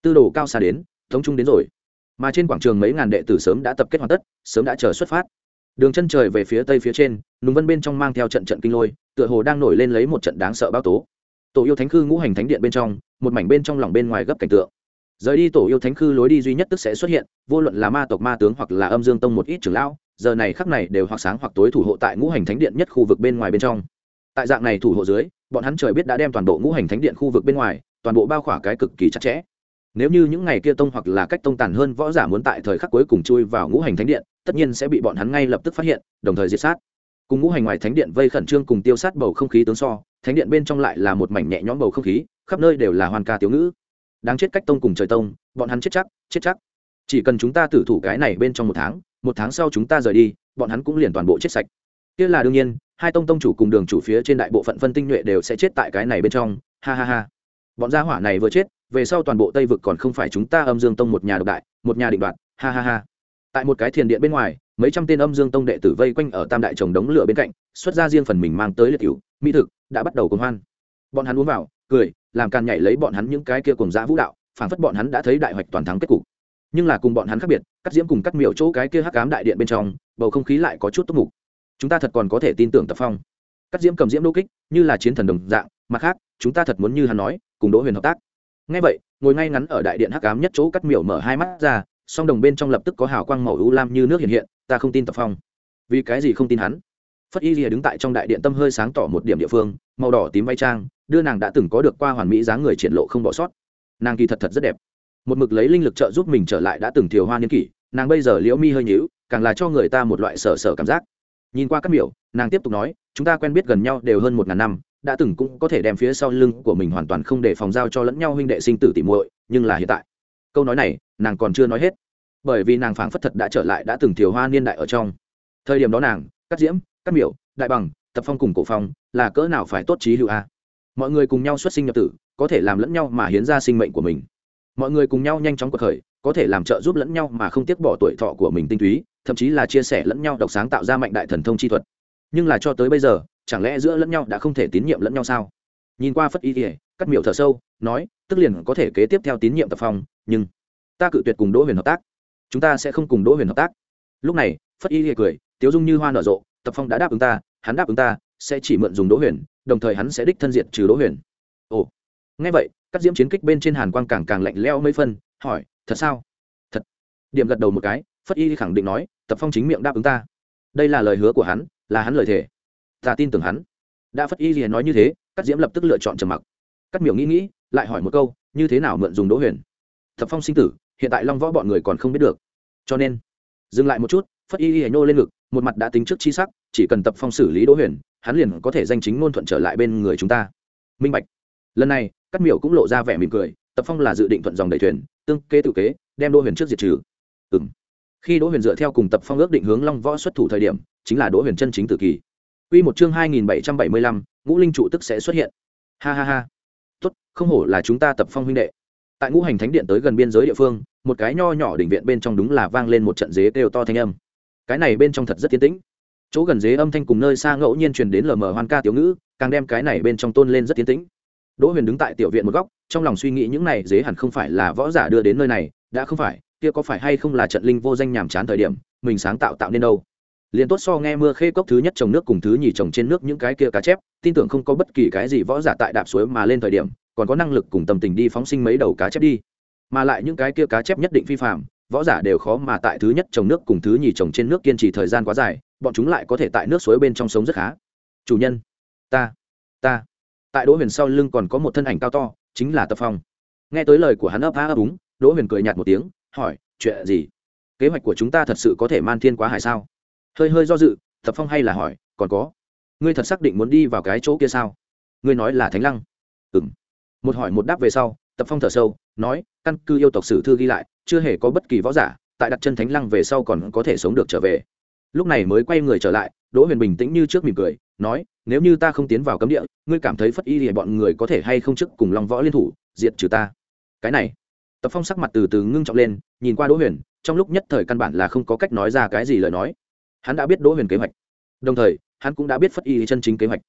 tư đồ cao xa đến, tống trung đến rồi. Mà trên quảng trường mấy ngàn đệ tử sớm đã tập kết hoàn tất, sớm đã chờ xuất phát. Đường chân trời về phía tây phía trên, nùng vân bên trong mang theo trận trận kinh lôi, tựa hồ đang nổi lên lấy một trận đáng sợ bão tố. Tổ yêu thánh khư ngũ hành thánh điện bên trong, một mảnh bên trong lòng bên ngoài gấp cảnh tượng. Rời đi tổ yêu thánh khư lối đi duy nhất tức sẽ xuất hiện, vô luận là ma tộc ma tướng hoặc là âm dương tông một ít trưởng lão, giờ này khắc này đều hoặc sáng hoặc tối thủ hộ tại ngũ hành thánh điện nhất khu vực bên ngoài bên trong. Tại dạng này thủ hộ dưới, bọn hắn trời biết đã đem toàn bộ ngũ hành thánh điện khu vực bên ngoài, toàn bộ bao khỏa cái cực kỳ chặt chẽ. Nếu như những ngày kia tông hoặc là cách tông tàn hơn võ giả muốn tại thời khắc cuối cùng chui vào ngũ hành thánh điện, tất nhiên sẽ bị bọn hắn ngay lập tức phát hiện, đồng thời diệt sát. Cùng ngũ hành ngoài thánh điện vây khẩn trương cùng tiêu sát bầu không khí tướng so, thánh điện bên trong lại là một mảnh nhẹ nhõm bầu không khí, khắp nơi đều là hoan ca tiếu ngữ. Đáng chết cách tông cùng trời tông, bọn hắn chết chắc, chết chắc. Chỉ cần chúng ta tử thủ cái này bên trong một tháng, một tháng sau chúng ta rời đi, bọn hắn cũng liền toàn bộ chết sạch. Kia là đương nhiên, hai tông tông chủ cùng đường chủ phía trên đại bộ phận phân tinh nhuệ đều sẽ chết tại cái này bên trong, ha ha ha. Bọn gia hỏa này vừa chết, về sau toàn bộ Tây vực còn không phải chúng ta Âm Dương tông một nhà độc đại, một nhà định đoạt, ha ha ha. Tại một cái thiền điện bên ngoài, mấy trăm tên Âm Dương tông đệ tử vây quanh ở tam đại chồng đống lửa bên cạnh, xuất ra riêng phần mình mang tới liệt tiểu, mỹ thực, đã bắt đầu cuồng hoan. Bọn hắn uống vào, cười, làm càn nhảy lấy bọn hắn những cái kia cuồng dã vũ đạo, phảng phất bọn hắn đã thấy đại hoạch toàn thắng kết cục. Nhưng là cùng bọn hắn khác biệt, cắt diễm cùng cắt miểu chỗ cái kia hắc ám đại điện bên trong, bầu không khí lại có chút túc mục. Chúng ta thật còn có thể tin tưởng Tập Phong. Cắt diễm cầm diễm đô kích, như là chiến thần đồng dạng, mặt khác, chúng ta thật muốn như hắn nói, cùng Đỗ Huyền hợp tác. Nghe vậy, ngồi ngay ngắn ở đại điện hắc ám nhất chỗ cắt miểu mở hai mắt ra, song đồng bên trong lập tức có hào quang màu u lam như nước hiện hiện, ta không tin Tập Phong. Vì cái gì không tin hắn? Phất Y Lìa đứng tại trong đại điện tâm hơi sáng tỏ một điểm địa phương, màu đỏ tím váy trang, đưa nàng đã từng có được qua hoàn mỹ dáng người triển lộ không bỏ sót. Nàng kỳ thật thật rất đẹp. Một mực lấy linh lực trợ giúp mình trở lại đã từng thiều hoa niên kỷ, nàng bây giờ liễu mi hơi nhíu, càng là cho người ta một loại sở sở cảm giác. Nhìn qua các miểu, nàng tiếp tục nói, chúng ta quen biết gần nhau đều hơn một ngàn năm, đã từng cũng có thể đem phía sau lưng của mình hoàn toàn không để phòng giao cho lẫn nhau huynh đệ sinh tử tỉ muội, nhưng là hiện tại, câu nói này, nàng còn chưa nói hết, bởi vì nàng phảng phất thật đã trở lại đã từng thiều hoa niên đại ở trong. Thời điểm đó nàng, Cát Diễm, Cát Miểu, Đại Bằng, Tập Phong cùng Cổ Phong, là cỡ nào phải tốt chí hữu a. Mọi người cùng nhau xuất sinh nhập tử, có thể làm lẫn nhau mà hiến ra sinh mệnh của mình. Mọi người cùng nhau nhanh chóng quật khởi, có thể làm trợ giúp lẫn nhau mà không tiếc bỏ tuổi thọ của mình tinh túy, thậm chí là chia sẻ lẫn nhau độc sáng tạo ra mạnh đại thần thông chi thuật. Nhưng là cho tới bây giờ, chẳng lẽ giữa lẫn nhau đã không thể tín nhiệm lẫn nhau sao? Nhìn qua Phất Y Lìa, Cắt Miểu thở sâu, nói, tức liền có thể kế tiếp theo tín nhiệm Tập Phong, nhưng ta cự tuyệt cùng Đỗ Huyền hợp tác. Chúng ta sẽ không cùng Đỗ Huyền hợp tác. Lúc này, Phất Y Lìa cười, tiếu dung như hoa nở rộ, Tập Phong đã đáp ứng ta, hắn đáp ứng ta, sẽ chỉ mượn dùng Đỗ Huyền, đồng thời hắn sẽ đích thân diện trừ Đỗ Huyền. Ồ. Nghe vậy, Cắt Diễm chiến kích bên trên hàn quang càng càng lạnh lẽo mấy phân, hỏi, thật sao? Thật. Điểm gật đầu một cái, Phất Y khẳng định nói, Tập Phong chính miệng đáp ứng ta. Đây là lời hứa của hắn, là hắn lời thề. Ta tin tưởng hắn. Đã Phất Y nói như thế, Cắt Diễm lập tức lựa chọn trầm mặc. Cắt Miểu nghĩ nghĩ, lại hỏi một câu, như thế nào mượn dùng Đỗ Huyền? Tập Phong sinh tử, hiện tại Long Võ bọn người còn không biết được. Cho nên, dừng lại một chút, Phất Y nhô lên ngực, một mặt đã tính trước chi sắc, chỉ cần Tập Phong xử lý Đỗ Huyền, hắn liền có thể danh chính ngôn thuận trở lại bên người chúng ta. Minh bạch. Lần này, Cắt Miểu cũng lộ ra vẻ mỉm cười, Tập Phong là dự định thuận dòng đẩy thuyền, tương kế tự kế, đem Đỗ Huyền trước diệt trừ. Ừm. Khi Đỗ Huyền dựa theo cùng Tập Phong ước định hướng Long Võ xuất thủ thời điểm, chính là Đỗ Huyền chân chính tử kỳ. Quy một chương hai nghìn bảy trăm bảy mươi lăm, ngũ linh trụ tức sẽ xuất hiện. Ha ha ha. Tốt, không hổ là chúng ta Tập Phong huynh đệ. Tại ngũ hành thánh điện tới gần biên giới địa phương, một cái nho nhỏ đỉnh viện bên trong đúng là vang lên một trận dế kêu to thanh âm. Cái này bên trong thật rất tiến tĩnh. Chỗ gần dế âm thanh cùng nơi xa ngẫu nhiên truyền đến lờ mờ hoan ca tiểu ngữ, càng đem cái này bên trong tôn lên rất tiến tĩnh. Đỗ Huyền đứng tại tiểu viện một góc, trong lòng suy nghĩ những này dế hẳn không phải là võ giả đưa đến nơi này, đã không phải, kia có phải hay không là trận linh vô danh nhàm chán thời điểm, mình sáng tạo tạo nên đâu. Liên tốt so nghe mưa khê cốc thứ nhất trồng nước cùng thứ nhì trồng trên nước những cái kia cá chép, tin tưởng không có bất kỳ cái gì võ giả tại đạp suối mà lên thời điểm, còn có năng lực cùng tâm tình đi phóng sinh mấy đầu cá chép đi. Mà lại những cái kia cá chép nhất định phi phàm, võ giả đều khó mà tại thứ nhất trồng nước cùng thứ nhì trồng trên nước kiên trì thời gian quá dài, bọn chúng lại có thể tại nước suối bên trong sống rất khá. Chủ nhân, ta, ta. Tại Đỗ Huyền sau lưng còn có một thân ảnh cao to, chính là Tập Phong. Nghe tới lời của hắn ấp á ấp úng, Đỗ Huyền cười nhạt một tiếng, hỏi, chuyện gì? Kế hoạch của chúng ta thật sự có thể man thiên quá hải sao? Hơi hơi do dự, Tập Phong hay là hỏi, còn có, ngươi thật xác định muốn đi vào cái chỗ kia sao? Ngươi nói là Thánh Lăng? Ừm. Một hỏi một đáp về sau, Tập Phong thở sâu, nói, căn cứ yêu tộc sử thư ghi lại, chưa hề có bất kỳ võ giả tại đặt chân Thánh Lăng về sau còn có thể sống được trở về. Lúc này mới quay người trở lại, Đỗ Huyền bình tĩnh như trước mỉm cười, nói, nếu như ta không tiến vào cấm địa, ngươi cảm thấy Phất Y thì bọn người có thể hay không trước cùng Long Võ liên thủ diệt trừ ta? Cái này, Tập Phong sắc mặt từ từ ngưng trọng lên, nhìn qua Đỗ Huyền, trong lúc nhất thời căn bản là không có cách nói ra cái gì lời nói. Hắn đã biết Đỗ Huyền kế hoạch, đồng thời hắn cũng đã biết Phất Y chân chính kế hoạch.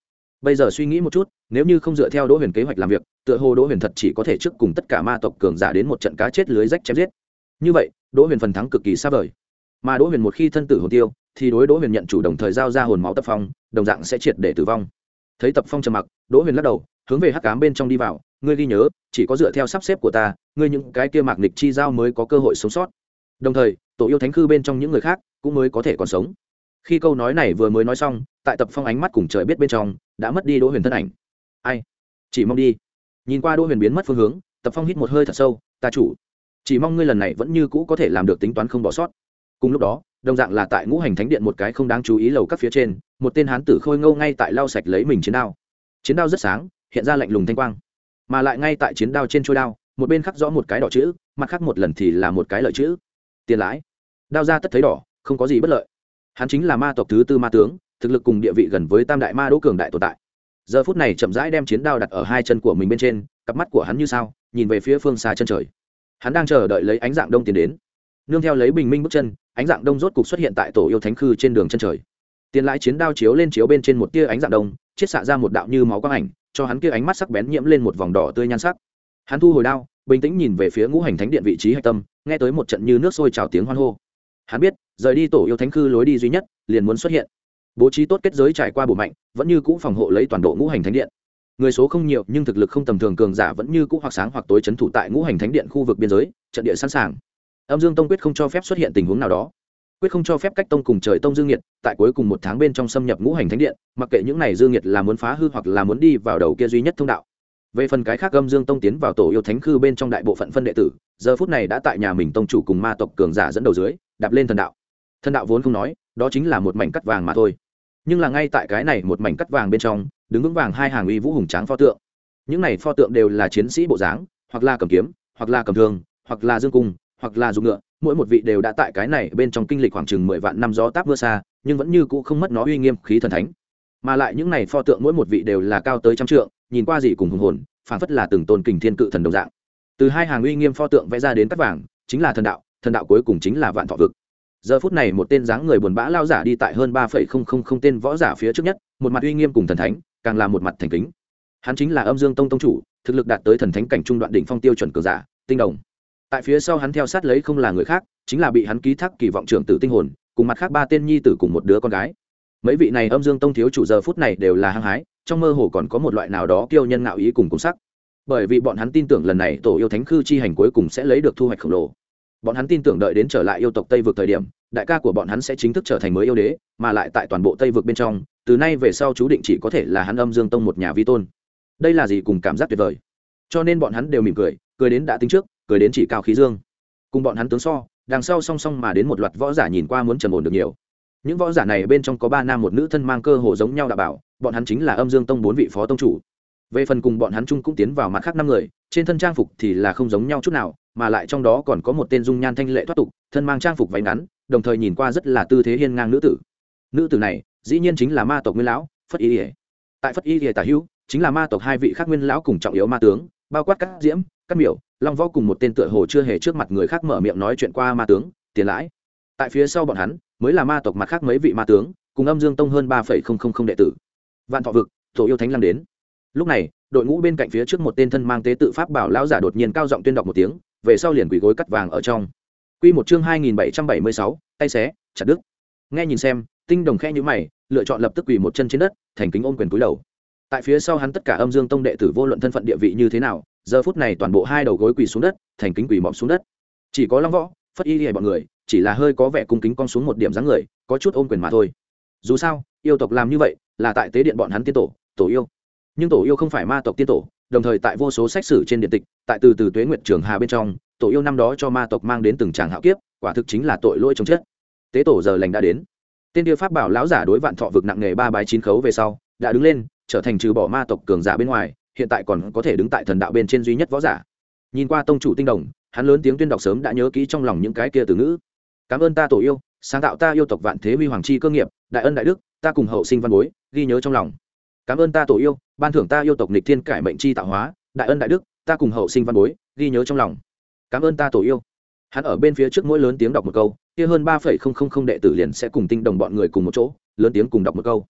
bây giờ suy nghĩ một chút, nếu như không dựa theo Đỗ Huyền kế hoạch làm việc, tựa hồ Đỗ Huyền thật chỉ có thể trước cùng tất cả ma tộc cường giả đến một trận cá chết lưới rách chém giết. Như vậy, Đỗ Huyền phần thắng cực kỳ xa vời. Mà Đỗ Huyền một khi thân tử hồn tiêu, thì đối Đỗ Huyền nhận chủ đồng thời giao ra hồn máu Tập Phong, đồng dạng sẽ triệt để tử vong. Thấy Tập Phong trầm mặc, Đỗ Huyền lắc đầu, hướng về hắc ám bên trong đi vào, ngươi ghi nhớ, chỉ có dựa theo sắp xếp của ta, ngươi những cái kia mạc nghịch chi giao mới có cơ hội sống sót. Đồng thời, tổ yêu thánh khư bên trong những người khác cũng mới có thể còn sống. Khi câu nói này vừa mới nói xong, tại Tập Phong ánh mắt cùng trời biết bên trong đã mất đi Đỗ Huyền thân ảnh. Ai? Chỉ mong đi. Nhìn qua Đỗ Huyền biến mất phương hướng, Tập Phong hít một hơi thật sâu, ta chủ, chỉ mong ngươi lần này vẫn như cũ có thể làm được tính toán không bỏ sót. Cùng lúc đó, đồng dạng là tại Ngũ Hành Thánh Điện một cái không đáng chú ý lầu các phía trên, một tên hán tử khôi ngâu ngay tại lau sạch lấy mình chiến đao. Chiến đao rất sáng, hiện ra lạnh lùng thanh quang, mà lại ngay tại chiến đao trên chuôi đao, một bên khắc rõ một cái đỏ chữ, mặt khác một lần thì là một cái lợi chữ. Tiền lãi. Đao ra tất thấy đỏ, không có gì bất lợi. Hắn chính là ma tộc thứ tư ma tướng, thực lực cùng địa vị gần với Tam đại ma đỗ cường đại tồn tại. Giờ phút này chậm rãi đem chiến đao đặt ở hai chân của mình bên trên, cặp mắt của hắn như sao, nhìn về phía phương xa chân trời. Hắn đang chờ đợi lấy ánh dạng đông tiến đến. Nương theo lấy bình minh bước chân, ánh dạng đông rốt cục xuất hiện tại tổ yêu thánh khư trên đường chân trời. Tiền lãi chiến đao chiếu lên chiếu bên trên một tia ánh dạng đông, chiết xạ ra một đạo như máu quang ảnh, cho hắn kia ánh mắt sắc bén nhiễm lên một vòng đỏ tươi nhan sắc. Hắn thu hồi đao, bình tĩnh nhìn về phía Ngũ Hành Thánh Điện vị trí hạch tâm, nghe tới một trận như nước sôi trào tiếng hoan hô. Hắn biết, rời đi tổ yêu thánh khư lối đi duy nhất liền muốn xuất hiện. Bố trí tốt kết giới trải qua bổ mạnh, vẫn như cũ phòng hộ lấy toàn bộ Ngũ Hành Thánh Điện. Người số không nhiều, nhưng thực lực không tầm thường cường giả vẫn như cũ hoặc sáng hoặc tối trấn thủ tại Ngũ Hành Thánh Điện khu vực biên giới, trận địa sẵn sàng. Âm Dương Tông quyết không cho phép xuất hiện tình huống nào đó, quyết không cho phép cách tông cùng trời tông dương nhiệt tại cuối cùng một tháng bên trong xâm nhập Ngũ Hành Thánh Điện, mặc kệ những này dương nhiệt là muốn phá hư hoặc là muốn đi vào đầu kia duy nhất thông đạo. Về phần cái khác, Âm Dương Tông tiến vào tổ yêu thánh khư bên trong đại bộ phận phân đệ tử, giờ phút này đã tại nhà mình tông chủ cùng ma tộc cường giả dẫn đầu dưới, đạp lên thần đạo. Thần đạo vốn không nói, đó chính là một mảnh cắt vàng mà thôi. Nhưng là ngay tại cái này một mảnh cắt vàng bên trong, đứng vững vàng hai hàng uy vũ hùng tráng pho tượng. Những này pho tượng đều là chiến sĩ bộ dáng, hoặc là cầm kiếm, hoặc là cầm thương, hoặc là dương cung, hoặc là dùng ngựa, mỗi một vị đều đã tại cái này bên trong kinh lịch khoảng chừng mười vạn năm gió táp mưa xa, nhưng vẫn như cũ không mất nó uy nghiêm khí thần thánh. Mà lại những này pho tượng mỗi một vị đều là cao tới trăm trượng, nhìn qua gì cùng hùng hồn, phảng phất là từng tôn kình thiên cự thần đồng dạng. Từ hai hàng uy nghiêm pho tượng vẽ ra đến cắt vàng, chính là thần đạo, thần đạo cuối cùng chính là vạn thọ vực. Giờ phút này một tên dáng người buồn bã lao giả đi tại hơn ba phẩy không không không tên võ giả phía trước nhất, một mặt uy nghiêm cùng thần thánh, càng là một mặt thành kính. Hắn chính là Âm Dương Tông tông chủ, thực lực đạt tới thần thánh cảnh trung đoạn đỉnh phong tiêu chuẩn cường giả, Tinh Đồng. Tại phía sau hắn theo sát lấy không là người khác, chính là bị hắn ký thác kỳ vọng trưởng tử Tinh Hồn, cùng mặt khác ba tên nhi tử cùng một đứa con gái. Mấy vị này Âm Dương Tông thiếu chủ giờ phút này đều là hăng hái, trong mơ hồ còn có một loại nào đó kiêu nhân ngạo ý cùng cùng sắc. Bởi vì bọn hắn tin tưởng lần này tổ yêu thánh khư chi hành cuối cùng sẽ lấy được thu hoạch khổng lồ. Bọn hắn tin tưởng đợi đến trở lại yêu tộc Tây vực thời điểm, đại ca của bọn hắn sẽ chính thức trở thành mới yêu đế, mà lại tại toàn bộ Tây vực bên trong, từ nay về sau chú định chỉ có thể là hắn Âm Dương Tông một nhà vi tôn. Đây là gì cùng cảm giác tuyệt vời. Cho nên bọn hắn đều mỉm cười, cười đến đã tính trước, cười đến chỉ cao khí dương. Cùng bọn hắn tướng so, đằng sau song song mà đến một loạt võ giả nhìn qua muốn trầm ổn được nhiều. Những võ giả này bên trong có ba nam một nữ thân mang cơ hồ giống nhau đã bảo, bọn hắn chính là Âm Dương Tông bốn vị phó tông chủ. Về phần cùng bọn hắn chung cũng tiến vào mặt khác năm người, trên thân trang phục thì là không giống nhau chút nào, mà lại trong đó còn có một tên dung nhan thanh lệ thoát tục, thân mang trang phục váy ngắn, đồng thời nhìn qua rất là tư thế hiên ngang nữ tử. Nữ tử này, dĩ nhiên chính là ma tộc Nguyên lão, Phất Y Liễu. Tại Phất Y Liễu tả hữu, chính là ma tộc hai vị khác Nguyên lão cùng trọng yếu ma tướng, bao quát Cát Diễm, Cát Miểu, Long Võ cùng một tên tựa hồ chưa hề trước mặt người khác mở miệng nói chuyện qua ma tướng, Tiền Lãi. Tại phía sau bọn hắn, mới là ma tộc mặt khác mấy vị ma tướng, cùng Âm Dương Tông hơn ba phẩy không không không đệ tử. Vạn Thọ vực, tổ yêu thánh lăng đến. Lúc này, đội ngũ bên cạnh phía trước một tên thân mang tế tự pháp bảo lão giả đột nhiên cao giọng tuyên đọc một tiếng, về sau liền quỳ gối cắt vàng ở trong. Quy một chương hai nghìn bảy trăm bảy mươi sáu, tay xé, chặt đứt. Nghe nhìn xem, Tinh Đồng khẽ nhíu mày, lựa chọn lập tức quỳ một chân trên đất, thành kính ôm quyền cúi đầu. Tại phía sau hắn tất cả Âm Dương Tông đệ tử vô luận thân phận địa vị như thế nào, giờ phút này toàn bộ hai đầu gối quỳ xuống đất, thành kính quỳ mọp xuống đất. Chỉ có Long Võ, Phất Y Liễu bọn người, chỉ là hơi có vẻ cung kính cong xuống một điểm dáng người, có chút ôm quyền mà thôi. Dù sao, yêu tộc làm như vậy, là tại tế điện bọn hắn tiên tổ, tổ yêu. Nhưng tổ yêu không phải ma tộc tiên tổ, đồng thời tại vô số sách sử trên điện tịch, tại từ từ tuế nguyệt trường hà bên trong, tổ yêu năm đó cho ma tộc mang đến từng tràng hạo kiếp, quả thực chính là tội lỗi chồng chết. Tế tổ giờ lành đã đến. Tên kia pháp bảo lão giả đối Vạn Thọ vực nặng nghề ba bái chín khấu về sau, đã đứng lên, trở thành trừ bỏ ma tộc cường giả bên ngoài, hiện tại còn có thể đứng tại thần đạo bên trên duy nhất võ giả. Nhìn qua tông chủ Tinh Đồng, hắn lớn tiếng tuyên đọc sớm đã nhớ kỹ trong lòng những cái kia từ ngữ. Cảm ơn ta tổ yêu, sáng tạo ta yêu tộc vạn thế huy hoàng chi cơ nghiệp, đại ân đại đức, ta cùng hậu sinh văn bối, ghi nhớ trong lòng. Cảm ơn ta tổ yêu, ban thưởng ta yêu tộc nghịch thiên cải mệnh chi tạo hóa, đại ân đại đức, ta cùng hậu sinh văn bối, ghi nhớ trong lòng. Cảm ơn ta tổ yêu. Hắn ở bên phía trước mỗi lớn tiếng đọc một câu, kia hơn ba phẩy không không không đệ tử liền sẽ cùng Tinh Đồng bọn người cùng một chỗ, lớn tiếng cùng đọc một câu.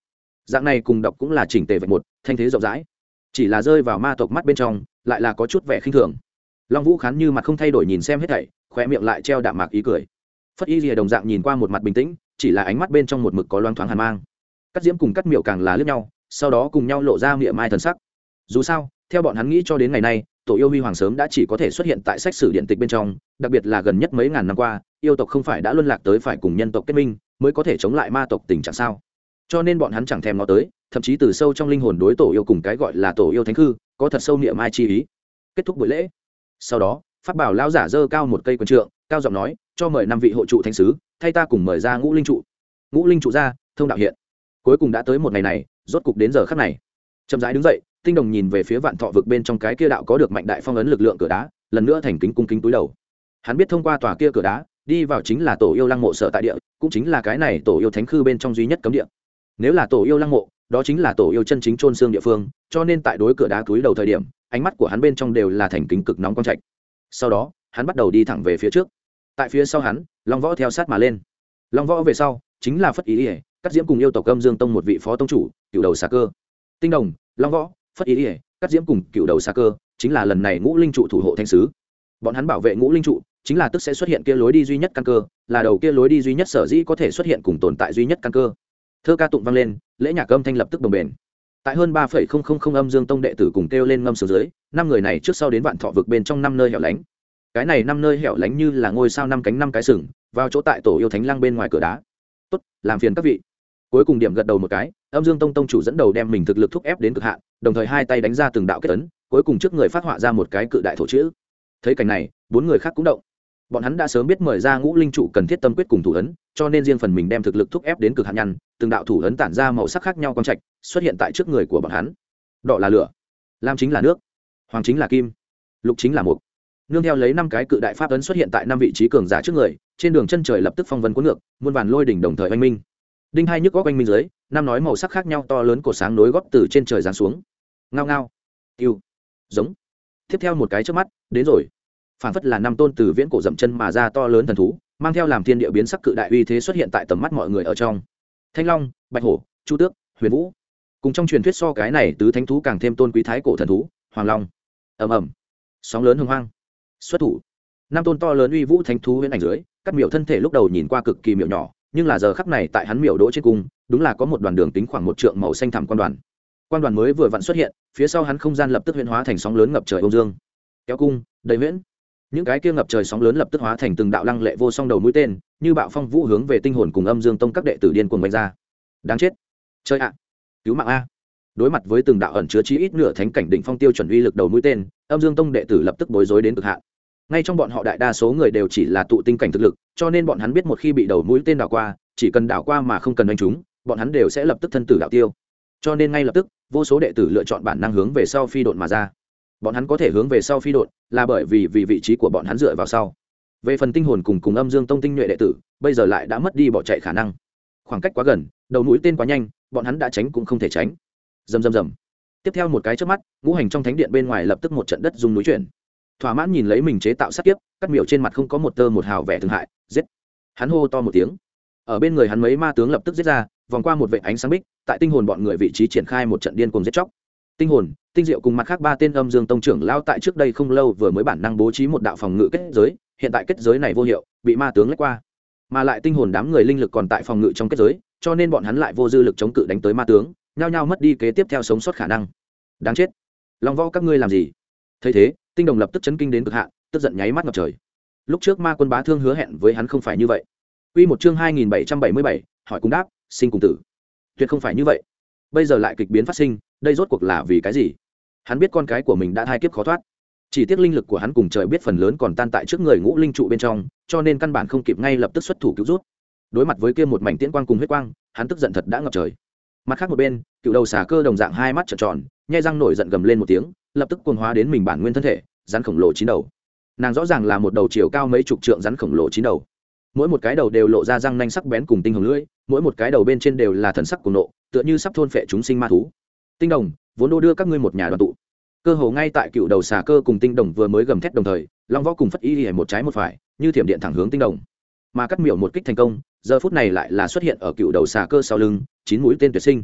dạng này cùng đọc cũng là chỉnh tề vạch một thanh thế rộng rãi, chỉ là rơi vào ma tộc mắt bên trong lại là có chút vẻ khinh thường. Long Vũ Khán như mặt không thay đổi nhìn xem hết thảy, khoe miệng lại treo đạm mạc ý cười. Phất Y Lìa đồng dạng nhìn qua một mặt bình tĩnh, chỉ là ánh mắt bên trong một mực có loáng thoáng hàn mang. Cắt Diễm cùng Cắt Miểu càng là liếc nhau, sau đó cùng nhau lộ ra miệng mai thần sắc. Dù sao, theo bọn hắn nghĩ cho đến ngày nay, tổ yêu huy hoàng sớm đã chỉ có thể xuất hiện tại sách sử điện tịch bên trong, đặc biệt là gần nhất mấy ngàn năm qua, yêu tộc không phải đã luân lạc tới phải cùng nhân tộc kết minh, mới có thể chống lại ma tộc tình trạng sao? Cho nên bọn hắn chẳng thèm ngó tới, thậm chí từ sâu trong linh hồn đối tổ yêu cùng cái gọi là tổ yêu thánh khư, có thật sâu niệm mai chi ý. Kết thúc buổi lễ. Sau đó, pháp bảo lão giả giơ cao một cây quyền trượng, cao giọng nói, cho mời năm vị hộ trụ thánh sứ, thay ta cùng mời ra ngũ linh trụ. Ngũ linh trụ ra, thông đạo hiện. Cuối cùng đã tới một ngày này, rốt cục đến giờ khắc này. Chậm rãi đứng dậy, Tinh Đồng nhìn về phía Vạn Thọ vực bên trong cái kia đạo có được mạnh đại phong ấn lực lượng cửa đá, lần nữa thành kính cung kính túi đầu. Hắn biết thông qua tòa kia cửa đá, đi vào chính là tổ yêu lăng mộ sở tại địa, cũng chính là cái này tổ yêu thánh khư bên trong duy nhất cấm địa. Nếu là tổ yêu lăng mộ, đó chính là tổ yêu chân chính chôn xương địa phương, cho nên tại đối cửa đá túi đầu thời điểm, ánh mắt của hắn bên trong đều là thành kính cực nóng quang trạch. Sau đó, hắn bắt đầu đi thẳng về phía trước. Tại phía sau hắn, Long Võ theo sát mà lên. Long Võ về sau, chính là Phất Ý Ỉa, Cắt Diễm cùng yêu tộc Âm Dương Tông một vị phó tông chủ, cựu đầu xà cơ. Tinh Đồng, Long Võ, Phất Ý Ỉa, Cắt Diễm cùng cựu đầu xà cơ, chính là lần này ngũ linh trụ thủ hộ thánh sứ. Bọn hắn bảo vệ ngũ linh trụ, chính là tức sẽ xuất hiện kia lối đi duy nhất căn cơ, là đầu kia lối đi duy nhất sở dĩ có thể xuất hiện cùng tồn tại duy nhất căn cơ. Thơ ca tụng vang lên, lễ nhạc âm thanh lập tức đồng bền. Tại hơn ba phẩy không không không Âm Dương Tông đệ tử cùng kêu lên ngâm sướng dưới, năm người này trước sau đến Vạn Thọ vực bên trong năm nơi hẻo lánh. Cái này năm nơi hẻo lánh như là ngôi sao năm cánh năm cái sừng, vào chỗ tại tổ yêu thánh lăng bên ngoài cửa đá. Tốt, làm phiền các vị. Cuối cùng điểm gật đầu một cái, Âm Dương Tông tông chủ dẫn đầu đem mình thực lực thúc ép đến cực hạn, đồng thời hai tay đánh ra từng đạo kết ấn, cuối cùng trước người phát họa ra một cái cự đại thổ chữ. Thấy cảnh này, bốn người khác cũng động. Bọn hắn đã sớm biết mời ra ngũ linh trụ cần thiết tâm quyết cùng thủ ấn, cho nên riêng phần mình đem thực lực thúc ép đến cực hạn nhăn, từng đạo thủ ấn tản ra màu sắc khác nhau quang trạch, xuất hiện tại trước người của bọn hắn. Đỏ là lửa, lam chính là nước, hoàng chính là kim, lục chính là mộc. Nương theo lấy năm cái cự đại pháp ấn xuất hiện tại năm vị trí cường giả trước người, trên đường chân trời lập tức phong vân cuốn ngược, muôn vàn lôi đỉnh đồng thời oanh minh. Đinh hai nhức góc oanh minh dưới, năm nói màu sắc khác nhau to lớn cổ sáng nối gót từ trên trời giáng xuống. Ngao ngao, tiêu, giống. Tiếp theo một cái chớp mắt, đến rồi. Phản phất là năm tôn từ viễn cổ dậm chân mà ra to lớn thần thú, mang theo làm thiên địa biến sắc cự đại uy thế xuất hiện tại tầm mắt mọi người ở trong. Thanh long, bạch hổ, chu tước, huyền vũ, cùng trong truyền thuyết so cái này tứ thánh thú càng thêm tôn quý thái cổ thần thú, hoàng long. Ầm ầm, sóng lớn hùng hoang. Xuất thủ, năm tôn to lớn uy vũ thánh thú huyễn ảnh dưới, Cắt Miểu thân thể lúc đầu nhìn qua cực kỳ miểu nhỏ, nhưng là giờ khắc này tại hắn miểu đỗ trên cung, đúng là có một đoàn đường tính khoảng một trượng màu xanh thẳm quan đoàn. Quan đoàn mới vừa vặn xuất hiện, phía sau hắn không gian lập tức huyễn hóa thành sóng lớn ngập trời âu dương. Kéo cung, đầy huyễn. Những cái kia ngập trời sóng lớn lập tức hóa thành từng đạo lăng lệ vô song đầu mũi tên, như bạo phong vũ hướng về Tinh Hồn cùng Âm Dương Tông các đệ tử điên cuồng vạch ra. Đáng chết. Chơi ạ. Cứu mạng a. Đối mặt với từng đạo ẩn chứa chí ít nửa thánh cảnh đỉnh phong tiêu chuẩn uy lực đầu mũi tên, Âm Dương Tông đệ tử lập tức bối rối đến cực hạn. Ngay trong bọn họ đại đa số người đều chỉ là tụ tinh cảnh thực lực, cho nên bọn hắn biết một khi bị đầu mũi tên đảo qua, chỉ cần đảo qua mà không cần đánh trúng, bọn hắn đều sẽ lập tức thân tử đạo tiêu. Cho nên ngay lập tức, vô số đệ tử lựa chọn bản năng hướng về sau phi độn mà ra. Bọn hắn có thể hướng về sau phi độn, là bởi vì vì vị trí của bọn hắn dựa vào sau. Về phần Tinh Hồn cùng cùng Âm Dương Tông tinh nhuệ đệ tử, bây giờ lại đã mất đi bỏ chạy khả năng. Khoảng cách quá gần, đầu mũi tên quá nhanh, bọn hắn đã tránh cũng không thể tránh. Rầm rầm rầm. Tiếp theo một cái chớp mắt, ngũ hành trong thánh điện bên ngoài lập tức một trận đất rung núi chuyển. Thỏa mãn nhìn lấy mình chế tạo sát kiếp, Cắt Miểu trên mặt không có một tơ một hào vẻ thương hại, giết. Hắn hô to một tiếng. Ở bên người hắn mấy ma tướng lập tức giết ra, vòng qua một vệt ánh sáng bích, tại Tinh Hồn bọn người vị trí triển khai một trận điên cuồng giết chóc. Tinh Hồn, Tinh Diệu cùng mặt khác ba tên Âm Dương Tông trưởng lao tại trước đây không lâu vừa mới bản năng bố trí một đạo phòng ngự kết giới, hiện tại kết giới này vô hiệu, bị ma tướng lách qua. Mà lại Tinh Hồn đám người linh lực còn tại phòng ngự trong kết giới, cho nên bọn hắn lại vô dư lực chống cự đánh tới ma tướng, nhao nhao mất đi kế tiếp theo sống sót khả năng. Đáng chết. Long Võ các ngươi làm gì? Thấy thế, Tinh Đồng lập tức chấn kinh đến cực hạn, tức giận nháy mắt ngập trời. Lúc trước Ma Quân Bá Thương hứa hẹn với hắn không phải như vậy. Quy một chương hai nghìn bảy trăm bảy mươi bảy, hỏi cùng đáp, sinh cùng tử. Tuyệt không phải như vậy. Bây giờ lại kịch biến phát sinh, đây rốt cuộc là vì cái gì? Hắn biết con cái của mình đã thai kiếp khó thoát, chỉ tiếc linh lực của hắn cùng trời biết phần lớn còn tan tại trước người ngũ linh trụ bên trong, cho nên căn bản không kịp ngay lập tức xuất thủ cứu rút. Đối mặt với kia một mảnh tiễn quang cùng huyết quang, hắn tức giận thật đã ngập trời. Mặt khác một bên, cựu đầu xà cơ đồng dạng hai mắt trợn tròn, nhai răng nổi giận gầm lên một tiếng, lập tức cuồng hóa đến mình bản nguyên thân thể, rắn khổng lồ chín đầu. Nàng rõ ràng là một đầu chiều cao mấy chục trượng rắn khổng lồ chín đầu, mỗi một cái đầu đều lộ ra răng nanh sắc bén cùng tinh hồng lưỡi, mỗi một cái đầu bên trên đều là thần sắc cuồng nộ, tựa như sắp thôn phệ chúng sinh ma thú. Tinh Đồng vốn đô đưa các ngươi một nhà đoàn tụ, cơ hồ ngay tại cựu đầu xà cơ cùng Tinh Đồng vừa mới gầm thét đồng thời, Long Võ cùng Phất Y một trái một phải, như thiểm điện thẳng hướng Tinh Đồng. Mà Cắt Miểu một kích thành công, giờ phút này lại là xuất hiện ở cựu đầu xà cơ sau lưng, chín mũi tên tuyệt sinh.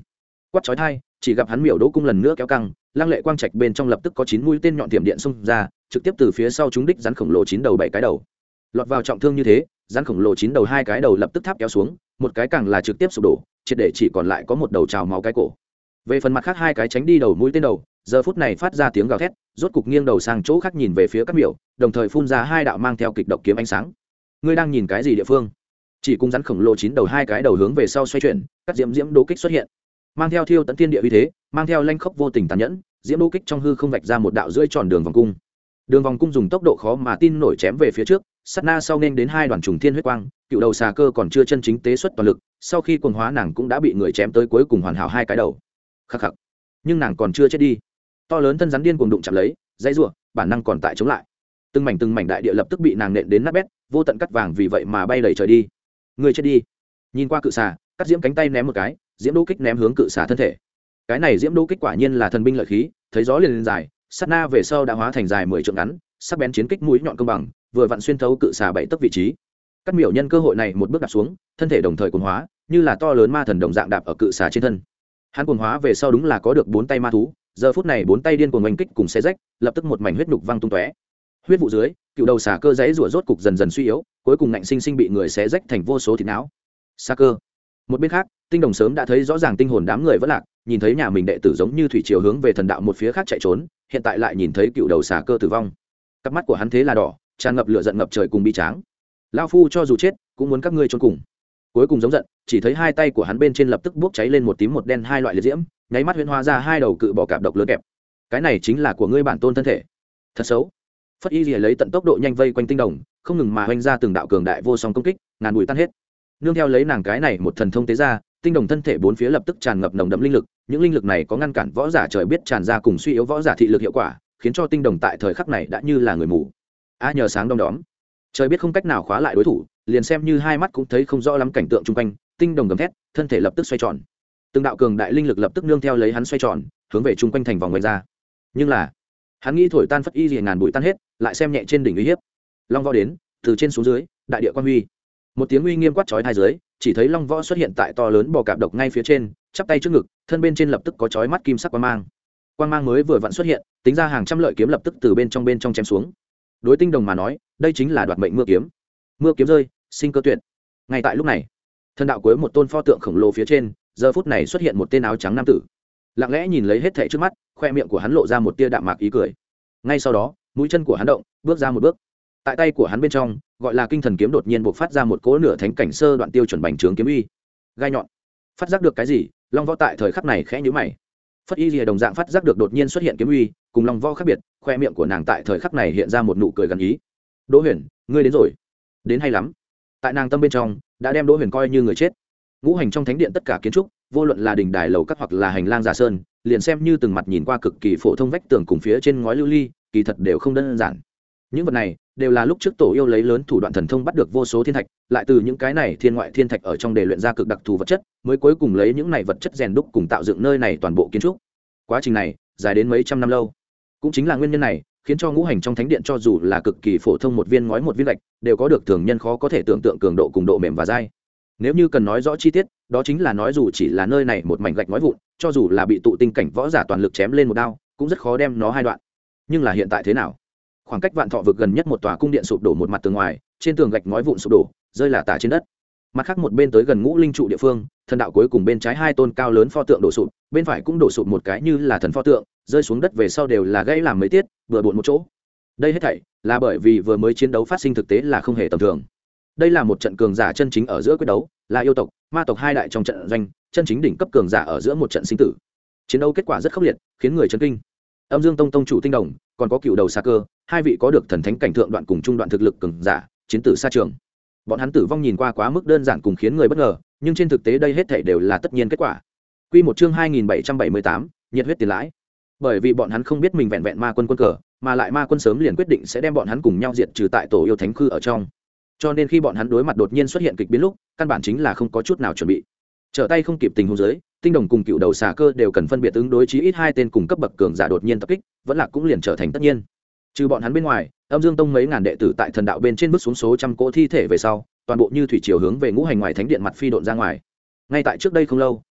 quát chói thai, chỉ gặp hắn miểu đỗ cung lần nữa kéo căng, lăng lệ quang trạch bên trong lập tức có chín mũi tên nhọn tiệm điện xung ra, trực tiếp từ phía sau trúng đích rắn khổng lồ chín đầu bảy cái đầu. Lọt vào trọng thương như thế, rắn khổng lồ chín đầu hai cái đầu lập tức tháp kéo xuống, một cái càng là trực tiếp sụp đổ, triệt để chỉ còn lại có một đầu trào máu cái cổ. Về phần mặt khác hai cái tránh đi đầu mũi tên đầu, giờ phút này phát ra tiếng gào thét, rốt cục nghiêng đầu sang chỗ khác nhìn về phía Cát Miểu, đồng thời phun ra hai đạo mang theo kịch độc kiếm ánh sáng. Ngươi đang nhìn cái gì địa phương? Chỉ cùng rắn khổng lồ chín đầu hai cái đầu hướng về sau xoay chuyển, các diễm diễm đố kích xuất hiện, mang theo thiêu tận thiên địa uy thế, mang theo lanh khốc vô tình tàn nhẫn, diễm đố kích trong hư không vạch ra một đạo rưỡi tròn đường vòng cung. Đường vòng cung dùng tốc độ khó mà tin nổi chém về phía trước, sát na sau nên đến hai đoàn trùng thiên huyết quang, cựu đầu xà cơ còn chưa chân chính tế xuất toàn lực, sau khi cuồng hóa nàng cũng đã bị người chém tới cuối cùng hoàn hảo hai cái đầu. Khắc khắc. Nhưng nàng còn chưa chết đi. To lớn thân rắn điên cuồng đụng chạm lấy, dãy rủa, bản năng còn tại chống lại. Từng mảnh từng mảnh đại địa lập tức bị nàng nện đến nát bét, vô tận cắt vàng vì vậy mà bay đầy trời đi. Người chết đi. Nhìn qua cự xà, cắt diễm cánh tay ném một cái, diễm đô kích ném hướng cự xà thân thể. Cái này diễm đô kích quả nhiên là thần binh lợi khí, thấy gió liền lên dài, sát na về sau đã hóa thành dài mười trượng ngắn, sắc bén chiến kích mũi nhọn công bằng, vừa vặn xuyên thấu cự xà bảy tấc vị trí. Cắt Miểu nhân cơ hội này một bước đạp xuống, thân thể đồng thời cuồng hóa, như là to lớn ma thần đồng dạng đạp ở cự xà trên thân. Hắn cuồng hóa về sau đúng là có được bốn tay ma thú, giờ phút này bốn tay điên cuồng oanh kích cùng xé rách, lập tức một mảnh huyết nhục văng tung tóe. Huyết vụ dưới, cựu đầu xà cơ giấy rủa rốt cục dần dần suy yếu, cuối cùng ngạnh sinh sinh bị người xé rách thành vô số thịt não. Xà cơ. Một bên khác, Tinh Đồng sớm đã thấy rõ ràng tinh hồn đám người vẫn lạc, nhìn thấy nhà mình đệ tử giống như thủy triều hướng về thần đạo một phía khác chạy trốn, hiện tại lại nhìn thấy cựu đầu xà cơ tử vong. Cặp mắt của hắn thế là đỏ, tràn ngập lửa giận ngập trời cùng bi tráng. Lão phu cho dù chết, cũng muốn các ngươi trốn cùng. Cuối cùng giống giận, chỉ thấy hai tay của hắn bên trên lập tức bốc cháy lên một tím một đen hai loại liệt diễm, nháy mắt huyễn hóa ra hai đầu cự bò cạp độc lớn kẹp. Cái này chính là của ngươi bản tôn thân thể. Thật xấu. Phất Y Lìa lấy tận tốc độ nhanh vây quanh Tinh Đồng, không ngừng mà hoành ra từng đạo cường đại vô song công kích, ngàn bụi tan hết. Nương theo lấy nàng cái này một thần thông tế ra, Tinh Đồng thân thể bốn phía lập tức tràn ngập nồng đậm linh lực, những linh lực này có ngăn cản võ giả trời biết tràn ra cùng suy yếu võ giả thị lực hiệu quả, khiến cho Tinh Đồng tại thời khắc này đã như là người mù. A nhờ sáng đông đóm, trời biết không cách nào khóa lại đối thủ, liền xem như hai mắt cũng thấy không rõ lắm cảnh tượng chung quanh. Tinh Đồng gầm thét, thân thể lập tức xoay tròn, từng đạo cường đại linh lực lập tức nương theo lấy hắn xoay tròn, hướng về chung quanh thành vòng quanh ra. Nhưng là hắn nghĩ thổi tan Phất Y Lìa ngàn bụi tan hết, lại xem nhẹ trên đỉnh uy hiếp. Long võ đến, từ trên xuống dưới, đại địa quan huy. Một tiếng uy nghiêm quát chói tai dưới, chỉ thấy long võ xuất hiện tại to lớn bò cạp độc ngay phía trên, chắp tay trước ngực, thân bên trên lập tức có chói mắt kim sắc quang mang. Quang mang mới vừa vặn xuất hiện, tính ra hàng trăm lợi kiếm lập tức từ bên trong bên trong chém xuống. Đối Tinh Đồng mà nói, đây chính là đoạt mệnh mưa kiếm. Mưa kiếm rơi, sinh cơ tuyệt. Ngay tại lúc này, thân đạo cuối một tôn pho tượng khổng lồ phía trên, giờ phút này xuất hiện một tên áo trắng nam tử. Lặng lẽ nhìn lấy hết thảy trước mắt, khoe miệng của hắn lộ ra một tia đạm mạc ý cười. Ngay sau đó, mũi chân của hắn động, bước ra một bước. Tại tay của hắn bên trong, gọi là kinh thần kiếm đột nhiên bộc phát ra một cỗ nửa thánh cảnh sơ đoạn tiêu chuẩn bành trướng kiếm uy. Gai nhọn. Phát giác được cái gì, Long Võ tại thời khắc này khẽ nhíu mày. Phất Y Lìa đồng dạng phát giác được đột nhiên xuất hiện kiếm uy, cùng Long Võ khác biệt, khoe miệng của nàng tại thời khắc này hiện ra một nụ cười gần ý. Đỗ Huyền, ngươi đến rồi. Đến hay lắm. Tại nàng tâm bên trong, đã đem Đỗ Huyền coi như người chết. Ngũ hành trong thánh điện tất cả kiến trúc, vô luận là đình đài lầu các hoặc là hành lang giả sơn, liền xem như từng mặt nhìn qua cực kỳ phổ thông vách tường cùng phía trên ngói lưu ly, kỳ thật đều không đơn giản. Những vật này đều là lúc trước tổ yêu lấy lớn thủ đoạn thần thông bắt được vô số thiên thạch, lại từ những cái này thiên ngoại thiên thạch ở trong để luyện ra cực đặc thù vật chất, mới cuối cùng lấy những này vật chất rèn đúc cùng tạo dựng nơi này toàn bộ kiến trúc. Quá trình này dài đến mấy trăm năm lâu. Cũng chính là nguyên nhân này, khiến cho ngũ hành trong thánh điện cho dù là cực kỳ phổ thông một viên ngói một viên gạch, đều có được thường nhân khó có thể tưởng tượng cường độ cùng độ mềm và dai. Nếu như cần nói rõ chi tiết, đó chính là nói dù chỉ là nơi này một mảnh gạch ngói vụn, cho dù là bị tụ tinh cảnh võ giả toàn lực chém lên một đao, cũng rất khó đem nó hai đoạn. Nhưng là hiện tại thế nào? Khoảng cách Vạn Thọ vực gần nhất một tòa cung điện sụp đổ một mặt tường ngoài, trên tường gạch ngói vụn sụp đổ, rơi là tả trên đất. Mặt khác một bên tới gần ngũ linh trụ địa phương, thần đạo cuối cùng bên trái hai tôn cao lớn pho tượng đổ sụp, bên phải cũng đổ sụp một cái như là thần pho tượng, rơi xuống đất về sau đều là gãy làm mấy tiết, vừa bộn một chỗ. Đây hết thảy là bởi vì vừa mới chiến đấu phát sinh thực tế là không hề tầm thường. Đây là một trận cường giả chân chính ở giữa quyết đấu, là yêu tộc, ma tộc hai đại trong trận doanh, chân chính đỉnh cấp cường giả ở giữa một trận sinh tử. Chiến đấu kết quả rất khốc liệt, khiến người chấn kinh. Âm Dương Tông tông chủ Tinh Đồng, còn có cựu đầu Sa Cơ, hai vị có được thần thánh cảnh thượng đoạn cùng trung đoạn thực lực cường giả, chiến tử xa trường. Bọn hắn tử vong nhìn qua quá mức đơn giản cùng khiến người bất ngờ, nhưng trên thực tế đây hết thảy đều là tất nhiên kết quả. Quy một chương hai nghìn bảy trăm bảy mươi tám, nhiệt huyết tiền lãi. Bởi vì bọn hắn không biết mình vẹn vẹn ma quân quân cờ, mà lại ma quân sớm liền quyết định sẽ đem bọn hắn cùng nhau diệt trừ tại tổ yêu thánh khư ở trong. Cho nên khi bọn hắn đối mặt đột nhiên xuất hiện kịch biến lúc, căn bản chính là không có chút nào chuẩn bị. Trở tay không kịp tình huống dưới, Tinh Đồng cùng cựu đầu Xà Cơ đều cần phân biệt ứng đối chí ít hai tên cùng cấp bậc cường giả đột nhiên tập kích, vẫn là cũng liền trở thành tất nhiên. Trừ bọn hắn bên ngoài, Âm Dương Tông mấy ngàn đệ tử tại thần đạo bên trên bước xuống số trăm cỗ thi thể về sau, toàn bộ như thủy chiều hướng về ngũ hành ngoài thánh điện mặt phi độn ra ngoài. Ngay tại trước đây không lâu,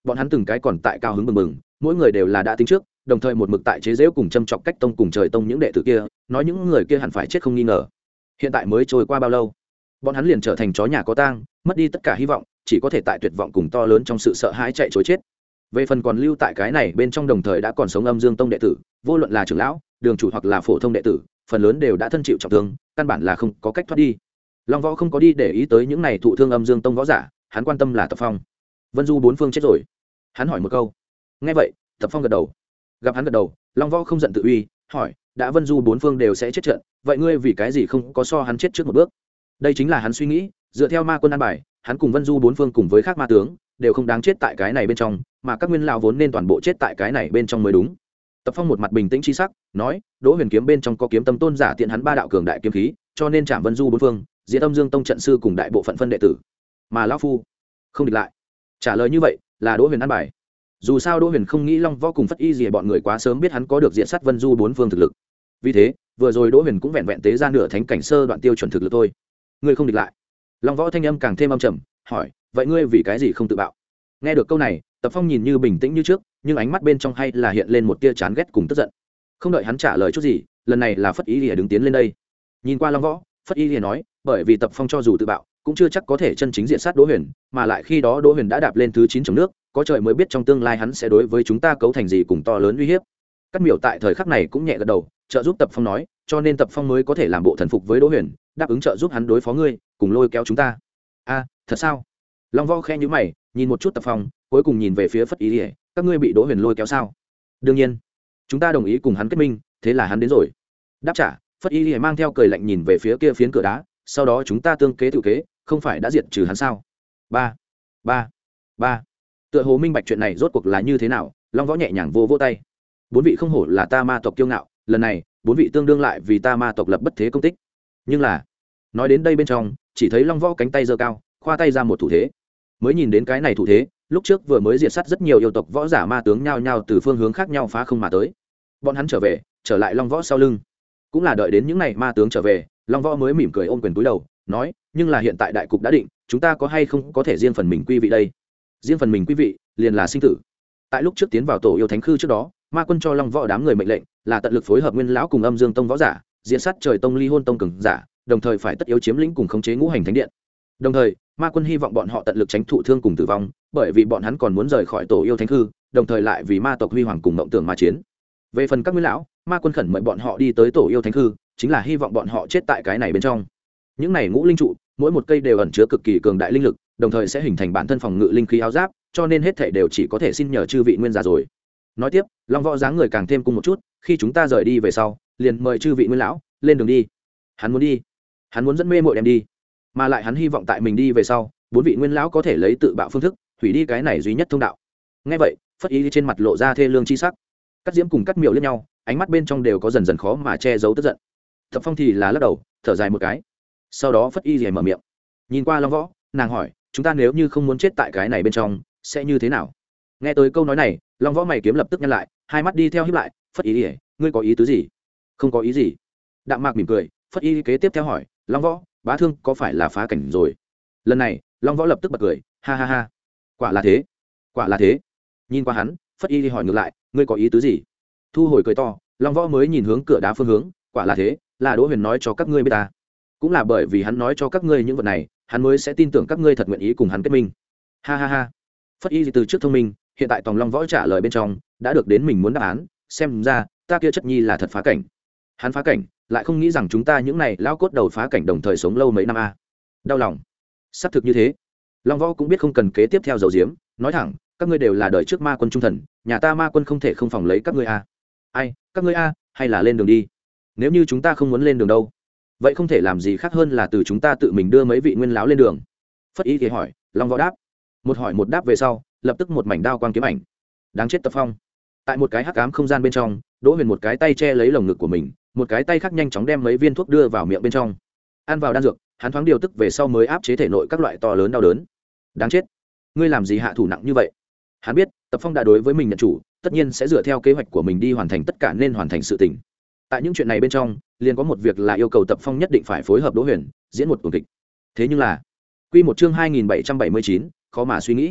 bọn hắn từng cái còn tại cao hứng bừng bừng, mỗi người đều là đã tính trước, đồng thời một mực tại chế giễu cùng châm chọc cách tông cùng trời tông những đệ tử kia, nói những người kia hẳn phải chết không nghi ngờ. Hiện tại mới trôi qua bao lâu, bọn hắn liền trở thành chó nhà có tang, mất đi tất cả hy vọng, chỉ có thể tại tuyệt vọng cùng to lớn trong sự sợ hãi chạy trối chết. Về phần còn lưu tại cái này bên trong đồng thời đã còn sống Âm Dương Tông đệ tử, vô luận là trưởng lão, đường chủ hoặc là phổ thông đệ tử, phần lớn đều đã thân chịu trọng thương, căn bản là không có cách thoát đi. Long Võ không có đi để ý tới những này thụ thương Âm Dương Tông võ giả, hắn quan tâm là Tập Phong. Vân Du bốn phương chết rồi, hắn hỏi một câu. Nghe vậy, Tập Phong gật đầu. Gặp hắn gật đầu, Long Võ không giận tự uy, hỏi: đã Vân Du bốn phương đều sẽ chết trận, vậy ngươi vì cái gì không có so hắn chết trước một bước? Đây chính là hắn suy nghĩ, dựa theo ma quân an bài, hắn cùng Vân Du bốn phương cùng với khác ma tướng đều không đáng chết tại cái này bên trong, mà các nguyên lão vốn nên toàn bộ chết tại cái này bên trong mới đúng. Tập Phong một mặt bình tĩnh chi sắc, nói: Đỗ Huyền kiếm bên trong có kiếm tâm tôn giả tiện hắn ba đạo cường đại kiếm khí, cho nên chạm Vân Du bốn phương, diệt Âm Dương Tông trận sư cùng đại bộ phận phân đệ tử, mà lão phu không địch lại. Trả lời như vậy là Đỗ Huyền an bài. Dù sao Đỗ Huyền không nghĩ Long Võ cùng Phất Y gì bọn người quá sớm biết hắn có được diện sát Vân Du bốn phương thực lực, vì thế vừa rồi Đỗ Huyền cũng vẹn vẹn tế ra nửa thánh cảnh sơ đoạn tiêu chuẩn thực lực thôi. Ngươi không địch lại? Long Võ thanh âm càng thêm âm trầm, hỏi: vậy ngươi vì cái gì không tự bạo? Nghe được câu này, Tập Phong nhìn như bình tĩnh như trước, nhưng ánh mắt bên trong hay là hiện lên một tia chán ghét cùng tức giận. Không đợi hắn trả lời chút gì, lần này là Phất Y Lìa đứng tiến lên đây. Nhìn qua Long Võ, Phất Y Lìa nói: bởi vì Tập Phong cho dù tự bạo, cũng chưa chắc có thể chân chính diện sát Đỗ Huyền, mà lại khi đó Đỗ Huyền đã đạp lên thứ chín trong nước, có trời mới biết trong tương lai hắn sẽ đối với chúng ta cấu thành gì cùng to lớn uy hiếp. Cát Miểu tại thời khắc này cũng nhẹ gật đầu, trợ giúp Tập Phong nói: cho nên Tập Phong mới có thể làm bộ thần phục với Đỗ Huyền, đáp ứng trợ giúp hắn đối phó ngươi, cùng lôi kéo chúng ta. A, thật sao? Long Võ khẽ nhíu mày, nhìn một chút Tập Phong, cuối cùng nhìn về phía Phất Y Lìa: các ngươi bị Đỗ Huyền lôi kéo sao? Đương nhiên, chúng ta đồng ý cùng hắn kết minh, thế là hắn đến rồi. Đáp trả, Phất Y Lìa mang theo cười lạnh nhìn về phía kia phiến cửa đá, sau đó chúng ta tương kế tự kế, không phải đã diệt trừ hắn sao? Ba, ba, ba. Tựa hồ minh bạch chuyện này rốt cuộc là như thế nào, Long Võ nhẹ nhàng vô vô tay. Bốn vị không hổ là ta ma tộc kiêu ngạo, lần này, bốn vị tương đương lại vì ta ma tộc lập bất thế công tích. Nhưng là, nói đến đây bên trong, chỉ thấy Long Võ cánh tay giơ cao, khoa tay ra một thủ thế. Mới nhìn đến cái này thủ thế, lúc trước vừa mới diệt sát rất nhiều yêu tộc võ giả ma tướng nhao nhao từ phương hướng khác nhau phá không mà tới. Bọn hắn trở về, trở lại Long Võ sau lưng. Cũng là đợi đến những này ma tướng trở về, Long Võ mới mỉm cười ôm quyền túi đầu, nói: nhưng là hiện tại đại cục đã định, chúng ta có hay không có thể riêng phần mình quy vị đây? Riêng phần mình quy vị, liền là sinh tử. Tại lúc trước tiến vào tổ yêu thánh khư trước đó, ma quân cho Long Võ đám người mệnh lệnh là tận lực phối hợp Nguyên lão cùng Âm Dương Tông võ giả, diện sát trời tông ly hôn tông cường giả, đồng thời phải tất yếu chiếm lĩnh cùng khống chế ngũ hành thánh điện. Đồng thời, ma quân hy vọng bọn họ tận lực tránh thụ thương cùng tử vong, bởi vì bọn hắn còn muốn rời khỏi tổ yêu thánh khư, đồng thời lại vì ma tộc huy hoàng cùng mộng tưởng ma chiến. Về phần các Nguyên lão, ma quân khẩn mời bọn họ đi tới tổ yêu thánh khư, chính là hy vọng bọn họ chết tại cái này bên trong. Những này ngũ linh trụ, mỗi một cây đều ẩn chứa cực kỳ cường đại linh lực, đồng thời sẽ hình thành bản thân phòng ngự linh khí áo giáp, cho nên hết thảy đều chỉ có thể xin nhờ chư vị nguyên giả rồi. Nói tiếp, Long Võ dáng người càng thêm cung một chút, khi chúng ta rời đi về sau, liền mời chư vị nguyên lão lên đường đi. Hắn muốn đi, hắn muốn dẫn mê muội đem đi, mà lại hắn hy vọng tại mình đi về sau, bốn vị nguyên lão có thể lấy tự bạo phương thức hủy đi cái này duy nhất thông đạo. Nghe vậy, Phất Y trên mặt lộ ra thê lương chi sắc. Cắt Diễm cùng Cắt Miểu liếc nhau, ánh mắt bên trong đều có dần dần khó mà che giấu tức giận. Tập Phong thì là lắc đầu, thở dài một cái. Sau đó Phất Y liền mở miệng, nhìn qua Long Võ, nàng hỏi: chúng ta nếu như không muốn chết tại cái này bên trong, sẽ như thế nào? Nghe tới câu nói này, Long Võ mày kiếm lập tức nhăn lại, hai mắt đi theo híp lại. Phất Y, ngươi có ý tứ gì? Không có ý gì. Đạm Mạc mỉm cười. Phất Y kế tiếp theo hỏi: Long Võ, bá thương có phải là phá cảnh rồi? Lần này, Long Võ lập tức bật cười, ha ha ha, quả là thế, quả là thế. Nhìn qua hắn, Phất Y hỏi ngược lại: ngươi có ý tứ gì? Thu hồi cười to, Long Võ mới nhìn hướng cửa đá phương hướng, quả là thế, là Đỗ Huyền nói cho các ngươi biết ta. Cũng là bởi vì hắn nói cho các ngươi những vật này, hắn mới sẽ tin tưởng các ngươi thật nguyện ý cùng hắn kết minh. Ha ha ha. Phất Y từ trước thông minh, hiện tại Tòng Long Võ trả lời bên trong đã được đến mình muốn đáp án, xem ra ta kia chất nhi là thật phá cảnh. Hắn phá cảnh, lại không nghĩ rằng chúng ta những này lao cốt đầu phá cảnh đồng thời sống lâu mấy năm a. Đau lòng. Xác thực như thế. Long Võ cũng biết không cần kế tiếp theo dầu diếm, nói thẳng: các ngươi đều là đời trước ma quân trung thần, nhà ta ma quân không thể không phòng lấy các ngươi a. Ai, các ngươi a, hay là lên đường đi. Nếu như chúng ta không muốn lên đường đâu, vậy không thể làm gì khác hơn là từ chúng ta tự mình đưa mấy vị nguyên lão lên đường. Phất Y thì hỏi, Long Võ đáp. Một hỏi một đáp về sau, lập tức một mảnh đao quang kiếm ảnh. Đáng chết Tập Phong. Tại một cái hắc ám không gian bên trong, Đỗ Huyền một cái tay che lấy lồng ngực của mình, một cái tay khác nhanh chóng đem mấy viên thuốc đưa vào miệng bên trong. Ăn vào đan dược, hắn thoáng điều tức về sau mới áp chế thể nội các loại to lớn đau đớn. Đáng chết, ngươi làm gì hạ thủ nặng như vậy? Hắn biết, Tập Phong đã đối với mình nhận chủ, tất nhiên sẽ dựa theo kế hoạch của mình đi hoàn thành tất cả nên hoàn thành sự tình. Tại những chuyện này bên trong, liền có một việc là yêu cầu Tập Phong nhất định phải phối hợp Đỗ Huyền, diễn một tuần kịch. Thế nhưng là, quy một chương hai nghìn bảy trăm bảy mươi chín, khó mà suy nghĩ.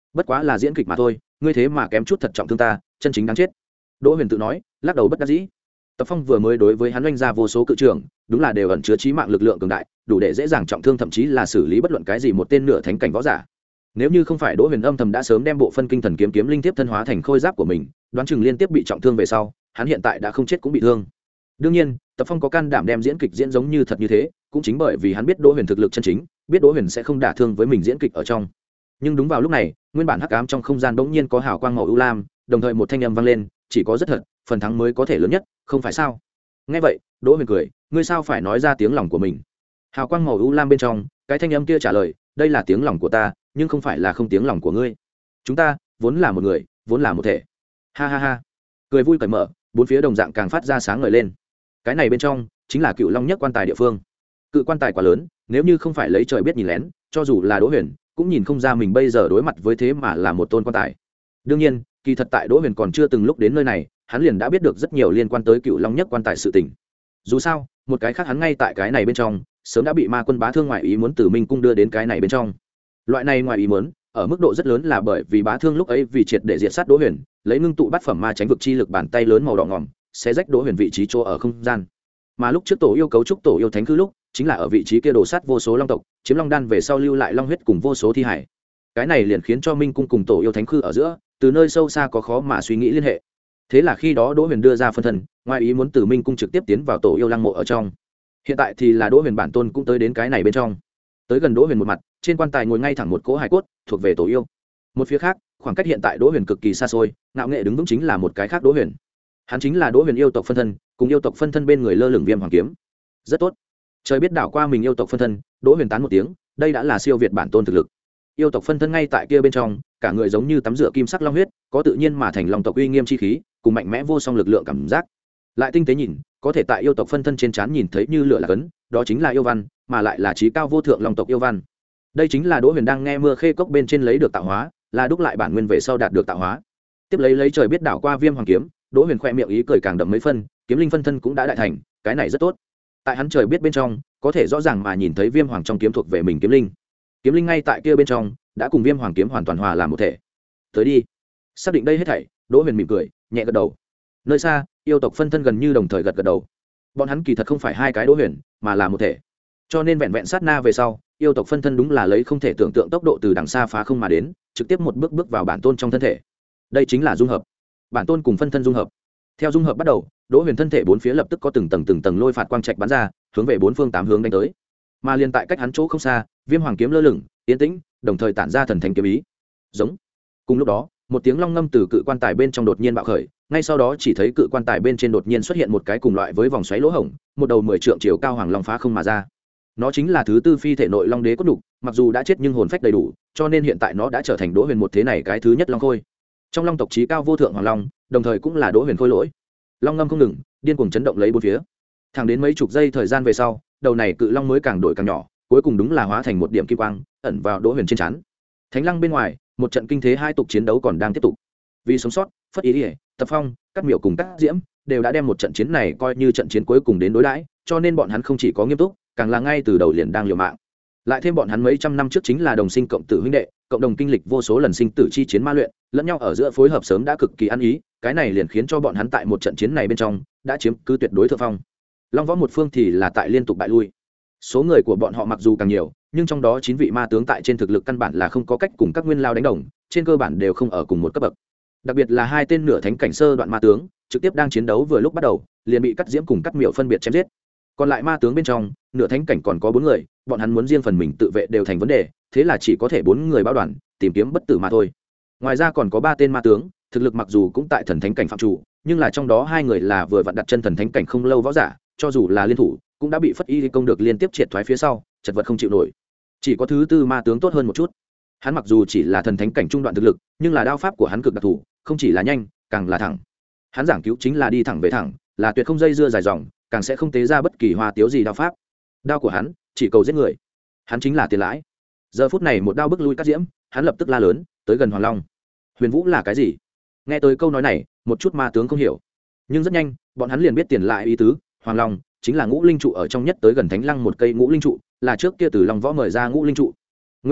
bất quá là diễn kịch mà thôi, ngươi thế mà kém chút thật trọng thương ta, chân chính đáng chết. Đỗ Huyền tự nói, lắc đầu bất đắc dĩ. Tập Phong vừa mới đối với hắn oanh ra vô số cự trường, đúng là đều ẩn chứa chí mạng lực lượng cường đại, đủ để dễ dàng trọng thương thậm chí là xử lý bất luận cái gì một tên nửa thánh cảnh võ giả. Nếu như không phải Đỗ Huyền âm thầm đã sớm đem bộ phân kinh thần kiếm kiếm linh tiếp thân hóa thành khôi giáp của mình, đoán chừng liên tiếp bị trọng thương về sau, hắn hiện tại đã không chết cũng bị thương. Đương nhiên, Tập Phong có can đảm đem diễn kịch diễn giống như thật như thế, cũng chính bởi vì hắn biết Đỗ Huyền thực lực chân chính, biết Đỗ Huyền sẽ không đả thương với mình diễn kịch ở trong. Nhưng đúng vào lúc này, nguyên bản hắc ám trong không gian bỗng nhiên có hào quang màu ưu lam, đồng thời một thanh âm vang lên, chỉ có rất thật, phần thắng mới có thể lớn nhất, không phải sao? Nghe vậy, Đỗ Huyền cười, ngươi sao phải nói ra tiếng lòng của mình? Hào quang màu ưu lam bên trong, cái thanh âm kia trả lời, đây là tiếng lòng của ta, nhưng không phải là không tiếng lòng của ngươi. Chúng ta vốn là một người, vốn là một thể. Ha ha ha. Cười vui cởi mở, bốn phía đồng dạng càng phát ra sáng ngời lên. Cái này bên trong chính là Cựu Long nhất quan tài địa phương. Cự quan tài quá lớn, nếu như không phải lấy trời biết nhìn lén, cho dù là Đỗ Huyền cũng nhìn không ra mình bây giờ đối mặt với thế mà là một tôn quan tài. Đương nhiên, kỳ thật tại Đỗ Huyền còn chưa từng lúc đến nơi này, hắn liền đã biết được rất nhiều liên quan tới Cựu Long nhất quan tài sự tình. Dù sao, một cái khác hắn ngay tại cái này bên trong, sớm đã bị Ma Quân Bá Thương ngoại ý muốn từ Minh cung đưa đến cái này bên trong. Loại này ngoại ý muốn, ở mức độ rất lớn là bởi vì Bá Thương lúc ấy vì triệt để diệt sát Đỗ Huyền, lấy ngưng tụ bát phẩm ma tránh vực chi lực bàn tay lớn màu đỏ ngòm, sẽ rách Đỗ Huyền vị trí chỗ ở không gian. Mà lúc trước tổ yêu cấu trúc tổ yêu thánh khư lúc, chính là ở vị trí kia đổ sát vô số long tộc, chiếm long đan về sau lưu lại long huyết cùng vô số thi hải. Cái này liền khiến cho Minh cung cùng tổ yêu thánh khư ở giữa, từ nơi sâu xa có khó mà suy nghĩ liên hệ. Thế là khi đó Đỗ Huyền đưa ra phân thân, ngoài ý muốn từ Minh cung trực tiếp tiến vào tổ yêu lăng mộ ở trong. Hiện tại thì là Đỗ Huyền bản tôn cũng tới đến cái này bên trong. Tới gần Đỗ Huyền một mặt, trên quan tài ngồi ngay thẳng một cỗ hài cốt, thuộc về tổ yêu. Một phía khác, khoảng cách hiện tại Đỗ Huyền cực kỳ xa xôi, ngạo nghệ đứng vững chính là một cái khác Đỗ Huyền. Hắn chính là Đỗ Huyền yêu tộc phân thân, cùng yêu tộc phân thân bên người lơ lửng Viêm Hoàng kiếm. Rất tốt. Trời biết đảo qua mình yêu tộc phân thân, Đỗ Huyền tán một tiếng, đây đã là siêu việt bản tôn thực lực. Yêu tộc phân thân ngay tại kia bên trong, cả người giống như tắm rửa kim sắc long huyết, có tự nhiên mà thành long tộc uy nghiêm chi khí, cùng mạnh mẽ vô song lực lượng cảm giác. Lại tinh tế nhìn, có thể tại yêu tộc phân thân trên trán nhìn thấy như lửa là cấn, đó chính là yêu văn, mà lại là trí cao vô thượng long tộc yêu văn. Đây chính là Đỗ Huyền đang nghe mưa khê cốc bên trên lấy được tạo hóa, là đúc lại bản nguyên về sau đạt được tạo hóa. Tiếp lấy lấy trời biết đảo qua Viêm Hoàng kiếm, Đỗ Huyền khoe miệng ý cười càng đậm mấy phân, kiếm linh phân thân cũng đã đại thành, cái này rất tốt. Tại hắn trời biết bên trong, có thể rõ ràng mà nhìn thấy Viêm Hoàng trong kiếm thuộc về mình kiếm linh. Kiếm linh ngay tại kia bên trong, đã cùng Viêm Hoàng kiếm hoàn toàn hòa làm một thể. Tới đi. Xác định đây hết thảy, Đỗ Huyền mỉm cười, nhẹ gật đầu. Nơi xa, yêu tộc phân thân gần như đồng thời gật gật đầu. Bọn hắn kỳ thật không phải hai cái Đỗ Huyền, mà là một thể. Cho nên vẹn vẹn sát na về sau, yêu tộc phân thân đúng là lấy không thể tưởng tượng tốc độ từ đằng xa phá không mà đến, trực tiếp một bước bước vào bản tôn trong thân thể. Đây chính là dung hợp. Bản tôn cùng phân thân dung hợp. Theo dung hợp bắt đầu, Đỗ Huyền thân thể bốn phía lập tức có từng tầng từng tầng lôi phạt quang trạch bắn ra, hướng về bốn phương tám hướng đánh tới. Mà liên tại cách hắn chỗ không xa, Viêm Hoàng kiếm lơ lửng, yên tĩnh, đồng thời tản ra thần thánh kiếm ý. Giống. Cùng lúc đó, một tiếng long ngâm từ cự quan tài bên trong đột nhiên bạo khởi, ngay sau đó chỉ thấy cự quan tài bên trên đột nhiên xuất hiện một cái cùng loại với vòng xoáy lỗ hổng, một đầu mười trượng chiều cao hoàng long phá không mà ra. Nó chính là thứ tư phi thể nội long đế cốt đục, mặc dù đã chết nhưng hồn phách đầy đủ, cho nên hiện tại nó đã trở thành Đỗ Huyền một thế này cái thứ nhất long khôi. Trong long tộc chí cao vô thượng hoàng long, đồng thời cũng là Đỗ Huyền khôi lỗi. Long ngâm không ngừng, điên cuồng chấn động lấy bốn phía. Thẳng đến mấy chục giây thời gian về sau, đầu này cự long mới càng đổi càng nhỏ, cuối cùng đúng là hóa thành một điểm kim quang, ẩn vào Đỗ Huyền trên trán. Thánh lăng bên ngoài, một trận kinh thế hai tục chiến đấu còn đang tiếp tục. Vì sống sót, Phất Ý Điệp, Tập Phong, Cát Miểu cùng Cát Diễm đều đã đem một trận chiến này coi như trận chiến cuối cùng đến đối đãi, cho nên bọn hắn không chỉ có nghiêm túc, càng là ngay từ đầu liền đang liều mạng. Lại thêm bọn hắn mấy trăm năm trước chính là đồng sinh cộng tử huynh đệ, cộng đồng kinh lịch vô số lần sinh tử chi chiến ma luyện, lẫn nhau ở giữa phối hợp sớm đã cực kỳ ăn ý, cái này liền khiến cho bọn hắn tại một trận chiến này bên trong đã chiếm cứ tuyệt đối thượng phong. Long võ một phương thì là tại liên tục bại lui. Số người của bọn họ mặc dù càng nhiều, nhưng trong đó chín vị ma tướng tại trên thực lực căn bản là không có cách cùng các nguyên lao đánh đồng, trên cơ bản đều không ở cùng một cấp bậc. Đặc biệt là hai tên nửa thánh cảnh sơ đoạn ma tướng, trực tiếp đang chiến đấu vừa lúc bắt đầu, liền bị Cát Diễm cùng Cát Miểu phân biệt chém giết. Còn lại ma tướng bên trong, nửa thánh cảnh còn có bốn người, bọn hắn muốn riêng phần mình tự vệ đều thành vấn đề, thế là chỉ có thể bốn người báo đoàn, tìm kiếm bất tử mà thôi. Ngoài ra còn có ba tên ma tướng, thực lực mặc dù cũng tại thần thánh cảnh phạm chủ, nhưng là trong đó hai người là vừa vặn đặt chân thần thánh cảnh không lâu võ giả, cho dù là liên thủ, cũng đã bị Phất Y công được liên tiếp triệt thoái phía sau, chật vật không chịu nổi. Chỉ có thứ tư ma tướng tốt hơn một chút. Hắn mặc dù chỉ là thần thánh cảnh trung đoạn thực lực, nhưng là đao pháp của hắn cực đặc thù, không chỉ là nhanh, càng là thẳng. Hắn giảng cứu chính là đi thẳng về thẳng, là tuyệt không dây dưa dài dòng, càng sẽ không tế ra bất kỳ hoa tiếu gì đao pháp. Đao của hắn chỉ cầu giết người, hắn chính là tiền lãi. Giờ phút này một đao bức lui Cát Diễm, hắn lập tức la lớn, tới gần Hoàng Long. Huyền Vũ là cái gì? Nghe tới câu nói này, một chút ma tướng không hiểu, nhưng rất nhanh, bọn hắn liền biết tiền lãi ý tứ. Hoàng Long chính là ngũ linh trụ ở trong nhất tới gần thánh lăng một cây ngũ linh trụ, là trước kia từ Long Võ mời ra ngũ linh trụ. Nguyên lai,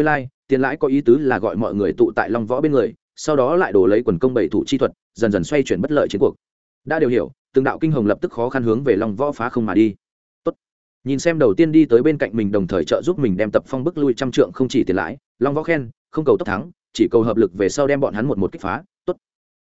Tiền Lãi có ý tứ là gọi mọi người tụ tại Long Võ bên người, sau đó lại đổ lấy quần công bảy thủ chi thuật, dần dần xoay chuyển bất lợi chiến cuộc. Đã đều hiểu, từng đạo kinh hồng lập tức khó khăn hướng về Long Võ phá không mà đi. Tốt. Nhìn xem đầu tiên đi tới bên cạnh mình đồng thời trợ giúp mình đem Tập Phong bức lui trăm trượng không chỉ Tiền Lãi, Long Võ khen, không cầu tốc thắng, chỉ cầu hợp lực về sau đem bọn hắn một một kích phá,